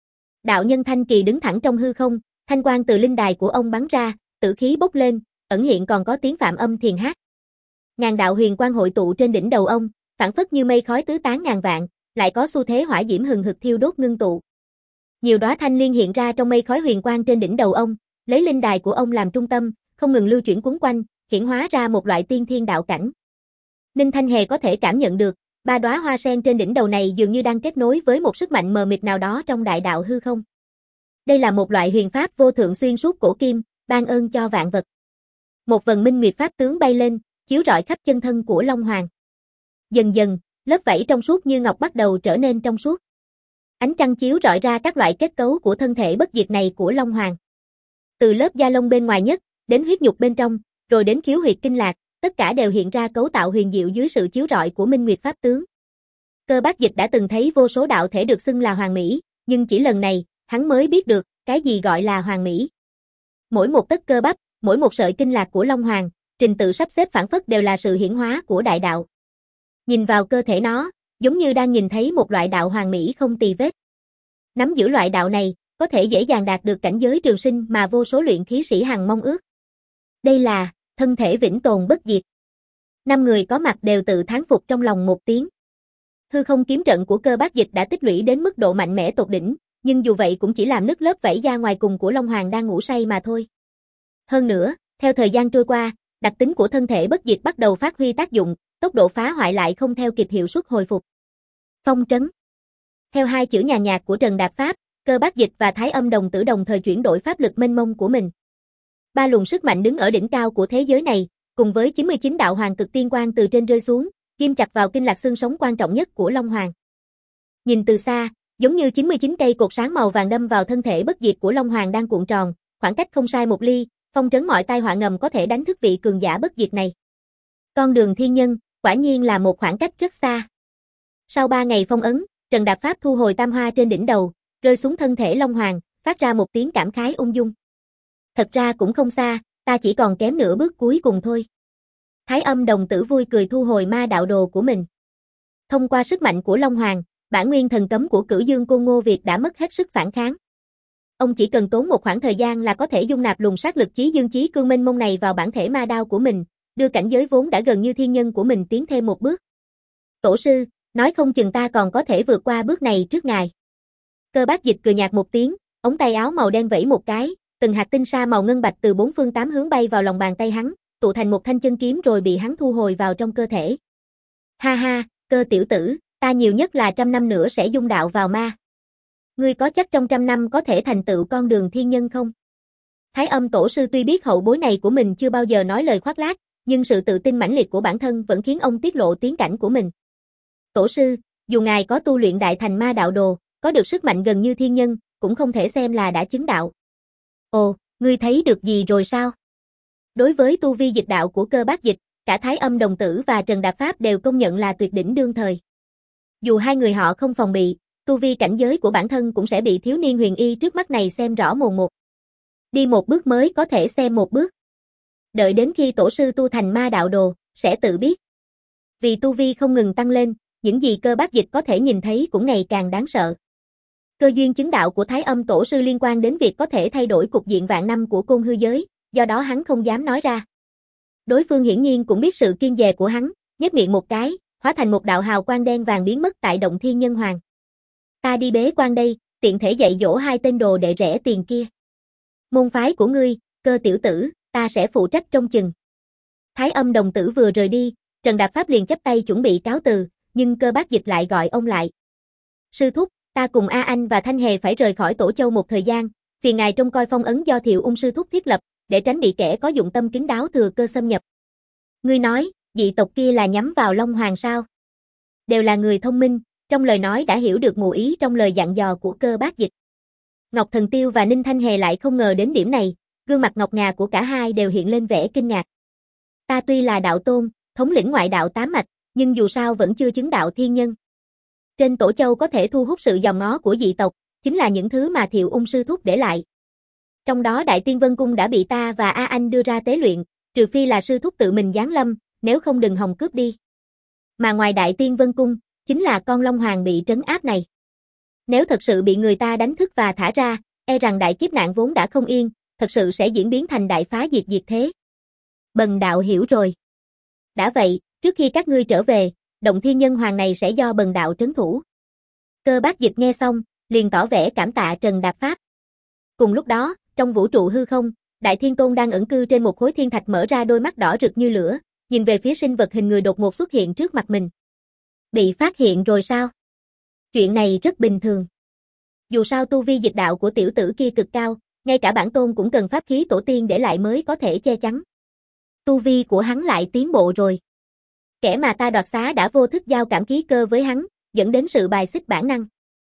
Đạo nhân Thanh Kỳ đứng thẳng trong hư không, thanh quang từ linh đài của ông bắn ra, tử khí bốc lên, ẩn hiện còn có tiếng phạm âm thiền hát. Ngàn đạo huyền quang hội tụ trên đỉnh đầu ông, phảng phất như mây khói tứ tán ngàn vạn, lại có xu thế hỏa diễm hừng hực thiêu đốt ngưng tụ. Nhiều đóa thanh liên hiện ra trong mây khói huyền quang trên đỉnh đầu ông, lấy linh đài của ông làm trung tâm, không ngừng lưu chuyển quấn quanh, hiển hóa ra một loại tiên thiên đạo cảnh. Ninh Thanh Hề có thể cảm nhận được, ba đóa hoa sen trên đỉnh đầu này dường như đang kết nối với một sức mạnh mờ mịt nào đó trong đại đạo hư không. Đây là một loại huyền pháp vô thượng xuyên suốt cổ kim, ban ơn cho vạn vật. Một vần minh nguyệt pháp tướng bay lên, chiếu rọi khắp chân thân của Long Hoàng. Dần dần, lớp vảy trong suốt như ngọc bắt đầu trở nên trong suốt. Ánh trăng chiếu rọi ra các loại kết cấu của thân thể bất diệt này của Long Hoàng. Từ lớp da lông bên ngoài nhất, đến huyết nhục bên trong, rồi đến khiếu huyệt kinh lạc, tất cả đều hiện ra cấu tạo huyền diệu dưới sự chiếu rọi của minh nguyệt pháp tướng. Cơ Bác Dịch đã từng thấy vô số đạo thể được xưng là hoàn mỹ, nhưng chỉ lần này, hắn mới biết được, cái gì gọi là hoàn mỹ. Mỗi một tấc cơ bắp, mỗi một sợi kinh lạc của Long Hoàng, trình tự sắp xếp phản phất đều là sự hiển hóa của đại đạo. Nhìn vào cơ thể nó, giống như đang nhìn thấy một loại đạo hoàn mỹ không tì vết. Nắm giữ loại đạo này, có thể dễ dàng đạt được cảnh giới trường sinh mà vô số luyện khí sĩ hằng mong ước. Đây là thân thể vĩnh tồn bất diệt. Năm người có mặt đều tự thán phục trong lòng một tiếng. Hư không kiếm trận của Cơ Bác Dịch đã tích lũy đến mức độ mạnh mẽ tột đỉnh, nhưng dù vậy cũng chỉ làm nứt lớp vảy da ngoài cùng của Long Hoàng đang ngủ say mà thôi. Hơn nữa, theo thời gian trôi qua, đặc tính của thân thể bất diệt bắt đầu phát huy tác dụng, tốc độ phá hoại lại không theo kịp hiệu suất hồi phục. Phong trấn. Theo hai chữ nhàn nhạt của Trần Đạp Pháp, Cơ Bác Dịch và Thái Âm Đồng Tử đồng thời chuyển đổi pháp lực mênh mông của mình. Ba luồng sức mạnh đứng ở đỉnh cao của thế giới này, cùng với chín mươi chín đạo hoàng cực tiên quang từ trên rơi xuống, ghim chặt vào kinh lạc xương sống quan trọng nhất của Long Hoàng. Nhìn từ xa, giống như chín mươi chín cây cột sáng màu vàng đâm vào thân thể bất diệt của Long Hoàng đang cuộn tròn, khoảng cách không sai một ly, phong trấn mọi tai họa ngầm có thể đánh thức vị cường giả bất diệt này. Con đường thiên nhân, quả nhiên là một khoảng cách rất xa. Sau ba ngày phong ấn, Trần Đạp Pháp thu hồi tam hoa trên đỉnh đầu, rơi xuống thân thể Long Hoàng, phát ra một tiếng cảm khái ung dung. Thật ra cũng không xa, ta chỉ còn kém nửa bước cuối cùng thôi. Thái Âm Đồng Tử vui cười thu hồi ma đạo đồ của mình. Thông qua sức mạnh của Long Hoàng, bản nguyên thần cấm của Cửu Dương Côn Ngô Việt đã mất hết sức phản kháng. Ông chỉ cần tốn một khoảng thời gian là có thể dung nạp luồng sát lực chí dương chí cương mênh mông này vào bản thể ma đao của mình, đưa cảnh giới vốn đã gần như thiên nhân của mình tiến thêm một bước. Tổ sư, nói không chừng ta còn có thể vượt qua bước này trước ngài. Cơ Bác Dịch cười nhạt một tiếng, ống tay áo màu đen vẫy một cái, từng hạt tinh sa màu ngân bạch từ bốn phương tám hướng bay vào lòng bàn tay hắn, tụ thành một thanh chân kiếm rồi bị hắn thu hồi vào trong cơ thể. Ha ha, Cơ tiểu tử, ta nhiều nhất là trăm năm nữa sẽ dung đạo vào ma. Ngươi có chắc trong trăm năm có thể thành tựu con đường thiên nhân không? Thái Âm Tổ sư tuy biết hậu bối này của mình chưa bao giờ nói lời khoác lác, nhưng sự tự tin mãnh liệt của bản thân vẫn khiến ông tiết lộ tiến cảnh của mình. Tổ sư, dù ngài có tu luyện đại thành ma đạo đồ, có được sức mạnh gần như thiên nhân, cũng không thể xem là đã chứng đạo. Ồ, ngươi thấy được gì rồi sao? Đối với tu vi dịch đạo của Cơ Bác Dịch, cả Thái Âm Đồng Tử và Trần Đạp Pháp đều công nhận là tuyệt đỉnh đương thời. Dù hai người họ không phòng bị, tu vi cảnh giới của bản thân cũng sẽ bị thiếu niên huyền y trước mắt này xem rõ mồn một. Đi một bước mới có thể xem một bước. Đợi đến khi tổ sư tu thành ma đạo đồ, sẽ tự biết. Vì tu vi không ngừng tăng lên, những gì Cơ Bác Dịch có thể nhìn thấy cũng ngày càng đáng sợ. Cơ duyên chứng đạo của Thái Âm Tổ sư liên quan đến việc có thể thay đổi cục diện vạn năm của côn hư giới, do đó hắn không dám nói ra. Đối phương hiển nhiên cũng biết sự kiên dè của hắn, nhếch miệng một cái, hóa thành một đạo hào quang đen vàng biến mất tại động Thiên Nhân Hoàng. Ta đi bế quan đây, tiện thể dạy dỗ hai tên đồ đệ rẻ tiền kia. Môn phái của ngươi, Cơ tiểu tử, ta sẽ phụ trách trông chừng. Thái Âm Đồng Tử vừa rời đi, Trần Đạp Pháp liền chắp tay chuẩn bị cáo từ, nhưng Cơ Bác Dịch lại gọi ông lại. Sư thúc, ta cùng A Anh và Thanh Hề phải rời khỏi Tổ Châu một thời gian, phiền ngài trông coi phong ấn do Thiệu Ung sư thúc thiết lập, để tránh bị kẻ có dụng tâm kín đáo thừa cơ xâm nhập. Ngươi nói, dị tộc kia là nhắm vào Long Hoàng sao? Đều là người thông minh, trong lời nói đã hiểu được ngụ ý trong lời dặn dò của Cơ Bác Dịch. Ngọc Thần Tiêu và Ninh Thanh Hề lại không ngờ đến điểm này, gương mặt ngọc ngà của cả hai đều hiện lên vẻ kinh ngạc. Ta tuy là đạo tôn, thống lĩnh ngoại đạo tám mạch, nhưng dù sao vẫn chưa chứng đạo thiên nhân. Trên Tổ Châu có thể thu hút sự dòm ngó của dị tộc, chính là những thứ mà Thiệu Ung sư thúc để lại. Trong đó Đại Tiên Vân Cung đã bị ta và A Anh đưa ra tế luyện, trừ phi là sư thúc tự mình giáng lâm, nếu không đừng hòng cướp đi. Mà ngoài Đại Tiên Vân Cung, chính là con Long Hoàng bị trấn áp này. Nếu thật sự bị người ta đánh thức và thả ra, e rằng đại kiếp nạn vốn đã không yên, thật sự sẽ diễn biến thành đại phá diệt diệt thế. Bần đạo hiểu rồi. Đã vậy, trước khi các ngươi trở về, động Thiên Nhân Hoàng này sẽ do bần đạo trấn thủ. Cơ Bác Dịch nghe xong, liền tỏ vẻ cảm tạ Trần Đạp Pháp. Cùng lúc đó, trong vũ trụ hư không, Đại Thiên Tôn đang ẩn cư trên một khối thiên thạch mở ra đôi mắt đỏ rực như lửa, nhìn về phía sinh vật hình người đột ngột xuất hiện trước mặt mình. Bị phát hiện rồi sao? Chuyện này rất bình thường. Dù sao tu vi dịch đạo của tiểu tử kia cực cao, ngay cả bản tôn cũng cần pháp khí tổ tiên để lại mới có thể che chắn. Tu vi của hắn lại tiến bộ rồi. Kẻ mà ta đoạt xá đã vô thức giao cảm khí cơ với hắn, dẫn đến sự bài xích bản năng.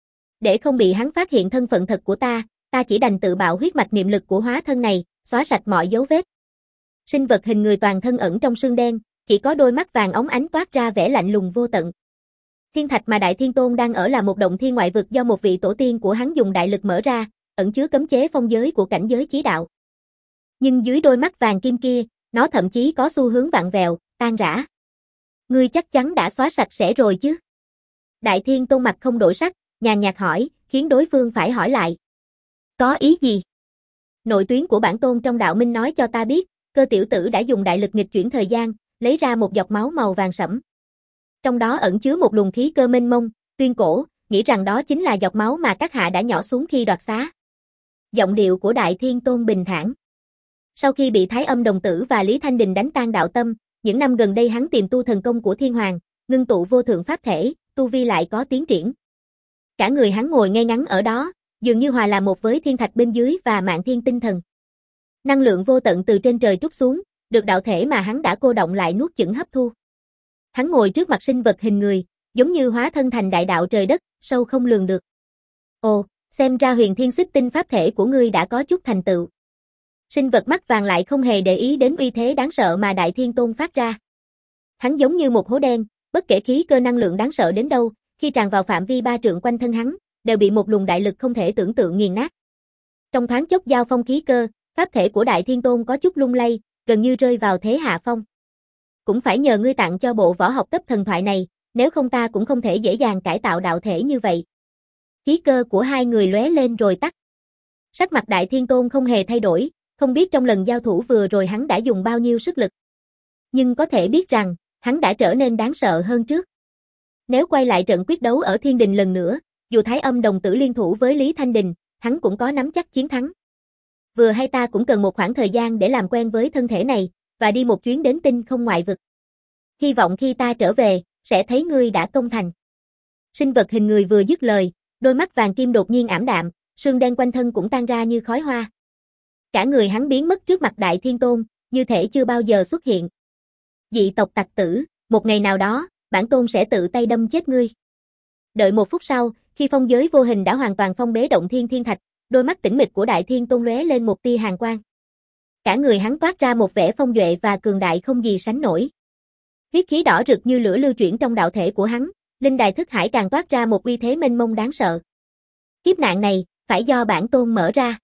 Để không bị hắn phát hiện thân phận thật của ta, ta chỉ đành tự bạo huyết mạch niệm lực của hóa thân này, xóa sạch mọi dấu vết. Sinh vật hình người toàn thân ẩn trong sương đen, chỉ có đôi mắt vàng óng ánh toát ra vẻ lạnh lùng vô tận. Thiên thạch mà Đại Thiên Tôn đang ở là một động thiên ngoại vực do một vị tổ tiên của hắn dùng đại lực mở ra, ẩn chứa cấm chế phong giới của cảnh giới chí đạo. Nhưng dưới đôi mắt vàng kim kia, nó thậm chí có xu hướng vặn vẹo, tan rã. Ngươi chắc chắn đã xóa sạch sẽ rồi chứ? Đại Thiên Tôn mặt không đổi sắc, nhàn nhạt hỏi, khiến đối phương phải hỏi lại. Có ý gì? Nội tuyến của bản tôn trong đạo minh nói cho ta biết, Cơ tiểu tử đã dùng đại lực nghịch chuyển thời gian, lấy ra một giọt máu màu vàng sẫm. Trong đó ẩn chứa một luồng khí cơ mênh mông, tuyên cổ, nghĩ rằng đó chính là giọt máu mà các hạ đã nhỏ xuống khi đoạt xá. Giọng điệu của Đại Thiên Tôn bình thản. Sau khi bị Thái Âm Đồng Tử và Lý Thanh Đình đánh tan đạo tâm, những năm gần đây hắn tiềm tu thần công của Thiên Hoàng, ngưng tụ vô thượng pháp thể, tu vi lại có tiến triển. Cả người hắn ngồi ngay ngắn ở đó, dường như hòa làm một với thiên thạch bên dưới và Mạn Thiên tinh thần. Năng lượng vô tận từ trên trời trút xuống, được đạo thể mà hắn đã cô động lại nuốt chửng hấp thu. Hắn ngồi trước mặt sinh vật hình người, giống như hóa thân thành đại đạo trời đất, sâu không lường được. Ồ, xem ra huyền thiên xích tinh pháp thể của ngươi đã có chút thành tựu. Sinh vật mắt vàng lại không hề để ý đến uy thế đáng sợ mà Đại Thiên Tôn phát ra. Hắn giống như một hố đen, bất kể khí cơ năng lượng đáng sợ đến đâu, khi tràn vào phạm vi ba trượng quanh thân hắn, đều bị một luồng đại lực không thể tưởng tượng nghiền nát. Trong thoáng chốc giao phong khí cơ, pháp thể của Đại Thiên Tôn có chút lung lay, gần như rơi vào thế hạ phong. Cũng phải nhờ ngươi tặng cho bộ võ học cấp thần thoại này, nếu không ta cũng không thể dễ dàng cải tạo đạo thể như vậy. Khí cơ của hai người lóe lên rồi tắt. Sắc mặt Đại Thiên Tôn không hề thay đổi, không biết trong lần giao thủ vừa rồi hắn đã dùng bao nhiêu sức lực. Nhưng có thể biết rằng, hắn đã trở nên đáng sợ hơn trước. Nếu quay lại trận quyết đấu ở Thiên Đình lần nữa, dù Thái Âm Đồng Tử liên thủ với Lý Thanh Đình, hắn cũng có nắm chắc chiến thắng. Vừa hay ta cũng cần một khoảng thời gian để làm quen với thân thể này, và đi một chuyến đến tinh không ngoại vực. Hy vọng khi ta trở về, sẽ thấy ngươi đã công thành. Sinh vật hình người vừa dứt lời, đôi mắt vàng kim đột nhiên ảm đạm, sương đen quanh thân cũng tan ra như khói hoa. Cả người hắn biến mất trước mặt Đại Thiên Tôn, như thể chưa bao giờ xuất hiện. Dị tộc tặc tử, một ngày nào đó, bản tôn sẽ tự tay đâm chết ngươi. Đợi một phút sau, khi phong giới vô hình đã hoàn toàn phong bế động thiên thiên thạch, đôi mắt tĩnh mịch của Đại Thiên Tôn lóe lên một tia hàn quang. Cả người hắn toát ra một vẻ phong duệ và cường đại không gì sánh nổi. Huyết khí đỏ rực như lửa lưu chuyển trong đạo thể của hắn, linh đài thức hải càng toát ra một uy thế mênh mông đáng sợ. Kiếp nạn này, phải do bản tôn mở ra.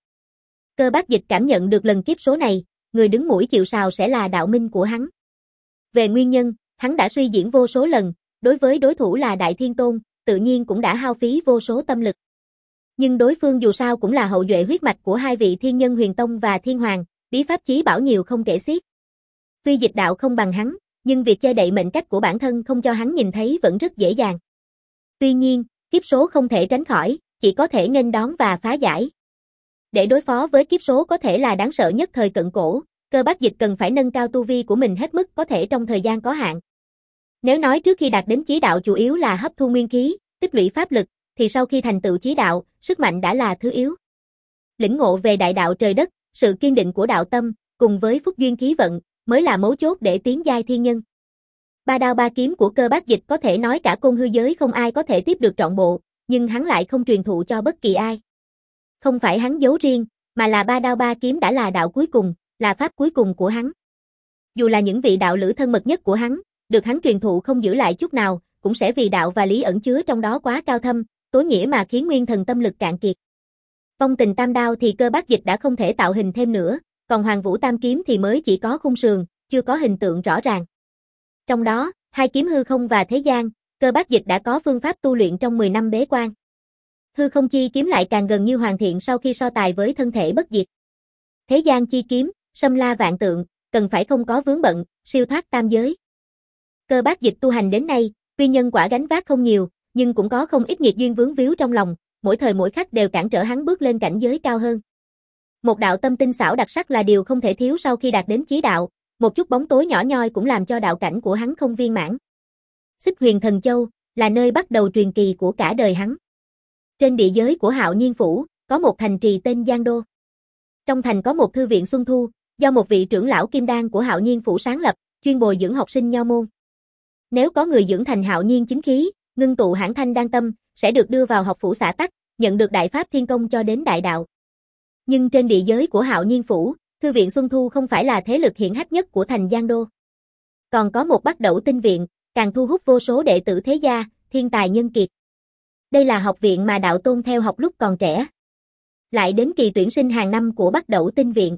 Cơ Bác Dịch cảm nhận được lần kiếp số này, người đứng mũi chịu sào sẽ là đạo minh của hắn. Về nguyên nhân, hắn đã suy diễn vô số lần, đối với đối thủ là Đại Thiên Tôn, tự nhiên cũng đã hao phí vô số tâm lực. Nhưng đối phương dù sao cũng là hậu duệ huyết mạch của hai vị thiên nhân Huyền Tông và Thiên Hoàng, bí pháp chí bảo nhiều không kể xiết. Tuy dịch đạo không bằng hắn, nhưng việc che đậy mệnh cách của bản thân không cho hắn nhìn thấy vẫn rất dễ dàng. Tuy nhiên, kiếp số không thể tránh khỏi, chỉ có thể nghênh đón và phá giải. Để đối phó với kiếp số có thể là đáng sợ nhất thời cận cổ, Cơ Bác Dịch cần phải nâng cao tu vi của mình hết mức có thể trong thời gian có hạn. Nếu nói trước khi đạt đến chí đạo chủ yếu là hấp thu nguyên khí, tích lũy pháp lực, thì sau khi thành tựu chí đạo, sức mạnh đã là thứ yếu. Lĩnh ngộ về đại đạo trời đất, sự kiên định của đạo tâm, cùng với phúc duyên khí vận, mới là mấu chốt để tiến giai thiên nhân. Ba đao ba kiếm của Cơ Bác Dịch có thể nói cả côn hư giới không ai có thể tiếp được trọn bộ, nhưng hắn lại không truyền thụ cho bất kỳ ai. Không phải hắn giấu riêng, mà là ba đao ba kiếm đã là đạo cuối cùng, là pháp cuối cùng của hắn. Dù là những vị đạo lữ thân mật nhất của hắn, được hắn truyền thụ không giữ lại chút nào, cũng sẽ vì đạo và lý ẩn chứa trong đó quá cao thâm, tối nghĩa mà khiến nguyên thần tâm lực cạn kiệt. Phong Tình Tam Đao thì Cơ Bác Dịch đã không thể tạo hình thêm nữa, còn Hoàng Vũ Tam Kiếm thì mới chỉ có khung sườn, chưa có hình tượng rõ ràng. Trong đó, hai kiếm hư không và thế gian, Cơ Bác Dịch đã có phương pháp tu luyện trong mười năm bế quan. Hư không chi kiếm lại càng gần như hoàn thiện sau khi so tài với thân thể bất diệt. Thế gian chi kiếm, xâm la vạn tượng, cần phải không có vướng bận, siêu thoát tam giới. Cơ Bác Dịch tu hành đến nay, tuy nhân quả gánh vác không nhiều, nhưng cũng có không ít nghiệt duyên vướng víu trong lòng, mỗi thời mỗi khắc đều cản trở hắn bước lên cảnh giới cao hơn. Một đạo tâm tinh xảo đặc sắc là điều không thể thiếu sau khi đạt đến chí đạo, một chút bóng tối nhỏ nhoi cũng làm cho đạo cảnh của hắn không viên mãn. Xích Huyền Thần Châu là nơi bắt đầu truyền kỳ của cả đời hắn. Trên địa giới của Hạo Nhiên Phủ, có một thành trì tên Giang Đô. Trong thành có một thư viện Xuân Thu, do một vị trưởng lão Kim Đan của Hạo Nhiên Phủ sáng lập, chuyên bồi dưỡng học sinh nho môn. Nếu có người dưỡng thành Hạo Nhiên chính khí, ngưng tụ hãn thanh đan tâm, sẽ được đưa vào học phủ xã tắc, nhận được đại pháp thiên công cho đến đại đạo. Nhưng trên địa giới của Hạo Nhiên Phủ, thư viện Xuân Thu không phải là thế lực hiển hách nhất của thành Giang Đô. Còn có một Bắc Đẩu Tinh Viện, càng thu hút vô số đệ tử thế gia, thiên tài nhân kiệt. Đây là học viện mà đạo tôn theo học lúc còn trẻ. Lại đến kỳ tuyển sinh hàng năm của Bắc Đẩu Tinh Viện.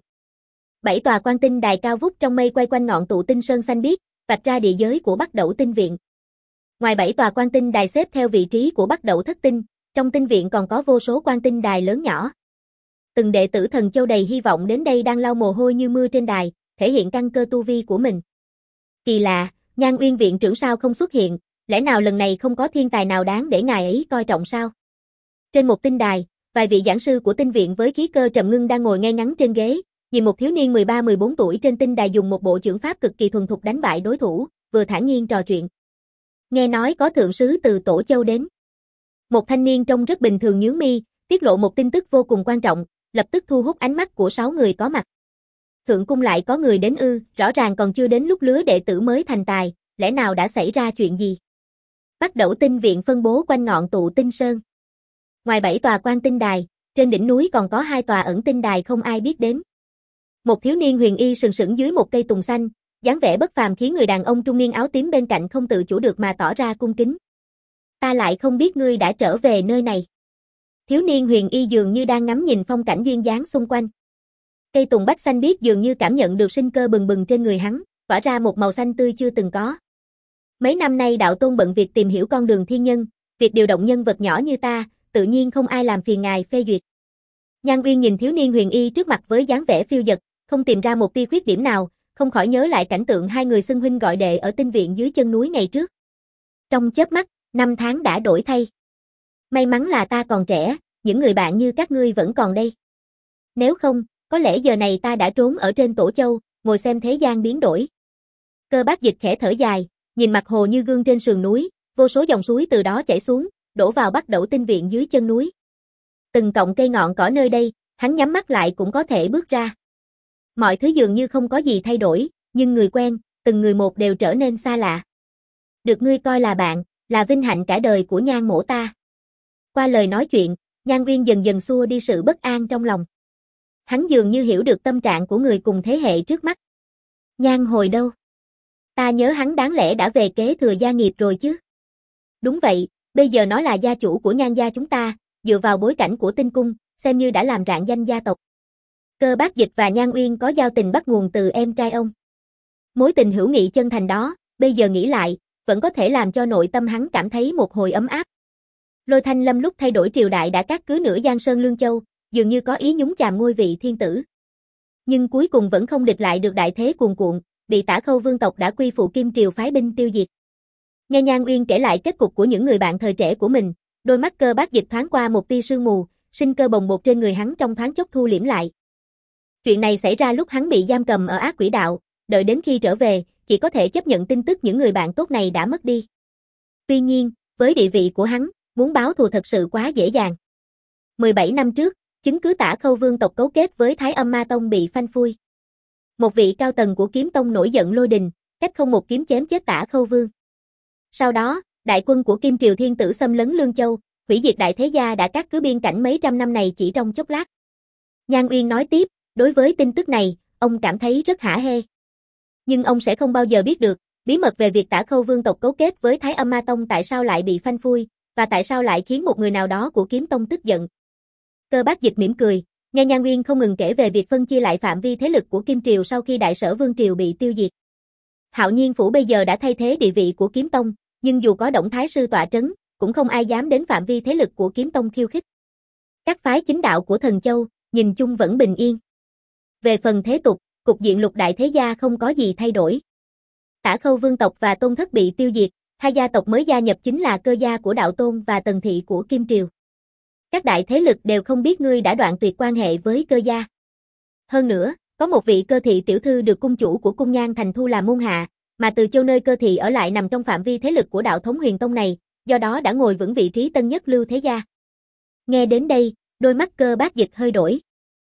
Bảy tòa quan tinh đài cao vút trong mây quay quanh ngọn tụ tinh sơn xanh biếc, vạch ra địa giới của Bắc Đẩu Tinh Viện. Ngoài bảy tòa quan tinh đài xếp theo vị trí của Bắc Đẩu Thất Tinh, Trong tinh viện còn có vô số quan tinh đài lớn nhỏ. Từng đệ tử Thần Châu đầy hy vọng đến đây đang lau mồ hôi như mưa trên đài, thể hiện căn cơ tu vi của mình. Kỳ lạ, Nhan Uyên viện trưởng sao không xuất hiện, lẽ nào lần này không có thiên tài nào đáng để ngài ấy coi trọng sao? Trên một tinh đài, vài vị giảng sư của tinh viện với khí cơ trầm ngưng đang ngồi ngay ngắn trên ghế, nhìn một thiếu niên mười ba mười bốn tuổi trên tinh đài dùng một bộ chưởng pháp cực kỳ thuần thục đánh bại đối thủ, vừa thản nhiên trò chuyện. Nghe nói có thượng sứ từ Tổ Châu đến. Một thanh niên trông rất bình thường nhướng mi, tiết lộ một tin tức vô cùng quan trọng, lập tức thu hút ánh mắt của sáu người có mặt. Thượng cung lại có người đến ư, rõ ràng còn chưa đến lúc lứa đệ tử mới thành tài, lẽ nào đã xảy ra chuyện gì? Bắt đầu tinh viện phân bố quanh ngọn tụ tinh sơn. Ngoài bảy tòa quan tinh đài, trên đỉnh núi còn có hai tòa ẩn tinh đài không ai biết đến. Một thiếu niên huyền y sừng sững dưới một cây tùng xanh, dáng vẻ bất phàm khiến người đàn ông trung niên áo tím bên cạnh không tự chủ được mà tỏ ra cung kính. Ta lại không biết ngươi đã trở về nơi này. Thiếu niên huyền y dường như đang ngắm nhìn phong cảnh duyên dáng xung quanh. Cây tùng bách xanh biếc dường như cảm nhận được sinh cơ bừng bừng trên người hắn, tỏa ra một màu xanh tươi chưa từng có. Mấy năm nay đạo tôn bận việc tìm hiểu con đường thiên nhân, việc điều động nhân vật nhỏ như ta, tự nhiên không ai làm phiền ngài phê duyệt. Nhan Uyên nhìn thiếu niên huyền y trước mặt với dáng vẻ phiêu dật, không tìm ra một tia khuyết điểm nào, không khỏi nhớ lại cảnh tượng hai người xưng huynh gọi đệ ở tinh viện dưới chân núi ngày trước. Trong chớp mắt, năm tháng đã đổi thay. May mắn là ta còn trẻ, những người bạn như các ngươi vẫn còn đây. Nếu không, có lẽ giờ này ta đã trốn ở trên Tổ Châu, ngồi xem thế gian biến đổi. Cơ Bác Dịch khẽ thở dài, nhìn mặt hồ như gương trên sườn núi, vô số dòng suối từ đó chảy xuống, đổ vào Bắc Đẩu tinh viện dưới chân núi. Từng cọng cây ngọn cỏ nơi đây, hắn nhắm mắt lại cũng có thể bước ra. Mọi thứ dường như không có gì thay đổi, nhưng người quen, từng người một đều trở nên xa lạ. Được ngươi coi là bạn, là vinh hạnh cả đời của Nhan mỗ ta. Qua lời nói chuyện, Nhan Uyên dần dần xua đi sự bất an trong lòng. Hắn dường như hiểu được tâm trạng của người cùng thế hệ trước mắt. Nhan hồi đâu? Ta nhớ hắn đáng lẽ đã về kế thừa gia nghiệp rồi chứ. Đúng vậy, bây giờ nó là gia chủ của Nhan gia chúng ta, dựa vào bối cảnh của tinh cung, xem như đã làm rạng danh gia tộc. Cơ Bác Dịch và Nhan Uyên có giao tình bắt nguồn từ em trai ông. Mối tình hữu nghị chân thành đó, bây giờ nghĩ lại, vẫn có thể làm cho nội tâm hắn cảm thấy một hồi ấm áp. Lôi Thanh Lâm lúc thay đổi triều đại đã cát cứ nửa Giang Sơn Lương Châu, dường như có ý nhúng chàm ngôi vị thiên tử. Nhưng cuối cùng vẫn không địch lại được đại thế cuồn cuộn, bị Tả Khâu vương tộc đã quy phụ Kim triều phái binh tiêu diệt. Nghe Nhan Uyên kể lại kết cục của những người bạn thời trẻ của mình, đôi mắt Cơ Bác Dịch thoáng qua một tia sương mù, sinh cơ bồng bột trên người hắn trong thoáng chốc thu liễm lại. Chuyện này xảy ra lúc hắn bị giam cầm ở Ác Quỷ Đạo, đợi đến khi trở về, chỉ có thể chấp nhận tin tức những người bạn tốt này đã mất đi. Tuy nhiên, với địa vị của hắn, muốn báo thù thật sự quá dễ dàng. mười bảy năm trước, chứng cứ Tả Khâu vương tộc cấu kết với Thái Âm Ma Tông bị phanh phui. Một vị cao tầng của Kiếm Tông nổi giận lôi đình, cách không một kiếm chém chết Tả Khâu vương. Sau đó, đại quân của Kim triều thiên tử xâm lấn Lương Châu, hủy diệt đại thế gia đã cát cứ biên cảnh mấy trăm năm này chỉ trong chốc lát. Nhan Uyên nói tiếp, đối với tin tức này, ông cảm thấy rất hả hê. Nhưng ông sẽ không bao giờ biết được, bí mật về việc Tả Khâu vương tộc cấu kết với Thái Âm Ma Tông tại sao lại bị phanh phui, và tại sao lại khiến một người nào đó của Kiếm Tông tức giận. Cơ Bác Dịch mỉm cười, nghe Nhan Uyên không ngừng kể về việc phân chia lại phạm vi thế lực của Kim triều sau khi Đại Sở Vương triều bị tiêu diệt. Hạo Nhiên phủ bây giờ đã thay thế địa vị của Kiếm Tông, nhưng dù có Đổng Thái sư tọa trấn, cũng không ai dám đến phạm vi thế lực của Kiếm Tông khiêu khích. Các phái chính đạo của Thần Châu, nhìn chung vẫn bình yên. Về phần thế tục, cục diện lục đại thế gia không có gì thay đổi. Tả Khâu vương tộc và Tôn Thất bị tiêu diệt, hai gia tộc mới gia nhập chính là Cơ gia của Đạo Tôn và Tần thị của Kim triều. Các đại thế lực đều không biết ngươi đã đoạn tuyệt quan hệ với Cơ gia. Hơn nữa, có một vị Cơ thị tiểu thư được cung chủ của Cung Nhan thành thu làm môn hạ, mà Từ Châu nơi Cơ thị ở lại nằm trong phạm vi thế lực của đạo thống Huyền Tông này, do đó đã ngồi vững vị trí tân nhất lưu thế gia. Nghe đến đây, đôi mắt Cơ Bác Dịch hơi đổi.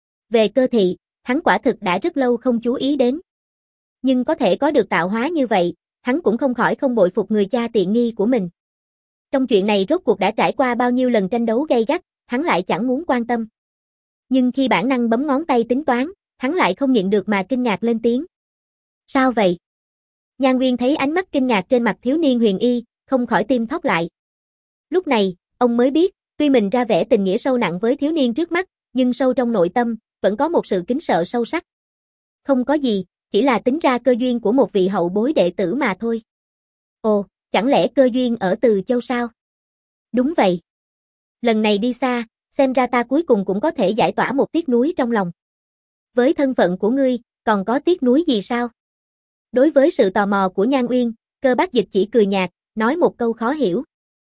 Về Cơ thị, hắn quả thực đã rất lâu không chú ý đến. Nhưng có thể có được tạo hóa như vậy, hắn cũng không khỏi không bội phục người cha tiện nghi của mình. Trong chuyện này rốt cuộc đã trải qua bao nhiêu lần tranh đấu gay gắt, hắn lại chẳng muốn quan tâm. Nhưng khi bản năng bấm ngón tay tính toán, hắn lại không nhịn được mà kinh ngạc lên tiếng. Sao vậy? Nhan Uyên thấy ánh mắt kinh ngạc trên mặt thiếu niên huyền y, không khỏi tim thót lại. Lúc này, ông mới biết, tuy mình ra vẻ tình nghĩa sâu nặng với thiếu niên trước mắt, nhưng sâu trong nội tâm, vẫn có một sự kính sợ sâu sắc. Không có gì, chỉ là tính ra cơ duyên của một vị hậu bối đệ tử mà thôi. Ồ, chẳng lẽ cơ duyên ở Từ Châu sao? Đúng vậy. Lần này đi xa, xem ra ta cuối cùng cũng có thể giải tỏa một tiếc nuối trong lòng. Với thân phận của ngươi, còn có tiếc nuối gì sao? Đối với sự tò mò của Nhan Uyên, Cơ Bác Dịch chỉ cười nhạt, nói một câu khó hiểu.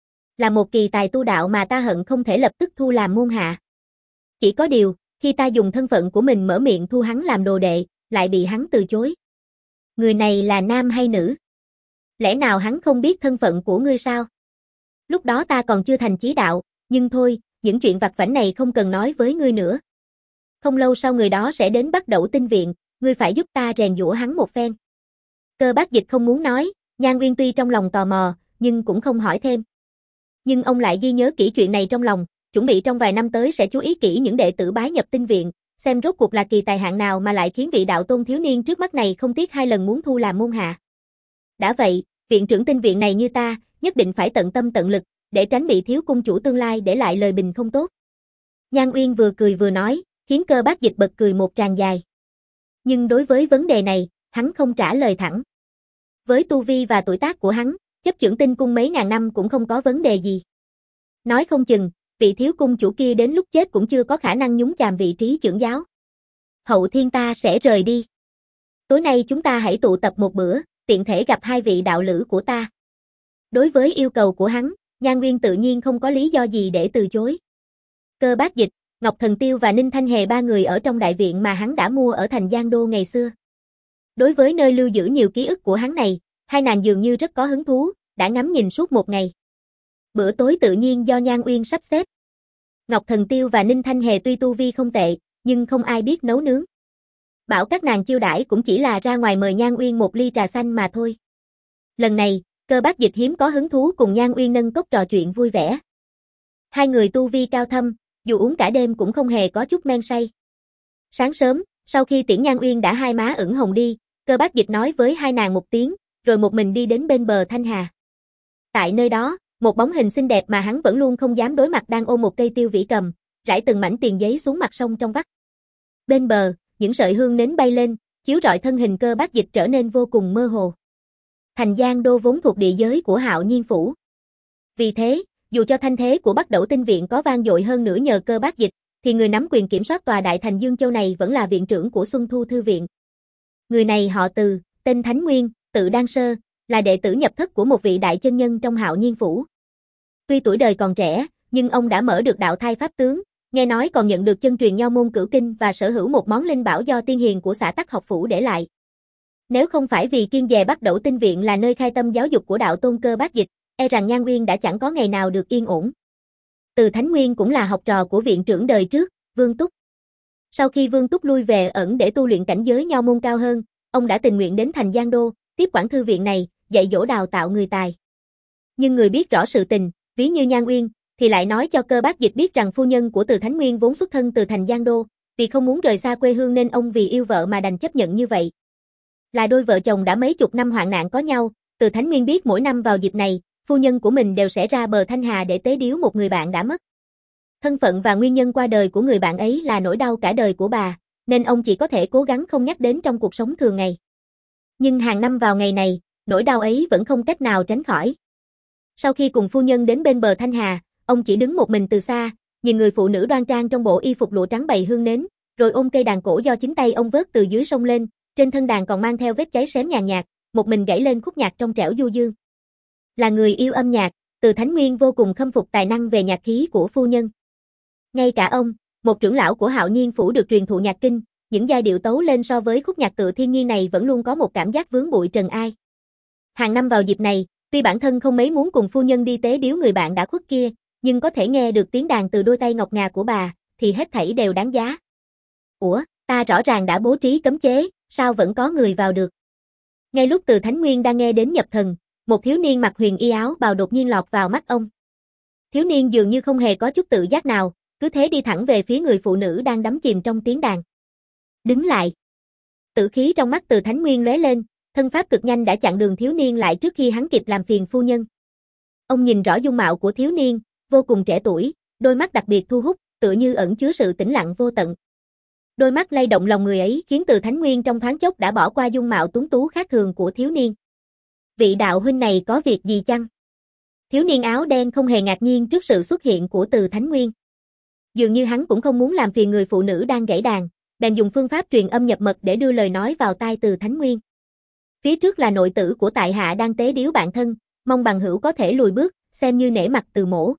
Là một kỳ tài tu đạo mà ta hận không thể lập tức thu làm môn hạ. Chỉ có điều, khi ta dùng thân phận của mình mở miệng thu hắn làm đồ đệ, lại bị hắn từ chối. Người này là nam hay nữ? Lẽ nào hắn không biết thân phận của ngươi sao? Lúc đó ta còn chưa thành chí đạo, nhưng thôi, những chuyện vặt vãnh này không cần nói với ngươi nữa. Không lâu sau người đó sẽ đến Bắc Đẩu Tinh Viện, ngươi phải giúp ta rèn giũa hắn một phen. Cơ Bác Dịch không muốn nói, Nhan Uyên tuy trong lòng tò mò, nhưng cũng không hỏi thêm. Nhưng ông lại ghi nhớ kỹ chuyện này trong lòng, chuẩn bị trong vài năm tới sẽ chú ý kỹ những đệ tử bái nhập Tinh Viện, xem rốt cuộc là kỳ tài hạng nào mà lại khiến vị đạo tôn thiếu niên trước mắt này không tiếc hai lần muốn thu làm môn hạ. Đã vậy, viện trưởng Tinh Viện này như ta, nhất định phải tận tâm tận lực, để tránh bị thiếu cung chủ tương lai để lại lời bình không tốt. Nhan Uyên vừa cười vừa nói, khiến Cơ Bác Dịch bật cười một tràng dài. Nhưng đối với vấn đề này, hắn không trả lời thẳng. Với tu vi và tuổi tác của hắn, chấp chưởng Tinh Cung mấy ngàn năm cũng không có vấn đề gì. Nói không chừng, vị thiếu cung chủ kia đến lúc chết cũng chưa có khả năng nhúng chàm vị trí trưởng giáo. Hậu thiên ta sẽ rời đi. Tối nay chúng ta hãy tụ tập một bữa, tiện thể gặp hai vị đạo lữ của ta. Đối với yêu cầu của hắn, Nhan Uyên tự nhiên không có lý do gì để từ chối. Cơ Bác Dịch, Ngọc Thần Tiêu và Ninh Thanh Hề ba người ở trong đại viện mà hắn đã mua ở thành Giang Đô ngày xưa. Đối với nơi lưu giữ nhiều ký ức của hắn này, hai nàng dường như rất có hứng thú, đã ngắm nhìn suốt một ngày. Bữa tối tự nhiên do Nhan Uyên sắp xếp. Ngọc Thần Tiêu và Ninh Thanh Hề tuy tu vi không tệ, nhưng không ai biết nấu nướng. Bảo các nàng chiêu đãi cũng chỉ là ra ngoài mời Nhan Uyên một ly trà xanh mà thôi. Lần này, Cơ Bác Dịch hiếm có hứng thú cùng Nhan Uyên nâng cốc trò chuyện vui vẻ. Hai người tu vi cao thâm, dù uống cả đêm cũng không hề có chút men say. Sáng sớm, sau khi tiễn Nhan Uyên đã hai má ửng hồng đi, Cơ Bác Dịch nói với hai nàng một tiếng, rồi một mình đi đến bên bờ Thanh Hà. Tại nơi đó, một bóng hình xinh đẹp mà hắn vẫn luôn không dám đối mặt đang ôm một cây tiêu vĩ cầm, rải từng mảnh tiền giấy xuống mặt sông trong vắt. Bên bờ, những sợi hương nến bay lên, chiếu rọi thân hình Cơ Bác Dịch trở nên vô cùng mơ hồ. Thành Giang Đô vốn thuộc địa giới của Hạo Nhiên Phủ. Vì thế, dù cho thanh thế của Bắc Đẩu Tinh Viện có vang dội hơn nữa nhờ Cơ Bác Dịch, thì người nắm quyền kiểm soát tòa đại thành Dương Châu này vẫn là viện trưởng của Xuân Thu Thư Viện. Người này họ Từ, tên Thánh Nguyên, tự Đan Sơ, là đệ tử nhập thất của một vị đại chân nhân trong Hạo Nhiên Phủ. Tuy tuổi đời còn trẻ, nhưng ông đã mở được đạo thai pháp tướng, nghe nói còn nhận được chân truyền Nho môn cửu kinh và sở hữu một món linh bảo do tiên hiền của xã Tắc Học Phủ để lại. Nếu không phải vì kiêng dè Bắc Đẩu Tinh Viện là nơi khai tâm giáo dục của đạo tôn Cơ Bác Dịch, e rằng Nhan Uyên đã chẳng có ngày nào được yên ổn. Từ Thánh Nguyên cũng là học trò của viện trưởng đời trước, Vương Túc. Sau khi Vương Túc lui về ẩn để tu luyện cảnh giới Nho môn cao hơn, ông đã tình nguyện đến thành Giang Đô, tiếp quản thư viện này, dạy dỗ đào tạo người tài. Nhưng người biết rõ sự tình, ví như Nhan Uyên, thì lại nói cho Cơ Bác Dịch biết rằng phu nhân của Từ Thánh Nguyên vốn xuất thân từ thành Giang Đô, vì không muốn rời xa quê hương nên ông vì yêu vợ mà đành chấp nhận như vậy. Là đôi vợ chồng đã mấy chục năm hoạn nạn có nhau, Từ Thánh Nguyên biết mỗi năm vào dịp này, phu nhân của mình đều sẽ ra bờ Thanh Hà để tế điếu một người bạn đã mất. Thân phận và nguyên nhân qua đời của người bạn ấy là nỗi đau cả đời của bà, nên ông chỉ có thể cố gắng không nhắc đến trong cuộc sống thường ngày. Nhưng hàng năm vào ngày này, nỗi đau ấy vẫn không cách nào tránh khỏi. Sau khi cùng phu nhân đến bên bờ Thanh Hà, ông chỉ đứng một mình từ xa, nhìn người phụ nữ đoan trang trong bộ y phục lụa trắng bày hương nến, rồi ôm cây đàn cổ do chính tay ông vớt từ dưới sông lên, trên thân đàn còn mang theo vết cháy xém nhàn nhạt, một mình gảy lên khúc nhạc trong trẻo du dương. Là người yêu âm nhạc, Từ Thánh Nguyên vô cùng khâm phục tài năng về nhạc khí của phu nhân. Ngay cả ông, một trưởng lão của Hạo Nhiên Phủ được truyền thụ nhạc kinh, những giai điệu tấu lên so với khúc nhạc tựa thiên nhiên này vẫn luôn có một cảm giác vướng bụi trần ai. Hàng năm vào dịp này, tuy bản thân không mấy muốn cùng phu nhân đi tế điếu người bạn đã khuất kia, nhưng có thể nghe được tiếng đàn từ đôi tay ngọc ngà của bà, thì hết thảy đều đáng giá. Ủa, ta rõ ràng đã bố trí cấm chế, sao vẫn có người vào được? Ngay lúc Từ Thánh Nguyên đang nghe đến nhập thần, một thiếu niên mặc huyền y áo bào đột nhiên lọt vào mắt ông. Thiếu niên dường như không hề có chút tự giác nào, cứ thế đi thẳng về phía người phụ nữ đang đắm chìm trong tiếng đàn. Đứng lại. Tử khí trong mắt Từ Thánh Nguyên lóe lên, thân pháp cực nhanh đã chặn đường thiếu niên lại trước khi hắn kịp làm phiền phu nhân. Ông nhìn rõ dung mạo của thiếu niên, vô cùng trẻ tuổi, đôi mắt đặc biệt thu hút, tựa như ẩn chứa sự tĩnh lặng vô tận. Đôi mắt lay động lòng người ấy khiến Từ Thánh Nguyên trong thoáng chốc đã bỏ qua dung mạo tuấn tú khác thường của thiếu niên. Vị đạo huynh này có việc gì chăng? Thiếu niên áo đen không hề ngạc nhiên trước sự xuất hiện của Từ Thánh Nguyên. Dường như hắn cũng không muốn làm phiền người phụ nữ đang gảy đàn, bèn dùng phương pháp truyền âm nhập mật để đưa lời nói vào tai Từ Thánh Nguyên. Phía trước là nội tử của tại hạ đang tế điếu bạn thân, mong bằng hữu có thể lùi bước, xem như nể mặt Từ mỗ.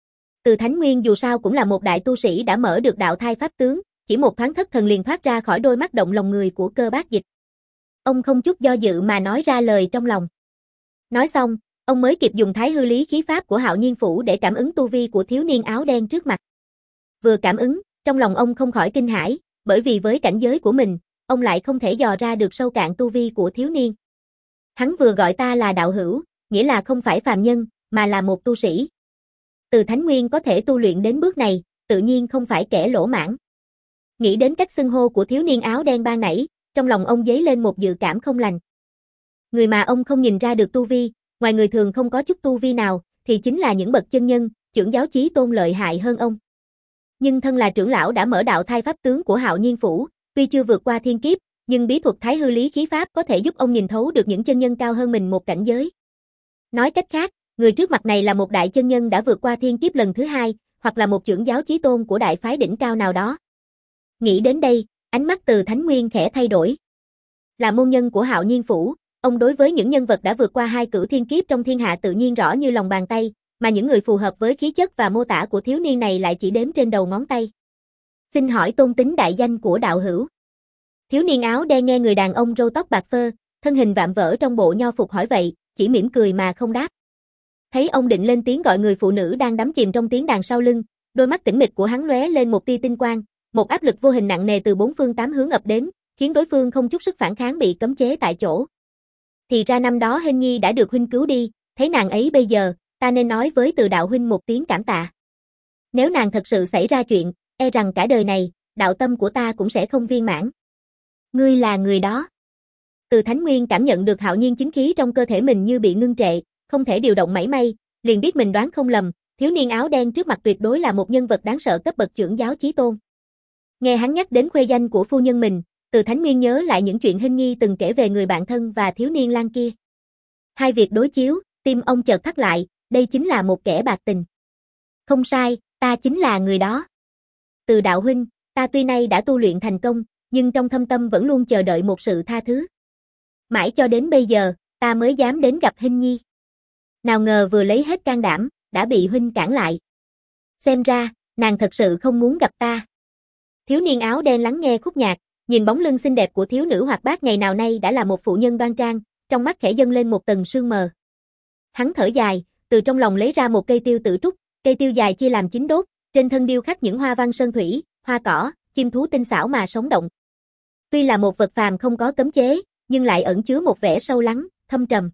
Từ Thánh Nguyên dù sao cũng là một đại tu sĩ đã mở được đạo thai pháp tướng, chỉ một thoáng thất thần liền thoát ra khỏi đôi mắt động lòng người của Cơ Bác Dịch. Ông không chút do dự mà nói ra lời trong lòng. Nói xong, ông mới kịp dùng thái hư lý khí pháp của Hạo Nhiên Phủ để cảm ứng tu vi của thiếu niên áo đen trước mặt. Vừa cảm ứng, trong lòng ông không khỏi kinh hãi, bởi vì với cảnh giới của mình, ông lại không thể dò ra được sâu cạn tu vi của thiếu niên. Hắn vừa gọi ta là đạo hữu, nghĩa là không phải phàm nhân, mà là một tu sĩ. Từ Thánh Nguyên có thể tu luyện đến bước này, tự nhiên không phải kẻ lỗ mãng. Nghĩ đến cách xưng hô của thiếu niên áo đen ban nãy, trong lòng ông dấy lên một dự cảm không lành. Người mà ông không nhìn ra được tu vi, ngoài người thường không có chút tu vi nào, thì chính là những bậc chân nhân, trưởng giáo chí tôn lợi hại hơn ông. Nhưng thân là trưởng lão đã mở đạo thai pháp tướng của Hạo Nhiên Phủ, tuy chưa vượt qua thiên kiếp, nhưng bí thuật thái hư lý khí pháp có thể giúp ông nhìn thấu được những chân nhân cao hơn mình một cảnh giới. Nói cách khác, người trước mặt này là một đại chân nhân đã vượt qua thiên kiếp lần thứ hai, hoặc là một trưởng giáo chí tôn của đại phái đỉnh cao nào đó. Nghĩ đến đây, ánh mắt Từ Thánh Nguyên khẽ thay đổi. Là môn nhân của Hạo Nhiên Phủ, ông đối với những nhân vật đã vượt qua hai cửu thiên kiếp trong thiên hạ tự nhiên rõ như lòng bàn tay, mà những người phù hợp với khí chất và mô tả của thiếu niên này lại chỉ đếm trên đầu ngón tay. Xin hỏi tôn tính đại danh của đạo hữu. Thiếu niên áo đen nghe người đàn ông râu tóc bạc phơ, thân hình vạm vỡ trong bộ nho phục hỏi vậy, chỉ mỉm cười mà không đáp. Thấy ông định lên tiếng gọi người phụ nữ đang đắm chìm trong tiếng đàn sau lưng, đôi mắt tĩnh mịch của hắn lóe lên một tia tinh quang, một áp lực vô hình nặng nề từ bốn phương tám hướng ập đến, khiến đối phương không chút sức phản kháng bị cấm chế tại chỗ. Thì ra năm đó Hinh Nhi đã được huynh cứu đi, thấy nàng ấy bây giờ, ta nên nói với Từ đạo huynh một tiếng cảm tạ. Nếu nàng thật sự xảy ra chuyện, e rằng cả đời này, đạo tâm của ta cũng sẽ không viên mãn. Ngươi là người đó. Từ Thánh Nguyên cảm nhận được hạo nhiên chính khí trong cơ thể mình như bị ngưng trệ, không thể điều động mảy may, liền biết mình đoán không lầm, thiếu niên áo đen trước mặt tuyệt đối là một nhân vật đáng sợ cấp bậc trưởng giáo chí tôn. Nghe hắn nhắc đến khuê danh của phu nhân mình, Từ Thánh Nguyên nhớ lại những chuyện Hinh Nhi từng kể về người bạn thân và thiếu niên lang kia. Hai việc đối chiếu, tim ông chợt thắt lại, đây chính là một kẻ bạc tình. Không sai, ta chính là người đó. Từ đạo huynh, ta tuy nay đã tu luyện thành công, nhưng trong thâm tâm vẫn luôn chờ đợi một sự tha thứ. Mãi cho đến bây giờ, ta mới dám đến gặp Hinh Nhi. Nào ngờ vừa lấy hết can đảm, đã bị huynh cản lại. Xem ra, nàng thật sự không muốn gặp ta. Thiếu niên áo đen lắng nghe khúc nhạc, nhìn bóng lưng xinh đẹp của thiếu nữ hoạt bát ngày nào nay đã là một phụ nhân đoan trang, trong mắt khẽ dâng lên một tầng sương mờ. Hắn thở dài, từ trong lòng lấy ra một cây tiêu tử trúc, cây tiêu dài chia làm chín đốt, trên thân điêu khắc những hoa văn sơn thủy, hoa cỏ, chim thú tinh xảo mà sống động. Tuy là một vật phàm không có cấm chế, nhưng lại ẩn chứa một vẻ sâu lắng, thâm trầm.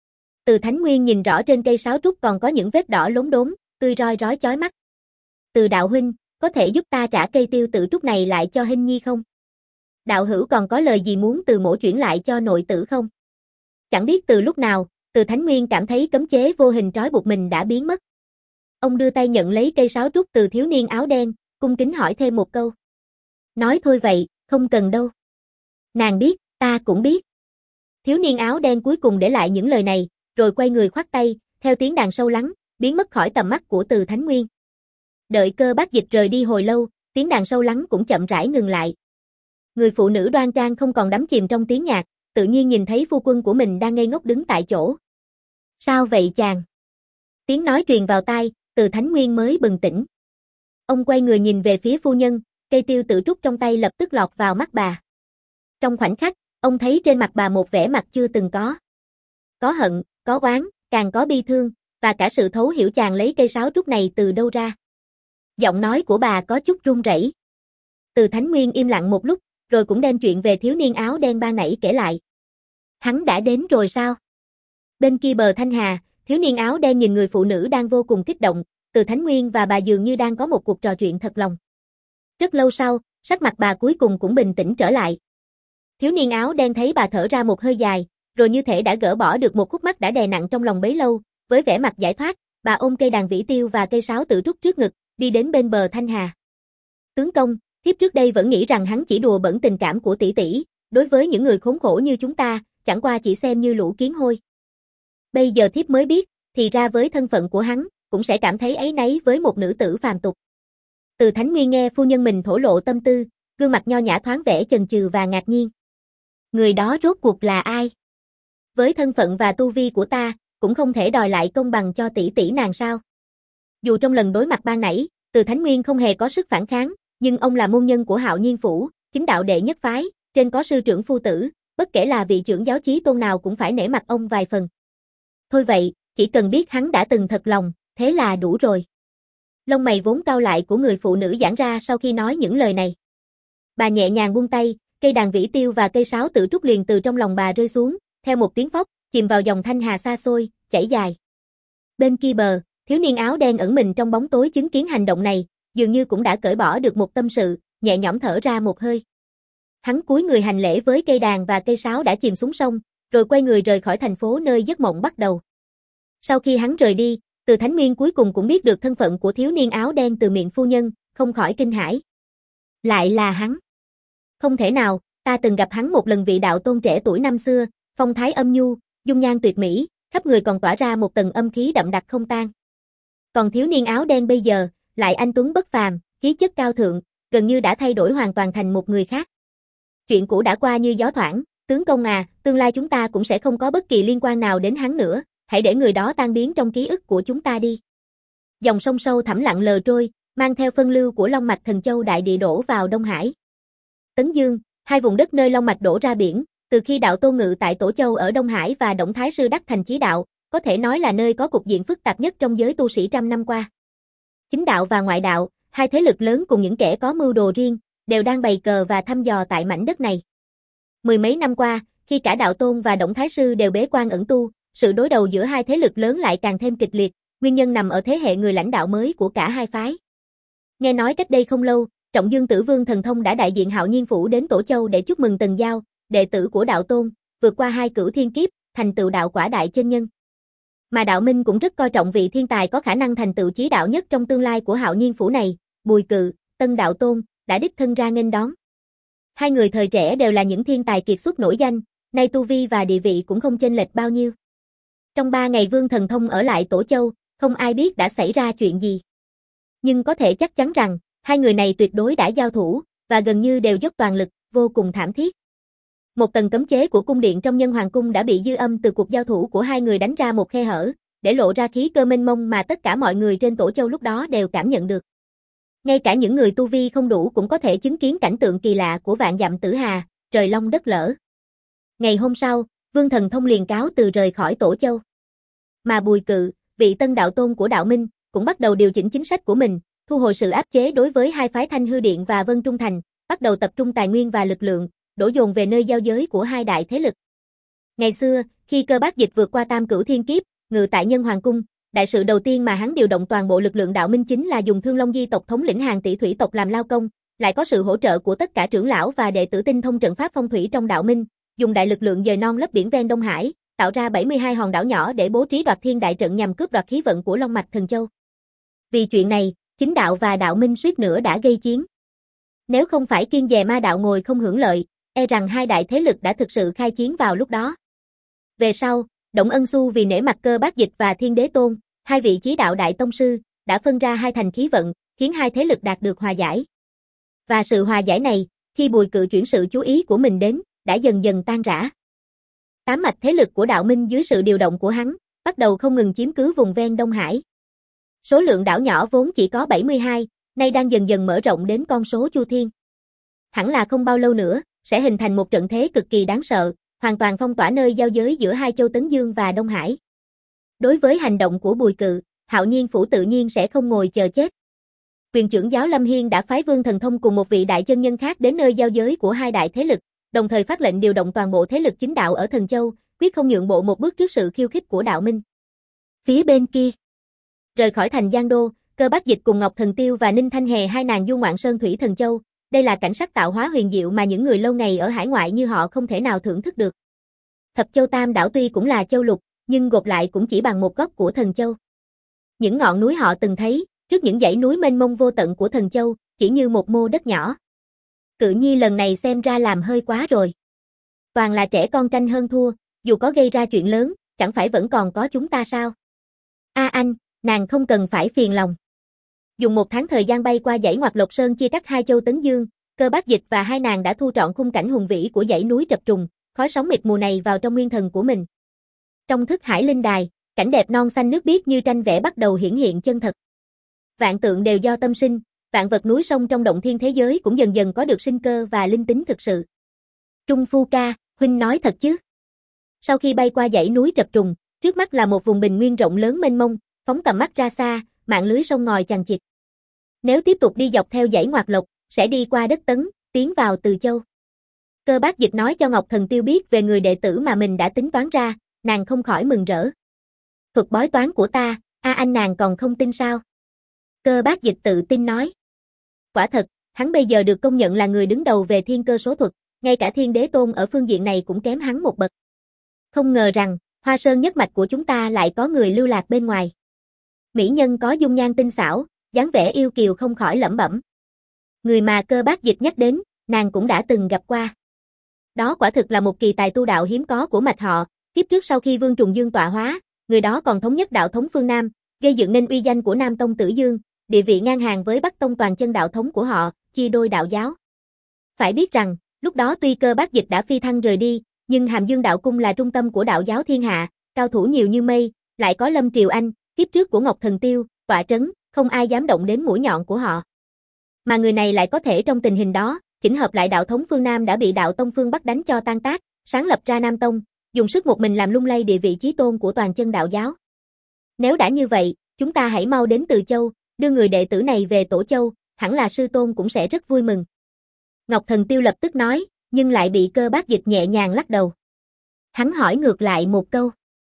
Từ Thánh Nguyên nhìn rõ trên cây sáo trúc còn có những vết đỏ lốm đốm, tươi roi rói chói mắt. Từ đạo huynh, có thể giúp ta trả cây tiêu tử trúc này lại cho Hinh Nhi không? Đạo hữu còn có lời gì muốn từ mỗ chuyển lại cho nội tử không? Chẳng biết từ lúc nào, Từ Thánh Nguyên cảm thấy cấm chế vô hình trói buộc mình đã biến mất. Ông đưa tay nhận lấy cây sáo trúc từ thiếu niên áo đen, cung kính hỏi thêm một câu. Nói thôi vậy, không cần đâu. Nàng biết, ta cũng biết. Thiếu niên áo đen cuối cùng để lại những lời này, rồi quay người khoát tay, theo tiếng đàn sâu lắng, biến mất khỏi tầm mắt của Từ Thánh Nguyên. Đợi Cơ Bác Dịch rời đi hồi lâu, tiếng đàn sâu lắng cũng chậm rãi ngừng lại. Người phụ nữ đoan trang không còn đắm chìm trong tiếng nhạc, tự nhiên nhìn thấy phu quân của mình đang ngây ngốc đứng tại chỗ. Sao vậy chàng? Tiếng nói truyền vào tai, Từ Thánh Nguyên mới bừng tỉnh. Ông quay người nhìn về phía phu nhân, cây tiêu tử trúc trong tay lập tức lọt vào mắt bà. Trong khoảnh khắc, ông thấy trên mặt bà một vẻ mặt chưa từng có. Có hận, có oán, càng có bi thương, và cả sự thấu hiểu chàng lấy cây sáo trúc này từ đâu ra. Giọng nói của bà có chút run rẩy. Từ Thánh Nguyên im lặng một lúc, rồi cũng đem chuyện về thiếu niên áo đen ban nãy kể lại. Hắn đã đến rồi sao? Bên kia bờ Thanh Hà, thiếu niên áo đen nhìn người phụ nữ đang vô cùng kích động, Từ Thánh Nguyên và bà dường như đang có một cuộc trò chuyện thật lòng. Rất lâu sau, sắc mặt bà cuối cùng cũng bình tĩnh trở lại. Thiếu niên áo đen thấy bà thở ra một hơi dài, rồi như thể đã gỡ bỏ được một khúc mắc đã đè nặng trong lòng bấy lâu, với vẻ mặt giải thoát, bà ôm cây đàn vĩ tiêu và cây sáo tử trúc trước ngực, đi đến bên bờ Thanh Hà. Tướng công, thiếp trước đây vẫn nghĩ rằng hắn chỉ đùa bỡn tình cảm của tỷ tỷ, đối với những người khốn khổ như chúng ta, chẳng qua chỉ xem như lũ kiến hôi. Bây giờ thiếp mới biết, thì ra với thân phận của hắn, cũng sẽ cảm thấy áy náy với một nữ tử phàm tục. Từ Thánh Nguyên nghe phu nhân mình thổ lộ tâm tư, gương mặt nho nhã thoáng vẻ chần chừ và ngạc nhiên. Người đó rốt cuộc là ai? Với thân phận và tu vi của ta, cũng không thể đòi lại công bằng cho tỷ tỷ nàng sao? Dù trong lần đối mặt ban nãy, Từ Thánh Nguyên không hề có sức phản kháng, nhưng ông là môn nhân của Hạo Nhiên phủ, chính đạo đệ nhất phái, trên có sư trưởng phu tử, bất kể là vị trưởng giáo chí tôn nào cũng phải nể mặt ông vài phần. Thôi vậy, chỉ cần biết hắn đã từng thật lòng, thế là đủ rồi. Lông mày vốn cau lại của người phụ nữ giãn ra sau khi nói những lời này. Bà nhẹ nhàng buông tay, cây đàn vĩ tiêu và cây sáo tự trúc liền từ trong lòng bà rơi xuống, theo một tiếng phóc, chìm vào dòng thanh hà xa xôi, chảy dài. Bên kia bờ, thiếu niên áo đen ẩn mình trong bóng tối chứng kiến hành động này, dường như cũng đã cởi bỏ được một tâm sự, nhẹ nhõm thở ra một hơi. Hắn cúi người hành lễ với cây đàn và cây sáo đã chìm xuống sông, rồi quay người rời khỏi thành phố nơi giấc mộng bắt đầu. Sau khi hắn rời đi, Từ Thánh Nguyên cuối cùng cũng biết được thân phận của thiếu niên áo đen từ miệng phu nhân, không khỏi kinh hãi. Lại là hắn. Không thể nào, ta từng gặp hắn một lần, vị đạo tôn trẻ tuổi năm xưa, phong thái âm nhu, dung nhan tuyệt mỹ, khắp người còn tỏa ra một tầng âm khí đậm đặc không tan. Còn thiếu niên áo đen bây giờ, lại anh tuấn bất phàm, khí chất cao thượng, gần như đã thay đổi hoàn toàn thành một người khác. Chuyện cũ đã qua như gió thoảng, tướng công à, tương lai chúng ta cũng sẽ không có bất kỳ liên quan nào đến hắn nữa, hãy để người đó tan biến trong ký ức của chúng ta đi. Dòng sông sâu thẳm lặng lờ trôi, mang theo phân lưu của Long mạch Thần Châu đại địa đổ vào Đông Hải. Tấn Dương, hai vùng đất nơi Long mạch đổ ra biển, từ khi đạo tôn ngự tại Tổ Châu ở Đông Hải và Động Thái sư đắc thành chí đạo, có thể nói là nơi có cục diện phức tạp nhất trong giới tu sĩ trăm năm qua. Chính đạo và ngoại đạo, hai thế lực lớn cùng những kẻ có mưu đồ riêng, đều đang bày cờ và thăm dò tại mảnh đất này. Mười mấy năm qua, khi cả đạo tôn và Động Thái sư đều bế quan ẩn tu, sự đối đầu giữa hai thế lực lớn lại càng thêm kịch liệt, nguyên nhân nằm ở thế hệ người lãnh đạo mới của cả hai phái. Nghe nói cách đây không lâu, Trọng Dương Tử Vương Thần Thông đã đại diện Hạo Nhiên phủ đến Tổ Châu để chúc mừng Tần Giao, đệ tử của đạo tôn, vượt qua hai cửu thiên kiếp, thành tựu đạo quả đại chân nhân. Mà đạo minh cũng rất coi trọng vị thiên tài có khả năng thành tựu chí đạo nhất trong tương lai của Hạo Nhiên phủ này, Bùi Cự, Tân đạo tôn, đã đích thân ra nghênh đón. Hai người thời trẻ đều là những thiên tài kiệt xuất nổi danh, nay tu vi và địa vị cũng không chênh lệch bao nhiêu. Trong ba ngày Vương Thần Thông ở lại Tổ Châu, không ai biết đã xảy ra chuyện gì. Nhưng có thể chắc chắn rằng, hai người này tuyệt đối đã giao thủ, và gần như đều dốc toàn lực, vô cùng thảm thiết. Một tầng cấm chế của cung điện trong Nhân Hoàng cung đã bị dư âm từ cuộc giao thủ của hai người đánh ra một khe hở, để lộ ra khí cơ mênh mông mà tất cả mọi người trên Tổ Châu lúc đó đều cảm nhận được. Ngay cả những người tu vi không đủ cũng có thể chứng kiến cảnh tượng kỳ lạ của vạn dặm tử hà, trời long đất lở. Ngày hôm sau, Vương Thần Thông liền cáo từ rời khỏi Tổ Châu. Mà Bùi Cự, vị tân đạo tôn của đạo minh, cũng bắt đầu điều chỉnh chính sách của mình, thu hồi sự áp chế đối với hai phái Thanh Hư Điện và Vân Trung Thành, bắt đầu tập trung tài nguyên và lực lượng, đổ dồn về nơi giao giới của hai đại thế lực. Ngày xưa, khi Cơ Bác Dịch vượt qua tam cửu thiên kiếp, ngự tại Nhân Hoàng cung, đại sự đầu tiên mà hắn điều động toàn bộ lực lượng đạo minh chính là dùng Thương Long Di tộc thống lĩnh hàng tỷ thủy tộc làm lao công, lại có sự hỗ trợ của tất cả trưởng lão và đệ tử tinh thông trận pháp phong thủy trong đạo minh, dùng đại lực lượng dời non lấp biển ven Đông Hải, tạo ra bảy mươi hai hòn đảo nhỏ để bố trí Đoạt Thiên đại trận nhằm cướp đoạt khí vận của Long mạch Thần Châu. Vì chuyện này, chính đạo và đạo minh suýt nữa đã gây chiến. Nếu không phải kiên dè ma đạo ngồi không hưởng lợi, e rằng hai đại thế lực đã thực sự khai chiến vào lúc đó. Về sau, Động Ân Xu vì nể mặt Cơ Bác Dịch và Thiên Đế Tôn, hai vị chí đạo đại tông sư, đã phân ra hai thành khí vận, khiến hai thế lực đạt được hòa giải. Và sự hòa giải này, khi Bùi Cự chuyển sự chú ý của mình đến, đã dần dần tan rã. Tám mạch thế lực của đạo minh dưới sự điều động của hắn, bắt đầu không ngừng chiếm cứ vùng ven Đông Hải. Số lượng đảo nhỏ vốn chỉ có bảy mươi hai, nay đang dần dần mở rộng đến con số chu thiên. Hẳn là không bao lâu nữa, sẽ hình thành một trận thế cực kỳ đáng sợ, hoàn toàn phong tỏa nơi giao giới giữa hai châu Tấn Dương và Đông Hải. Đối với hành động của Bùi Cự, Hạo Nhiên phủ tự nhiên sẽ không ngồi chờ chết. Quyền trưởng giáo Lâm Hiên đã phái Vương Thần Thông cùng một vị đại chân nhân khác đến nơi giao giới của hai đại thế lực, đồng thời phát lệnh điều động toàn bộ thế lực chính đạo ở Thần Châu, quyết không nhượng bộ một bước trước sự khiêu khích của đạo minh. Phía bên kia, rời khỏi thành Giang Đô, Cơ Bác Dịch cùng Ngọc Thần Tiêu và Ninh Thanh Hề hai nàng du ngoạn sơn thủy Thần Châu, đây là cảnh sắc tạo hóa huyền diệu mà những người lâu ngày ở hải ngoại như họ không thể nào thưởng thức được. Thập Châu Tam đảo tuy cũng là châu lục, nhưng gộp lại cũng chỉ bằng một góc của Thần Châu. Những ngọn núi họ từng thấy, trước những dãy núi mênh mông vô tận của Thần Châu, chỉ như một mô đất nhỏ. Cự Nhi lần này xem ra làm hơi quá rồi. Toàn là trẻ con tranh hơn thua, dù có gây ra chuyện lớn, chẳng phải vẫn còn có chúng ta sao? A anh, nàng không cần phải phiền lòng. Dùng một tháng thời gian bay qua dãy Ngoạc Lộc Sơn chia cắt hai châu Tấn Dương, Cơ Bác Dịch và hai nàng đã thu trọn khung cảnh hùng vĩ của dãy núi Trập Trùng, khói sóng mịt mù này vào trong nguyên thần của mình. Trong thức hải linh đài, cảnh đẹp non xanh nước biếc như tranh vẽ bắt đầu hiển hiện chân thật. Vạn tượng đều do tâm sinh, vạn vật núi sông trong động thiên thế giới cũng dần dần có được sinh cơ và linh tính thực sự. Trung Phu ca, huynh nói thật chứ? Sau khi bay qua dãy núi Trập Trùng, trước mắt là một vùng bình nguyên rộng lớn mênh mông, phóng tầm mắt ra xa, mạng lưới sông ngòi chằng chịt. Nếu tiếp tục đi dọc theo dãy Ngoạc Lộc, sẽ đi qua đất Tấn, tiến vào Từ Châu. Cơ Bác Dịch nói cho Ngọc Thần Tiêu biết về người đệ tử mà mình đã tính toán ra, nàng không khỏi mừng rỡ. Thuật bói toán của ta, a anh nàng còn không tin sao? Cơ Bác Dịch tự tin nói. Quả thật, hắn bây giờ được công nhận là người đứng đầu về thiên cơ số thuật, ngay cả Thiên Đế Tôn ở phương diện này cũng kém hắn một bậc. Không ngờ rằng, Hoa Sơn nhất mạch của chúng ta lại có người lưu lạc bên ngoài. Mỹ nhân có dung nhan tinh xảo, dáng vẻ yêu kiều không khỏi lẩm bẩm. Người mà Cơ Bác Dịch nhắc đến, nàng cũng đã từng gặp qua. Đó quả thực là một kỳ tài tu đạo hiếm có của mạch họ, kiếp trước sau khi Vương Trùng Dương tọa hóa, người đó còn thống nhất đạo thống phương Nam, gây dựng nên uy danh của Nam Tông Tử Dương, địa vị ngang hàng với Bắc Tông toàn chân đạo thống của họ, chia đôi đạo giáo. Phải biết rằng, lúc đó tuy Cơ Bác Dịch đã phi thăng rời đi, nhưng Hàm Dương Đạo Cung là trung tâm của đạo giáo thiên hạ, cao thủ nhiều như mây, lại có Lâm Triều Anh, kiếp trước của Ngọc Thần Tiêu, tọa trấn, không ai dám động đến mũi nhọn của họ. Mà người này lại có thể trong tình hình đó, chỉnh hợp lại đạo thống phương Nam đã bị đạo tông phương Bắc đánh cho tan tác, sáng lập ra Nam Tông, dùng sức một mình làm lung lay địa vị chí tôn của toàn chân đạo giáo. Nếu đã như vậy, chúng ta hãy mau đến Từ Châu, đưa người đệ tử này về Tổ Châu, hẳn là sư tôn cũng sẽ rất vui mừng. Ngọc Thần Tiêu lập tức nói, nhưng lại bị Cơ Bác Dịch nhẹ nhàng lắc đầu. Hắn hỏi ngược lại một câu.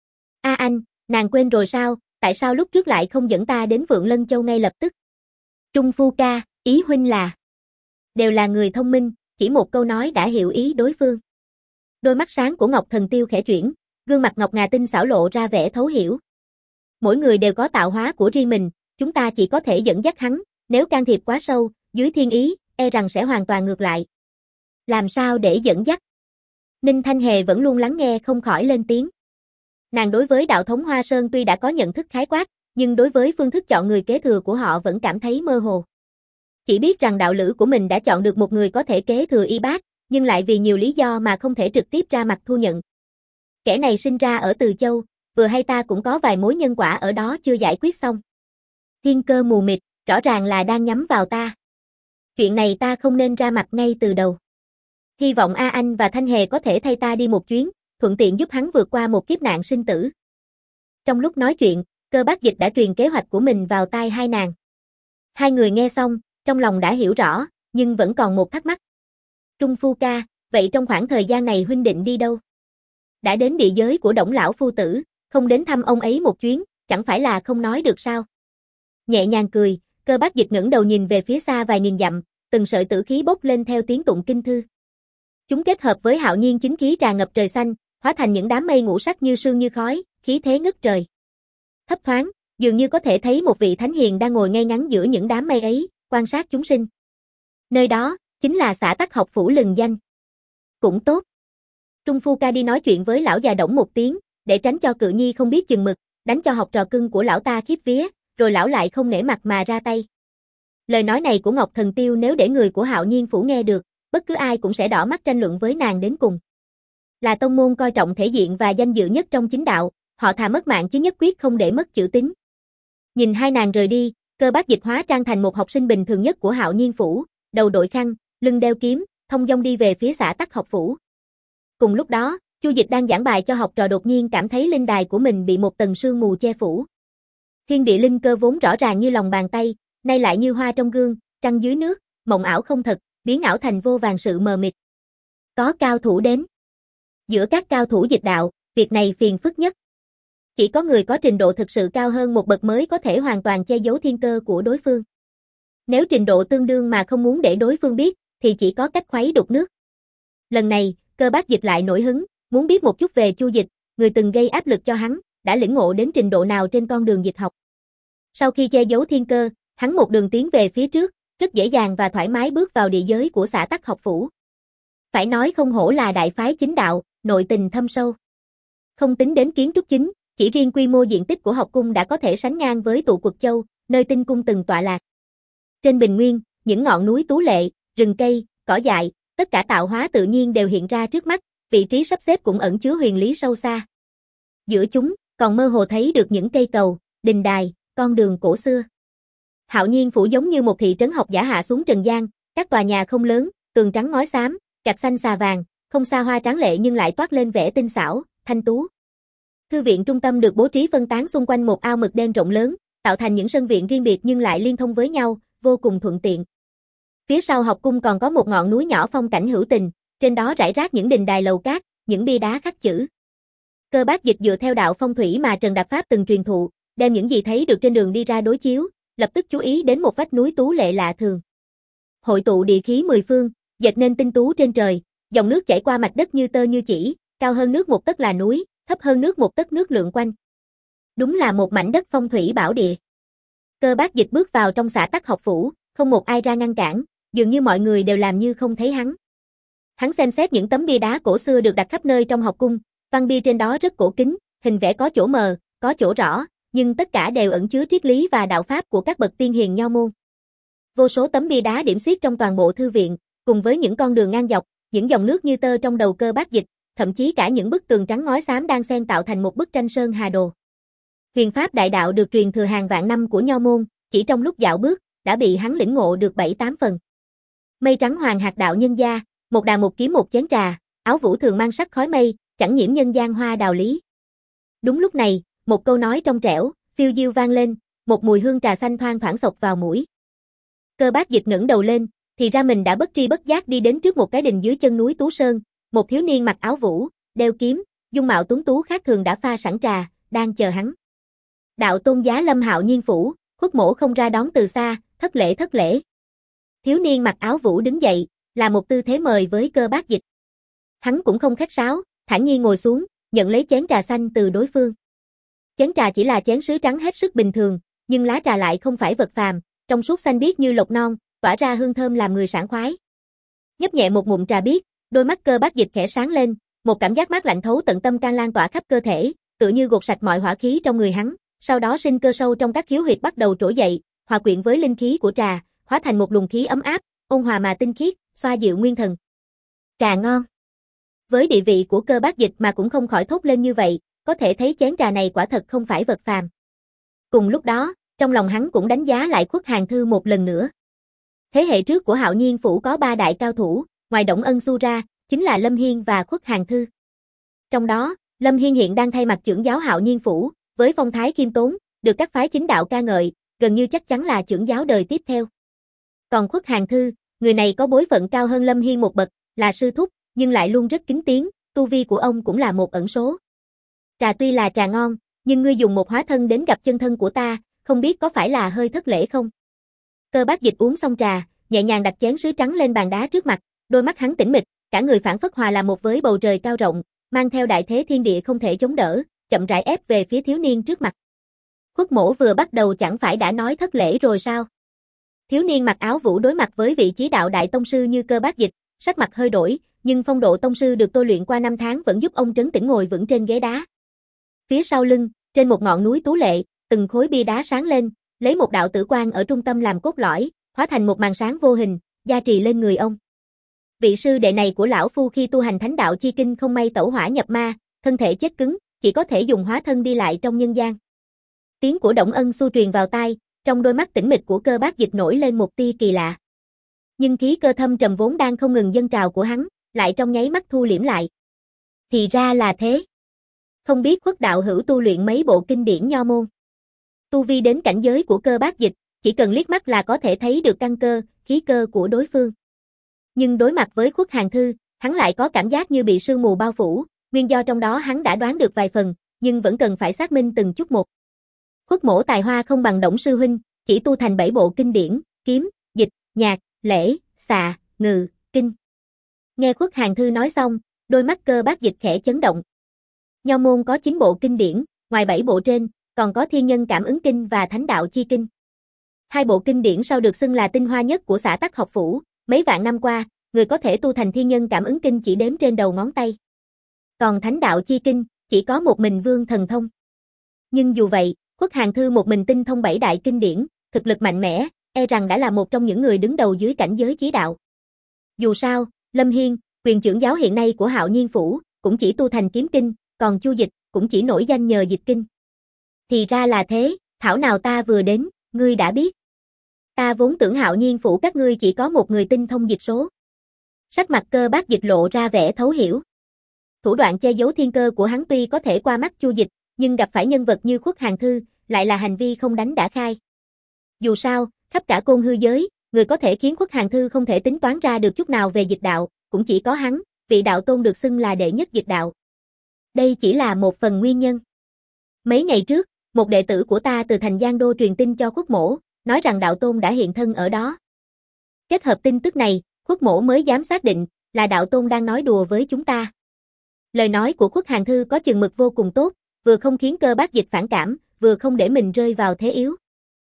A anh, nàng quên rồi sao, tại sao lúc trước lại không dẫn ta đến Phượng Lân Châu ngay lập tức? Trung Phu ca, ý huynh là... Đều là người thông minh, chỉ một câu nói đã hiểu ý đối phương. Đôi mắt sáng của Ngọc Thần Tiêu khẽ chuyển, gương mặt ngọc ngà tinh xảo lộ ra vẻ thấu hiểu. Mỗi người đều có tạo hóa của riêng mình, chúng ta chỉ có thể dẫn dắt hắn, nếu can thiệp quá sâu, dưới thiên ý, e rằng sẽ hoàn toàn ngược lại. Làm sao để dẫn dắt? Ninh Thanh Hề vẫn luôn lắng nghe không khỏi lên tiếng. Nàng đối với đạo thống Hoa Sơn tuy đã có nhận thức khái quát, nhưng đối với phương thức chọn người kế thừa của họ vẫn cảm thấy mơ hồ. Chỉ biết rằng đạo lữ của mình đã chọn được một người có thể kế thừa y bát, nhưng lại vì nhiều lý do mà không thể trực tiếp ra mặt thu nhận. Kẻ này sinh ra ở Từ Châu, vừa hay ta cũng có vài mối nhân quả ở đó chưa giải quyết xong. Thiên cơ mù mịt, rõ ràng là đang nhắm vào ta. Chuyện này ta không nên ra mặt ngay từ đầu. Hy vọng A Anh và Thanh Hề có thể thay ta đi một chuyến, thuận tiện giúp hắn vượt qua một kiếp nạn sinh tử. Trong lúc nói chuyện, Cơ Bác Dịch đã truyền kế hoạch của mình vào tai hai nàng. Hai người nghe xong, trong lòng đã hiểu rõ, nhưng vẫn còn một thắc mắc. Trung Phu ca, vậy trong khoảng thời gian này huynh định đi đâu? Đã đến địa giới của Đổng lão phu tử, không đến thăm ông ấy một chuyến, chẳng phải là không nói được sao? Nhẹ nhàng cười, Cơ Bác Dịch ngẩng đầu nhìn về phía xa vài nghìn dặm, từng sợi tử khí bốc lên theo tiếng tụng kinh thư. Chúng kết hợp với hạo nhiên chính khí tràn ngập trời xanh, hóa thành những đám mây ngũ sắc như sương như khói, khí thế ngất trời. Thấp thoáng, dường như có thể thấy một vị thánh hiền đang ngồi ngay ngắn giữa những đám mây ấy, quan sát chúng sinh. Nơi đó, chính là xã Tắc học phủ lừng danh. Cũng tốt. Trung Phu ca đi nói chuyện với lão già Đổng một tiếng, để tránh cho Cự Nhi không biết chừng mực, đánh cho học trò cưng của lão ta khiếp vía, rồi lão lại không nể mặt mà ra tay. Lời nói này của Ngọc Thần Tiêu nếu để người của Hạo Nhiên phủ nghe được, bất cứ ai cũng sẽ đỏ mắt tranh luận với nàng đến cùng. Là tông môn coi trọng thể diện và danh dự nhất trong chính đạo, họ thà mất mạng chứ nhất quyết không để mất chữ tín. Nhìn hai nàng rời đi, Cơ Bác Dịch hóa trang thành một học sinh bình thường nhất của Hạo Nhiên phủ, đầu đội khăn, lưng đeo kiếm, thông dong đi về phía xã Tắc học phủ. Cùng lúc đó, Chu Dịch đang giảng bài cho học trò đột nhiên cảm thấy linh đài của mình bị một tầng sương mù che phủ. Thiên địa linh cơ vốn rõ ràng như lòng bàn tay, nay lại như hoa trong gương, trăng dưới nước, mộng ảo không thật, biến ảo thành vô vàn sự mờ mịt. Có cao thủ đến. Giữa các cao thủ dịch đạo, việc này phiền phức nhất. Chỉ có người có trình độ thực sự cao hơn một bậc mới có thể hoàn toàn che giấu thiên cơ của đối phương. Nếu trình độ tương đương mà không muốn để đối phương biết, thì chỉ có cách khuấy đục nước. Lần này, Cơ Bác Dịch lại nổi hứng, muốn biết một chút về Chu Dịch, người từng gây áp lực cho hắn, đã lĩnh ngộ đến trình độ nào trên con đường dịch học. Sau khi che giấu thiên cơ, hắn một đường tiến về phía trước, rất dễ dàng và thoải mái bước vào địa giới của xã Tắc học phủ. Phải nói không hổ là đại phái chính đạo, nội tình thâm sâu. Không tính đến kiến trúc chính, chỉ riêng quy mô diện tích của học cung đã có thể sánh ngang với Tụ Quật Châu, nơi Tinh Cung từng tọa lạc. Trên bình nguyên, những ngọn núi tú lệ, rừng cây, cỏ dại, tất cả tạo hóa tự nhiên đều hiện ra trước mắt, vị trí sắp xếp cũng ẩn chứa huyền lý sâu xa. Giữa chúng, còn mơ hồ thấy được những cây cầu, đình đài, con đường cổ xưa. Hạo Nhiên Phủ giống như một thị trấn học giả hạ xuống trần gian, các tòa nhà không lớn, tường trắng ngói xám, gạch xanh xà vàng, không xa hoa tráng lệ nhưng lại toát lên vẻ tinh xảo, thanh tú. Thư viện trung tâm được bố trí phân tán xung quanh một ao mực đen rộng lớn, tạo thành những sân viện riêng biệt nhưng lại liên thông với nhau, vô cùng thuận tiện. Phía sau học cung còn có một ngọn núi nhỏ phong cảnh hữu tình, trên đó rải rác những đình đài lầu cát, những bia đá khắc chữ. Cơ Bác Dịch dựa theo đạo phong thủy mà Trần Đạp Pháp từng truyền thụ, đem những gì thấy được trên đường đi ra đối chiếu, lập tức chú ý đến một vách núi tú lệ lạ thường. Hội tụ địa khí mười phương, dệt nên tinh tú trên trời, dòng nước chảy qua mặt đất như tơ như chỉ, cao hơn nước một tấc là núi, thấp hơn nước một tấc nước lượn quanh. Đúng là một mảnh đất phong thủy bảo địa. Cơ Bác Dịch bước vào trong xã Tắc học phủ, không một ai ra ngăn cản, dường như mọi người đều làm như không thấy hắn. Hắn xem xét những tấm bia đá cổ xưa được đặt khắp nơi trong học cung, văn bia trên đó rất cổ kính, hình vẽ có chỗ mờ, có chỗ rõ, nhưng tất cả đều ẩn chứa triết lý và đạo pháp của các bậc tiên hiền nho môn. Vô số tấm bia đá điểm xuyết trong toàn bộ thư viện, cùng với những con đường ngang dọc, những dòng nước như tơ trong đầu Cơ Bác Dịch, thậm chí cả những bức tường trắng ngói xám đang xen tạo thành một bức tranh sơn hà đồ. Huyền pháp đại đạo được truyền thừa hàng vạn năm của nho môn, chỉ trong lúc dạo bước, đã bị hắn lĩnh ngộ được bảy tám phần. Mây trắng hoàng hạt đạo nhân gia, một đàn một kiếm một chén trà, áo vũ thường mang sắc khói mây, chẳng nhiễm nhân gian hoa đào lý. Đúng lúc này, một câu nói trong trẻo, phiêu diêu vang lên, một mùi hương trà xanh thoang thoảng xộc vào mũi. Cơ Bác Dịch ngẩng đầu lên, thì ra mình đã bất tri bất giác đi đến trước một cái đình dưới chân núi Tú Sơn, một thiếu niên mặc áo vũ, đeo kiếm, dung mạo tuấn tú khác thường đã pha sẵn trà, đang chờ hắn. Đạo tôn giá lâm Hạo Nhiên Phủ, Khuất Mỗ không ra đón từ xa, thất lễ thất lễ. Thiếu niên mặc áo vũ đứng dậy, là một tư thế mời với Cơ Bác Dịch. Hắn cũng không khách sáo, thản nhiên ngồi xuống, nhận lấy chén trà xanh từ đối phương. Chén trà chỉ là chén sứ trắng hết sức bình thường, nhưng lá trà lại không phải vật phàm, trong suốt xanh biếc như lộc non, tỏa ra hương thơm làm người sảng khoái. Nhấp nhẹ một ngụm trà biếc, đôi mắt Cơ Bác Dịch khẽ sáng lên, một cảm giác mát lạnh thấu tận tâm can lan tỏa khắp cơ thể, tựa như gột sạch mọi hỏa khí trong người hắn, sau đó sinh cơ sâu trong các khiếu huyệt bắt đầu trỗi dậy, hòa quyện với linh khí của trà, hóa thành một luồng khí ấm áp, ôn hòa mà tinh khiết, xoa dịu nguyên thần. Trà ngon. Với địa vị của Cơ Bác Dịch mà cũng không khỏi thốt lên như vậy, có thể thấy chén trà này quả thật không phải vật phàm. Cùng lúc đó, trong lòng hắn cũng đánh giá lại Khuất Hàn Thư một lần nữa. Thế hệ trước của Hạo Nhiên Phủ có ba đại cao thủ, ngoài Đổng Ân Xu ra, chính là Lâm Hiên và Khuất Hàn Thư. Trong đó, Lâm Hiên hiện đang thay mặt trưởng giáo Hạo Nhiên Phủ, với phong thái khiêm tốn, được các phái chính đạo ca ngợi, gần như chắc chắn là trưởng giáo đời tiếp theo. Còn Khuất Hàn Thư, người này có bối phận cao hơn Lâm Hiên một bậc, là sư thúc, nhưng lại luôn rất kính tiếng, tu vi của ông cũng là một ẩn số. Trà tuy là trà ngon, nhưng ngươi dùng một hóa thân đến gặp chân thân của ta, không biết có phải là hơi thất lễ không? Cơ Bác Dịch uống xong trà, nhẹ nhàng đặt chén sứ trắng lên bàn đá trước mặt, đôi mắt hắn tĩnh mịch, cả người phảng phất hòa là một với bầu trời cao rộng, mang theo đại thế thiên địa không thể chống đỡ, chậm rãi ép về phía thiếu niên trước mặt. Khuất Mỗ vừa bắt đầu chẳng phải đã nói thất lễ rồi sao? Thiếu niên mặc áo vũ đối mặt với vị trí đạo đại tông sư như Cơ Bác Dịch, sắc mặt hơi đổi, nhưng phong độ tông sư được tôi luyện qua năm tháng vẫn giúp ông trấn tĩnh ngồi vững trên ghế đá. Phía sau lưng, trên một ngọn núi tú lệ, từng khối bia đá sáng lên, lấy một đạo tử quang ở trung tâm làm cốt lõi, hóa thành một màn sáng vô hình, gia trì lên người ông. Vị sư đệ này của lão phu khi tu hành thánh đạo chi kinh không may tẩu hỏa nhập ma, thân thể chết cứng, chỉ có thể dùng hóa thân đi lại trong nhân gian. Tiếng của Đổng Ân Xu truyền vào tai, trong đôi mắt tĩnh mịch của Cơ Bác Dịch nổi lên một tia kỳ lạ. Nhưng khí cơ thâm trầm vốn đang không ngừng dâng trào của hắn, lại trong nháy mắt thu liễm lại. Thì ra là thế. Không biết Khuất đạo hữu tu luyện mấy bộ kinh điển nho môn. Tu vi đến cảnh giới của Cơ Bác Dịch, chỉ cần liếc mắt là có thể thấy được căn cơ, khí cơ của đối phương. Nhưng đối mặt với Khuất Hàn Thư, hắn lại có cảm giác như bị sương mù bao phủ, nguyên do trong đó hắn đã đoán được vài phần, nhưng vẫn cần phải xác minh từng chút một. Khuất Mỗ tài hoa không bằng Đổng sư huynh, chỉ tu thành bảy bộ kinh điển, kiếm, dịch, nhạc, lễ, xạ, ngự, kinh. Nghe Khuất Hàn Thư nói xong, đôi mắt Cơ Bác Dịch khẽ chấn động. Nho môn có chín bộ kinh điển, ngoài bảy bộ trên, còn có Thiên Nhân Cảm Ứng Kinh và Thánh Đạo Chi Kinh. Hai bộ kinh điển sau được xưng là tinh hoa nhất của xã Tắc học phủ, mấy vạn năm qua, người có thể tu thành Thiên Nhân Cảm Ứng Kinh chỉ đếm trên đầu ngón tay. Còn Thánh Đạo Chi Kinh, chỉ có một mình Vương Thần thông. Nhưng dù vậy, Khuất Hàn Thư một mình tinh thông bảy đại kinh điển, thực lực mạnh mẽ, e rằng đã là một trong những người đứng đầu dưới cảnh giới chí đạo. Dù sao, Lâm Hiên, quyền trưởng giáo hiện nay của Hạo Nhiên Phủ, cũng chỉ tu thành kiếm kinh, còn Chu Dịch cũng chỉ nổi danh nhờ dịch kinh. Thì ra là thế, thảo nào ta vừa đến, ngươi đã biết. Ta vốn tưởng Hạo Nhiên Phủ các ngươi chỉ có một người tinh thông dịch số. Sắc mặt Cơ Bác Dịch lộ ra vẻ thấu hiểu. Thủ đoạn che giấu thiên cơ của hắn tuy có thể qua mắt Chu Dịch, nhưng gặp phải nhân vật như Khuất Hàn Thư, lại là hành vi không đánh đã khai. Dù sao, khắp cả côn hư giới, người có thể khiến Khuất Hàn Thư không thể tính toán ra được chút nào về dịch đạo, cũng chỉ có hắn, vị đạo tôn được xưng là đệ nhất dịch đạo. Đây chỉ là một phần nguyên nhân. Mấy ngày trước, một đệ tử của ta từ thành Giang Đô truyền tin cho Khuất Mỗ, nói rằng đạo tôn đã hiện thân ở đó. Kết hợp tin tức này, Khuất Mỗ mới dám xác định là đạo tôn đang nói đùa với chúng ta. Lời nói của Khuất Hàn Thư có chừng mực vô cùng tốt, vừa không khiến Cơ Bác Dịch phản cảm, vừa không để mình rơi vào thế yếu.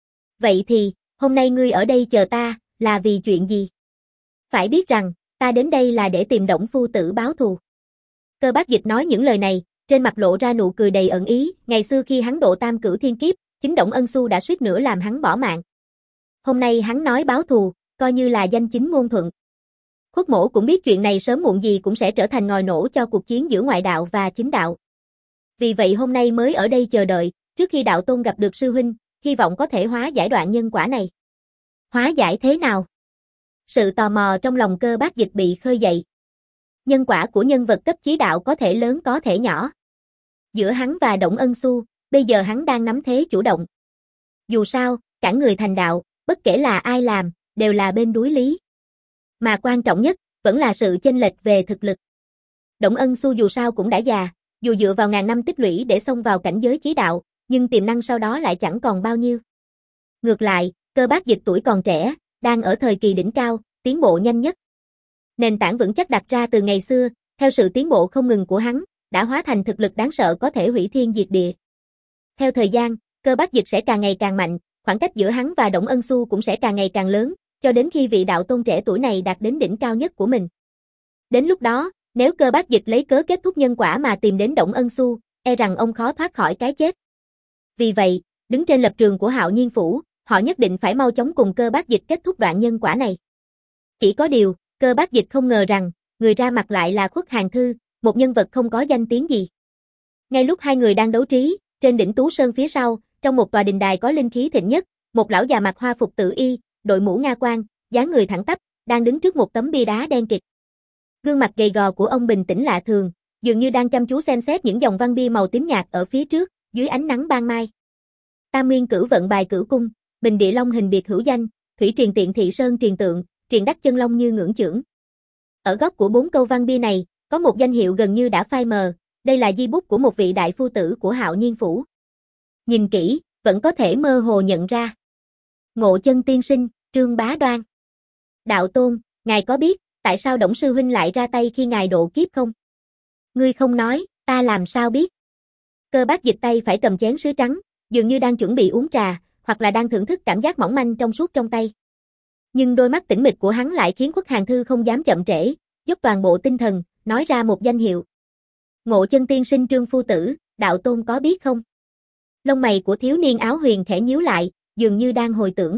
Vậy thì, hôm nay ngươi ở đây chờ ta, là vì chuyện gì? Phải biết rằng, ta đến đây là để tìm Đổng phu tử báo thù. Cơ Bác Dịch nói những lời này, trên mặt lộ ra nụ cười đầy ẩn ý, ngày xưa khi hắn độ tam cửu thiên kiếp, chính Đổng Ân Xu đã suýt nữa làm hắn bỏ mạng. Hôm nay hắn nói báo thù, coi như là danh chính ngôn thuận. Khuất Mỗ cũng biết chuyện này sớm muộn gì cũng sẽ trở thành ngòi nổ cho cuộc chiến giữa ngoại đạo và chính đạo. Vì vậy hôm nay mới ở đây chờ đợi, trước khi đạo tôn gặp được sư huynh, hy vọng có thể hóa giải đoạn nhân quả này. Hóa giải thế nào? Sự tò mò trong lòng Cơ Bác Dịch bị khơi dậy. Nhân quả của nhân vật cấp chí đạo có thể lớn có thể nhỏ. Giữa hắn và Đổng Ân Xu, bây giờ hắn đang nắm thế chủ động. Dù sao, cả người thành đạo, bất kể là ai làm, đều là bên đối lý. Mà quan trọng nhất, vẫn là sự chênh lệch về thực lực. Đổng Ân Xu dù sao cũng đã già, dù dựa vào ngàn năm tích lũy để xông vào cảnh giới chí đạo, nhưng tiềm năng sau đó lại chẳng còn bao nhiêu. Ngược lại, Cơ Bác Dịch tuổi còn trẻ, đang ở thời kỳ đỉnh cao, tiến bộ nhanh nhất. Nền tảng vững chắc đặt ra từ ngày xưa, theo sự tiến bộ không ngừng của hắn, đã hóa thành thực lực đáng sợ có thể hủy thiên diệt địa. Theo thời gian, Cơ Bác Dịch sẽ càng ngày càng mạnh, khoảng cách giữa hắn và Đổng Ân Xu cũng sẽ càng ngày càng lớn, cho đến khi vị đạo tôn trẻ tuổi này đạt đến đỉnh cao nhất của mình. Đến lúc đó, nếu Cơ Bác Dịch lấy cớ kết thúc nhân quả mà tìm đến Đổng Ân Xu, e rằng ông khó thoát khỏi cái chết. Vì vậy, đứng trên lập trường của Hạo Nhiên Phủ, họ nhất định phải mau chóng cùng Cơ Bác Dịch kết thúc đoạn nhân quả này. Chỉ có điều, Cơ Bác Dịch không ngờ rằng, người ra mặt lại là Khuất Hàn Thư, một nhân vật không có danh tiếng gì. Ngay lúc hai người đang đấu trí, trên đỉnh Tú Sơn phía sau, trong một tòa đình đài có linh khí thịnh nhất, một lão già mặc hoa phục tử y, đội mũ nga quan, dáng người thẳng tắp, đang đứng trước một tấm bia đá đen kịt. Gương mặt gầy gò của ông bình tĩnh lạ thường, dường như đang chăm chú xem xét những dòng văn bia màu tím nhạt ở phía trước, dưới ánh nắng ban mai. Tam Nguyên Cửu Vận Bài Cửu Cung, Bình Địa Long hình biệt hữu danh, Thủy Triền Tiện Thị Sơn Triền Tượng, Triền Đắc Chân Long như ngưỡng chưởng. Ở góc của bốn câu văn bia này, có một danh hiệu gần như đã phai mờ, đây là di bút của một vị đại phu tử của Hạo Nhiên Phủ. Nhìn kỹ, vẫn có thể mơ hồ nhận ra. Ngộ Chân tiên sinh, Trương Bá Đoan. Đạo tôn, ngài có biết, tại sao Đổng sư huynh lại ra tay khi ngài độ kiếp không? Ngươi không nói, ta làm sao biết? Cơ Bác Dịch tay phải cầm chén sứ trắng, dường như đang chuẩn bị uống trà, hoặc là đang thưởng thức cảm giác mỏng manh trong suốt trong tay. Nhưng đôi mắt tĩnh mịch của hắn lại khiến Khuất Hàn Thư không dám chậm trễ, dốc toàn bộ tinh thần, nói ra một danh hiệu. Ngộ Chân tiên sinh Trương phu tử, đạo tôn có biết không? Lông mày của thiếu niên áo huyền khẽ nhíu lại, dường như đang hồi tưởng.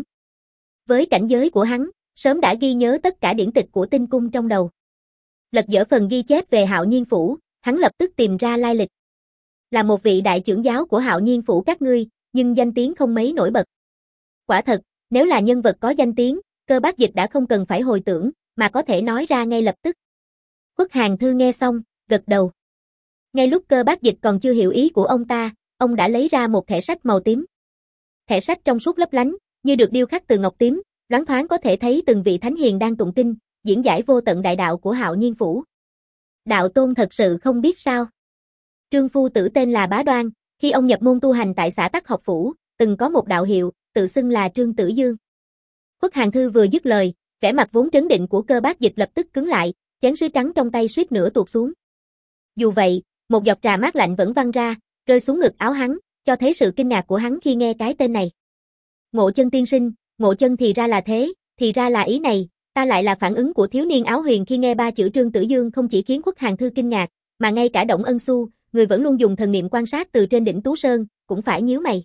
Với cảnh giới của hắn, sớm đã ghi nhớ tất cả điển tịch của tinh cung trong đầu. Lật dở phần ghi chép về Hạo Nhiên Phủ, hắn lập tức tìm ra lai lịch. Là một vị đại trưởng giáo của Hạo Nhiên Phủ các ngươi, nhưng danh tiếng không mấy nổi bật. Quả thật, nếu là nhân vật có danh tiếng, Cơ Bác Dịch đã không cần phải hồi tưởng, mà có thể nói ra ngay lập tức. Khuất Hàn Thư nghe xong, gật đầu. Ngay lúc Cơ Bác Dịch còn chưa hiểu ý của ông ta, ông đã lấy ra một thẻ sách màu tím. Thẻ sách trong suốt lấp lánh, như được điêu khắc từ ngọc tím, loáng thoáng có thể thấy từng vị thánh hiền đang tụng kinh, diễn giải vô tận đại đạo của Hạo Nhiên Phủ. Đạo tôn thật sự không biết sao? Trương phu tử tên là Bá Đoan, khi ông nhập môn tu hành tại xã Tắc Học Phủ, từng có một đạo hiệu, tự xưng là Trương Tử Dương. Khuất Hàn Thư vừa dứt lời, vẻ mặt vốn trấn định của Cơ Bác Dịch lập tức cứng lại, chén sứ trắng trong tay suýt nữa tuột xuống. Dù vậy, một giọt trà mát lạnh vẫn văng ra, rơi xuống ngực áo hắn, cho thấy sự kinh ngạc của hắn khi nghe cái tên này. Ngộ Chân tiên sinh, Ngộ Chân thì ra là thế, thì ra là ý này, ta lại là phản ứng của thiếu niên áo huyền khi nghe ba chữ Trương Tử Dương không chỉ khiến Khuất Hàn Thư kinh ngạc, mà ngay cả Đổng Ân Xu, người vẫn luôn dùng thần niệm quan sát từ trên đỉnh Tú Sơn, cũng phải nhíu mày.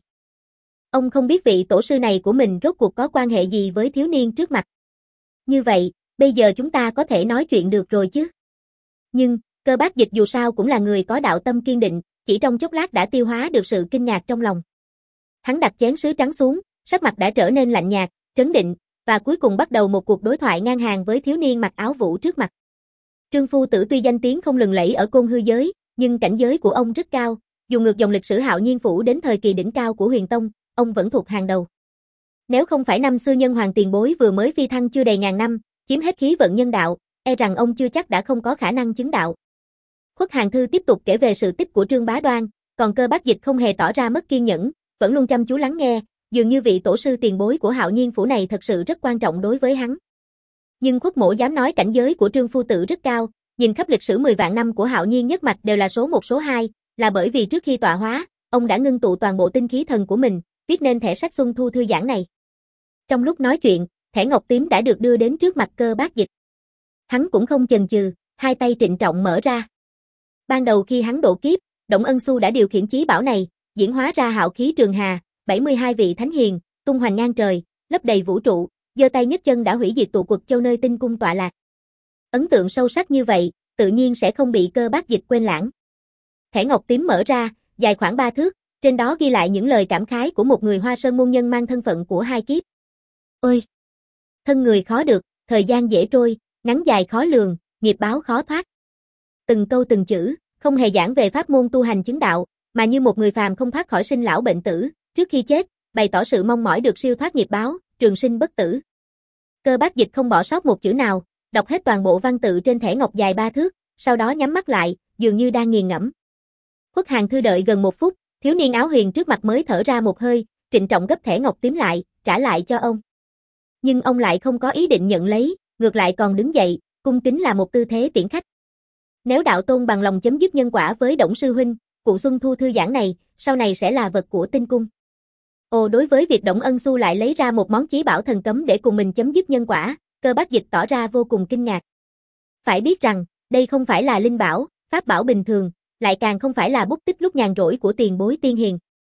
Ông không biết vị tổ sư này của mình rốt cuộc có quan hệ gì với thiếu niên trước mặt. Như vậy, bây giờ chúng ta có thể nói chuyện được rồi chứ. Nhưng, Cơ Bác Dịch dù sao cũng là người có đạo tâm kiên định, chỉ trong chốc lát đã tiêu hóa được sự kinh ngạc trong lòng. Hắn đặt chén sứ trắng xuống, sắc mặt đã trở nên lạnh nhạt, trấn định, và cuối cùng bắt đầu một cuộc đối thoại ngang hàng với thiếu niên mặc áo vũ trước mặt. Trương Phu Tử tuy danh tiếng không lừng lẫy ở Côn Hư giới, nhưng cảnh giới của ông rất cao, dù ngược dòng lịch sử Hạo Nhiên Phủ đến thời kỳ đỉnh cao của Huyền Tông, ông vẫn thuộc hàng đầu. Nếu không phải năm xưa Nhân Hoàng tiền bối vừa mới phi thăng chưa đầy ngàn năm, chiếm hết khí vận nhân đạo, e rằng ông chưa chắc đã không có khả năng chứng đạo. Khuất Hàn Thư tiếp tục kể về sự tích của Trương Bá Đoan, còn Cơ Bác Dịch không hề tỏ ra mất kiên nhẫn, vẫn luôn chăm chú lắng nghe, dường như vị tổ sư tiền bối của Hạo Nhiên Phủ này thật sự rất quan trọng đối với hắn. Nhưng Khuất Mỗ dám nói cảnh giới của Trương Phu Tử rất cao, nhìn khắp lịch sử mười vạn năm của Hạo Nhiên nhất mạch đều là số một số hai, là bởi vì trước khi tọa hóa, ông đã ngưng tụ toàn bộ tinh khí thần của mình, viết nên thẻ sách Xuân Thu thư giãn này. Trong lúc nói chuyện, thẻ ngọc tím đã được đưa đến trước mặt Cơ Bác Dịch. Hắn cũng không chần chừ, hai tay trịnh trọng mở ra. Ban đầu khi hắn độ kiếp, Đổng Ân Xu đã điều khiển chí bảo này, diễn hóa ra hạo khí trường hà, bảy mươi hai vị thánh hiền, tung hoành ngang trời, lấp đầy vũ trụ, giơ tay nhấc chân đã hủy diệt tụ quật châu nơi tinh cung tọa lạc. Ấn tượng sâu sắc như vậy, tự nhiên sẽ không bị Cơ Bác Dịch quên lãng. Thẻ ngọc tím mở ra, dài khoảng ba thước, trên đó ghi lại những lời cảm khái của một người Hoa Sơn môn nhân mang thân phận của hai kiếp. Ôi! Thân người khó được, thời gian dễ trôi, ngắn dài khó lường, nghiệp báo khó thoát. Từng câu từng chữ, không hề giảng về pháp môn tu hành chứng đạo, mà như một người phàm không thoát khỏi sinh lão bệnh tử, trước khi chết, bày tỏ sự mong mỏi được siêu thoát nghiệp báo, trường sinh bất tử. Cơ Bác Dịch không bỏ sót một chữ nào, đọc hết toàn bộ văn tự trên thẻ ngọc dài ba thước, sau đó nhắm mắt lại, dường như đang nghiền ngẫm. Khuất Hàn Thư đợi gần một phút, thiếu niên áo huyền trước mặt mới thở ra một hơi, trịnh trọng gấp thẻ ngọc tím lại, trả lại cho ông. Nhưng ông lại không có ý định nhận lấy, ngược lại còn đứng dậy, cung kính là một tư thế tiễn khách. Nếu đạo tôn bằng lòng chấm dứt nhân quả với Đổng sư huynh, cụ Xuân Thu thư giãn này, sau này sẽ là vật của tinh cung. Ồ, đối với việc Đổng Ân Xu lại lấy ra một món chí bảo thần cấm để cùng mình chấm dứt nhân quả, Cơ Bác Dịch tỏ ra vô cùng kinh ngạc. Phải biết rằng, đây không phải là linh bảo, pháp bảo bình thường, lại càng không phải là bút tích lúc nhàn rỗi của tiền bối tiên hiền,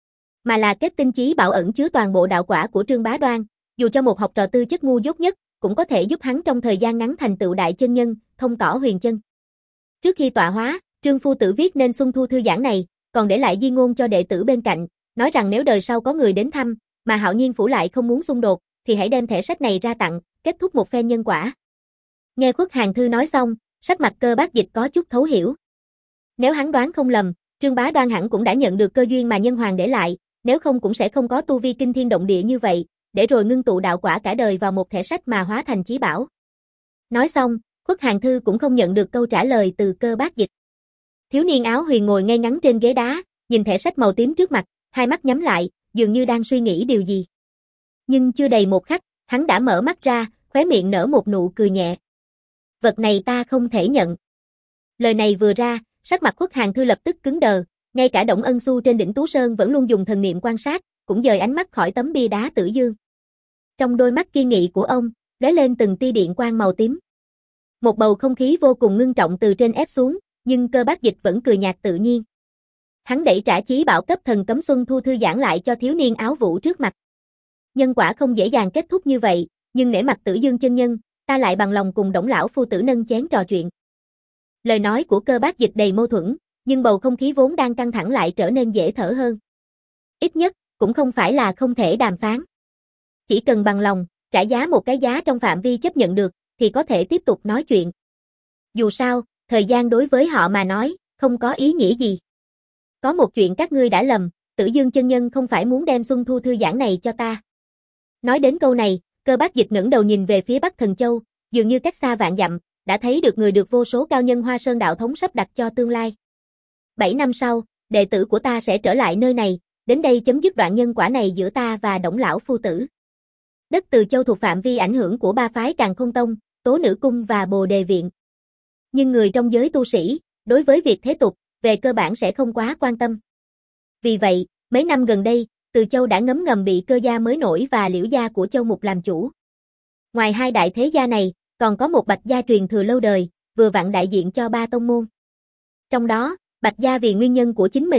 mà là kết tinh chí bảo ẩn chứa toàn bộ đạo quả của Trương Bá Đoan, dù cho một học trò tư chất ngu dốt nhất, cũng có thể giúp hắn trong thời gian ngắn thành tựu đại chân nhân, thông tỏ huyền chân. Trước khi tọa hóa, Trương Phu Tử viết nên Xuân Thu thư giãn này, còn để lại di ngôn cho đệ tử bên cạnh, nói rằng nếu đời sau có người đến thăm, mà Hạo Nhiên Phủ lại không muốn xung đột, thì hãy đem thẻ sách này ra tặng, kết thúc một phen nhân quả. Nghe Khuất Hàn Thư nói xong, sắc mặt Cơ Bác Dịch có chút thấu hiểu. Nếu hắn đoán không lầm, Trương Bá Đoan hẳn cũng đã nhận được cơ duyên mà Nhân Hoàng để lại, nếu không cũng sẽ không có tu vi kinh thiên động địa như vậy, để rồi ngưng tụ đạo quả cả đời vào một thẻ sách mà hóa thành chí bảo. Nói xong, Khuất Hàn Thư cũng không nhận được câu trả lời từ Cơ Bác Dịch. Thiếu niên áo huyền ngồi ngay ngắn trên ghế đá, nhìn thẻ sách màu tím trước mặt, hai mắt nhắm lại, dường như đang suy nghĩ điều gì. Nhưng chưa đầy một khắc, hắn đã mở mắt ra, khóe miệng nở một nụ cười nhẹ. Vật này ta không thể nhận. Lời này vừa ra, sắc mặt Khuất Hàn Thư lập tức cứng đờ, ngay cả Đổng Ân Xu trên đỉnh Tú Sơn vẫn luôn dùng thần niệm quan sát, cũng dời ánh mắt khỏi tấm bia đá tử dương. Trong đôi mắt kiên nghị của ông, lóe lên từng tia điện quang màu tím. Một bầu không khí vô cùng ngưng trọng từ trên ép xuống, nhưng Cơ Bác Dịch vẫn cười nhạt tự nhiên. Hắn đẩy trả chí bảo cấp thần cấm Xuân Thu thư giãn lại cho thiếu niên áo vũ trước mặt. Nhân quả không dễ dàng kết thúc như vậy, nhưng nể mặt Tử Dương chân nhân, ta lại bằng lòng cùng Đổng lão phu tử nâng chén trò chuyện. Lời nói của Cơ Bác Dịch đầy mâu thuẫn, nhưng bầu không khí vốn đang căng thẳng lại trở nên dễ thở hơn. Ít nhất, cũng không phải là không thể đàm phán. Chỉ cần bằng lòng, trả giá một cái giá trong phạm vi chấp nhận được, thì có thể tiếp tục nói chuyện. Dù sao, thời gian đối với họ mà nói, không có ý nghĩa gì. Có một chuyện các ngươi đã lầm, Tử Dương chân nhân không phải muốn đem Xuân Thu thư giãn này cho ta. Nói đến câu này, Cơ Bác Dịch ngẩng đầu nhìn về phía Bắc Thần Châu, dường như cách xa vạn dặm, đã thấy được người được vô số cao nhân Hoa Sơn đạo thống sắp đặt cho tương lai. Bảy năm sau, đệ tử của ta sẽ trở lại nơi này, đến đây chấm dứt đoạn nhân quả này giữa ta và Đổng lão phu tử. Đất Từ Châu thuộc phạm vi ảnh hưởng của ba phái Càn Khôn Tông, Tố Nữ Cung và Bồ Đề Viện. Nhưng người trong giới tu sĩ, đối với việc thế tục, về cơ bản sẽ không quá quan tâm. Vì vậy, mấy năm gần đây, Từ Châu đã ngấm ngầm bị Cơ gia mới nổi và Liễu gia của Châu Mục làm chủ. Ngoài hai đại thế gia này, còn có một Bạch gia truyền thừa lâu đời, vừa vặn đại diện cho ba tông môn. Trong đó, Bạch gia vì nguyên nhân của chính mình,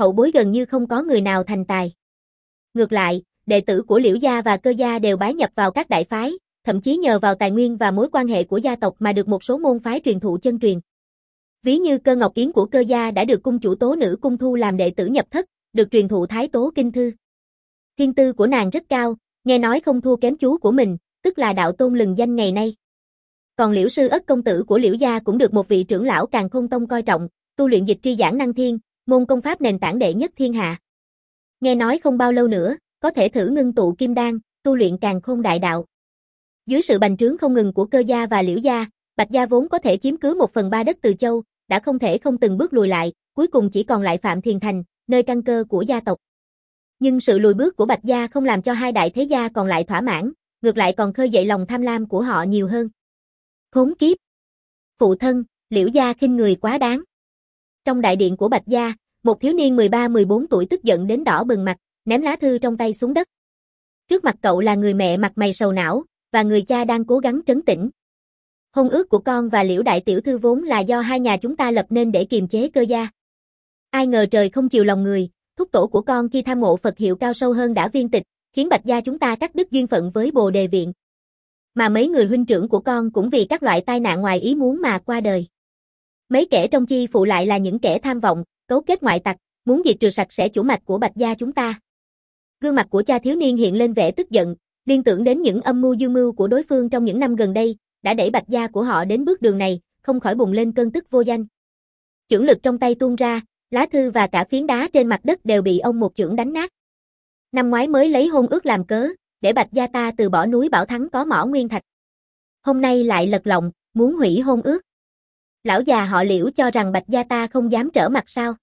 hậu bối gần như không có người nào thành tài. Ngược lại, đệ tử của Liễu gia và Cơ gia đều bái nhập vào các đại phái, thậm chí nhờ vào tài nguyên và mối quan hệ của gia tộc mà được một số môn phái truyền thụ chân truyền. Ví như Cơ Ngọc Yến của Cơ gia đã được cung chủ Tố Nữ cung thu làm đệ tử nhập thất, được truyền thụ Thái Tố Kinh Thư. Thiên tư của nàng rất cao, nghe nói không thua kém chú của mình, tức là đạo tôn lừng danh ngày nay. Còn Liễu sư Ất công tử của Liễu gia cũng được một vị trưởng lão Càn Khôn Tông coi trọng, tu luyện dịch tri giảng năng thiên, môn công pháp nền tảng đệ nhất thiên hạ. Nghe nói không bao lâu nữa, có thể thử ngưng tụ kim đan, tu luyện Càn Khôn đại đạo. Dưới sự bành trướng không ngừng của Cơ gia và Liễu gia, Bạch gia vốn có thể chiếm cứ một phần ba đất Từ Châu, đã không thể không từng bước lùi lại, cuối cùng chỉ còn lại Phạm Thiền Thành, nơi căn cơ của gia tộc. Nhưng sự lùi bước của Bạch gia không làm cho hai đại thế gia còn lại thỏa mãn, ngược lại còn khơi dậy lòng tham lam của họ nhiều hơn. Khốn kiếp! Phụ thân, Liễu gia khinh người quá đáng. Trong đại điện của Bạch gia, một thiếu niên mười ba mười bốn tuổi tức giận đến đỏ bừng mặt, ném lá thư trong tay xuống đất. Trước mặt cậu là người mẹ mặt mày sầu não, và người cha đang cố gắng trấn tĩnh. Hôn ước của con và Liễu đại tiểu thư vốn là do hai nhà chúng ta lập nên để kiềm chế Cơ gia. Ai ngờ trời không chiều lòng người, thúc tổ của con khi tham ngộ Phật hiệu cao sâu hơn đã viên tịch, khiến Bạch gia chúng ta cắt đứt duyên phận với Bồ Đề viện. Mà mấy người huynh trưởng của con cũng vì các loại tai nạn ngoài ý muốn mà qua đời. Mấy kẻ trong chi phụ lại là những kẻ tham vọng, cấu kết ngoại tặc, muốn diệt trừ sạch sẽ chủ mạch của Bạch gia chúng ta. Gương mặt của cha thiếu niên hiện lên vẻ tức giận, liên tưởng đến những âm mưu dương mưu của đối phương trong những năm gần đây, đã đẩy Bạch gia của họ đến bước đường này, không khỏi bùng lên cơn tức vô danh. Chưởng lực trong tay tuôn ra, lá thư và cả phiến đá trên mặt đất đều bị ông một chưởng đánh nát. Năm ngoái mới lấy hôn ước làm cớ, để Bạch gia ta từ bỏ núi Bảo Thắng có mỏ nguyên thạch. Hôm nay lại lật lọng, muốn hủy hôn ước. Lão già họ Liễu cho rằng Bạch gia ta không dám trở mặt sao?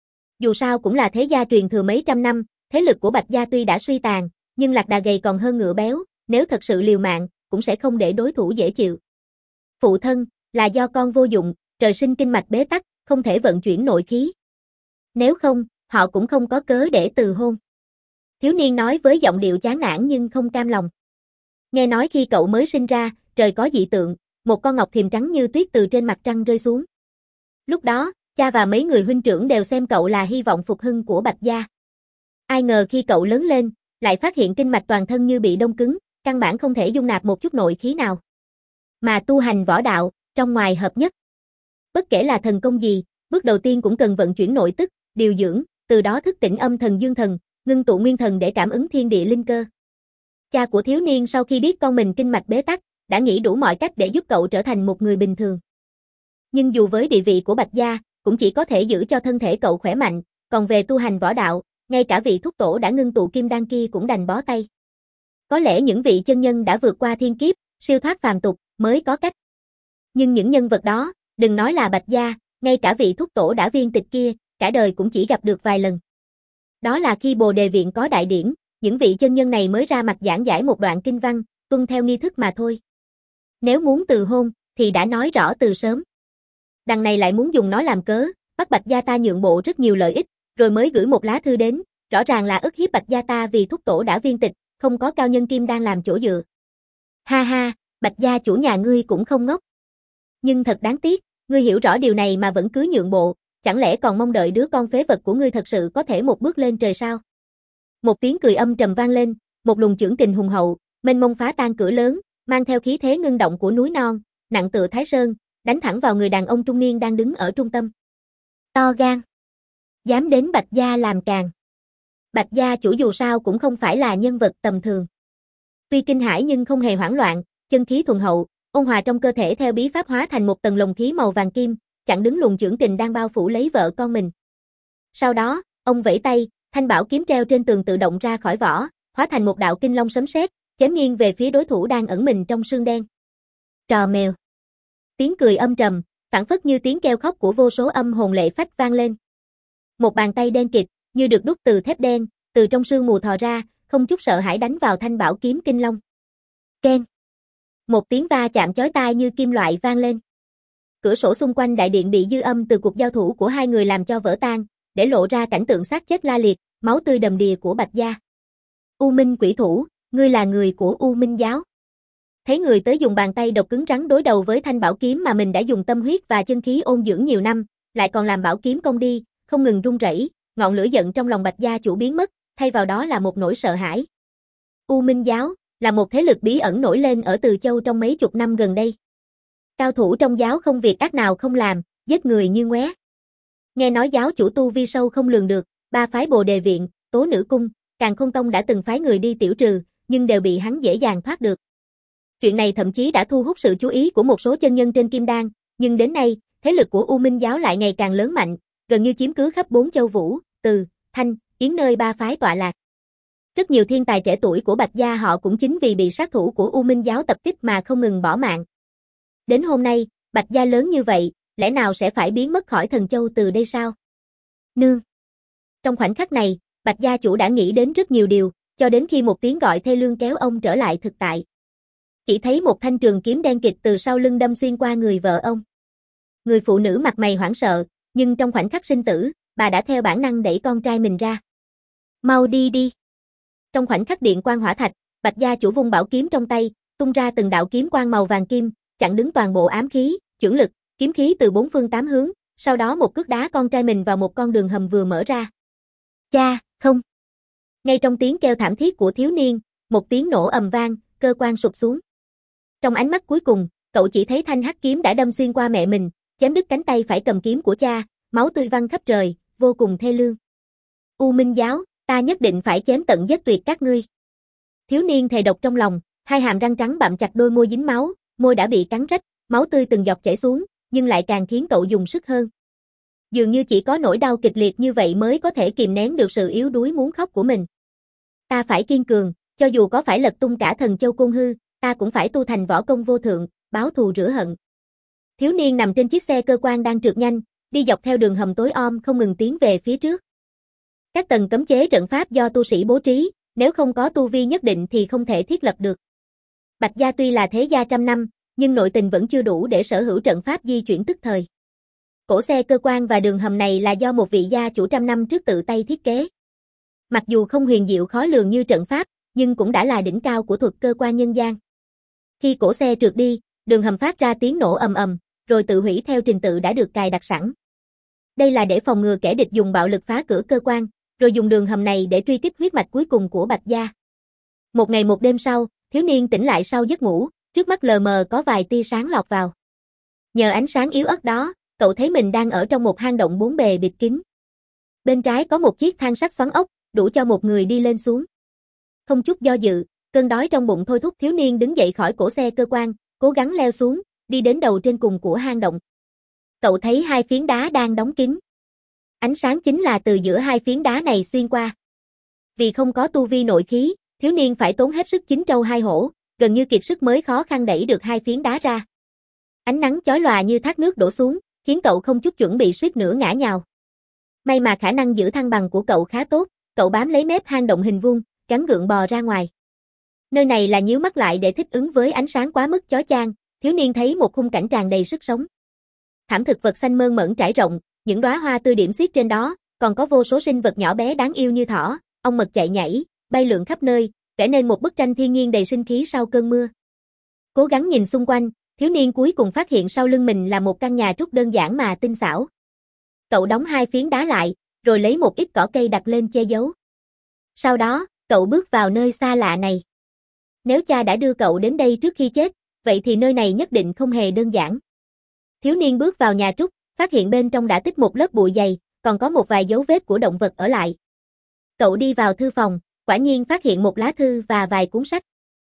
Dù sao cũng là thế gia truyền thừa mấy trăm năm, thế lực của Bạch gia tuy đã suy tàn, nhưng lạc đà gầy còn hơn ngựa béo, nếu thật sự liều mạng, cũng sẽ không để đối thủ dễ chịu. Phụ thân, là do con vô dụng, trời sinh kinh mạch bế tắc, không thể vận chuyển nội khí. Nếu không, họ cũng không có cớ để từ hôn. Thiếu niên nói với giọng điệu chán nản nhưng không cam lòng. Nghe nói khi cậu mới sinh ra, trời có dị tượng, một con ngọc thiềm trắng như tuyết từ trên mặt trăng rơi xuống. Lúc đó, cha và mấy người huynh trưởng đều xem cậu là hy vọng phục hưng của Bạch gia. Ai ngờ khi cậu lớn lên, lại phát hiện kinh mạch toàn thân như bị đông cứng, căn bản không thể dung nạp một chút nội khí nào. Mà tu hành võ đạo, trong ngoài hợp nhất. Bất kể là thần công gì, bước đầu tiên cũng cần vận chuyển nội tức, điều dưỡng, từ đó thức tỉnh âm thần dương thần, ngưng tụ nguyên thần để cảm ứng thiên địa linh cơ. Cha của thiếu niên sau khi biết con mình kinh mạch bế tắc, đã nghĩ đủ mọi cách để giúp cậu trở thành một người bình thường. Nhưng dù với địa vị của Bạch gia, cũng chỉ có thể giữ cho thân thể cậu khỏe mạnh, còn về tu hành võ đạo, ngay cả vị thúc tổ đã ngưng tụ kim đan kia cũng đành bó tay. Có lẽ những vị chân nhân đã vượt qua thiên kiếp, siêu thoát phàm tục, mới có cách. Nhưng những nhân vật đó, đừng nói là Bạch gia, ngay cả vị thúc tổ đã viên tịch kia, cả đời cũng chỉ gặp được vài lần. Đó là khi Bồ Đề viện có đại điển, những vị chân nhân này mới ra mặt giảng giải một đoạn kinh văn, tuân theo nghi thức mà thôi. Nếu muốn từ hôn, thì đã nói rõ từ sớm. Đằng này lại muốn dùng nó làm cớ, bắt Bạch gia ta nhượng bộ rất nhiều lợi ích, rồi mới gửi một lá thư đến, rõ ràng là ức hiếp Bạch gia ta vì thúc tổ đã viên tịch, không có cao nhân kim đang làm chỗ dựa. Ha ha, Bạch gia chủ nhà ngươi cũng không ngốc. Nhưng thật đáng tiếc, ngươi hiểu rõ điều này mà vẫn cứ nhượng bộ, chẳng lẽ còn mong đợi đứa con phế vật của ngươi thật sự có thể một bước lên trời sao? Một tiếng cười âm trầm vang lên, một luồng chưởng kình hùng hậu, mênh mông phá tan cửa lớn, mang theo khí thế ngưng động của núi non, nặng tựa Thái Sơn, đánh thẳng vào người đàn ông trung niên đang đứng ở trung tâm. To gan, dám đến Bạch gia làm càn. Bạch gia chủ dù sao cũng không phải là nhân vật tầm thường. Tuy kinh hãi nhưng không hề hoảng loạn, chân khí thuần hậu, ôn hòa trong cơ thể theo bí pháp hóa thành một tầng lồng khí màu vàng kim, chặn đứng luồng chưởng kình đang bao phủ lấy vợ con mình. Sau đó, ông vẫy tay, thanh bảo kiếm treo trên tường tự động ra khỏi vỏ, hóa thành một đạo kinh long sấm sét, chém nghiêng về phía đối thủ đang ẩn mình trong sương đen. Trò mèo. Tiếng cười âm trầm, phảng phất như tiếng kêu khóc của vô số âm hồn lệ phách vang lên. Một bàn tay đen kịt, như được đúc từ thép đen, từ trong sương mù thò ra, không chút sợ hãi đánh vào thanh bảo kiếm kinh long. Keng. Một tiếng va chạm chói tai như kim loại vang lên. Cửa sổ xung quanh đại điện bị dư âm từ cuộc giao thủ của hai người làm cho vỡ tan, để lộ ra cảnh tượng xác chết la liệt, máu tươi đầm đìa của Bạch gia. U Minh quỷ thủ, ngươi là người của U Minh giáo. Thấy người tới dùng bàn tay độc cứng rắn đối đầu với thanh bảo kiếm mà mình đã dùng tâm huyết và chân khí ôn dưỡng nhiều năm, lại còn làm bảo kiếm công đi, không ngừng rung rẩy, ngọn lửa giận trong lòng Bạch gia chủ biến mất, thay vào đó là một nỗi sợ hãi. U Minh giáo là một thế lực bí ẩn nổi lên ở Từ Châu trong mấy chục năm gần đây. Cao thủ trong giáo không việc ác nào không làm, giết người như ngoé. Nghe nói giáo chủ tu vi sâu không lường được, ba phái Bồ Đề viện, Tố Nữ cung, Càn Khôn tông đã từng phái người đi tiểu trừ, nhưng đều bị hắn dễ dàng thoát được. Chuyện này thậm chí đã thu hút sự chú ý của một số chân nhân trên Kim Đan, nhưng đến nay, thế lực của U Minh giáo lại ngày càng lớn mạnh, gần như chiếm cứ khắp bốn châu Vũ, Từ, Thanh, Yến nơi ba phái tọa lạc. Rất nhiều thiên tài trẻ tuổi của Bạch gia họ cũng chính vì bị sát thủ của U Minh giáo tập kích mà không ngừng bỏ mạng. Đến hôm nay, Bạch gia lớn như vậy, lẽ nào sẽ phải biến mất khỏi Thần Châu từ đây sao? Nương. Trong khoảnh khắc này, Bạch gia chủ đã nghĩ đến rất nhiều điều, cho đến khi một tiếng gọi thê lương kéo ông trở lại thực tại. Chỉ thấy một thanh trường kiếm đen kịt từ sau lưng đâm xuyên qua người vợ ông. Người phụ nữ mặt mày hoảng sợ, nhưng trong khoảnh khắc sinh tử, bà đã theo bản năng đẩy con trai mình ra. Mau đi đi. Trong khoảnh khắc điện quang hỏa thạch, Bạch gia chủ vung bảo kiếm trong tay, tung ra từng đạo kiếm quang màu vàng kim, chặn đứng toàn bộ ám khí, chưởng lực, kiếm khí từ bốn phương tám hướng, sau đó một cước đá con trai mình vào một con đường hầm vừa mở ra. Cha, không. Ngay trong tiếng kêu thảm thiết của thiếu niên, một tiếng nổ ầm vang, cơ quan sụp xuống. Trong ánh mắt cuối cùng, cậu chỉ thấy thanh hắc kiếm đã đâm xuyên qua mẹ mình, chém đứt cánh tay phải cầm kiếm của cha, máu tươi văng khắp trời, vô cùng thê lương. U Minh giáo, ta nhất định phải chém tận giết tuyệt các ngươi. Thiếu niên thề độc trong lòng, hai hàm răng trắng bặm chặt đôi môi dính máu, môi đã bị cắn rách, máu tươi từng giọt chảy xuống, nhưng lại càng khiến cậu dùng sức hơn. Dường như chỉ có nỗi đau kịch liệt như vậy mới có thể kìm nén được sự yếu đuối muốn khóc của mình. Ta phải kiên cường, cho dù có phải lật tung cả Thần Châu Côn Hư, ta cũng phải tu thành võ công vô thượng, báo thù rửa hận. Thiếu niên nằm trên chiếc xe cơ quan đang trượt nhanh, đi dọc theo đường hầm tối om không ngừng tiến về phía trước. Các tầng cấm chế trận pháp do tu sĩ bố trí, nếu không có tu vi nhất định thì không thể thiết lập được. Bạch gia tuy là thế gia trăm năm, nhưng nội tình vẫn chưa đủ để sở hữu trận pháp di chuyển tức thời. Cổ xe cơ quan và đường hầm này là do một vị gia chủ trăm năm trước tự tay thiết kế. Mặc dù không huyền diệu khó lường như trận pháp, nhưng cũng đã là đỉnh cao của thuật cơ quan nhân gian. Khi cổ xe trượt đi, đường hầm phát ra tiếng nổ ầm ầm, rồi tự hủy theo trình tự đã được cài đặt sẵn. Đây là để phòng ngừa kẻ địch dùng bạo lực phá cửa cơ quan, rồi dùng đường hầm này để truy kích huyết mạch cuối cùng của Bạch gia. Một ngày một đêm sau, thiếu niên tỉnh lại sau giấc ngủ, trước mắt lờ mờ có vài tia sáng lọt vào. Nhờ ánh sáng yếu ớt đó, cậu thấy mình đang ở trong một hang động bốn bề bịt kín. Bên trái có một chiếc thang sắt xoắn ốc, đủ cho một người đi lên xuống. Không chút do dự, cơn đói trong bụng thôi thúc thiếu niên đứng dậy khỏi cổ xe cơ quan, cố gắng leo xuống, đi đến đầu trên cùng của hang động. Cậu thấy hai phiến đá đang đóng kín. Ánh sáng chính là từ giữa hai phiến đá này xuyên qua. Vì không có tu vi nội khí, thiếu niên phải tốn hết sức chín trâu hai hổ, gần như kiệt sức mới khó khăn đẩy được hai phiến đá ra. Ánh nắng chói lòa như thác nước đổ xuống, khiến cậu không chút chuẩn bị suýt nữa ngã nhào. May mà khả năng giữ thăng bằng của cậu khá tốt, cậu bám lấy mép hang động hình vuông, gắng gượng bò ra ngoài. Nơi này là nhíu mắt lại để thích ứng với ánh sáng quá mức chói chang, thiếu niên thấy một khung cảnh tràn đầy sức sống. Thảm thực vật xanh mơn mởn trải rộng, những đóa hoa tươi điểm xuyết trên đó, còn có vô số sinh vật nhỏ bé đáng yêu như thỏ, ong mật chạy nhảy, bay lượn khắp nơi, vẽ nên một bức tranh thiên nhiên đầy sinh khí sau cơn mưa. Cố gắng nhìn xung quanh, thiếu niên cuối cùng phát hiện sau lưng mình là một căn nhà trúc đơn giản mà tinh xảo. Cậu đóng hai phiến đá lại, rồi lấy một ít cỏ cây đặt lên che giấu. Sau đó, cậu bước vào nơi xa lạ này. Nếu cha đã đưa cậu đến đây trước khi chết, vậy thì nơi này nhất định không hề đơn giản. Thiếu niên bước vào nhà trúc, phát hiện bên trong đã tích một lớp bụi dày, còn có một vài dấu vết của động vật ở lại. Cậu đi vào thư phòng, quả nhiên phát hiện một lá thư và vài cuốn sách.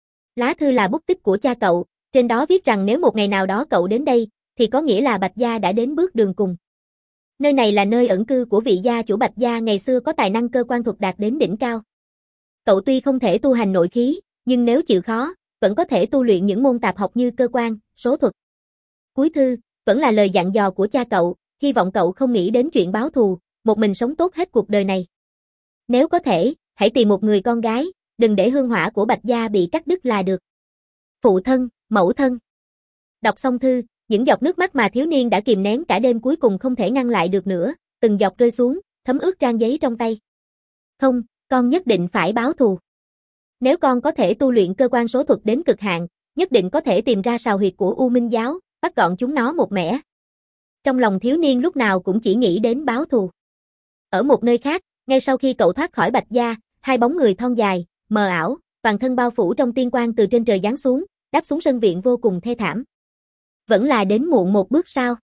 Lá thư là bút tích của cha cậu, trên đó viết rằng nếu một ngày nào đó cậu đến đây, thì có nghĩa là Bạch gia đã đến bước đường cùng. Nơi này là nơi ẩn cư của vị gia chủ Bạch gia ngày xưa có tài năng cơ quan thuật đạt đến đỉnh cao. Cậu tuy không thể tu hành nội khí, nhưng nếu chịu khó, vẫn có thể tu luyện những môn tạp học như cơ quan, số thuật. Cuối thư, vẫn là lời dặn dò của cha cậu, hy vọng cậu không nghĩ đến chuyện báo thù, một mình sống tốt hết cuộc đời này. Nếu có thể, hãy tìm một người con gái, đừng để hương hỏa của Bạch gia bị cắt đứt là được. Phụ thân, mẫu thân. Đọc xong thư, những giọt nước mắt mà thiếu niên đã kìm nén cả đêm cuối cùng không thể ngăn lại được nữa, từng giọt rơi xuống, thấm ướt trang giấy trong tay. Không, con nhất định phải báo thù. Nếu con có thể tu luyện cơ quan số thuật đến cực hạn, nhất định có thể tìm ra sào huyệt của U Minh giáo, bắt gọn chúng nó một mẻ. Trong lòng thiếu niên lúc nào cũng chỉ nghĩ đến báo thù. Ở một nơi khác, ngay sau khi cậu thoát khỏi Bạch gia, hai bóng người thon dài, mờ ảo, toàn thân bao phủ trong tiên quang từ trên trời giáng xuống, đáp xuống sân viện vô cùng thê thảm. Vẫn là đến muộn một bước sao?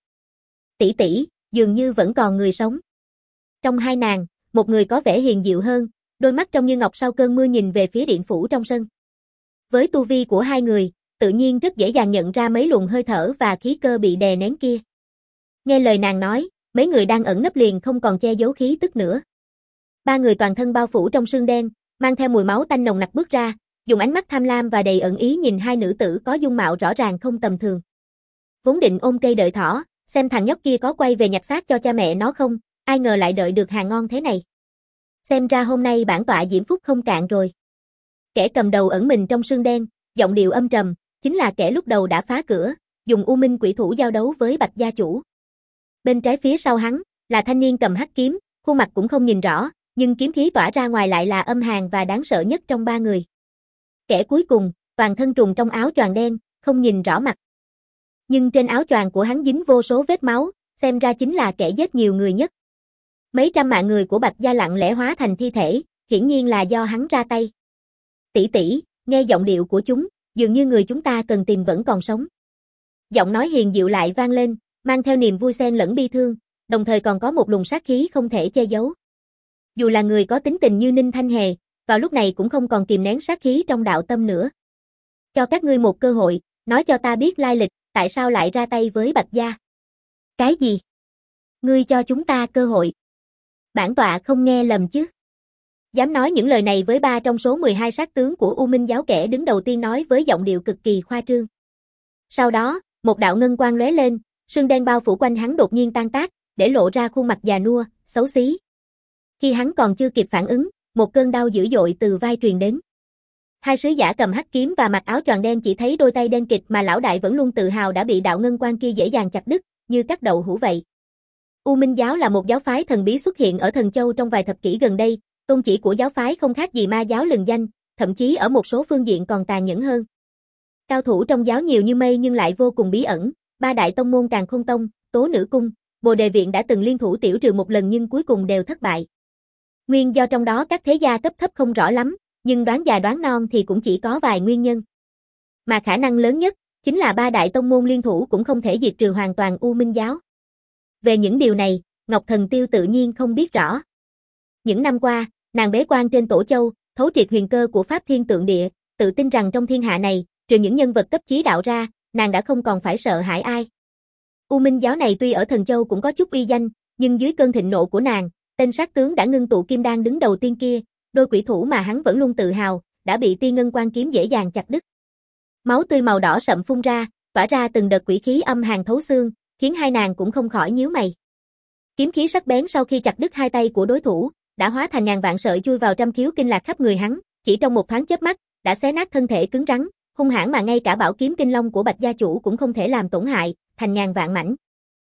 Tỷ tỷ, dường như vẫn còn người sống. Trong hai nàng, một người có vẻ hiền dịu hơn, đôi mắt trong như ngọc sau cơn mưa nhìn về phía điện phủ trong sân. Với tu vi của hai người, tự nhiên rất dễ dàng nhận ra mấy luồng hơi thở và khí cơ bị đè nén kia. Nghe lời nàng nói, mấy người đang ẩn nấp liền không còn che giấu khí tức nữa. Ba người toàn thân bao phủ trong sương đen, mang theo mùi máu tanh nồng nặc bước ra, dùng ánh mắt tham lam và đầy ẩn ý nhìn hai nữ tử có dung mạo rõ ràng không tầm thường. Vốn định ôm cây đợi thỏ, xem thằng nhóc kia có quay về nhặt xác cho cha mẹ nó không, ai ngờ lại đợi được hàng ngon thế này. Xem ra hôm nay bản tọa diễm phúc không cạn rồi. Kẻ cầm đầu ẩn mình trong sương đen, giọng điệu âm trầm, chính là kẻ lúc đầu đã phá cửa, dùng U Minh Quỷ Thủ giao đấu với Bạch gia chủ. Bên trái phía sau hắn, là thanh niên cầm hắc kiếm, khuôn mặt cũng không nhìn rõ, nhưng kiếm khí tỏa ra ngoài lại là âm hàn và đáng sợ nhất trong ba người. Kẻ cuối cùng, toàn thân trùm trong áo choàng đen, không nhìn rõ mặt. Nhưng trên áo choàng của hắn dính vô số vết máu, xem ra chính là kẻ giết nhiều người nhất. Mấy trăm mạng người của Bạch gia lặng lẽ hóa thành thi thể, hiển nhiên là do hắn ra tay. Tỷ tỷ, nghe giọng điệu của chúng, dường như người chúng ta cần tìm vẫn còn sống. Giọng nói hiền dịu lại vang lên, mang theo niềm vui xen lẫn bi thương, đồng thời còn có một luồng sát khí không thể che giấu. Dù là người có tính tình như Ninh Thanh Hề, vào lúc này cũng không còn kìm nén sát khí trong đạo tâm nữa. Cho các ngươi một cơ hội, nói cho ta biết lai lịch, tại sao lại ra tay với Bạch gia? Cái gì? Ngươi cho chúng ta cơ hội? Bản tọa không nghe lầm chứ? Dám nói những lời này với ba trong số mười hai sát tướng của U Minh giáo, kẻ đứng đầu tiên nói với giọng điệu cực kỳ khoa trương. Sau đó, một đạo ngân quang lóe lên, sương đen bao phủ quanh hắn đột nhiên tan tác, để lộ ra khuôn mặt già nua, xấu xí. Khi hắn còn chưa kịp phản ứng, một cơn đau dữ dội từ vai truyền đến. Hai sứ giả cầm hắc kiếm và mặc áo choàng đen chỉ thấy đôi tay đen kịt mà lão đại vẫn luôn tự hào đã bị đạo ngân quang kia dễ dàng chặt đứt, như cắt đậu hũ vậy. U Minh giáo là một giáo phái thần bí xuất hiện ở Thần Châu trong vài thập kỷ gần đây, tôn chỉ của giáo phái không khác gì ma giáo lừng danh, thậm chí ở một số phương diện còn tàn nhẫn hơn. Cao thủ trong giáo nhiều như mây nhưng lại vô cùng bí ẩn, ba đại tông môn Càn Khôn Tông, Tố Nữ Cung, Bồ Đề Viện đã từng liên thủ tiểu trừ một lần nhưng cuối cùng đều thất bại. Nguyên do trong đó các thế gia cấp thấp không rõ lắm, nhưng đoán già đoán non thì cũng chỉ có vài nguyên nhân. Mà khả năng lớn nhất, chính là ba đại tông môn liên thủ cũng không thể diệt trừ hoàn toàn U Minh giáo. Về những điều này, Ngọc Thần Tiêu tự nhiên không biết rõ. Những năm qua, nàng bế quan trên Tổ Châu, thấu triệt huyền cơ của Pháp Thiên Tượng Địa, tự tin rằng trong thiên hạ này, trừ những nhân vật cấp chí đạo ra, nàng đã không còn phải sợ hãi ai. U Minh giáo này tuy ở Thần Châu cũng có chút uy danh, nhưng dưới cơn thịnh nộ của nàng, tên sát tướng đã ngưng tụ kim đan đứng đầu tiên kia, đôi quỷ thủ mà hắn vẫn luôn tự hào, đã bị Tiên Ngân Quan kiếm dễ dàng chặt đứt. Máu tươi màu đỏ sậm phun ra, tỏa ra từng đợt quỷ khí âm hàn thấu xương, khiến hai nàng cũng không khỏi nhíu mày. Kiếm khí sắc bén sau khi chặt đứt hai tay của đối thủ, đã hóa thành ngàn vạn sợi chui vào trăm khiếu kinh lạc khắp người hắn, chỉ trong một thoáng chớp mắt, đã xé nát thân thể cứng rắn, hung hãn mà ngay cả bảo kiếm kinh long của Bạch gia chủ cũng không thể làm tổn hại, thành ngàn vạn mảnh.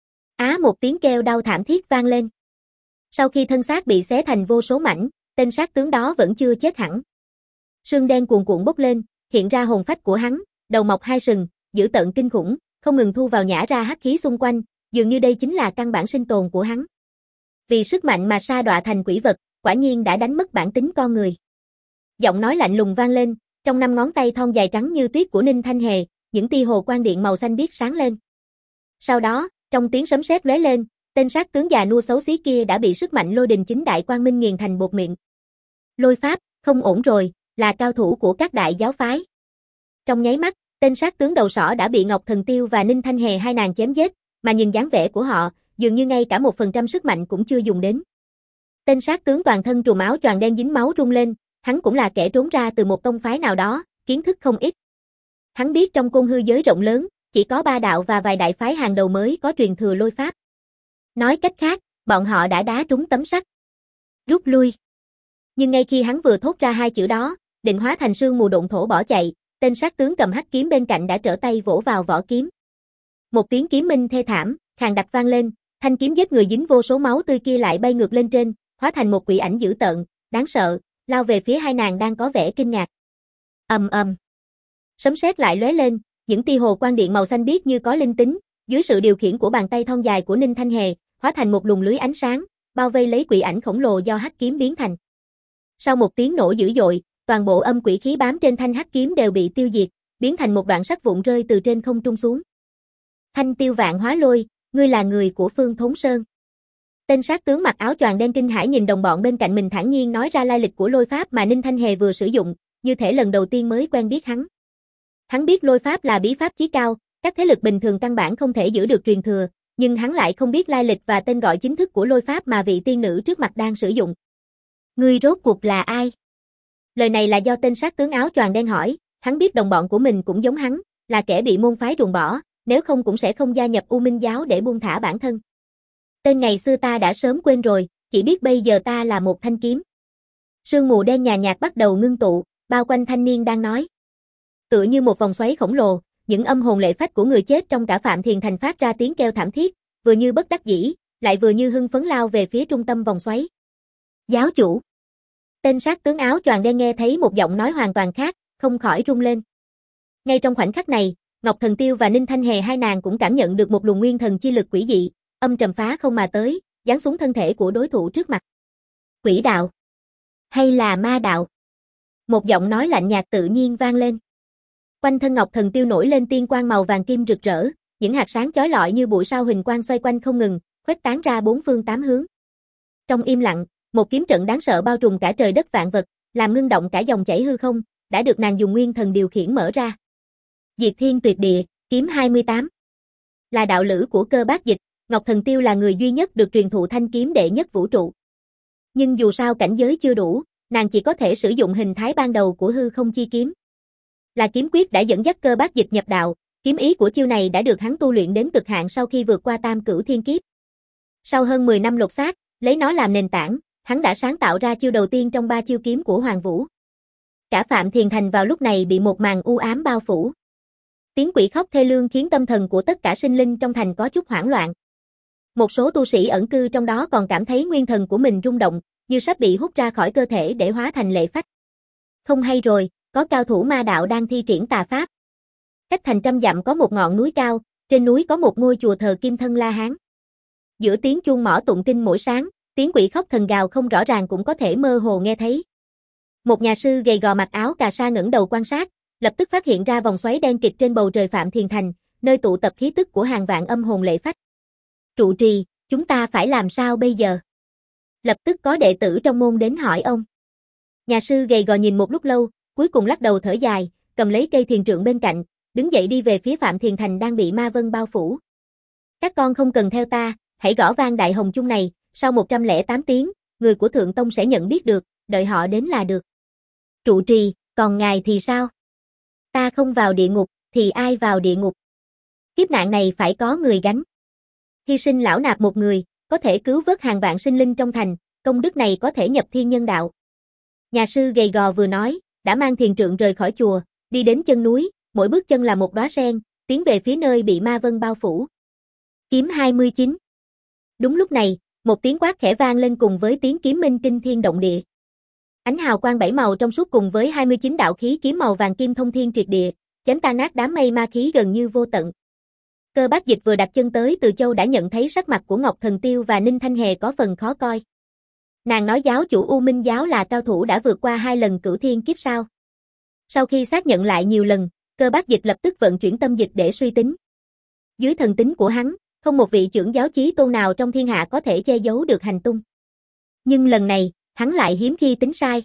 Á một tiếng kêu đau thảm thiết vang lên. Sau khi thân xác bị xé thành vô số mảnh, tên sát tướng đó vẫn chưa chết hẳn. Sương đen cuồn cuộn bốc lên, hiện ra hồn phách của hắn, đầu mọc hai sừng, dữ tợn kinh khủng, không ngừng thu vào nhả ra hắc khí xung quanh, dường như đây chính là căn bản sinh tồn của hắn. Vì sức mạnh mà sa đọa thành quỷ vật, quả nhiên đã đánh mất bản tính con người. Giọng nói lạnh lùng vang lên, trong năm ngón tay thon dài trắng như tuyết của Ninh Thanh Hề, những tia hồ quang điện màu xanh biếc sáng lên. Sau đó, trong tiếng sấm sét lóe lên, tên sát tướng già nua xấu xí kia đã bị sức mạnh lôi đình chính đại quang minh nghiền thành bột mịn. Lôi pháp, không ổn rồi, là cao thủ của các đại giáo phái. Trong nháy mắt, tên sát tướng đầu sỏ đã bị Ngọc Thần Tiêu và Ninh Thanh Hề hai nàng chém giết, mà nhìn dáng vẻ của họ, dường như ngay cả một phần trăm sức mạnh cũng chưa dùng đến. Tên sát tướng toàn thân trùm áo choàng đen dính máu rung lên, hắn cũng là kẻ trốn ra từ một tông phái nào đó, kiến thức không ít. Hắn biết trong côn hư giới rộng lớn, chỉ có ba đạo và vài đại phái hàng đầu mới có truyền thừa lôi pháp. Nói cách khác, bọn họ đã đá trúng tấm sắt. Rút lui. Nhưng ngay khi hắn vừa thốt ra hai chữ đó, định hóa thành sương mù độn thổ bỏ chạy, tên sát tướng cầm hắc kiếm bên cạnh đã trở tay vỗ vào vỏ kiếm. Một tiếng kiếm minh thê thảm, khàn đặc vang lên, thanh kiếm giết người dính vô số máu tươi kia lại bay ngược lên trên, hóa thành một quỷ ảnh dữ tợn, đáng sợ, lao về phía hai nàng đang có vẻ kinh ngạc. Ầm ầm. Sấm sét lại lóe lên, những tia hồ quang điện màu xanh biếc như có linh tính, dưới sự điều khiển của bàn tay thon dài của Ninh Thanh Hề, hóa thành một luồng lưới ánh sáng, bao vây lấy quỷ ảnh khổng lồ do hắc kiếm biến thành. Sau một tiếng nổ dữ dội, toàn bộ âm quỷ khí bám trên thanh hắc kiếm đều bị tiêu diệt, biến thành một đoạn sắt vụn rơi từ trên không trung xuống. Thanh Tiêu Vạn Hóa Lôi, ngươi là người của Phương Thốn Sơn. Tên sát tướng mặc áo choàng đen kinh hãi nhìn đồng bọn bên cạnh mình thản nhiên nói ra lai lịch của lôi pháp mà Ninh Thanh Hề vừa sử dụng, như thể lần đầu tiên mới quen biết hắn. Hắn biết lôi pháp là bí pháp chí cao, các thế lực bình thường căn bản không thể giữ được truyền thừa, nhưng hắn lại không biết lai lịch và tên gọi chính thức của lôi pháp mà vị tiên nữ trước mặt đang sử dụng. Ngươi rốt cuộc là ai? Lời này là do tên sát tướng áo choàng đen hỏi, hắn biết đồng bọn của mình cũng giống hắn, là kẻ bị môn phái ruồng bỏ, nếu không cũng sẽ không gia nhập U Minh giáo để buông thả bản thân. Tên ngày xưa ta đã sớm quên rồi, chỉ biết bây giờ ta là một thanh kiếm. Sương mù đen nhàn nhạt bắt đầu ngưng tụ, bao quanh thanh niên đang nói. Tựa như một vòng xoáy khổng lồ, những âm hồn lệ phách của người chết trong cả Phạm Thiền Thành phát ra tiếng kêu thảm thiết, vừa như bất đắc dĩ, lại vừa như hưng phấn lao về phía trung tâm vòng xoáy. Giáo chủ. Tên sát tướng áo choàng đen nghe thấy một giọng nói hoàn toàn khác, không khỏi rung lên. Ngay trong khoảnh khắc này, Ngọc Thần Tiêu và Ninh Thanh Hề hai nàng cũng cảm nhận được một luồng nguyên thần chi lực quỷ dị, âm trầm phá không mà tới, giáng xuống thân thể của đối thủ trước mặt. Quỷ đạo? Hay là ma đạo? Một giọng nói lạnh nhạt tự nhiên vang lên. Quanh thân Ngọc Thần Tiêu nổi lên tiên quang màu vàng kim rực rỡ, những hạt sáng chói lọi như bụi sao huỳnh quang xoay quanh không ngừng, khuếch tán ra bốn phương tám hướng. Trong im lặng, một kiếm trận đáng sợ bao trùm cả trời đất vạn vật, làm ngưng động cả dòng chảy hư không, đã được nàng dùng nguyên thần điều khiển mở ra. Diệt Thiên Tuyệt Địa, kiếm hai mươi tám. Là đạo lữ của Cơ Bác Dịch, Ngọc Thần Tiêu là người duy nhất được truyền thụ thanh kiếm đệ nhất vũ trụ. Nhưng dù sao cảnh giới chưa đủ, nàng chỉ có thể sử dụng hình thái ban đầu của hư không chi kiếm. Là kiếm quyết đã dẫn dắt Cơ Bác Dịch nhập đạo, kiếm ý của chiêu này đã được hắn tu luyện đến cực hạn sau khi vượt qua tam cửu thiên kiếp. Sau hơn mười năm lột xác, lấy nó làm nền tảng, hắn đã sáng tạo ra chiêu đầu tiên trong ba chiêu kiếm của Hoàng Vũ. Cả Phạm Thiền Thành vào lúc này bị một màn u ám bao phủ. Tiếng quỷ khóc thê lương khiến tâm thần của tất cả sinh linh trong thành có chút hoảng loạn. Một số tu sĩ ẩn cư trong đó còn cảm thấy nguyên thần của mình rung động, như sắp bị hút ra khỏi cơ thể để hóa thành lệ phách. Không hay rồi, có cao thủ ma đạo đang thi triển tà pháp. Cách thành trăm dặm có một ngọn núi cao, trên núi có một ngôi chùa thờ Kim Thân La Hán. Giữa tiếng chuông mõ tụng kinh mỗi sáng, tiếng quỷ khóc thần gào không rõ ràng cũng có thể mơ hồ nghe thấy. Một nhà sư gầy gò mặc áo cà sa ngẩng đầu quan sát, lập tức phát hiện ra vòng xoáy đen kịt trên bầu trời Phạm Thiền Thành, nơi tụ tập khí tức của hàng vạn âm hồn lệ phách. Trụ trì, chúng ta phải làm sao bây giờ? Lập tức có đệ tử trong môn đến hỏi ông. Nhà sư gầy gò nhìn một lúc lâu, cuối cùng lắc đầu thở dài, cầm lấy cây thiền trượng bên cạnh, đứng dậy đi về phía Phạm Thiền Thành đang bị ma vân bao phủ. Các con không cần theo ta, hãy gõ vang đại hồng chung này, sau một trăm lẻ tám tiếng, người của Thượng Tông sẽ nhận biết được, đợi họ đến là được. Trụ trì, còn ngài thì sao? Ta không vào địa ngục, thì ai vào địa ngục? Kiếp nạn này phải có người gánh. Hy sinh lão nạp một người, có thể cứu vớt hàng vạn sinh linh trong thành, công đức này có thể nhập thiên nhân đạo. Nhà sư gầy gò vừa nói, đã mang thiền trượng rời khỏi chùa, đi đến chân núi, mỗi bước chân là một đóa sen, tiến về phía nơi bị ma vân bao phủ. Kiếm hai mươi chín. Đúng lúc này, một tiếng quát khẽ vang lên cùng với tiếng kiếm minh kinh thiên động địa. Ánh hào quang bảy màu trong suốt cùng với hai mươi chín đạo khí kiếm màu vàng kim thông thiên triệt địa, chém tan nát đám mây ma khí gần như vô tận. Cơ Bác Dịch vừa đặt chân tới Từ Châu đã nhận thấy sắc mặt của Ngọc Thần Tiêu và Ninh Thanh Hề có phần khó coi. Nàng nói giáo chủ U Minh giáo là cao thủ đã vượt qua hai lần cửu thiên kiếp sao? Sau khi xác nhận lại nhiều lần, Cơ Bác Dịch lập tức vận chuyển tâm dịch để suy tính. Dưới thần tính của hắn, không một vị trưởng giáo chí tôn nào trong thiên hạ có thể che giấu được hành tung. Nhưng lần này, hắn lại hiếm khi tính sai.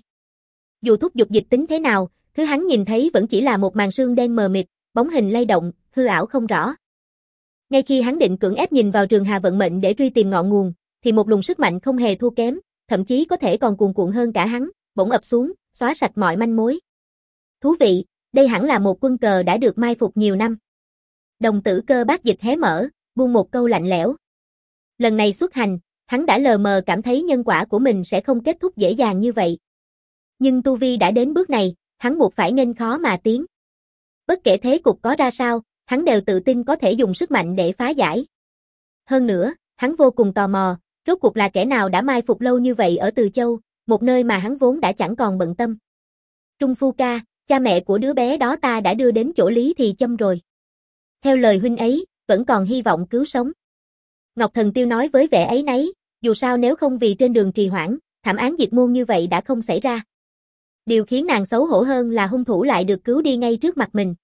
Dù thúc giục dịch tính thế nào, thứ hắn nhìn thấy vẫn chỉ là một màn sương đen mờ mịt, bóng hình lay động, hư ảo không rõ. Ngay khi hắn định cưỡng ép nhìn vào trường hà vận mệnh để truy tìm ngọn nguồn, thì một luồng sức mạnh không hề thua kém, thậm chí có thể còn cuồn cuộn hơn cả hắn, bỗng ập xuống, xóa sạch mọi manh mối. Thú vị, đây hẳn là một quân cờ đã được mai phục nhiều năm. Đồng tử Cơ Bác Dịch hé mở, buông một câu lạnh lẽo. Lần này xuất hành, hắn đã lờ mờ cảm thấy nhân quả của mình sẽ không kết thúc dễ dàng như vậy. Nhưng tu vi đã đến bước này, hắn buộc phải nghênh khó mà tiến. Bất kể thế cục có ra sao, hắn đều tự tin có thể dùng sức mạnh để phá giải. Hơn nữa, hắn vô cùng tò mò, rốt cuộc là kẻ nào đã mai phục lâu như vậy ở Từ Châu, một nơi mà hắn vốn đã chẳng còn bận tâm. Trung Phu ca, cha mẹ của đứa bé đó ta đã đưa đến chỗ Lý Thì Châm rồi. Theo lời huynh ấy, vẫn còn hy vọng cứu sống. Ngọc Thần Tiêu nói với vẻ áy náy, Dù sao nếu không vì trên đường trì hoãn, thảm án diệt môn như vậy đã không xảy ra. Điều khiến nàng xấu hổ hơn là hung thủ lại được cứu đi ngay trước mặt mình.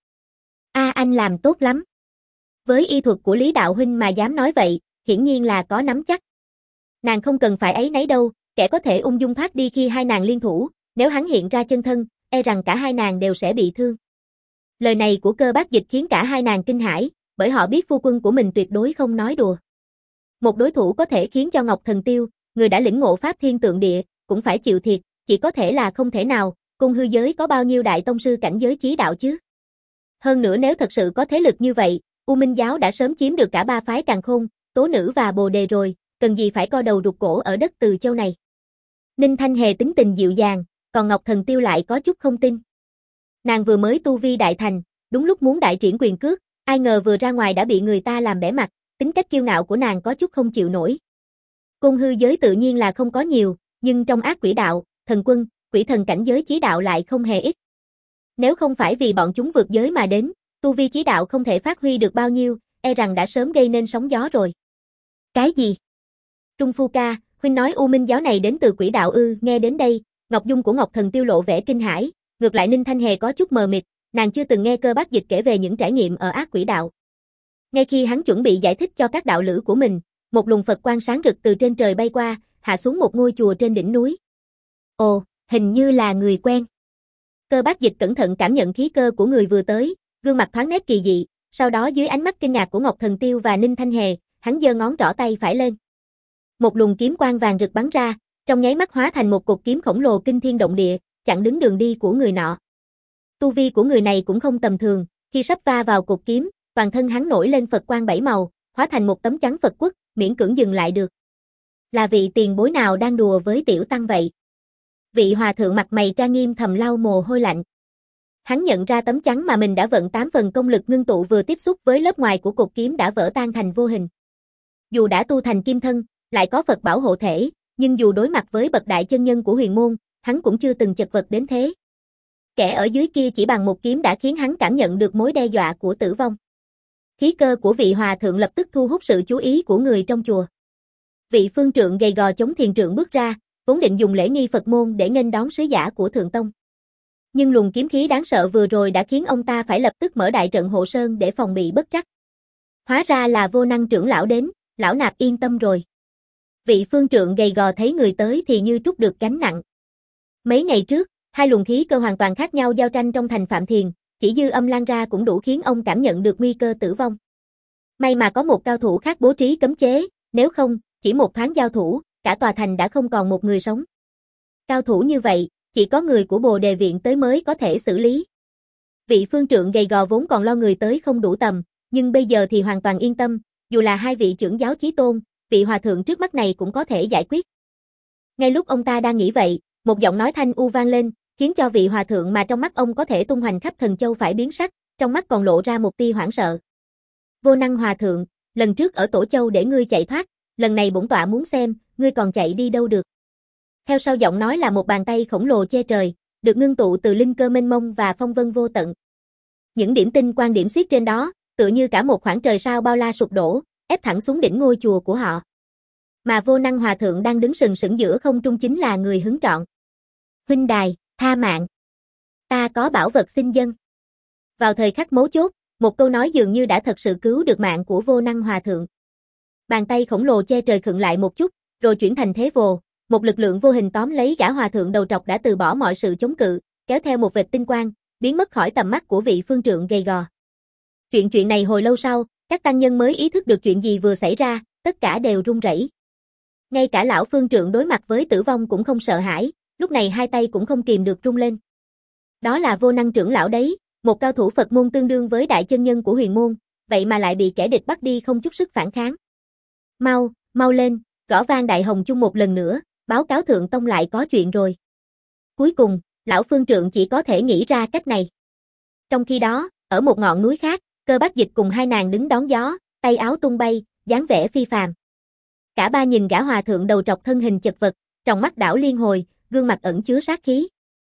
A à, anh làm tốt lắm. Với y thuật của Lý Đạo Huynh mà dám nói vậy, hiển nhiên là có nắm chắc. Nàng không cần phải ấy nấy đâu, kẻ có thể ung dung thoát đi khi hai nàng liên thủ, nếu hắn hiện ra chân thân, e rằng cả hai nàng đều sẽ bị thương. Lời này của Cơ Bác Dịch khiến cả hai nàng kinh hãi, bởi họ biết phu quân của mình tuyệt đối không nói đùa. Một đối thủ có thể khiến cho Ngọc Thần Tiêu, người đã lĩnh ngộ pháp thiên tượng địa, cũng phải chịu thiệt, chỉ có thể là không thể nào, cung hư giới có bao nhiêu đại tông sư cảnh giới chí đạo chứ. Hơn nữa nếu thật sự có thế lực như vậy, U Minh giáo đã sớm chiếm được cả ba phái Càn Khôn, Tố Nữ và Bồ Đề rồi, cần gì phải co đầu rụt cổ ở đất Từ Châu này. Ninh Thanh Hề tính tình dịu dàng, còn Ngọc Thần Tiêu lại có chút không tin. Nàng vừa mới tu vi đại thành, đúng lúc muốn đại triển quyền cước, ai ngờ vừa ra ngoài đã bị người ta làm bẽ mặt, tính cách kiêu ngạo của nàng có chút không chịu nổi. Cung hư giới tự nhiên là không có nhiều, nhưng trong ác quỷ đạo, thần quân, quỷ thần cảnh giới chí đạo lại không hề ít. Nếu không phải vì bọn chúng vượt giới mà đến, tu vi chí đạo không thể phát huy được bao nhiêu, e rằng đã sớm gây nên sóng gió rồi. Cái gì? Trung Phu ca, huynh nói U Minh giáo này đến từ quỷ đạo ư? Nghe đến đây, Ngọc Dung của Ngọc Thần Tiêu lộ vẻ kinh hãi, ngược lại Ninh Thanh Hề có chút mờ mịt, nàng chưa từng nghe Cơ Bác Dịch kể về những trải nghiệm ở ác quỷ đạo. Ngay khi hắn chuẩn bị giải thích cho các đạo lữ của mình, một luồng Phật quang sáng rực từ trên trời bay qua, hạ xuống một ngôi chùa trên đỉnh núi. Ồ, hình như là người quen. Cơ Bác Dịch cẩn thận cảm nhận khí cơ của người vừa tới, gương mặt thoáng nét kỳ dị, sau đó dưới ánh mắt kinh ngạc của Ngọc Thần Tiêu và Ninh Thanh Hề, hắn giơ ngón trỏ tay phải lên. Một luồng kiếm quang vàng rực bắn ra, trong nháy mắt hóa thành một cột kiếm khổng lồ kinh thiên động địa, chặn đứng đường đi của người nọ. Tu vi của người này cũng không tầm thường, khi sắp va vào cột kiếm, toàn thân hắn nổi lên Phật quang bảy màu, hóa thành một tấm chắn Phật quốc, miễn cưỡng dừng lại được. Là vị tiền bối nào đang đùa với tiểu tăng vậy? Vị hòa thượng mặt mày trang nghiêm thầm lau mồ hôi lạnh. Hắn nhận ra tấm chắn mà mình đã vận tám phần công lực ngưng tụ vừa tiếp xúc với lớp ngoài của cột kiếm đã vỡ tan thành vô hình. Dù đã tu thành kim thân, lại có Phật bảo hộ thể, nhưng dù đối mặt với bậc đại chân nhân của huyền môn, hắn cũng chưa từng chật vật đến thế. Kẻ ở dưới kia chỉ bằng một kiếm đã khiến hắn cảm nhận được mối đe dọa của tử vong. Khí cơ của vị hòa thượng lập tức thu hút sự chú ý của người trong chùa. Vị phương trượng gầy gò chống thiền trượng bước ra, vốn định dùng lễ nghi Phật môn để nghênh đón sứ giả của Thượng Tông. Nhưng luồng kiếm khí đáng sợ vừa rồi đã khiến ông ta phải lập tức mở đại trận hộ sơn để phòng bị bất trắc. Hóa ra là Vô Năng trưởng lão đến, lão nạp yên tâm rồi. Vị phương trượng gầy gò thấy người tới thì như trút được gánh nặng. Mấy ngày trước, hai luồng khí cơ hoàn toàn khác nhau giao tranh trong thành Phạm Thiền, chỉ dư âm lan ra cũng đủ khiến ông cảm nhận được nguy cơ tử vong. May mà có một cao thủ khác bố trí cấm chế, nếu không, chỉ một thoáng giao thủ, cả tòa thành đã không còn một người sống. Cao thủ như vậy, chỉ có người của Bồ Đề Viện tới mới có thể xử lý. Vị phương trượng gầy gò vốn còn lo người tới không đủ tầm, nhưng bây giờ thì hoàn toàn yên tâm, dù là hai vị trưởng giáo chí tôn, vị hòa thượng trước mắt này cũng có thể giải quyết. Ngay lúc ông ta đang nghĩ vậy, một giọng nói thanh u vang lên, khiến cho vị hòa thượng mà trong mắt ông có thể tung hoành khắp thần châu phải biến sắc, trong mắt còn lộ ra một tia hoảng sợ. Vô Năng hòa thượng, lần trước ở Tổ Châu để ngươi chạy thoát, lần này bổn tọa muốn xem, ngươi còn chạy đi đâu được. Theo sau giọng nói là một bàn tay khổng lồ che trời, được ngưng tụ từ linh cơ mênh mông và phong vân vô tận. Những điểm tinh quang điểm xuyết trên đó, tựa như cả một khoảng trời sao bao la sụp đổ, ép thẳng xuống đỉnh ngôi chùa của họ. Mà Vô Năng hòa thượng đang đứng sừng sững giữa không trung chính là người hứng trọn. Huynh đài, tha mạng. Ta có bảo vật xin dâng. Vào thời khắc mấu chốt, một câu nói dường như đã thật sự cứu được mạng của Vô Năng hòa thượng. Bàn tay khổng lồ che trời khựng lại một chút, rồi chuyển thành thế vồ, một lực lượng vô hình tóm lấy gã hòa thượng đầu trọc đã từ bỏ mọi sự chống cự, kéo theo một vệt tinh quang, biến mất khỏi tầm mắt của vị phương trượng gầy gò. Chuyện chuyện này hồi lâu sau, các tăng nhân mới ý thức được chuyện gì vừa xảy ra, tất cả đều run rẩy. Ngay cả lão phương trượng đối mặt với tử vong cũng không sợ hãi, lúc này hai tay cũng không kìm được rung lên. Đó là Vô Năng trưởng lão đấy, một cao thủ Phật môn tương đương với đại chân nhân của huyền môn, vậy mà lại bị kẻ địch bắt đi không chút sức phản kháng. Mau, mau lên, gõ vang đại hồng chung một lần nữa, báo cáo Thượng Tông lại có chuyện rồi. Cuối cùng, lão phương trượng chỉ có thể nghĩ ra cách này. Trong khi đó, ở một ngọn núi khác, Cơ Bác Dịch cùng hai nàng đứng đón gió, tay áo tung bay, dáng vẻ phi phàm. Cả ba nhìn gã hòa thượng đầu trọc thân hình chật vật, trong mắt đảo liên hồi, gương mặt ẩn chứa sát khí.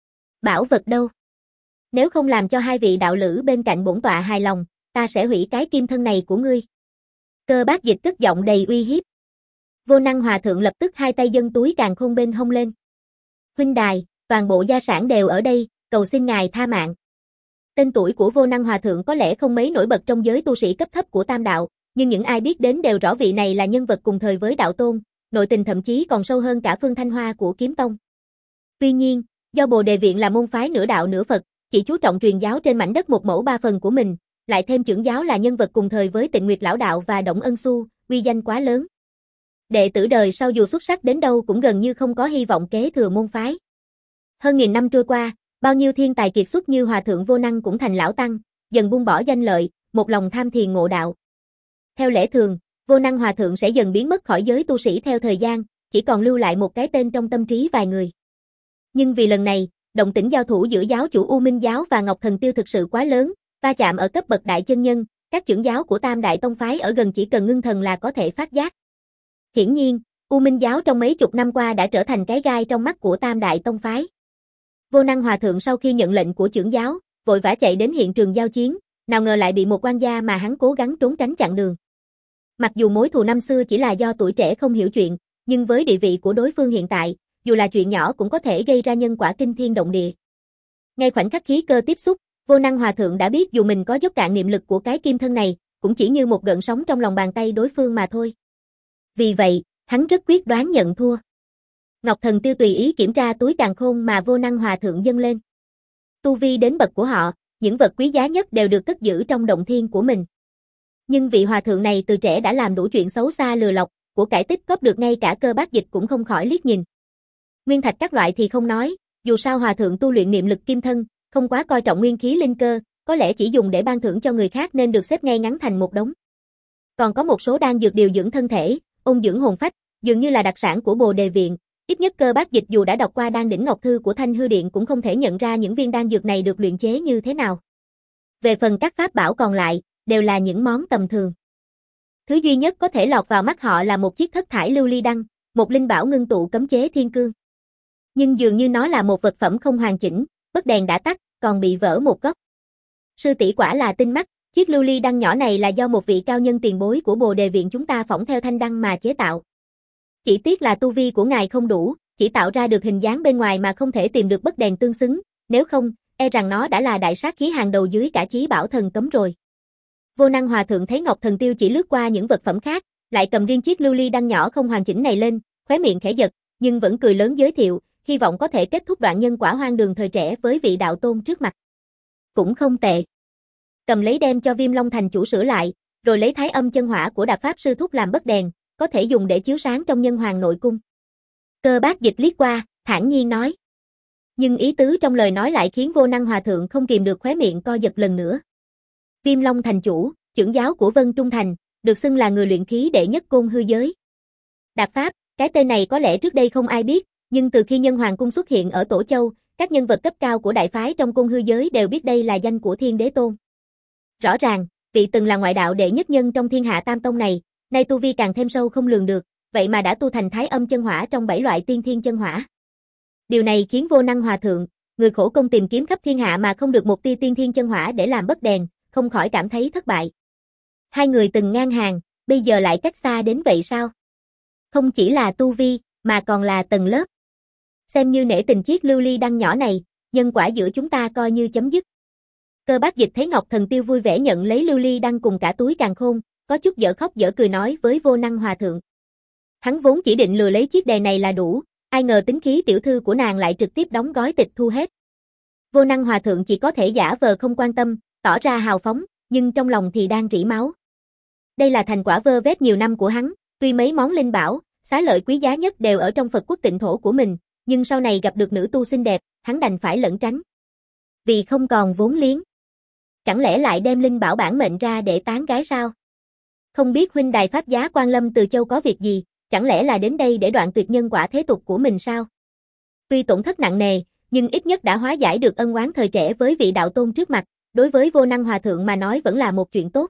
Bảo vật đâu? Nếu không làm cho hai vị đạo lữ bên cạnh bổn tọa hài lòng, ta sẽ hủy cái kim thân này của ngươi. Cơ Bác Dịch cất giọng đầy uy hiếp. Vô Năng Hòa thượng lập tức hai tay giơ túi càn khôn bên hông lên. Huynh đài, toàn bộ gia sản đều ở đây, cầu xin ngài tha mạng. Tên tuổi của Vô Năng Hòa thượng có lẽ không mấy nổi bật trong giới tu sĩ cấp thấp của Tam đạo, nhưng những ai biết đến đều rõ vị này là nhân vật cùng thời với đạo tôn, nội tình thậm chí còn sâu hơn cả Phương Thanh Hoa của Kiếm Tông. Tuy nhiên, do Bồ Đề Viện là môn phái nửa đạo nửa Phật, chỉ chú trọng truyền giáo trên mảnh đất một mẫu ba phần của mình, lại thêm trưởng giáo là nhân vật cùng thời với Tịnh Nguyệt Lão Đạo và Động Ân Xu, uy danh quá lớn. Đệ tử đời sau dù xuất sắc đến đâu cũng gần như không có hy vọng kế thừa môn phái. Hơn nghìn năm trôi qua, bao nhiêu thiên tài kiệt xuất như Hòa thượng Vô Năng cũng thành lão tăng, dần buông bỏ danh lợi, một lòng tham thiền ngộ đạo. Theo lẽ thường, Vô Năng Hòa thượng sẽ dần biến mất khỏi giới tu sĩ theo thời gian, chỉ còn lưu lại một cái tên trong tâm trí vài người. Nhưng vì lần này, động tĩnh giao thủ giữa giáo chủ U Minh Giáo và Ngọc Thần Tiêu thực sự quá lớn, va chạm ở cấp bậc đại chân nhân, các trưởng giáo của Tam Đại Tông phái ở gần chỉ cần ngưng thần là có thể phát giác. Hiển nhiên, U Minh Giáo trong mấy chục năm qua đã trở thành cái gai trong mắt của Tam Đại Tông phái. Vô Năng Hòa thượng sau khi nhận lệnh của trưởng giáo, vội vã chạy đến hiện trường giao chiến, nào ngờ lại bị một quan gia mà hắn cố gắng trốn tránh chặn đường. Mặc dù mối thù năm xưa chỉ là do tuổi trẻ không hiểu chuyện, nhưng với địa vị của đối phương hiện tại, dù là chuyện nhỏ cũng có thể gây ra nhân quả kinh thiên động địa. Ngay khoảnh khắc khí cơ tiếp xúc, Vô Năng Hòa thượng đã biết dù mình có dốc cạn niệm lực của cái kim thân này, cũng chỉ như một gợn sóng trong lòng bàn tay đối phương mà thôi. Vì vậy, hắn rất quyết đoán nhận thua. Ngọc Thần Tiêu tùy ý kiểm tra túi càn khôn mà Vô Năng Hòa thượng dâng lên. Tu vi đến bậc của họ, những vật quý giá nhất đều được cất giữ trong động thiên của mình. Nhưng vị hòa thượng này từ trẻ đã làm đủ chuyện xấu xa lừa lọc, của cải tích cóp được ngay cả Cơ Bát Dịch cũng không khỏi liếc nhìn. Nguyên thạch các loại thì không nói, dù sao hòa thượng tu luyện niệm lực kim thân, không quá coi trọng nguyên khí linh cơ, có lẽ chỉ dùng để ban thưởng cho người khác nên được xếp ngay ngắn thành một đống. Còn có một số đan dược điều dưỡng thân thể, ôn dưỡng hồn phách, dường như là đặc sản của Bồ Đề Viện. Ít nhất Cơ Bát Dịch dù đã đọc qua Đan Đỉnh Ngọc Thư của Thanh Hư Điện cũng không thể nhận ra những viên đan dược này được luyện chế như thế nào. Về phần các pháp bảo còn lại, đều là những món tầm thường. Thứ duy nhất có thể lọt vào mắt họ là một chiếc thất thải lưu ly đăng, một linh bảo ngưng tụ cấm chế thiên cương. Nhưng dường như nó là một vật phẩm không hoàn chỉnh, bất đèn đã tắt, còn bị vỡ một góc. Sư tỷ quả là tinh mắt, chiếc lưu ly đăng nhỏ này là do một vị cao nhân tiền bối của Bồ Đề Viện chúng ta phỏng theo thanh đăng mà chế tạo. Chỉ tiếc là tu vi của ngài không đủ, chỉ tạo ra được hình dáng bên ngoài mà không thể tìm được bất đèn tương xứng, nếu không, e rằng nó đã là đại sát khí hàng đầu dưới cả chí bảo thần cấm rồi. Vô Năng Hòa thượng thấy Ngọc Thần Tiêu chỉ lướt qua những vật phẩm khác, lại cầm riêng chiếc lưu ly đăng nhỏ không hoàn chỉnh này lên, khóe miệng khẽ giật, nhưng vẫn cười lớn giới thiệu, hy vọng có thể kết thúc đoạn nhân quả hoang đường thời trẻ với vị đạo tôn trước mặt. Cũng không tệ. Cầm lấy đem cho Viêm Long Thành chủ sửa lại, rồi lấy Thái Âm chân hỏa của Đạp Pháp sư thúc làm bất đèn, có thể dùng để chiếu sáng trong nhân hoàng nội cung. Cơ Bát Dịch liếc qua, thản nhiên nói. Nhưng ý tứ trong lời nói lại khiến Vô Năng Hòa thượng không kìm được khóe miệng co giật lần nữa. Viêm Long Thành chủ, trưởng giáo của Vân Trung Thành, được xưng là người luyện khí đệ nhất côn hư giới. Đạp Pháp, cái tên này có lẽ trước đây không ai biết, nhưng từ khi Nhân Hoàng Cung xuất hiện ở Tổ Châu, các nhân vật cấp cao của đại phái trong côn hư giới đều biết đây là danh của Thiên Đế Tôn. Rõ ràng, vị từng là ngoại đạo đệ nhất nhân trong thiên hạ tam tông này, nay tu vi càng thêm sâu không lường được, vậy mà đã tu thành Thái Âm chân hỏa trong bảy loại tiên thiên chân hỏa. Điều này khiến Vô Năng Hòa thượng, người khổ công tìm kiếm khắp thiên hạ mà không được một tia tiên thiên chân hỏa để làm bất đèn, không khỏi cảm thấy thất bại. Hai người từng ngang hàng, bây giờ lại cách xa đến vậy sao? Không chỉ là tu vi, mà còn là tầng lớp. Xem như nể tình chiếc lưu ly đăng nhỏ này, nhân quả giữa chúng ta coi như chấm dứt. Cơ Bát Dịch thấy Ngọc Thần Tiêu vui vẻ nhận lấy lưu ly đăng cùng cả túi càn khôn, có chút dở khóc dở cười nói với Vô Năng Hòa thượng. Hắn vốn chỉ định lừa lấy chiếc đèn này là đủ, ai ngờ tính khí tiểu thư của nàng lại trực tiếp đóng gói tịch thu hết. Vô Năng Hòa thượng chỉ có thể giả vờ không quan tâm, tỏ ra hào phóng, nhưng trong lòng thì đang rỉ máu. Đây là thành quả vơ vét nhiều năm của hắn, tuy mấy món linh bảo, xá lợi quý giá nhất đều ở trong Phật quốc tịnh thổ của mình, nhưng sau này gặp được nữ tu xinh đẹp, hắn đành phải lẩn tránh. Vì không còn vốn liếng. Chẳng lẽ lại đem linh bảo bản mệnh ra để tán gái sao? Không biết huynh đài pháp giá Quan Lâm từ Châu có việc gì, chẳng lẽ là đến đây để đoạn tuyệt nhân quả thế tục của mình sao? Tuy tổn thất nặng nề, nhưng ít nhất đã hóa giải được ân oán thời trẻ với vị đạo tôn trước mặt, đối với Vô Năng Hòa thượng mà nói vẫn là một chuyện tốt.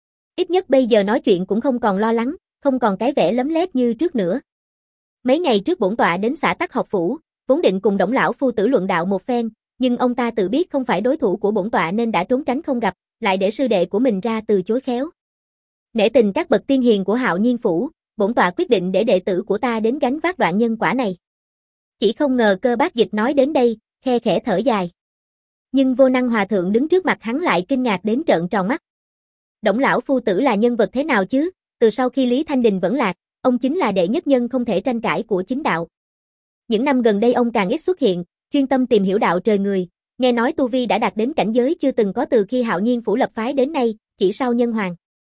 Ít nhất bây giờ nói chuyện cũng không còn lo lắng, không còn cái vẻ lấm lét như trước nữa. Mấy ngày trước bổn tọa đến xã Tắc học phủ, vốn định cùng Đổng lão phu tử luận đạo một phen, nhưng ông ta tự biết không phải đối thủ của bổn tọa nên đã trốn tránh không gặp, lại để sư đệ của mình ra từ chối khéo. Nể tình các bậc tiên hiền của Hạo Nhiên phủ, bổn tọa quyết định để đệ tử của ta đến gánh vác đoạn nhân quả này. Chỉ không ngờ Cơ Bác Dịch nói đến đây, khe khẽ thở dài. Nhưng Vô Năng Hòa Thượng đứng trước mặt hắn lại kinh ngạc đến trợn tròn mắt. Đổng lão phu tử là nhân vật thế nào chứ? Từ sau khi Lý Thanh Đình vẫn lạc, ông chính là đệ nhất nhân không thể tranh cãi của chính đạo. Những năm gần đây ông càng ít xuất hiện, chuyên tâm tìm hiểu đạo trời người, nghe nói tu vi đã đạt đến cảnh giới chưa từng có từ khi Hạo Nhiên phủ lập phái đến nay, chỉ sau Nhân Hoàng.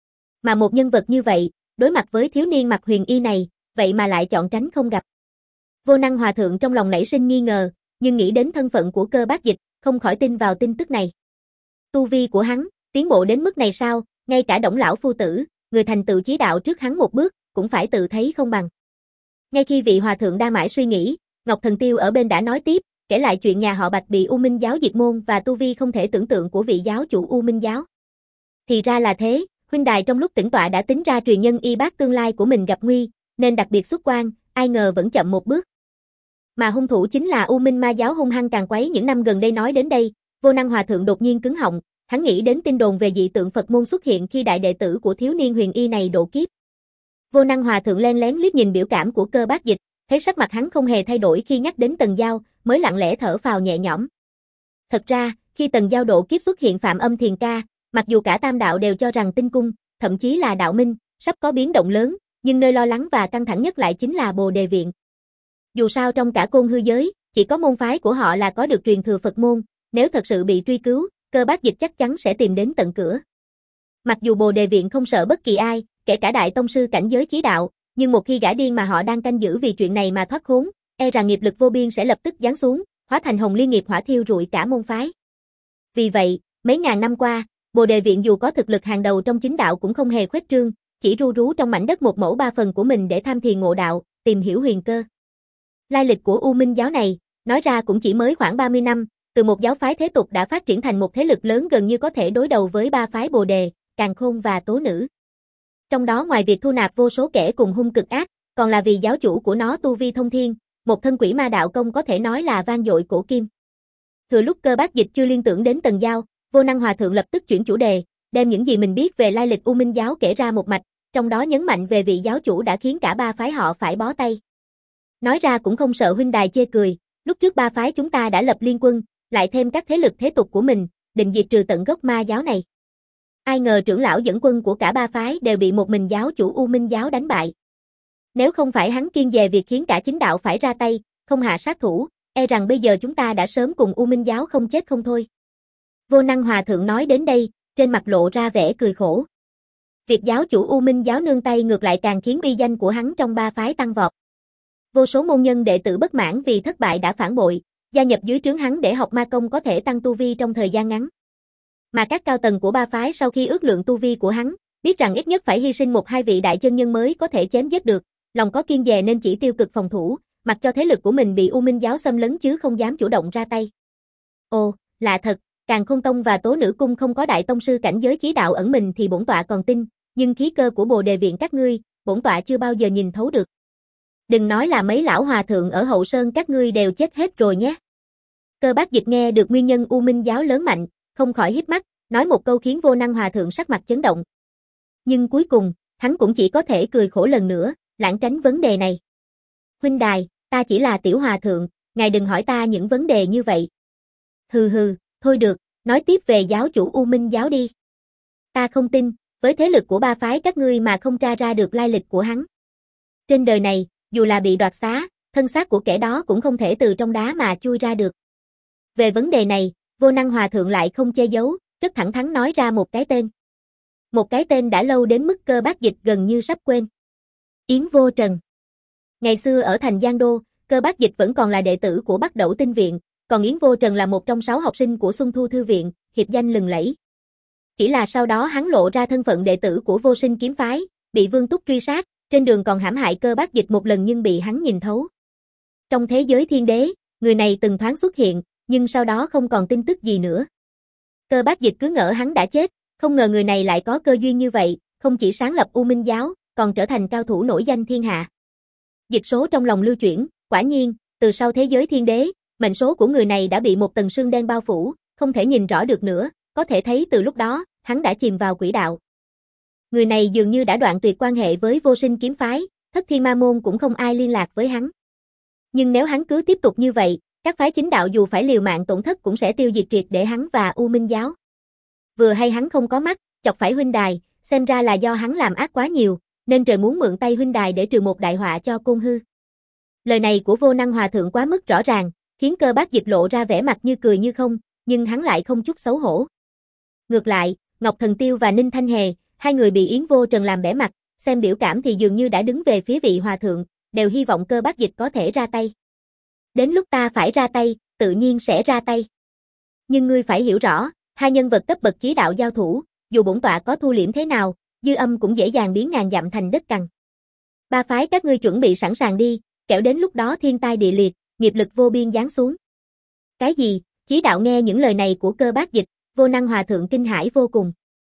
Mà một nhân vật như vậy, đối mặt với thiếu niên mặc huyền y này, vậy mà lại chọn tránh không gặp. Vô Năng Hòa Thượng trong lòng nảy sinh nghi ngờ, nhưng nghĩ đến thân phận của Cơ Bác Dịch, không khỏi tin vào tin tức này. Tu vi của hắn, tiến bộ đến mức này sao, ngay cả Đổng lão phu tử, người thành tựu chí đạo trước hắn một bước, cũng phải tự thấy không bằng. Ngay khi vị hòa thượng đang mãi suy nghĩ, Ngọc Thần Tiêu ở bên đã nói tiếp, kể lại chuyện nhà họ Bạch bị U Minh giáo diệt môn và tu vi không thể tưởng tượng của vị giáo chủ U Minh giáo. Thì ra là thế, huynh đài trong lúc tĩnh tọa đã tính ra truyền nhân y bác tương lai của mình gặp nguy, nên đặc biệt xuất quan, ai ngờ vẫn chậm một bước. Mà hung thủ chính là U Minh ma giáo hung hăng càn quấy những năm gần đây. Nói đến đây, Vô Năng Hòa Thượng đột nhiên cứng họng, hắn nghĩ đến tin đồn về dị tượng Phật môn xuất hiện khi đại đệ tử của thiếu niên huyền y này độ kiếp. Vô Năng Hòa Thượng len lén liếc nhìn biểu cảm của Cơ Bác Dịch, thấy sắc mặt hắn không hề thay đổi khi nhắc đến Tần Giao, mới lặng lẽ thở phào nhẹ nhõm. Thật ra, khi Tần Giao độ kiếp xuất hiện Phạm Âm Thiền Ca, mặc dù cả tam đạo đều cho rằng Tinh Cung, thậm chí là đạo minh, sắp có biến động lớn, nhưng nơi lo lắng và căng thẳng nhất lại chính là Bồ Đề Viện. Dù sao trong cả Côn Hư giới, chỉ có môn phái của họ là có được truyền thừa Phật môn, nếu thật sự bị truy cứu, Cơ Bác Dịch chắc chắn sẽ tìm đến tận cửa. Mặc dù Bồ Đề Viện không sợ bất kỳ ai, kể cả đại tông sư cảnh giới chí đạo, nhưng một khi gã điên mà họ đang canh giữ vì chuyện này mà thoát khốn, e rằng nghiệp lực vô biên sẽ lập tức giáng xuống, hóa thành hồng liên nghiệp hỏa thiêu rụi cả môn phái. Vì vậy, mấy ngàn năm qua, Bồ Đề Viện dù có thực lực hàng đầu trong chính đạo cũng không hề khuếch trương, chỉ ru rú trong mảnh đất một mẫu ba phần của mình để tham thiền ngộ đạo, tìm hiểu huyền cơ. Lai lịch của U Minh giáo này, nói ra cũng chỉ mới khoảng ba mươi năm, từ một giáo phái thế tục đã phát triển thành một thế lực lớn gần như có thể đối đầu với ba phái Bồ Đề, Càn Khôn và Tố Nữ. Trong đó ngoài việc thu nạp vô số kẻ cùng hung cực ác, còn là vì giáo chủ của nó tu vi thông thiên, một thân quỷ ma đạo công có thể nói là vang dội cổ kim. Thừa lúc Cơ Bác Dịch chưa liên tưởng đến Tần Giao, Vô Năng Hòa Thượng lập tức chuyển chủ đề, đem những gì mình biết về lai lịch U Minh giáo kể ra một mạch, trong đó nhấn mạnh về vị giáo chủ đã khiến cả ba phái họ phải bó tay. Nói ra cũng không sợ huynh đài chê cười, lúc trước ba phái chúng ta đã lập liên quân, lại thêm các thế lực thế tục của mình, định diệt trừ tận gốc ma giáo này. Ai ngờ trưởng lão dẫn quân của cả ba phái đều bị một mình giáo chủ U Minh giáo đánh bại. Nếu không phải hắn kiên dè việc khiến cả chính đạo phải ra tay, không hạ sát thủ, e rằng bây giờ chúng ta đã sớm cùng U Minh giáo không chết không thôi. Vô Năng Hòa Thượng nói đến đây, trên mặt lộ ra vẻ cười khổ. Việc giáo chủ U Minh giáo nương tay ngược lại càng khiến uy danh của hắn trong ba phái tăng vọt. Vô số môn nhân đệ tử bất mãn vì thất bại đã phản bội, gia nhập dưới trướng hắn để học ma công có thể tăng tu vi trong thời gian ngắn. Mà các cao tầng của ba phái sau khi ước lượng tu vi của hắn, biết rằng ít nhất phải hy sinh một hai vị đại chân nhân mới có thể chém giết được, lòng có kiên dè nên chỉ tiêu cực phòng thủ, mặc cho thế lực của mình bị U Minh giáo xâm lấn chứ không dám chủ động ra tay. Ồ, lạ thật, Càn Khôn tông và Tố Nữ cung không có đại tông sư cảnh giới chí đạo ẩn mình thì bổn tọa còn tin, nhưng khí cơ của Bồ Đề Viện các ngươi, bổn tọa chưa bao giờ nhìn thấu được. Đừng nói là mấy lão hòa thượng ở Hậu Sơn các ngươi đều chết hết rồi nhé. Cơ Bác Dịch nghe được nguyên nhân U Minh giáo lớn mạnh, không khỏi híp mắt, nói một câu khiến Vô Năng Hòa Thượng sắc mặt chấn động. Nhưng cuối cùng, hắn cũng chỉ có thể cười khổ lần nữa, lảng tránh vấn đề này. Huynh đài, ta chỉ là tiểu hòa thượng, ngài đừng hỏi ta những vấn đề như vậy. Hừ hừ, thôi được, nói tiếp về giáo chủ U Minh giáo đi. Ta không tin, với thế lực của ba phái các ngươi mà không tra ra được lai lịch của hắn. Trên đời này, dù là bị đoạt xá, thân xác của kẻ đó cũng không thể từ trong đá mà chui ra được. Về vấn đề này, Vô Năng Hòa Thượng lại không che giấu, rất thẳng thắn nói ra một cái tên. Một cái tên đã lâu đến mức Cơ Bác Dịch gần như sắp quên. Yến Vô Trần. Ngày xưa ở thành Giang Đô, Cơ Bác Dịch vẫn còn là đệ tử của Bắc Đẩu Tinh Viện, còn Yến Vô Trần là một trong sáu học sinh của Xuân Thu Thư Viện, hiệp danh lừng lẫy. Chỉ là sau đó hắn lộ ra thân phận đệ tử của Vô Sinh kiếm phái, bị Vương Túc truy sát, trên đường còn hãm hại Cơ Bác Dịch một lần nhưng bị hắn nhìn thấu. Trong thế giới thiên đế, người này từng thoáng xuất hiện, nhưng sau đó không còn tin tức gì nữa. Cơ Bác Dịch cứ ngỡ hắn đã chết, không ngờ người này lại có cơ duyên như vậy, không chỉ sáng lập U Minh giáo, còn trở thành cao thủ nổi danh thiên hạ. Dịch số trong lòng lưu chuyển, quả nhiên, từ sau thế giới thiên đế, mệnh số của người này đã bị một tầng sương đen bao phủ, không thể nhìn rõ được nữa, có thể thấy từ lúc đó, hắn đã chìm vào quỹ đạo. Người này dường như đã đoạn tuyệt quan hệ với Vô Sinh kiếm phái, Thất Thiên Ma Môn cũng không ai liên lạc với hắn. Nhưng nếu hắn cứ tiếp tục như vậy, các phái chính đạo dù phải liều mạng tổn thất cũng sẽ tiêu diệt triệt để hắn và U Minh giáo. Vừa hay hắn không có mắt, chọc phải huynh đài, xem ra là do hắn làm ác quá nhiều, nên trời muốn mượn tay huynh đài để trừ một đại họa cho Côn Hư. Lời này của Vô Năng Hòa Thượng quá mức rõ ràng, khiến Cơ Bác Dịch lộ ra vẻ mặt như cười như không, nhưng hắn lại không chút xấu hổ. Ngược lại, Ngọc Thần Tiêu và Ninh Thanh Hề, hai người bị Yến Vô Trần làm bẽ mặt, xem biểu cảm thì dường như đã đứng về phía vị hòa thượng, đều hy vọng Cơ Bác Dịch có thể ra tay. Đến lúc ta phải ra tay, tự nhiên sẽ ra tay. Nhưng ngươi phải hiểu rõ, hai nhân vật cấp bậc chí đạo giao thủ, dù bổn tọa có thu liễm thế nào, dư âm cũng dễ dàng biến ngàn dặm thành đất cằn. Ba phái các ngươi chuẩn bị sẵn sàng đi, kẻo đến lúc đó thiên tai địa liệt, nghiệp lực vô biên giáng xuống. Cái gì? Chí đạo nghe những lời này của Cơ Bác Dịch, Vô Năng Hòa Thượng kinh hãi vô cùng.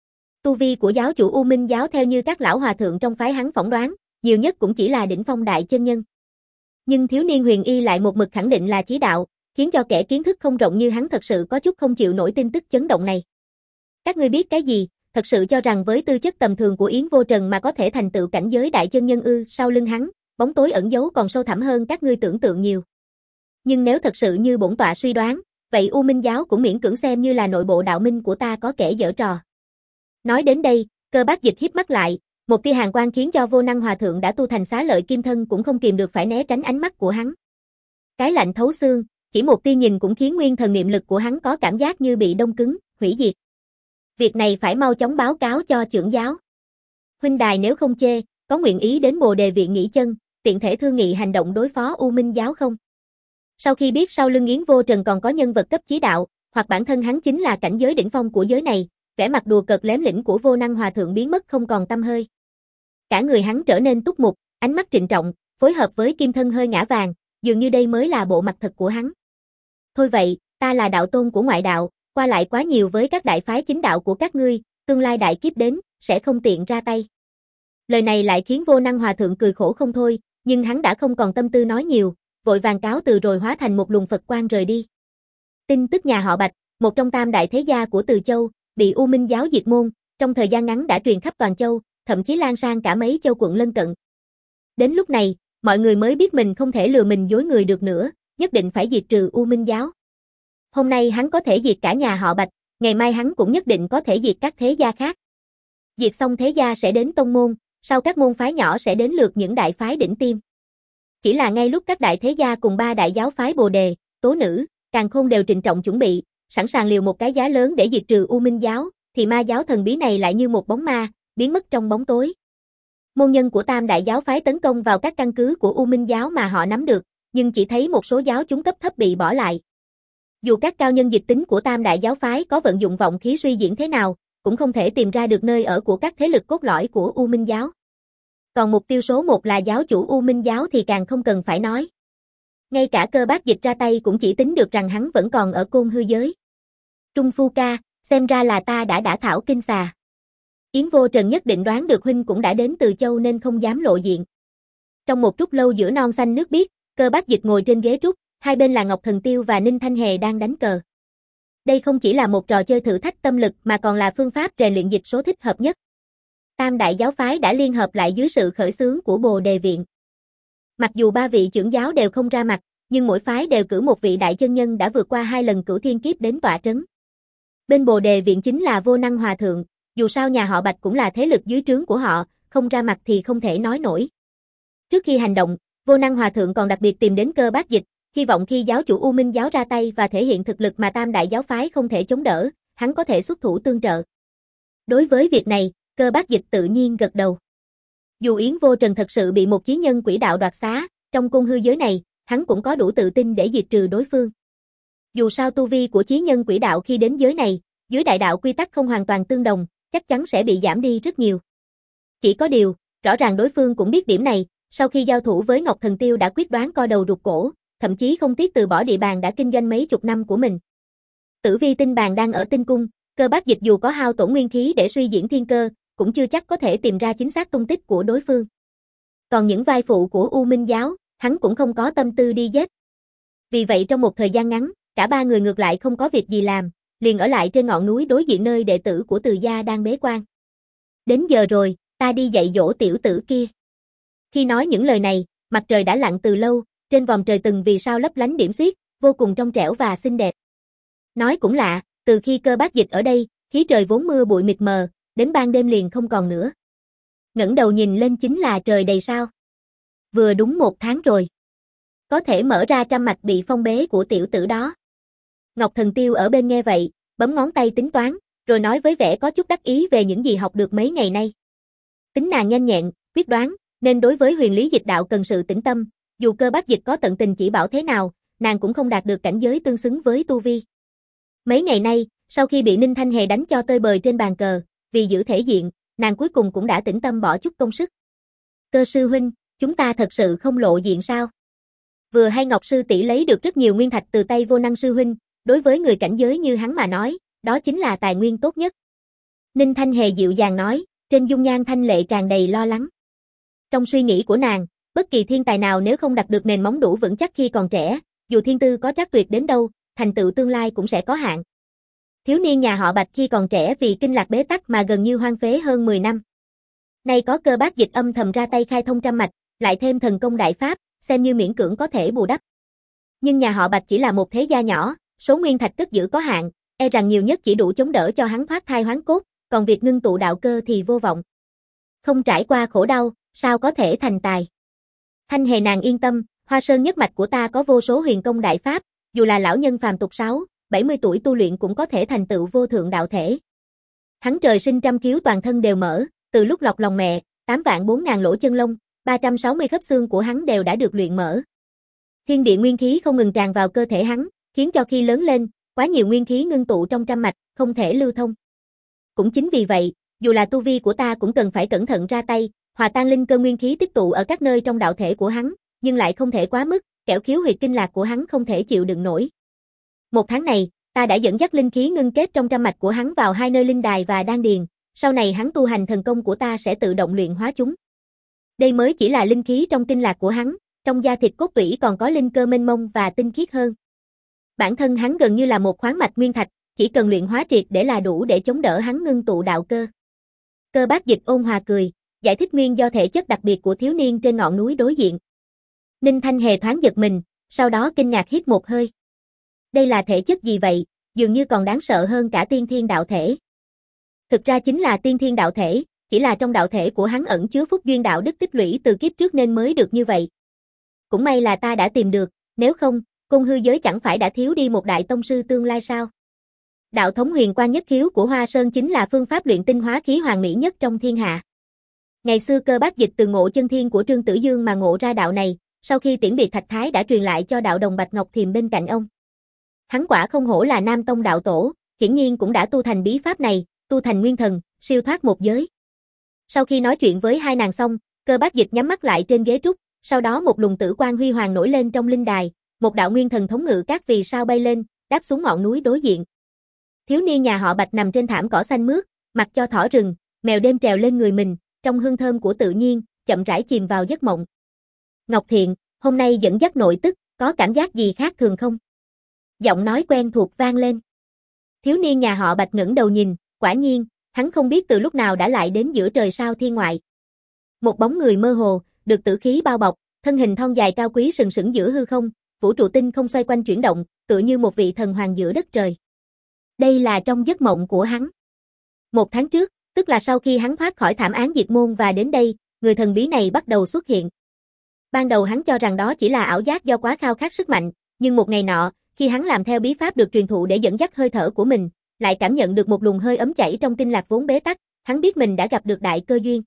Tu vi của giáo chủ U Minh giáo theo như các lão hòa thượng trong phái hắn phỏng đoán, nhiều nhất cũng chỉ là đỉnh phong đại chân nhân. Nhưng thiếu niên Huyền Y lại một mực khẳng định là chí đạo, khiến cho kẻ kiến thức không rộng như hắn thật sự có chút không chịu nổi tin tức chấn động này. Các ngươi biết cái gì, thật sự cho rằng với tư chất tầm thường của Yến Vô Trần mà có thể thành tựu cảnh giới đại chân nhân ư? Sau lưng hắn, bóng tối ẩn giấu còn sâu thẳm hơn các ngươi tưởng tượng nhiều. Nhưng nếu thật sự như bổn tọa suy đoán, vậy U Minh giáo cũng miễn cưỡng xem như là nội bộ đạo minh của ta có kẻ giở trò. Nói đến đây, Cơ Bác Dịch híp mắt lại, một tia hàn quang khiến cho Vô Năng Hòa Thượng đã tu thành xá lợi kim thân cũng không kìm được phải né tránh ánh mắt của hắn. Cái lạnh thấu xương, chỉ một tia nhìn cũng khiến nguyên thần niệm lực của hắn có cảm giác như bị đông cứng, hủy diệt. Việc này phải mau chóng báo cáo cho trưởng giáo. Huynh đài nếu không chê, có nguyện ý đến Bồ Đề viện nghỉ chân, tiện thể thương nghị hành động đối phó U Minh giáo không? Sau khi biết sau lưng Yến Vô Trần còn có nhân vật cấp chí đạo, hoặc bản thân hắn chính là cảnh giới đỉnh phong của giới này, vẻ mặt đùa cợt lém lĩnh của Vô Năng Hòa Thượng biến mất không còn tăm hơi. Cả người hắn trở nên túc mục, ánh mắt trịnh trọng, phối hợp với kim thân hơi ngã vàng, dường như đây mới là bộ mặt thật của hắn. Thôi vậy, ta là đạo tôn của ngoại đạo, qua lại quá nhiều với các đại phái chính đạo của các ngươi, tương lai đại kiếp đến, sẽ không tiện ra tay. Lời này lại khiến Vô Năng Hòa Thượng cười khổ không thôi, nhưng hắn đã không còn tâm tư nói nhiều, vội vàng cáo từ rồi hóa thành một luồng Phật quang rời đi. Tin tức nhà họ Bạch, một trong tam đại thế gia của Từ Châu, bị U Minh giáo diệt môn, trong thời gian ngắn đã truyền khắp toàn châu, thậm chí lan sang cả mấy châu quận lân cận. Đến lúc này, mọi người mới biết mình không thể lừa mình dối người được nữa, nhất định phải diệt trừ U Minh giáo. Hôm nay hắn có thể diệt cả nhà họ Bạch, ngày mai hắn cũng nhất định có thể diệt các thế gia khác. Diệt xong thế gia sẽ đến tông môn, sau các môn phái nhỏ sẽ đến lượt những đại phái đỉnh tiêm. Chỉ là ngay lúc các đại thế gia cùng ba đại giáo phái Bồ Đề, Tố Nữ, Càn Khôn đều trịnh trọng chuẩn bị, sẵn sàng liều một cái giá lớn để diệt trừ U Minh giáo, thì ma giáo thần bí này lại như một bóng ma, biến mất trong bóng tối. Môn nhân của tam đại giáo phái tấn công vào các căn cứ của U Minh giáo mà họ nắm được, nhưng chỉ thấy một số giáo chúng cấp thấp bị bỏ lại. Dù các cao nhân dịch tính của tam đại giáo phái có vận dụng vọng khí suy diễn thế nào, cũng không thể tìm ra được nơi ở của các thế lực cốt lõi của U Minh giáo. Còn mục tiêu số một là giáo chủ U Minh giáo thì càng không cần phải nói. Ngay cả Cơ Bác Dịch ra tay cũng chỉ tính được rằng hắn vẫn còn ở Côn Hư giới. Trung Phu ca, xem ra là ta đã đả thảo kinh xà. Yến Vô Trần nhất định đoán được huynh cũng đã đến Từ Châu nên không dám lộ diện. Trong một trúc lâu giữa non xanh nước biếc, Cơ Bác Dịch ngồi trên ghế trúc, hai bên là Ngọc Thần Tiêu và Ninh Thanh Hề đang đánh cờ. Đây không chỉ là một trò chơi thử thách tâm lực mà còn là phương pháp rèn luyện dịch số thích hợp nhất. Tam đại giáo phái đã liên hợp lại dưới sự khởi xướng của Bồ Đề viện. Mặc dù ba vị trưởng giáo đều không ra mặt, nhưng mỗi phái đều cử một vị đại chân nhân đã vượt qua hai lần cửu thiên kiếp đến tọa trấn. Bên Bồ Đề viện chính là Vô Năng Hòa Thượng, dù sao nhà họ Bạch cũng là thế lực dưới trướng của họ, không ra mặt thì không thể nói nổi. Trước khi hành động, Vô Năng Hòa Thượng còn đặc biệt tìm đến Cơ Bác Dịch, hy vọng khi giáo chủ U Minh giáo ra tay và thể hiện thực lực mà tam đại giáo phái không thể chống đỡ, hắn có thể xuất thủ tương trợ. Đối với việc này, Cơ Bác Dịch tự nhiên gật đầu. Dù Yến Vô Trần thật sự bị một chí nhân quỷ đạo đoạt xá, trong Côn Hư giới này, hắn cũng có đủ tự tin để diệt trừ đối phương. Dù sao tu vi của chí nhân quỷ đạo khi đến giới này, dưới đại đạo quy tắc không hoàn toàn tương đồng, chắc chắn sẽ bị giảm đi rất nhiều. Chỉ có điều, rõ ràng đối phương cũng biết điểm này, sau khi giao thủ với Ngọc Thần Tiêu đã quyết đoán co đầu rụt cổ, thậm chí không tiếc từ bỏ địa bàn đã kinh doanh mấy chục năm của mình. Tử vi tinh bàn đang ở tinh cung, Cơ Bác Dịch dù có hao tổn nguyên khí để suy diễn thiên cơ, cũng chưa chắc có thể tìm ra chính xác tung tích của đối phương. Còn những vai phụ của U Minh giáo, hắn cũng không có tâm tư đi giết. Vì vậy trong một thời gian ngắn, cả ba người ngược lại không có việc gì làm, liền ở lại trên ngọn núi đối diện nơi đệ tử của Từ gia đang bế quan. Đến giờ rồi, ta đi dạy dỗ tiểu tử kia. Khi nói những lời này, mặt trời đã lặn từ lâu, trên vòm trời từng vì sao lấp lánh điểm xuyết, vô cùng trong trẻo và xinh đẹp. Nói cũng lạ, từ khi Cơ Bác Dịch ở đây, khí trời vốn mưa bụi mịt mờ, đến ban đêm liền không còn nữa. Ngẩng đầu nhìn lên chính là trời đầy sao. Vừa đúng một tháng rồi. Có thể mở ra trăm mạch bị phong bế của tiểu tử đó. Ngọc Thần Tiêu ở bên nghe vậy, bấm ngón tay tính toán, rồi nói với vẻ có chút đắc ý về những gì học được mấy ngày nay. Tính nàng nhanh nhẹn, quyết đoán, nên đối với huyền lý dịch đạo cần sự tĩnh tâm, dù Cơ Bác Dịch có tận tình chỉ bảo thế nào, nàng cũng không đạt được cảnh giới tương xứng với tu vi. Mấy ngày nay, sau khi bị Ninh Thanh Hề đánh cho tơi bời trên bàn cờ, vì giữ thể diện, nàng cuối cùng cũng đã tĩnh tâm bỏ chút công sức. Cơ sư huynh, chúng ta thật sự không lộ diện sao? Vừa hay Ngọc sư tỷ lấy được rất nhiều nguyên thạch từ tay Vô Năng sư huynh, đối với người cảnh giới như hắn mà nói, đó chính là tài nguyên tốt nhất. Ninh Thanh Hề dịu dàng nói, trên dung nhan thanh lệ tràn đầy lo lắng. Trong suy nghĩ của nàng, bất kỳ thiên tài nào nếu không đặt được nền móng đủ vững chắc khi còn trẻ, dù thiên tư có trắc tuyệt đến đâu, thành tựu tương lai cũng sẽ có hạn. Thiếu niên nhà họ Bạch khi còn trẻ vì kinh lạc bế tắc mà gần như hoang phế hơn mười năm. Nay có Cơ Bác Dịch âm thầm ra tay khai thông trăm mạch, lại thêm thần công đại pháp, xem như miễn cưỡng có thể bù đắp. Nhưng nhà họ Bạch chỉ là một thế gia nhỏ, số nguyên thạch cất giữ có hạn, e rằng nhiều nhất chỉ đủ chống đỡ cho hắn thoát thai hoán cốt, còn việc ngưng tụ đạo cơ thì vô vọng. Không trải qua khổ đau, sao có thể thành tài. Thanh Hề nàng yên tâm, Hoa Sơn nhất mạch của ta có vô số huyền công đại pháp, dù là lão nhân phàm tục sáu, bảy mươi tuổi tu luyện cũng có thể thành tựu vô thượng đạo thể. Hắn trời sinh trăm khiếu toàn thân đều mở, từ lúc lọc lòng mẹ, tám vạn bốn ngàn lỗ chân lông, ba trăm sáu mươi khớp xương của hắn đều đã được luyện mở. Thiên địa nguyên khí không ngừng tràn vào cơ thể hắn, khiến cho khi lớn lên, quá nhiều nguyên khí ngưng tụ trong trăm mạch, không thể lưu thông. Cũng chính vì vậy, dù là tu vi của ta cũng cần phải cẩn thận ra tay, hòa tan linh cơ nguyên khí tích tụ ở các nơi trong đạo thể của hắn, nhưng lại không thể quá mức, kẻo khiếu huyệt kinh lạc của hắn không thể chịu đựng nổi. Một tháng này, ta đã dẫn dắt linh khí ngưng kết trong trăm mạch của hắn vào hai nơi linh đài và đan điền, sau này hắn tu hành thần công của ta sẽ tự động luyện hóa chúng. Đây mới chỉ là linh khí trong kinh lạc của hắn, trong da thịt cốt tủy còn có linh cơ mênh mông và tinh khiết hơn. Bản thân hắn gần như là một khoáng mạch nguyên thạch, chỉ cần luyện hóa triệt để là đủ để chống đỡ hắn ngưng tụ đạo cơ. Cơ Bác Dịch ôn hòa cười, giải thích nguyên do thể chất đặc biệt của thiếu niên trên ngọn núi đối diện. Ninh Thanh Hề thoáng giật mình, sau đó kinh ngạc hít một hơi. Đây là thể chất gì vậy, dường như còn đáng sợ hơn cả tiên thiên đạo thể. Thực ra chính là tiên thiên đạo thể, chỉ là trong đạo thể của hắn ẩn chứa phúc duyên đạo đức tích lũy từ kiếp trước nên mới được như vậy. Cũng may là ta đã tìm được, nếu không, Côn Hư giới chẳng phải đã thiếu đi một đại tông sư tương lai sao? Đạo thống huyền quan nhất khiếu của Hoa Sơn chính là phương pháp luyện tinh hóa khí hoàn mỹ nhất trong thiên hạ. Ngày xưa Cơ Bác Dịch từ ngộ chân thiên của Trương Tử Dương mà ngộ ra đạo này, sau khi tiễn biệt Thạch Thái đã truyền lại cho đạo đồng Bạch Ngọc Thiềm bên cạnh ông. Hắn quả không hổ là Nam Tông đạo tổ, hiển nhiên cũng đã tu thành bí pháp này, tu thành nguyên thần, siêu thoát một giới. Sau khi nói chuyện với hai nàng xong, Cơ Bác Dịch nhắm mắt lại trên ghế trúc, sau đó một luồng tử quang huy hoàng nổi lên trong linh đài, một đạo nguyên thần thống ngự các vì sao bay lên, đáp xuống ngọn núi đối diện. Thiếu niên nhà họ Bạch nằm trên thảm cỏ xanh mướt, mặc cho thỏ rừng, mèo đêm trèo lên người mình, trong hương thơm của tự nhiên, chậm rãi chìm vào giấc mộng. Ngọc Thiện, hôm nay dẫn dắt nội tức, có cảm giác gì khác thường không? Giọng nói quen thuộc vang lên. Thiếu niên nhà họ Bạch ngẩng đầu nhìn, quả nhiên, hắn không biết từ lúc nào đã lại đến giữa trời sao thiên ngoại. Một bóng người mơ hồ, được tử khí bao bọc, thân hình thon dài cao quý sừng sững giữa hư không, vũ trụ tinh không xoay quanh chuyển động, tựa như một vị thần hoàng giữa đất trời. Đây là trong giấc mộng của hắn. Một tháng trước, tức là sau khi hắn thoát khỏi thảm án diệt môn và đến đây, người thần bí này bắt đầu xuất hiện. Ban đầu hắn cho rằng đó chỉ là ảo giác do quá khao khát sức mạnh, nhưng một ngày nọ, khi hắn làm theo bí pháp được truyền thụ để dẫn dắt hơi thở của mình, lại cảm nhận được một luồng hơi ấm chảy trong kinh lạc vốn bế tắc, hắn biết mình đã gặp được đại cơ duyên.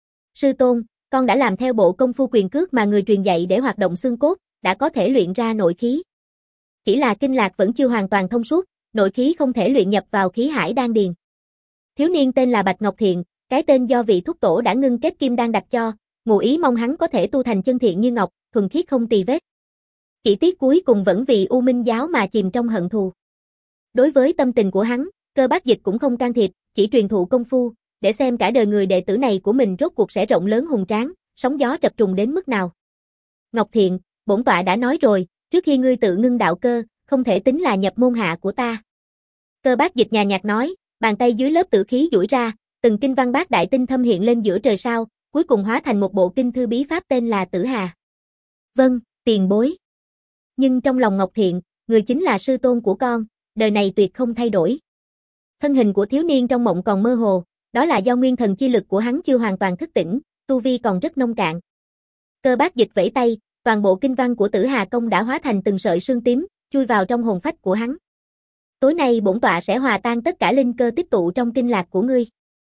Sư tôn, con đã làm theo bộ công phu quyền cước mà người truyền dạy để hoạt động xương cốt, đã có thể luyện ra nội khí. Chỉ là kinh lạc vẫn chưa hoàn toàn thông suốt, nội khí không thể luyện nhập vào khí hải đan điền. Thiếu niên tên là Bạch Ngọc Thiện, cái tên do vị thúc tổ đã ngưng kết kim đan đặt cho, ngụ ý mong hắn có thể tu thành chân thiện như ngọc, thuần khiết không tì vết. Chỉ tiếc cuối cùng vẫn vì U Minh giáo mà chìm trong hận thù. Đối với tâm tình của hắn, Cơ Bác Dịch cũng không can thiệp, chỉ truyền thụ công phu, để xem cả đời người đệ tử này của mình rốt cuộc sẽ rộng lớn hùng tráng, sóng gió chập trùng đến mức nào. Ngọc Thiện, bổn tọa đã nói rồi, trước khi ngươi tự ngưng đạo cơ, không thể tính là nhập môn hạ của ta. Cơ Bác Dịch nhàn nhạt nói, bàn tay dưới lớp tử khí duỗi ra, từng kinh văn bát đại tinh thâm hiện lên giữa trời sao, cuối cùng hóa thành một bộ kinh thư bí pháp tên là Tử Hà. Vâng, tiền bối. Nhưng trong lòng Ngọc Thiện, người chính là sư tôn của con, đời này tuyệt không thay đổi. Thân hình của thiếu niên trong mộng còn mơ hồ, đó là do nguyên thần chi lực của hắn chưa hoàn toàn thức tỉnh, tu vi còn rất nông cạn. Cơ Bác Dịch vẫy tay, toàn bộ kinh văn của Tử Hà công đã hóa thành từng sợi sương tím, chui vào trong hồn phách của hắn. Tối nay bổn tọa sẽ hòa tan tất cả linh cơ tích tụ trong kinh lạc của ngươi.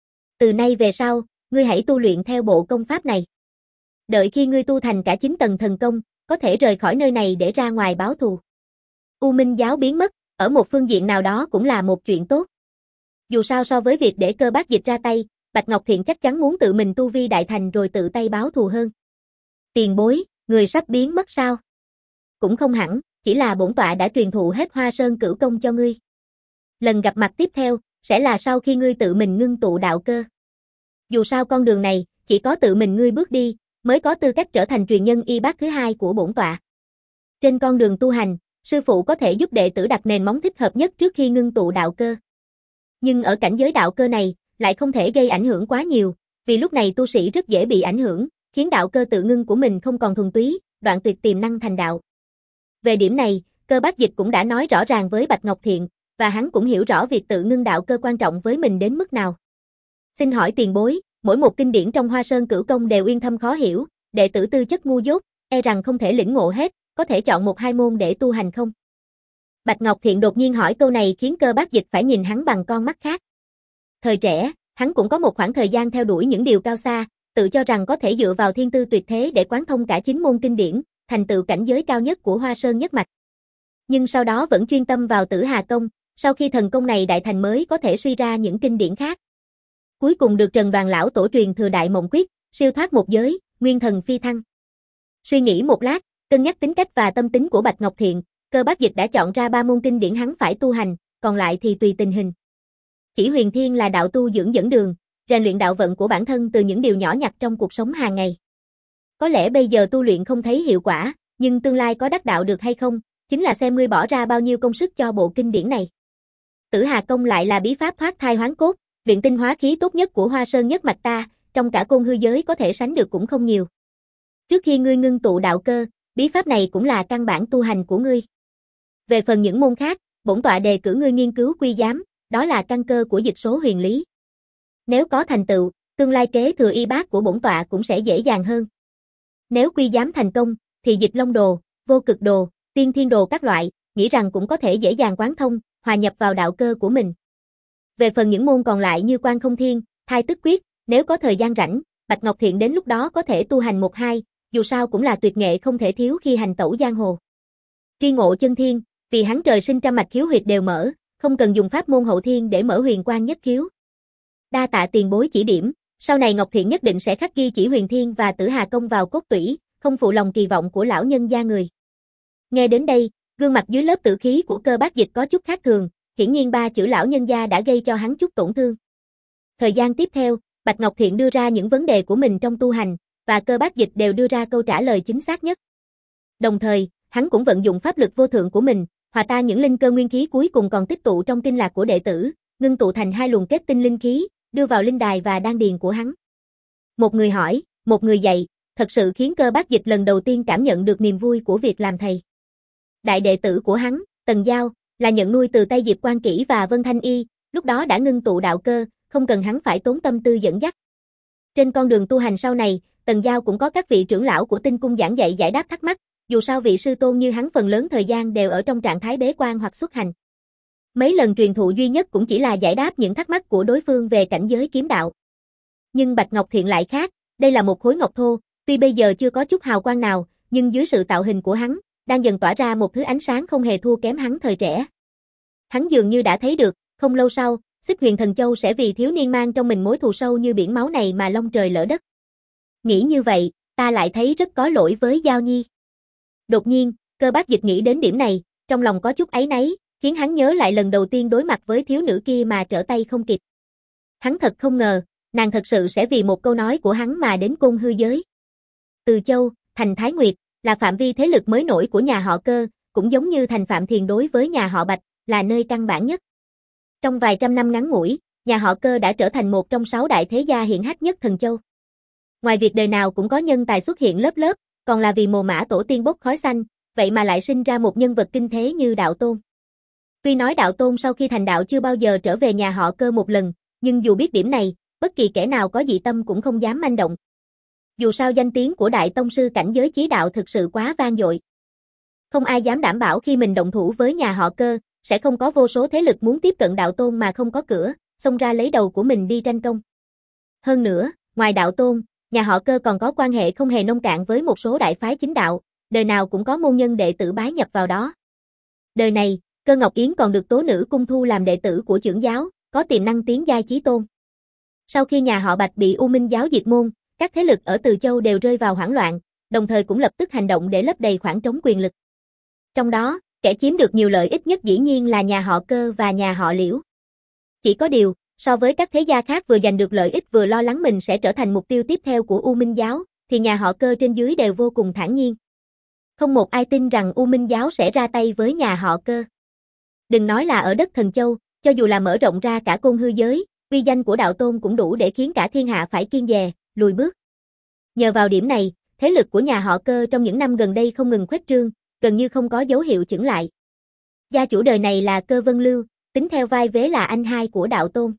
Từ nay về sau, ngươi hãy tu luyện theo bộ công pháp này. Đợi khi ngươi tu thành cả chín tầng thần công, có thể rời khỏi nơi này để ra ngoài báo thù. U Minh giáo biến mất, ở một phương diện nào đó cũng là một chuyện tốt. Dù sao so với việc để Cơ Bác Dịch ra tay, Bạch Ngọc Thiện chắc chắn muốn tự mình tu vi đại thành rồi tự tay báo thù hơn. Tiền bối, người sắp biến mất sao? Cũng không hẳn, chỉ là bổn tọa đã truyền thụ hết Hoa Sơn Cửu Công cho ngươi. Lần gặp mặt tiếp theo, sẽ là sau khi ngươi tự mình ngưng tụ đạo cơ. Dù sao con đường này, chỉ có tự mình ngươi bước đi, mới có tư cách trở thành truyền nhân y bác thứ hai của bổn tọa. Trên con đường tu hành, sư phụ có thể giúp đệ tử đặt nền móng thích hợp nhất trước khi ngưng tụ đạo cơ. Nhưng ở cảnh giới đạo cơ này, lại không thể gây ảnh hưởng quá nhiều, vì lúc này tu sĩ rất dễ bị ảnh hưởng, khiến đạo cơ tự ngưng của mình không còn thuần túy, đoạn tuyệt tiềm năng thành đạo. Về điểm này, Cơ Bác Dịch cũng đã nói rõ ràng với Bạch Ngọc Thiện, và hắn cũng hiểu rõ việc tự ngưng đạo cơ quan trọng với mình đến mức nào. Xin hỏi tiền bối, mỗi một kinh điển trong Hoa Sơn Cửu Công đều uyên thâm khó hiểu, đệ tử tư chất ngu dốt, e rằng không thể lĩnh ngộ hết, có thể chọn một hai môn để tu hành không? Bạch Ngọc Thiện đột nhiên hỏi câu này khiến Cơ Bác Dịch phải nhìn hắn bằng con mắt khác. Thời trẻ, hắn cũng có một khoảng thời gian theo đuổi những điều cao xa, tự cho rằng có thể dựa vào thiên tư tuyệt thế để quán thông cả chín môn kinh điển, thành tựu cảnh giới cao nhất của Hoa Sơn nhất mạch. Nhưng sau đó vẫn chuyên tâm vào Tử Hà công, sau khi thần công này đại thành mới có thể suy ra những kinh điển khác. Cuối cùng được Trần Đoàn lão tổ truyền thừa Đại Mộng Quyết, siêu thoát một giới, nguyên thần phi thăng. Suy nghĩ một lát, cân nhắc tính cách và tâm tính của Bạch Ngọc Thiện, Cơ Bác Dịch đã chọn ra ba môn kinh điển hắn phải tu hành, còn lại thì tùy tình hình. Chỉ Huyền Thiên là đạo tu dưỡng dẫn đường, rèn luyện đạo vận của bản thân từ những điều nhỏ nhặt trong cuộc sống hàng ngày. Có lẽ bây giờ tu luyện không thấy hiệu quả, nhưng tương lai có đắc đạo được hay không, chính là xem ngươi bỏ ra bao nhiêu công sức cho bộ kinh điển này. Tử Hà công lại là bí pháp thoát thai hoán cốt, luyện tinh hóa khí tốt nhất của Hoa Sơn nhất mạch ta, trong cả côn hư giới có thể sánh được cũng không nhiều. Trước khi ngươi ngưng tụ đạo cơ, bí pháp này cũng là căn bản tu hành của ngươi. Về phần những môn khác, bổn tọa đề cử ngươi nghiên cứu quy giám, đó là căn cơ của dịch số huyền lý. Nếu có thành tựu, tương lai kế thừa y bác của bổn tọa cũng sẽ dễ dàng hơn. Nếu quy giám thành công, thì dịch long đồ, vô cực đồ, tiên thiên đồ các loại, nghĩ rằng cũng có thể dễ dàng quán thông, hòa nhập vào đạo cơ của mình. Về phần những môn còn lại như Quan Không Thiên, Thai Tức Quyết, nếu có thời gian rảnh, Bạch Ngọc Thiện đến lúc đó có thể tu hành một hai, dù sao cũng là tuyệt nghệ không thể thiếu khi hành tẩu giang hồ. Tri Ngộ Chân Thiên, vì hắn trời sinh trăm mạch khiếu huyệt đều mở, không cần dùng pháp môn hậu thiên để mở huyền quan nhất khiếu. Đa tạ tiền bối chỉ điểm, sau này Ngọc Thiện nhất định sẽ khắc ghi Chỉ Huyền Thiên và Tử Hà công vào cốt tủy, không phụ lòng kỳ vọng của lão nhân gia người. Nghe đến đây, gương mặt dưới lớp tử khí của Cơ Bác Dịch có chút khác thường, hiển nhiên ba chữ lão nhân gia đã gây cho hắn chút tổn thương. Thời gian tiếp theo, Bạch Ngọc Thiện đưa ra những vấn đề của mình trong tu hành, và Cơ Bác Dịch đều đưa ra câu trả lời chính xác nhất. Đồng thời, hắn cũng vận dụng pháp lực vô thượng của mình, hòa tan những linh cơ nguyên khí cuối cùng còn tích tụ trong kinh lạc của đệ tử, ngưng tụ thành hai luồng kết tinh linh khí, đưa vào linh đài và đan điền của hắn. Một người hỏi, một người dạy, thật sự khiến Cơ Bác Dịch lần đầu tiên cảm nhận được niềm vui của việc làm thầy. Đại đệ tử của hắn, Tần Giao, là nhận nuôi từ tay Diệp Quan Kỷ và Vân Thanh Y, lúc đó đã ngưng tụ đạo cơ, không cần hắn phải tốn tâm tư dẫn dắt. Trên con đường tu hành sau này, Tần Giao cũng có các vị trưởng lão của Tinh Cung giảng dạy giải đáp thắc mắc, dù sao vị sư tôn như hắn phần lớn thời gian đều ở trong trạng thái bế quan hoặc xuất hành. Mấy lần truyền thụ duy nhất cũng chỉ là giải đáp những thắc mắc của đối phương về cảnh giới kiếm đạo. Nhưng Bạch Ngọc Thiện lại khác, đây là một khối ngọc thô, tuy bây giờ chưa có chút hào quang nào, nhưng dưới sự tạo hình của hắn, đang dần tỏa ra một thứ ánh sáng không hề thua kém hắn thời trẻ. Hắn dường như đã thấy được, không lâu sau, Xích Huyền Thần Châu sẽ vì thiếu niên mang trong mình mối thù sâu như biển máu này mà long trời lỡ đất. Nghĩ như vậy, ta lại thấy rất có lỗi với Giao Nhi. Đột nhiên, Cơ Bác Dịch nghĩ đến điểm này, trong lòng có chút áy náy, khiến hắn nhớ lại lần đầu tiên đối mặt với thiếu nữ kia mà trở tay không kịp. Hắn thật không ngờ, nàng thật sự sẽ vì một câu nói của hắn mà đến côn hư giới. Từ Châu, thành Thái Nguyệt, là phạm vi thế lực mới nổi của nhà họ Cơ, cũng giống như thành Phạm Thiền đối với nhà họ Bạch, là nơi căn bản nhất. Trong vài trăm năm ngắn ngủi, nhà họ Cơ đã trở thành một trong sáu đại thế gia hiển hách nhất Thần Châu. Ngoài việc đời nào cũng có nhân tài xuất hiện lớp lớp, còn là vì mồ mã tổ tiên bốc khói xanh, vậy mà lại sinh ra một nhân vật kinh thế như Đạo Tôn. Tuy nói Đạo Tôn sau khi thành đạo chưa bao giờ trở về nhà họ Cơ một lần, nhưng dù biết điểm này, bất kỳ kẻ nào có dị tâm cũng không dám manh động. Dù sao danh tiếng của Đại Tông sư cảnh giới chí đạo thực sự quá vang dội. Không ai dám đảm bảo khi mình động thủ với nhà họ Cơ, sẽ không có vô số thế lực muốn tiếp cận Đạo Tôn mà không có cửa, xông ra lấy đầu của mình đi tranh công. Hơn nữa, ngoài Đạo Tôn, nhà họ Cơ còn có quan hệ không hề nông cạn với một số đại phái chính đạo, đời nào cũng có môn nhân đệ tử bái nhập vào đó. Đời này, Cơ Ngọc Yến còn được Tố Nữ Cung thu làm đệ tử của trưởng giáo, có tiềm năng tiến giai chí tôn. Sau khi nhà họ Bạch bị U Minh giáo diệt môn, các thế lực ở Từ Châu đều rơi vào hoảng loạn, đồng thời cũng lập tức hành động để lấp đầy khoảng trống quyền lực. Trong đó, kẻ chiếm được nhiều lợi ích nhất dĩ nhiên là nhà họ Cơ và nhà họ Liễu. Chỉ có điều, so với các thế gia khác vừa giành được lợi ích vừa lo lắng mình sẽ trở thành mục tiêu tiếp theo của U Minh giáo, thì nhà họ Cơ trên dưới đều vô cùng thản nhiên. Không một ai tin rằng U Minh giáo sẽ ra tay với nhà họ Cơ. Đừng nói là ở đất Thần Châu, cho dù là mở rộng ra cả Côn Hư giới, uy danh của Đạo Tôn cũng đủ để khiến cả thiên hạ phải kiêng dè, lùi bước. Nhờ vào điểm này, thế lực của nhà họ Cơ trong những năm gần đây không ngừng khuếch trương, gần như không có dấu hiệu chững lại. Gia chủ đời này là Cơ Vân Lưu, tính theo vai vế là anh hai của Đạo Tôn.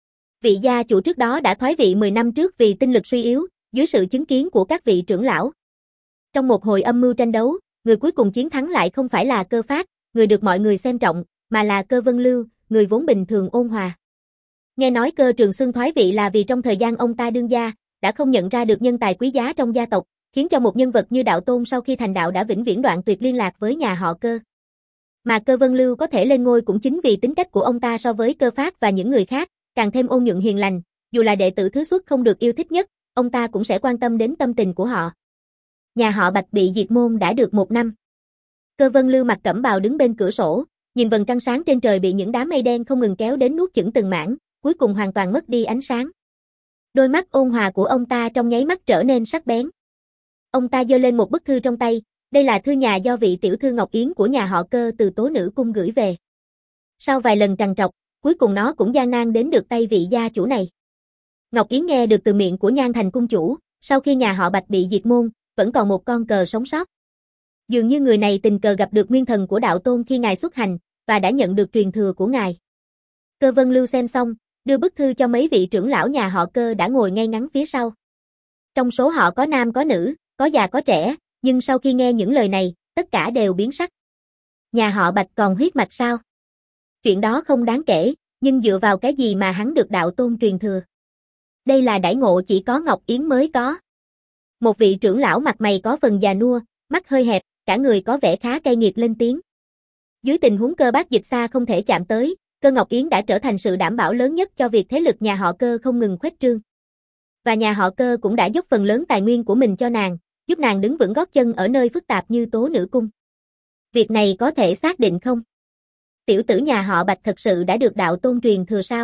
Vị gia chủ trước đó đã thoái vị mười năm trước vì tinh lực suy yếu, dưới sự chứng kiến của các vị trưởng lão. Trong một hồi âm mưu tranh đấu, người cuối cùng chiến thắng lại không phải là Cơ Phát, người được mọi người xem trọng, mà là Cơ Vân Lưu, người vốn bình thường ôn hòa. Nghe nói Cơ Trường Xưng thoái vị là vì trong thời gian ông ta đương gia, đã không nhận ra được nhân tài quý giá trong gia tộc, khiến cho một nhân vật như Đạo Tôn sau khi thành đạo đã vĩnh viễn đoạn tuyệt liên lạc với nhà họ Cơ. Mà Cơ Vân Lưu có thể lên ngôi cũng chính vì tính cách của ông ta so với Cơ Phát và những người khác, càng thêm ôn nhuận hiền lành, dù là đệ tử thứ xuất không được yêu thích nhất, ông ta cũng sẽ quan tâm đến tâm tình của họ. Nhà họ Bạch bị diệt môn đã được một năm. Cơ Vân Lưu mặc cẩm bào đứng bên cửa sổ, nhìn vầng trăng sáng trên trời bị những đám mây đen không ngừng kéo đến nuốt chửng từng mảng, cuối cùng hoàn toàn mất đi ánh sáng. Đôi mắt ôn hòa của ông ta trong nháy mắt trở nên sắc bén. Ông ta giơ lên một bức thư trong tay, đây là thư nhà do vị tiểu thư Ngọc Yến của nhà họ Cơ từ Tố Nữ Cung gửi về. Sau vài lần trằn trọc, cuối cùng nó cũng gian nan đến được tay vị gia chủ này. Ngọc Yến nghe được từ miệng của Nhan Thành cung chủ, sau khi nhà họ Bạch bị diệt môn, vẫn còn một con cờ sống sót. Dường như người này tình cờ gặp được nguyên thần của Đạo Tôn khi ngài xuất hành, và đã nhận được truyền thừa của ngài. Cơ Vân Lưu xem xong, đưa bức thư cho mấy vị trưởng lão nhà họ Cơ đã ngồi ngay ngắn phía sau. Trong số họ có nam có nữ, có già có trẻ, nhưng sau khi nghe những lời này, tất cả đều biến sắc. Nhà họ Bạch còn huyết mạch sao? Chuyện đó không đáng kể, nhưng dựa vào cái gì mà hắn được Đạo Tôn truyền thừa? Đây là đãi ngộ chỉ có Ngọc Yến mới có. Một vị trưởng lão mặt mày có phần già nua, mắt hơi hẹp, cả người có vẻ khá cay nghiệt lên tiếng. Dưới tình huống Cơ Bác Dịch xa không thể chạm tới, Cơ Ngọc Yến đã trở thành sự đảm bảo lớn nhất cho việc thế lực nhà họ Cơ không ngừng khuếch trương. Và nhà họ Cơ cũng đã dốc phần lớn tài nguyên của mình cho nàng, giúp nàng đứng vững gót chân ở nơi phức tạp như Tố Nữ Cung. Việc này có thể xác định không? Tiểu tử nhà họ Bạch thật sự đã được Đạo Tôn truyền thừa sao?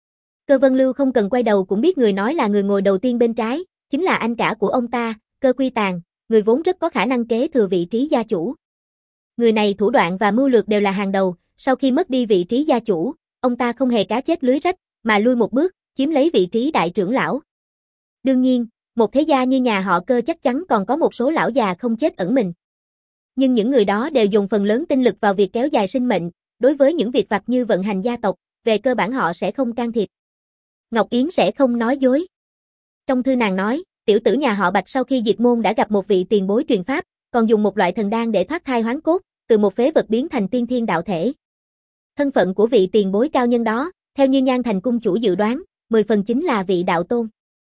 Cơ Vân Lưu không cần quay đầu cũng biết người nói là người ngồi đầu tiên bên trái, chính là anh cả của ông ta, Cơ Quy Tàng, người vốn rất có khả năng kế thừa vị trí gia chủ. Người này thủ đoạn và mưu lược đều là hàng đầu, sau khi mất đi vị trí gia chủ, ông ta không hề cá chết lưới rách, mà lui một bước, chiếm lấy vị trí đại trưởng lão. Đương nhiên, một thế gia như nhà họ Cơ chắc chắn còn có một số lão già không chết ẩn mình. Nhưng những người đó đều dùng phần lớn tinh lực vào việc kéo dài sinh mệnh, đối với những việc vặt như vận hành gia tộc, về cơ bản họ sẽ không can thiệp. Ngọc Yến sẽ không nói dối. Trong thư nàng nói, tiểu tử nhà họ Bạch sau khi diệt môn đã gặp một vị tiền bối truyền pháp, còn dùng một loại thần đan để thoát thai hoán cốt, từ một phế vật biến thành tiên thiên đạo thể. Thân phận của vị tiền bối cao nhân đó, theo như Nhan Thành cung chủ dự đoán, mười phần chính là vị Đạo Tôn.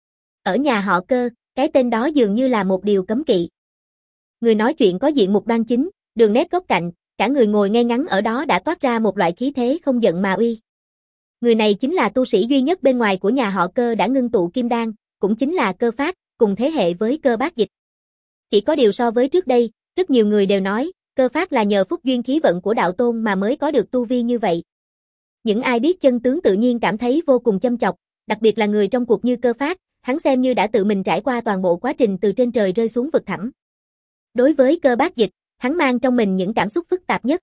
Ở nhà họ Cơ, cái tên đó dường như là một điều cấm kỵ. Người nói chuyện có diện mục đoan chính, đường nét góc cạnh, cả người ngồi ngay ngắn ở đó đã toát ra một loại khí thế không giận mà uy. Người này chính là tu sĩ duy nhất bên ngoài của nhà họ Cơ đã ngưng tụ kim đan, cũng chính là Cơ Phát, cùng thế hệ với Cơ Bác Dịch. Chỉ có điều so với trước đây, rất nhiều người đều nói, Cơ Phát là nhờ phúc duyên khí vận của Đạo Tôn mà mới có được tu vi như vậy. Những ai biết chân tướng tự nhiên cảm thấy vô cùng châm chọc, đặc biệt là người trong cuộc như Cơ Phát, hắn xem như đã tự mình trải qua toàn bộ quá trình từ trên trời rơi xuống vực thẳm. Đối với Cơ Bác Dịch, hắn mang trong mình những cảm xúc phức tạp nhất.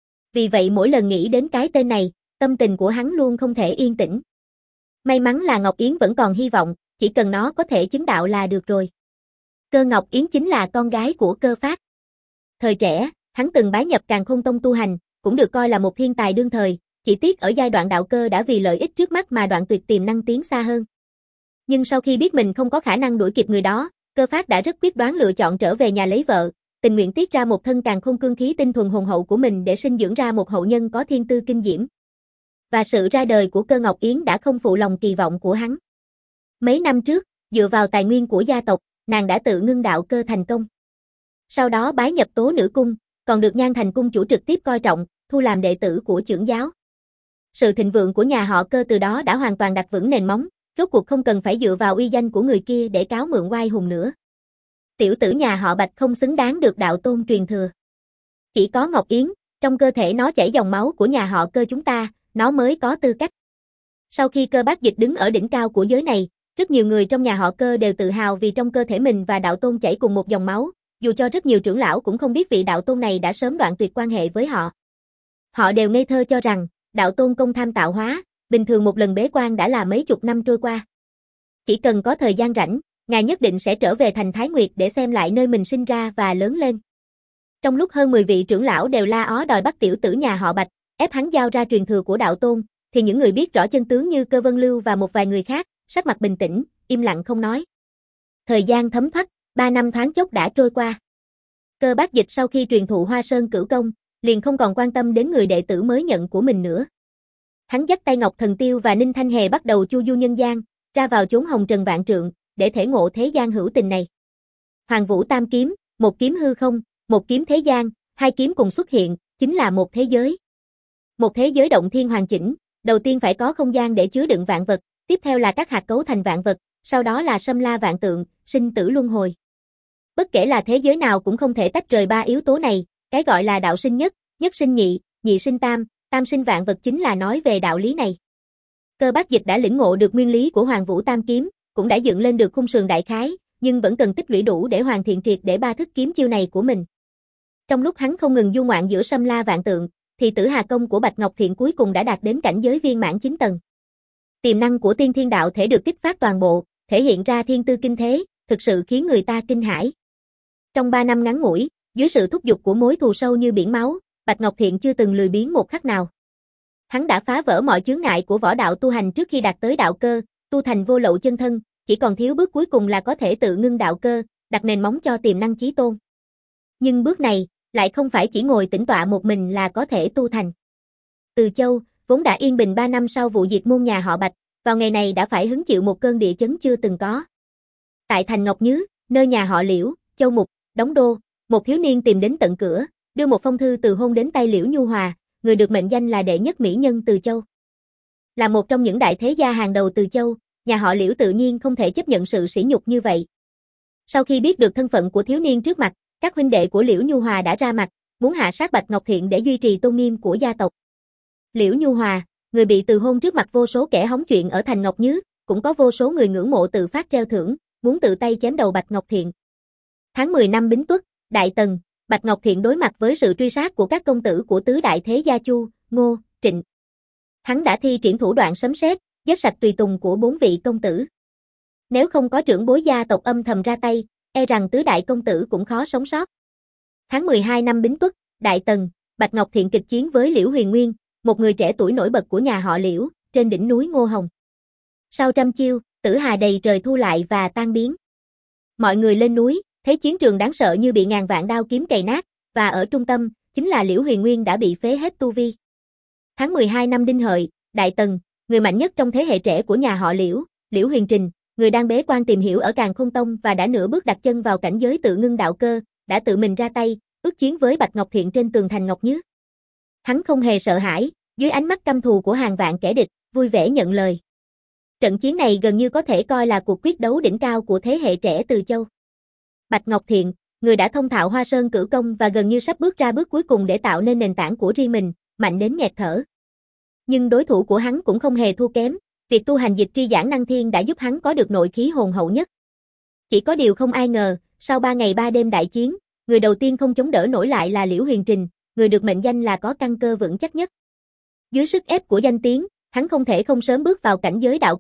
Vì vậy mỗi lần nghĩ đến cái tên này, tâm tình của hắn luôn không thể yên tĩnh. May mắn là Ngọc Yến vẫn còn hy vọng, chỉ cần nó có thể chứng đạo là được rồi. Cơ Ngọc Yến chính là con gái của Cơ Phát. Thời trẻ, hắn từng bái nhập Càn Khôn Tông tu hành, cũng được coi là một thiên tài đương thời, chỉ tiếc ở giai đoạn đạo cơ đã vì lợi ích trước mắt mà đoạn tuyệt tiềm năng tiến xa hơn. Nhưng sau khi biết mình không có khả năng đuổi kịp người đó, Cơ Phát đã rất quyết đoán lựa chọn trở về nhà lấy vợ, tình nguyện tiết ra một thân càn khôn cương khí tinh thuần hồn hậu của mình để sinh dưỡng ra một hậu nhân có thiên tư kinh diễm. Và sự ra đời của Cơ Ngọc Yến đã không phụ lòng kỳ vọng của hắn. Mấy năm trước, dựa vào tài nguyên của gia tộc, nàng đã tự ngưng đạo cơ thành công. Sau đó bái nhập Tố Nữ Cung, còn được Nhan Thành cung chủ trực tiếp coi trọng, thu làm đệ tử của chưởng giáo. Sự thịnh vượng của nhà họ Cơ từ đó đã hoàn toàn đặt vững nền móng, rốt cuộc không cần phải dựa vào uy danh của người kia để cáo mượn oai hùng nữa. Tiểu tử nhà họ Bạch không xứng đáng được đạo tôn truyền thừa. Chỉ có Ngọc Yến, trong cơ thể nó chảy dòng máu của nhà họ Cơ chúng ta, nó mới có tư cách. Sau khi Cơ Bác Dịch đứng ở đỉnh cao của giới này, rất nhiều người trong nhà họ Cơ đều tự hào vì trong cơ thể mình và đạo tôn chảy cùng một dòng máu, dù cho rất nhiều trưởng lão cũng không biết vị đạo tôn này đã sớm đoạn tuyệt quan hệ với họ. Họ đều ngây thơ cho rằng, đạo tôn công tham tạo hóa, bình thường một lần bế quan đã là mấy chục năm trôi qua. Chỉ cần có thời gian rảnh, ngài nhất định sẽ trở về thành Thái Nguyệt để xem lại nơi mình sinh ra và lớn lên. Trong lúc hơn mười vị trưởng lão đều la ó đòi bắt tiểu tử nhà họ Bạch, ép hắn giao ra truyền thừa của đạo tôn, thì những người biết rõ chân tướng như Cơ Vân Lưu và một vài người khác, sắc mặt bình tĩnh, im lặng không nói. Thời gian thấm thoát, ba năm thoáng chốc đã trôi qua. Cơ Bác Dịch sau khi truyền thụ Hoa Sơn Cửu Công, liền không còn quan tâm đến người đệ tử mới nhận của mình nữa. Hắn dắt tay Ngọc Thần Tiêu và Ninh Thanh Hề bắt đầu chu du nhân gian, ra vào chốn hồng trần vạn trượng, để thể ngộ thế gian hữu tình này. Hoàng Vũ Tam Kiếm, một kiếm hư không, một kiếm thế gian, hai kiếm cùng xuất hiện, chính là một thế giới. Một thế giới động thiên hoàn chỉnh, đầu tiên phải có không gian để chứa đựng vạn vật, tiếp theo là các hạt cấu thành vạn vật, sau đó là sâm la vạn tượng, sinh tử luân hồi. Bất kể là thế giới nào cũng không thể tách rời ba yếu tố này, cái gọi là đạo sinh nhất, nhất sinh nhị, nhị sinh tam, tam sinh vạn vật chính là nói về đạo lý này. Cơ Bác Dịch đã lĩnh ngộ được nguyên lý của Hoàng Vũ Tam Kiếm, cũng đã dựng lên được khung sườn đại khái, nhưng vẫn cần tích lũy đủ để hoàn thiện triệt để ba thức kiếm chiêu này của mình. Trong lúc hắn không ngừng du ngoạn giữa sâm la vạn tượng, thì Tử Hà công của Bạch Ngọc Thiện cuối cùng đã đạt đến cảnh giới viên mãn chín tầng. Tiềm năng của Tiên Thiên Đạo thể được kích phát toàn bộ, thể hiện ra thiên tư kinh thế, thực sự khiến người ta kinh hãi. Trong ba năm ngắn ngủi, dưới sự thúc giục của mối thù sâu như biển máu, Bạch Ngọc Thiện chưa từng lười biếng một khắc nào. Hắn đã phá vỡ mọi chướng ngại của võ đạo tu hành trước khi đạt tới đạo cơ, tu thành vô lậu chân thân, chỉ còn thiếu bước cuối cùng là có thể tự ngưng đạo cơ, đặt nền móng cho tiềm năng chí tôn. Nhưng bước này, lại không phải chỉ ngồi tĩnh tọa một mình là có thể tu thành. Từ Châu, vốn đã yên bình ba năm sau vụ diệt môn nhà họ Bạch, vào ngày này đã phải hứng chịu một cơn địa chấn chưa từng có. Tại thành Ngọc Nhứ, nơi nhà họ Liễu, Châu Mục, đóng đô, một thiếu niên tìm đến tận cửa, đưa một phong thư từ hôn đến tay Liễu Nhu Hòa, người được mệnh danh là đệ nhất mỹ nhân Từ Châu. Là một trong những đại thế gia hàng đầu Từ Châu, nhà họ Liễu tự nhiên không thể chấp nhận sự sỉ nhục như vậy. Sau khi biết được thân phận của thiếu niên trước mặt, các huynh đệ của Liễu Nhu Hòa đã ra mặt, muốn hạ sát Bạch Ngọc Thiện để duy trì tôn nghiêm của gia tộc. Liễu Nhu Hòa, người bị từ hôn trước mặt vô số kẻ hóng chuyện ở thành Ngọc Nhứ, cũng có vô số người ngưỡng mộ tự phát treo thưởng, muốn tự tay chém đầu Bạch Ngọc Thiện. Tháng mười năm Bính Tuất, Đại Tần, Bạch Ngọc Thiện đối mặt với sự truy sát của các công tử của tứ đại thế gia Chu, Ngô, Trịnh. Hắn đã thi triển thủ đoạn sấm sét, giết sạch tùy tùng của bốn vị công tử. Nếu không có trưởng bối gia tộc âm thầm ra tay, e rằng tứ đại công tử cũng khó sống sót. Tháng mười hai năm Bính Tuất, Đại Tần, Bạch Ngọc Thiện kịch chiến với Liễu Huyền Nguyên, một người trẻ tuổi nổi bật của nhà họ Liễu, trên đỉnh núi Ngô Hồng. Sau trăm chiêu, Tử Hà đầy trời thu lại và tan biến. Mọi người lên núi, thấy chiến trường đáng sợ như bị ngàn vạn đao kiếm cày nát, và ở trung tâm, chính là Liễu Huyền Nguyên đã bị phế hết tu vi. Tháng mười hai năm Đinh Hợi, Đại Tần, người mạnh nhất trong thế hệ trẻ của nhà họ Liễu, Liễu Huyền Trình, người đang bế quan tìm hiểu ở Càn Khôn Tông và đã nửa bước đặt chân vào cảnh giới tự ngưng đạo cơ, đã tự mình ra tay, ước chiến với Bạch Ngọc Thiện trên tường thành Ngọc Nhứ. Hắn không hề sợ hãi, dưới ánh mắt căm thù của hàng vạn kẻ địch, vui vẻ nhận lời. Trận chiến này gần như có thể coi là cuộc quyết đấu đỉnh cao của thế hệ trẻ Từ Châu. Bạch Ngọc Thiện, người đã thông thạo Hoa Sơn Cửu Công và gần như sắp bước ra bước cuối cùng để tạo nên nền tảng của riêng mình, mạnh đến nghẹt thở. Nhưng đối thủ của hắn cũng không hề thua kém, việc tu hành dịch tri giảng năng thiên đã giúp hắn có được nội khí hồn hậu nhất. Chỉ có điều không ai ngờ, sau ba ngày ba đêm đại chiến, người đầu tiên không chống đỡ nổi lại là Liễu Huyền Trình, người được mệnh danh là có căn cơ vững chắc nhất. Dưới sức ép của danh tiếng, hắn không thể không sớm bước vào cảnh giới đạo cơ,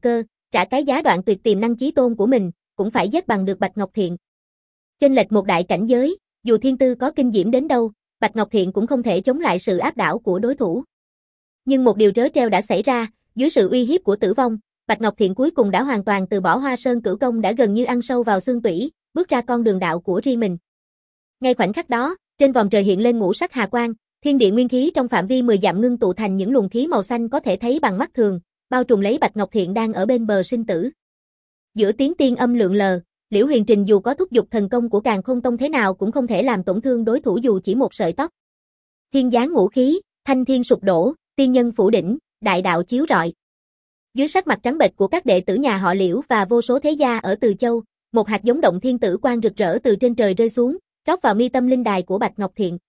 trả cái giá đoạn tuyệt tiềm năng chí tôn của mình, cũng phải giết bằng được Bạch Ngọc Thiện. Chênh lệch một đại cảnh giới, dù thiên tư có kinh diễm đến đâu, Bạch Ngọc Thiện cũng không thể chống lại sự áp đảo của đối thủ. Nhưng một điều trớ trêu đã xảy ra, dưới sự uy hiếp của tử vong, Bạch Ngọc Thiện cuối cùng đã hoàn toàn từ bỏ Hoa Sơn Cửu Công đã gần như ăn sâu vào xương tủy, bước ra con đường đạo của riêng mình. Ngay khoảnh khắc đó, trên vòm trời hiện lên ngũ sắc hà quang, thiên địa nguyên khí trong phạm vi mười dặm ngưng tụ thành những luồng khí màu xanh có thể thấy bằng mắt thường, bao trùm lấy Bạch Ngọc Thiện đang ở bên bờ sinh tử. Giữa tiếng tiên âm lượn lờ, Liễu Huyền Trình dù có thúc giục thần công của Càn Khôn Tông thế nào cũng không thể làm tổn thương đối thủ dù chỉ một sợi tóc. Thiên giáng ngũ khí, thanh thiên sụp đổ, tiên nhân phủ đỉnh, đại đạo chiếu rọi. Dưới sắc mặt trắng bệch của các đệ tử nhà họ Liễu và vô số thế gia ở Từ Châu, một hạt giống động thiên tử quang rực rỡ từ trên trời rơi xuống, rót vào mi tâm linh đài của Bạch Ngọc Thiện.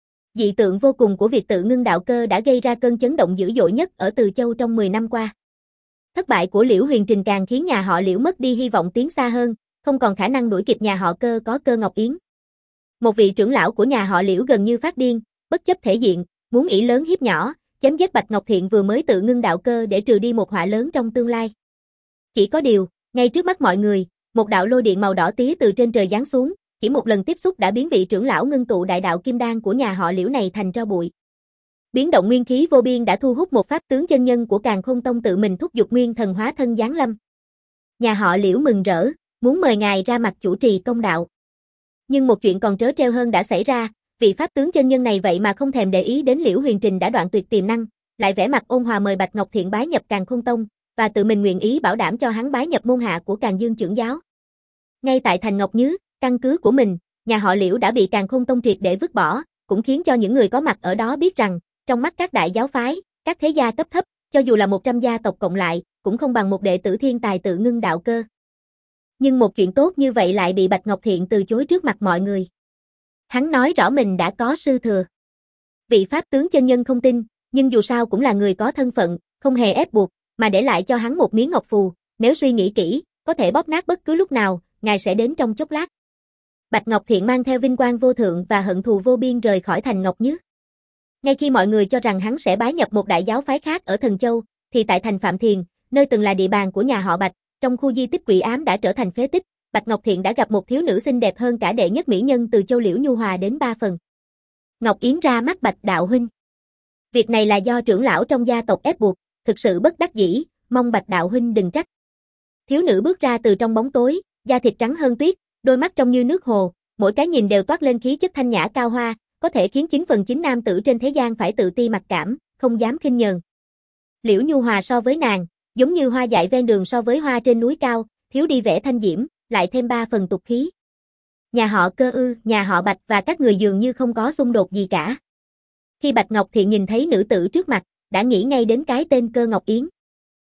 Dị tượng vô cùng của việc tự ngưng đạo cơ đã gây ra cơn chấn động dữ dội nhất ở Từ Châu trong mười năm qua. Thất bại của Liễu Huyền Trình càng khiến nhà họ Liễu mất đi hy vọng tiến xa hơn, không còn khả năng đuổi kịp nhà họ Cơ có Cơ Ngọc Yến. Một vị trưởng lão của nhà họ Liễu gần như phát điên, bất chấp thể diện, muốn ỷ lớn hiếp nhỏ, chém giết Bạch Ngọc Thiện vừa mới tự ngưng đạo cơ để trừ đi một họa lớn trong tương lai. Chỉ có điều, ngay trước mắt mọi người, một đạo lôi điện màu đỏ tía từ trên trời giáng xuống, chỉ một lần tiếp xúc đã biến vị trưởng lão ngưng tụ đại đạo kim đan của nhà họ Liễu này thành tro bụi. Biến động nguyên khí vô biên đã thu hút một pháp tướng chân nhân của Càn Khôn Tông tự mình thúc giục nguyên thần hóa thân giáng lâm. Nhà họ Liễu mừng rỡ, muốn mời ngài ra mặt chủ trì công đạo. Nhưng một chuyện còn trớ trêu hơn đã xảy ra, vị pháp tướng chân nhân này vậy mà không thèm để ý đến Liễu Huyền Trình đã đoạn tuyệt tiềm năng, lại vẻ mặt ôn hòa mời Bạch Ngọc Thiện bái nhập Càn Khôn Tông, và tự mình nguyện ý bảo đảm cho hắn bái nhập môn hạ của Càn Dương trưởng giáo. Ngay tại thành Ngọc Nhứ, căn cứ của mình, nhà họ Liễu đã bị Càn Khôn Tông triệt để vứt bỏ, cũng khiến cho những người có mặt ở đó biết rằng, trong mắt các đại giáo phái, các thế gia cấp thấp, cho dù là một trăm gia tộc cộng lại, cũng không bằng một đệ tử thiên tài tự ngưng đạo cơ. Nhưng một chuyện tốt như vậy lại bị Bạch Ngọc Thiện từ chối trước mặt mọi người. Hắn nói rõ mình đã có sư thừa. Vị pháp tướng chân nhân không tin, nhưng dù sao cũng là người có thân phận, không hề ép buộc, mà để lại cho hắn một miếng ngọc phù, nếu suy nghĩ kỹ, có thể bóp nát bất cứ lúc nào, ngài sẽ đến trong chốc lát. Bạch Ngọc Thiện mang theo vinh quang vô thượng và hận thù vô biên rời khỏi thành Ngọc Nhứ. Ngay khi mọi người cho rằng hắn sẽ bái nhập một đại giáo phái khác ở Thần Châu, thì tại thành Phạm Thiền, nơi từng là địa bàn của nhà họ Bạch, trong khu di tích quỷ ám đã trở thành phế tích, Bạch Ngọc Thiện đã gặp một thiếu nữ xinh đẹp hơn cả đệ nhất mỹ nhân từ Châu Liễu nhu hòa đến ba phần. Ngọc Yến ra mắt Bạch đạo huynh. Việc này là do trưởng lão trong gia tộc ép buộc, thực sự bất đắc dĩ, mong Bạch đạo huynh đừng trách. Thiếu nữ bước ra từ trong bóng tối, da thịt trắng hơn tuyết, đôi mắt trong như nước hồ, mỗi cái nhìn đều toát lên khí chất thanh nhã cao hoa, có thể khiến chín phần chín nam tử trên thế gian phải tự ti mặc cảm, không dám khinh nhờn. Liễu nhu hòa so với nàng, giống như hoa dại ven đường so với hoa trên núi cao, thiếu đi vẻ thanh diễm, lại thêm ba phần tục khí. Nhà họ Cơ ư, nhà họ Bạch và các người dường như không có xung đột gì cả. Khi Bạch Ngọc Thiện nhìn thấy nữ tử trước mặt, đã nghĩ ngay đến cái tên Cơ Ngọc Yến.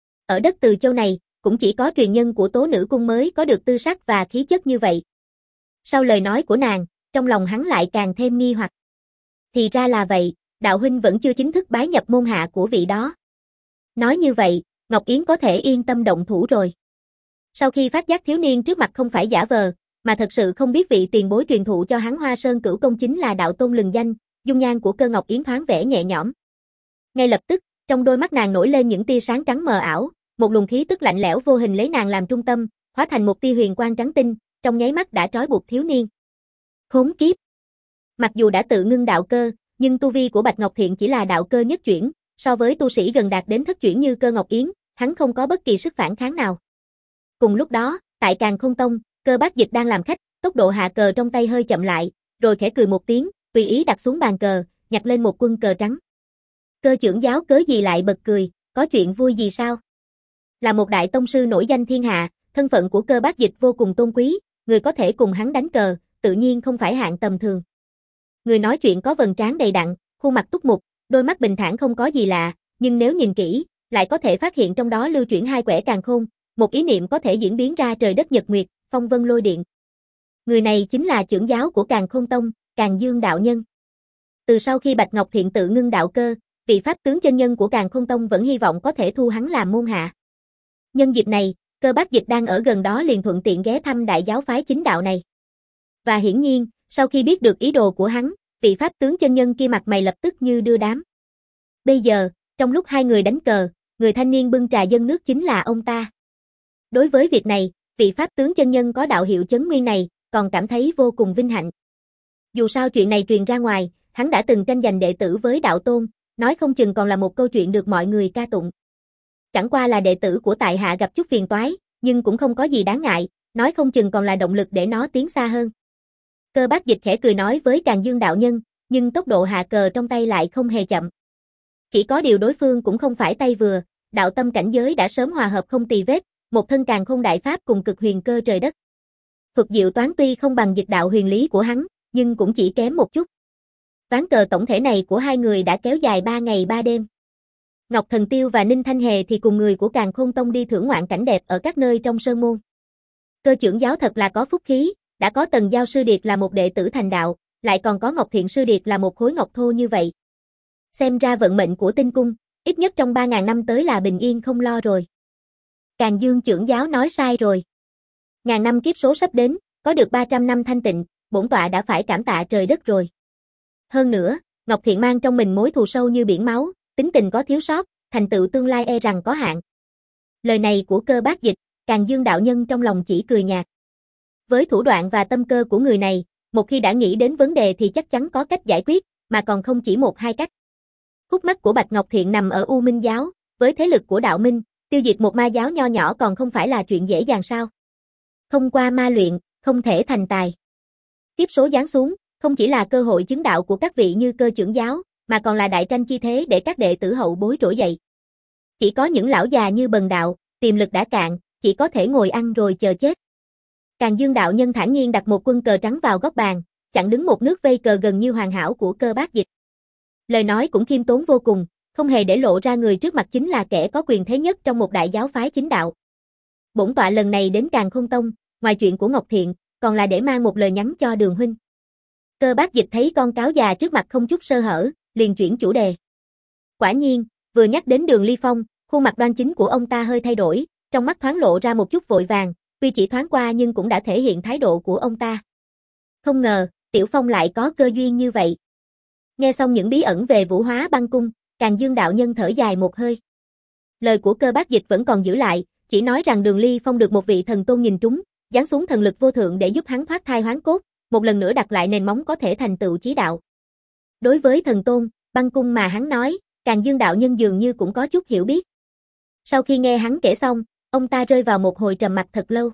Ở đất Từ Châu này, cũng chỉ có truyền nhân của Tố Nữ Cung mới có được tư sắc và khí chất như vậy. Sau lời nói của nàng, trong lòng hắn lại càng thêm nghi hoặc. Thì ra là vậy, đạo huynh vẫn chưa chính thức bái nhập môn hạ của vị đó. Nói như vậy, Ngọc Yến có thể yên tâm động thủ rồi. Sau khi phát giác thiếu niên trước mặt không phải giả vờ, mà thật sự không biết vị tiền bối truyền thụ cho hắn Hoa Sơn Cửu Công chính là đạo tôn lừng danh, dung nhan của Cơ Ngọc Yến thoáng vẻ nhẹ nhõm. Ngay lập tức, trong đôi mắt nàng nổi lên những tia sáng trắng mờ ảo, một luồng khí tức lạnh lẽo vô hình lấy nàng làm trung tâm, hóa thành một tia huyền quang trắng tinh, trong nháy mắt đã trói buộc thiếu niên. Khốn kiếp! Mặc dù đã tự ngưng đạo cơ, nhưng tu vi của Bạch Ngọc Thiện chỉ là đạo cơ nhất chuyển, so với tu sĩ gần đạt đến thất chuyển như Cơ Ngọc Yến, hắn không có bất kỳ sức phản kháng nào. Cùng lúc đó, tại Càn Khôn Tông, Cơ Bác Dịch đang làm khách, tốc độ hạ cờ trong tay hơi chậm lại, rồi khẽ cười một tiếng, tùy ý đặt xuống bàn cờ, nhặt lên một quân cờ trắng. Cơ trưởng giáo cớ gì lại bật cười, có chuyện vui gì sao? Là một đại tông sư nổi danh thiên hạ, thân phận của Cơ Bác Dịch vô cùng tôn quý, người có thể cùng hắn đánh cờ, tự nhiên không phải hạng tầm thường. Người nói chuyện có vầng trán đầy đặn, khuôn mặt túc mục, đôi mắt bình thản không có gì lạ, nhưng nếu nhìn kỹ, lại có thể phát hiện trong đó lưu chuyển hai quẻ càn khôn, một ý niệm có thể diễn biến ra trời đất nhật nguyệt, phong vân lôi điện. Người này chính là trưởng giáo của Càn Khôn Tông, Càn Dương đạo nhân. Từ sau khi Bạch Ngọc Thiện tự ngưng đạo cơ, vị pháp tướng chân nhân của Càn Khôn Tông vẫn hy vọng có thể thu hắn làm môn hạ. Nhân dịp này, Cơ Bác Dịch đang ở gần đó liền thuận tiện ghé thăm đại giáo phái chính đạo này. Và hiển nhiên, sau khi biết được ý đồ của hắn, vị pháp tướng chân nhân kia mặt mày lập tức như đưa đám. Bây giờ, trong lúc hai người đánh cờ, người thanh niên bưng trà dâng nước chính là ông ta. Đối với việc này, vị Pháp tướng chân nhân có đạo hiệu Chấn Nguyên này, còn cảm thấy vô cùng vinh hạnh. Dù sao chuyện này truyền ra ngoài, hắn đã từng tranh giành đệ tử với đạo tôn, nói không chừng còn là một câu chuyện được mọi người ca tụng. Chẳng qua là đệ tử của tại hạ gặp chút phiền toái, nhưng cũng không có gì đáng ngại, nói không chừng còn là động lực để nó tiến xa hơn. Cơ Bác Dịch khẽ cười nói với Càn Dương đạo nhân, nhưng tốc độ hạ cờ trong tay lại không hề chậm. Chỉ có điều đối phương cũng không phải tay vừa, đạo tâm cảnh giới đã sớm hòa hợp không tì vết, một thân càn khôn đại pháp cùng cực huyền cơ trời đất. Thuật diệu toán tuy không bằng dịch đạo huyền lý của hắn, nhưng cũng chỉ kém một chút. Ván cờ tổng thể này của hai người đã kéo dài ba ngày ba đêm. Ngọc Thần Tiêu và Ninh Thanh Hề thì cùng người của Càn Khôn Tông đi thưởng ngoạn cảnh đẹp ở các nơi trong sơn môn. Cơ trưởng giáo thật là có phúc khí, đã có Tần Giao Sư Điệt là một đệ tử thành đạo, lại còn có Ngọc Thiện Sư Điệt là một khối ngọc thô như vậy. Xem ra vận mệnh của Tinh Cung, ít nhất trong ba ngàn năm tới là bình yên không lo rồi. Càn Dương trưởng giáo nói sai rồi. Ngàn năm kiếp số sắp đến, có được ba trăm năm thanh tịnh, bổn tọa đã phải cảm tạ trời đất rồi. Hơn nữa, Ngọc Thiện mang trong mình mối thù sâu như biển máu, tính tình có thiếu sót, thành tựu tương lai e rằng có hạn. Lời này của Cơ Bác Dịch, Càn Dương đạo nhân trong lòng chỉ cười nhạt. Với thủ đoạn và tâm cơ của người này, một khi đã nghĩ đến vấn đề thì chắc chắn có cách giải quyết, mà còn không chỉ một hai cách. Khúc mắc của Bạch Ngọc Thiện nằm ở U Minh giáo, với thế lực của đạo minh, tiêu diệt một ma giáo nho nhỏ còn không phải là chuyện dễ dàng sao? Không qua ma luyện, không thể thành tài. Tiếp số giáng xuống, không chỉ là cơ hội chứng đạo của các vị như Cơ trưởng giáo, mà còn là đại tranh chi thế để các đệ tử hậu bối trỗi dậy. Chỉ có những lão già như Bần đạo, tiềm lực đã cạn, chỉ có thể ngồi ăn rồi chờ chết. Càn Dương đạo nhân thản nhiên đặt một quân cờ trắng vào góc bàn, chặn đứng một nước vây cờ gần như hoàn hảo của Cơ Bác Dịch. Lời nói cũng khiêm tốn vô cùng, không hề để lộ ra người trước mặt chính là kẻ có quyền thế nhất trong một đại giáo phái chính đạo. Bổn tọa lần này đến Càn Khôn Tông, ngoài chuyện của Ngọc Thiện, còn là để mang một lời nhắn cho Đường huynh. Cơ Bác Dịch thấy con cáo già trước mặt không chút sơ hở, liền chuyển chủ đề. Quả nhiên, vừa nhắc đến Đường Ly Phong, khuôn mặt đoan chính của ông ta hơi thay đổi, trong mắt thoáng lộ ra một chút vội vàng, tuy chỉ thoáng qua nhưng cũng đã thể hiện thái độ của ông ta. Không ngờ, Tiểu Phong lại có cơ duyên như vậy. Nghe xong những bí ẩn về Vũ Hóa Băng Cung, Càn Dương đạo nhân thở dài một hơi. Lời của Cơ Bác Dịch vẫn còn giữ lại, chỉ nói rằng Đường Ly Phong được một vị thần tôn nhìn trúng, giáng xuống thần lực vô thượng để giúp hắn thoát thai hoán cốt, một lần nữa đặt lại nền móng có thể thành tựu chí đạo. Đối với thần tôn, băng cung mà hắn nói, Càn Dương đạo nhân dường như cũng có chút hiểu biết. Sau khi nghe hắn kể xong, ông ta rơi vào một hồi trầm mặc thật lâu.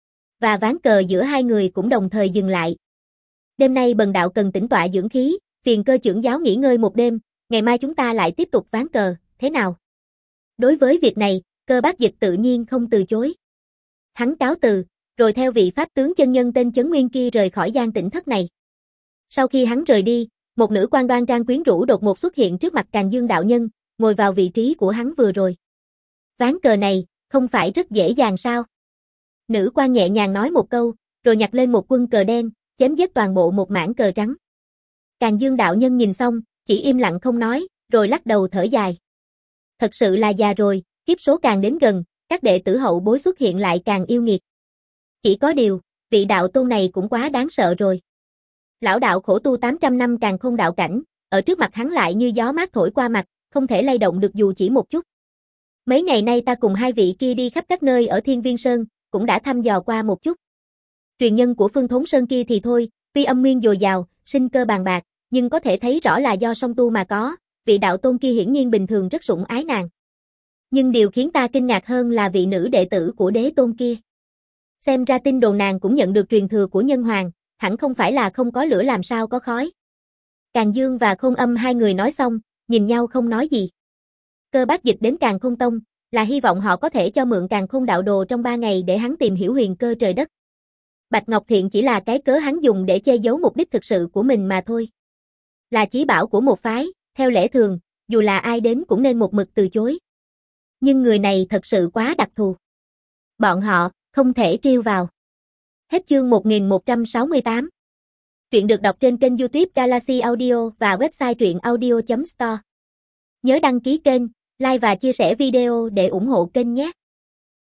Và ván cờ giữa hai người cũng đồng thời dừng lại. Đêm nay Bần đạo cần tĩnh tọa dưỡng khí, phiền Cơ trưởng giáo nghỉ ngơi một đêm, ngày mai chúng ta lại tiếp tục ván cờ, thế nào? Đối với việc này, Cơ Bác Dịch tự nhiên không từ chối. Hắn cáo từ, rồi theo vị Pháp tướng chân nhân tên Chấn Nguyên kia rời khỏi gian tĩnh thất này. Sau khi hắn rời đi, một nữ quan đoan trang quyến rũ đột ngột xuất hiện trước mặt Càn Dương đạo nhân, ngồi vào vị trí của hắn vừa rồi. Ván cờ này, không phải rất dễ dàng sao? Nữ quan nhẹ nhàng nói một câu, rồi nhặt lên một quân cờ đen, chém giết toàn bộ một mảng cờ trắng. Càn Dương đạo nhân nhìn xong, chỉ im lặng không nói, rồi lắc đầu thở dài. Thật sự là già rồi, kiếp số càng đến gần, các đệ tử hậu bối xuất hiện lại càng yêu nghiệt. Chỉ có điều, vị đạo tôn này cũng quá đáng sợ rồi. Lão đạo khổ tu tám trăm năm Càn Khôn đạo cảnh, ở trước mặt hắn lại như gió mát thổi qua mặt, không thể lay động được dù chỉ một chút. Mấy ngày nay ta cùng hai vị kia đi khắp các nơi ở Thiên Viên Sơn, cũng đã thăm dò qua một chút. Truyền nhân của Phương Thốn Sơn kia thì thôi, tuy âm nguyên dồi dào, sinh cơ bàn bạc, nhưng có thể thấy rõ là do song tu mà có, vị đạo tôn kia hiển nhiên bình thường rất sủng ái nàng. Nhưng điều khiến ta kinh ngạc hơn là vị nữ đệ tử của đế tôn kia. Xem ra tin đồn nàng cũng nhận được truyền thừa của nhân hoàng, hẳn không phải là không có lửa làm sao có khói. Càn Dương và Khôn Âm hai người nói xong, nhìn nhau không nói gì. Cơ Bác Dịch đến Càn Khôn Tông, là hy vọng họ có thể cho mượn Càn Khôn đạo đồ trong ba ngày để hắn tìm hiểu huyền cơ trời đất. Bạch Ngọc Thiện chỉ là cái cớ hắn dùng để che giấu mục đích thực sự của mình mà thôi. Là chí bảo của một phái, theo lẽ thường, dù là ai đến cũng nên một mực từ chối. Nhưng người này thật sự quá đặc thù. Bọn họ, không thể trêu vào. Hết chương một nghìn một trăm sáu mươi tám. Truyện được đọc trên kênh YouTube Galaxy Audio và website truyện audio chấm store. Nhớ đăng ký kênh, like và chia sẻ video để ủng hộ kênh nhé.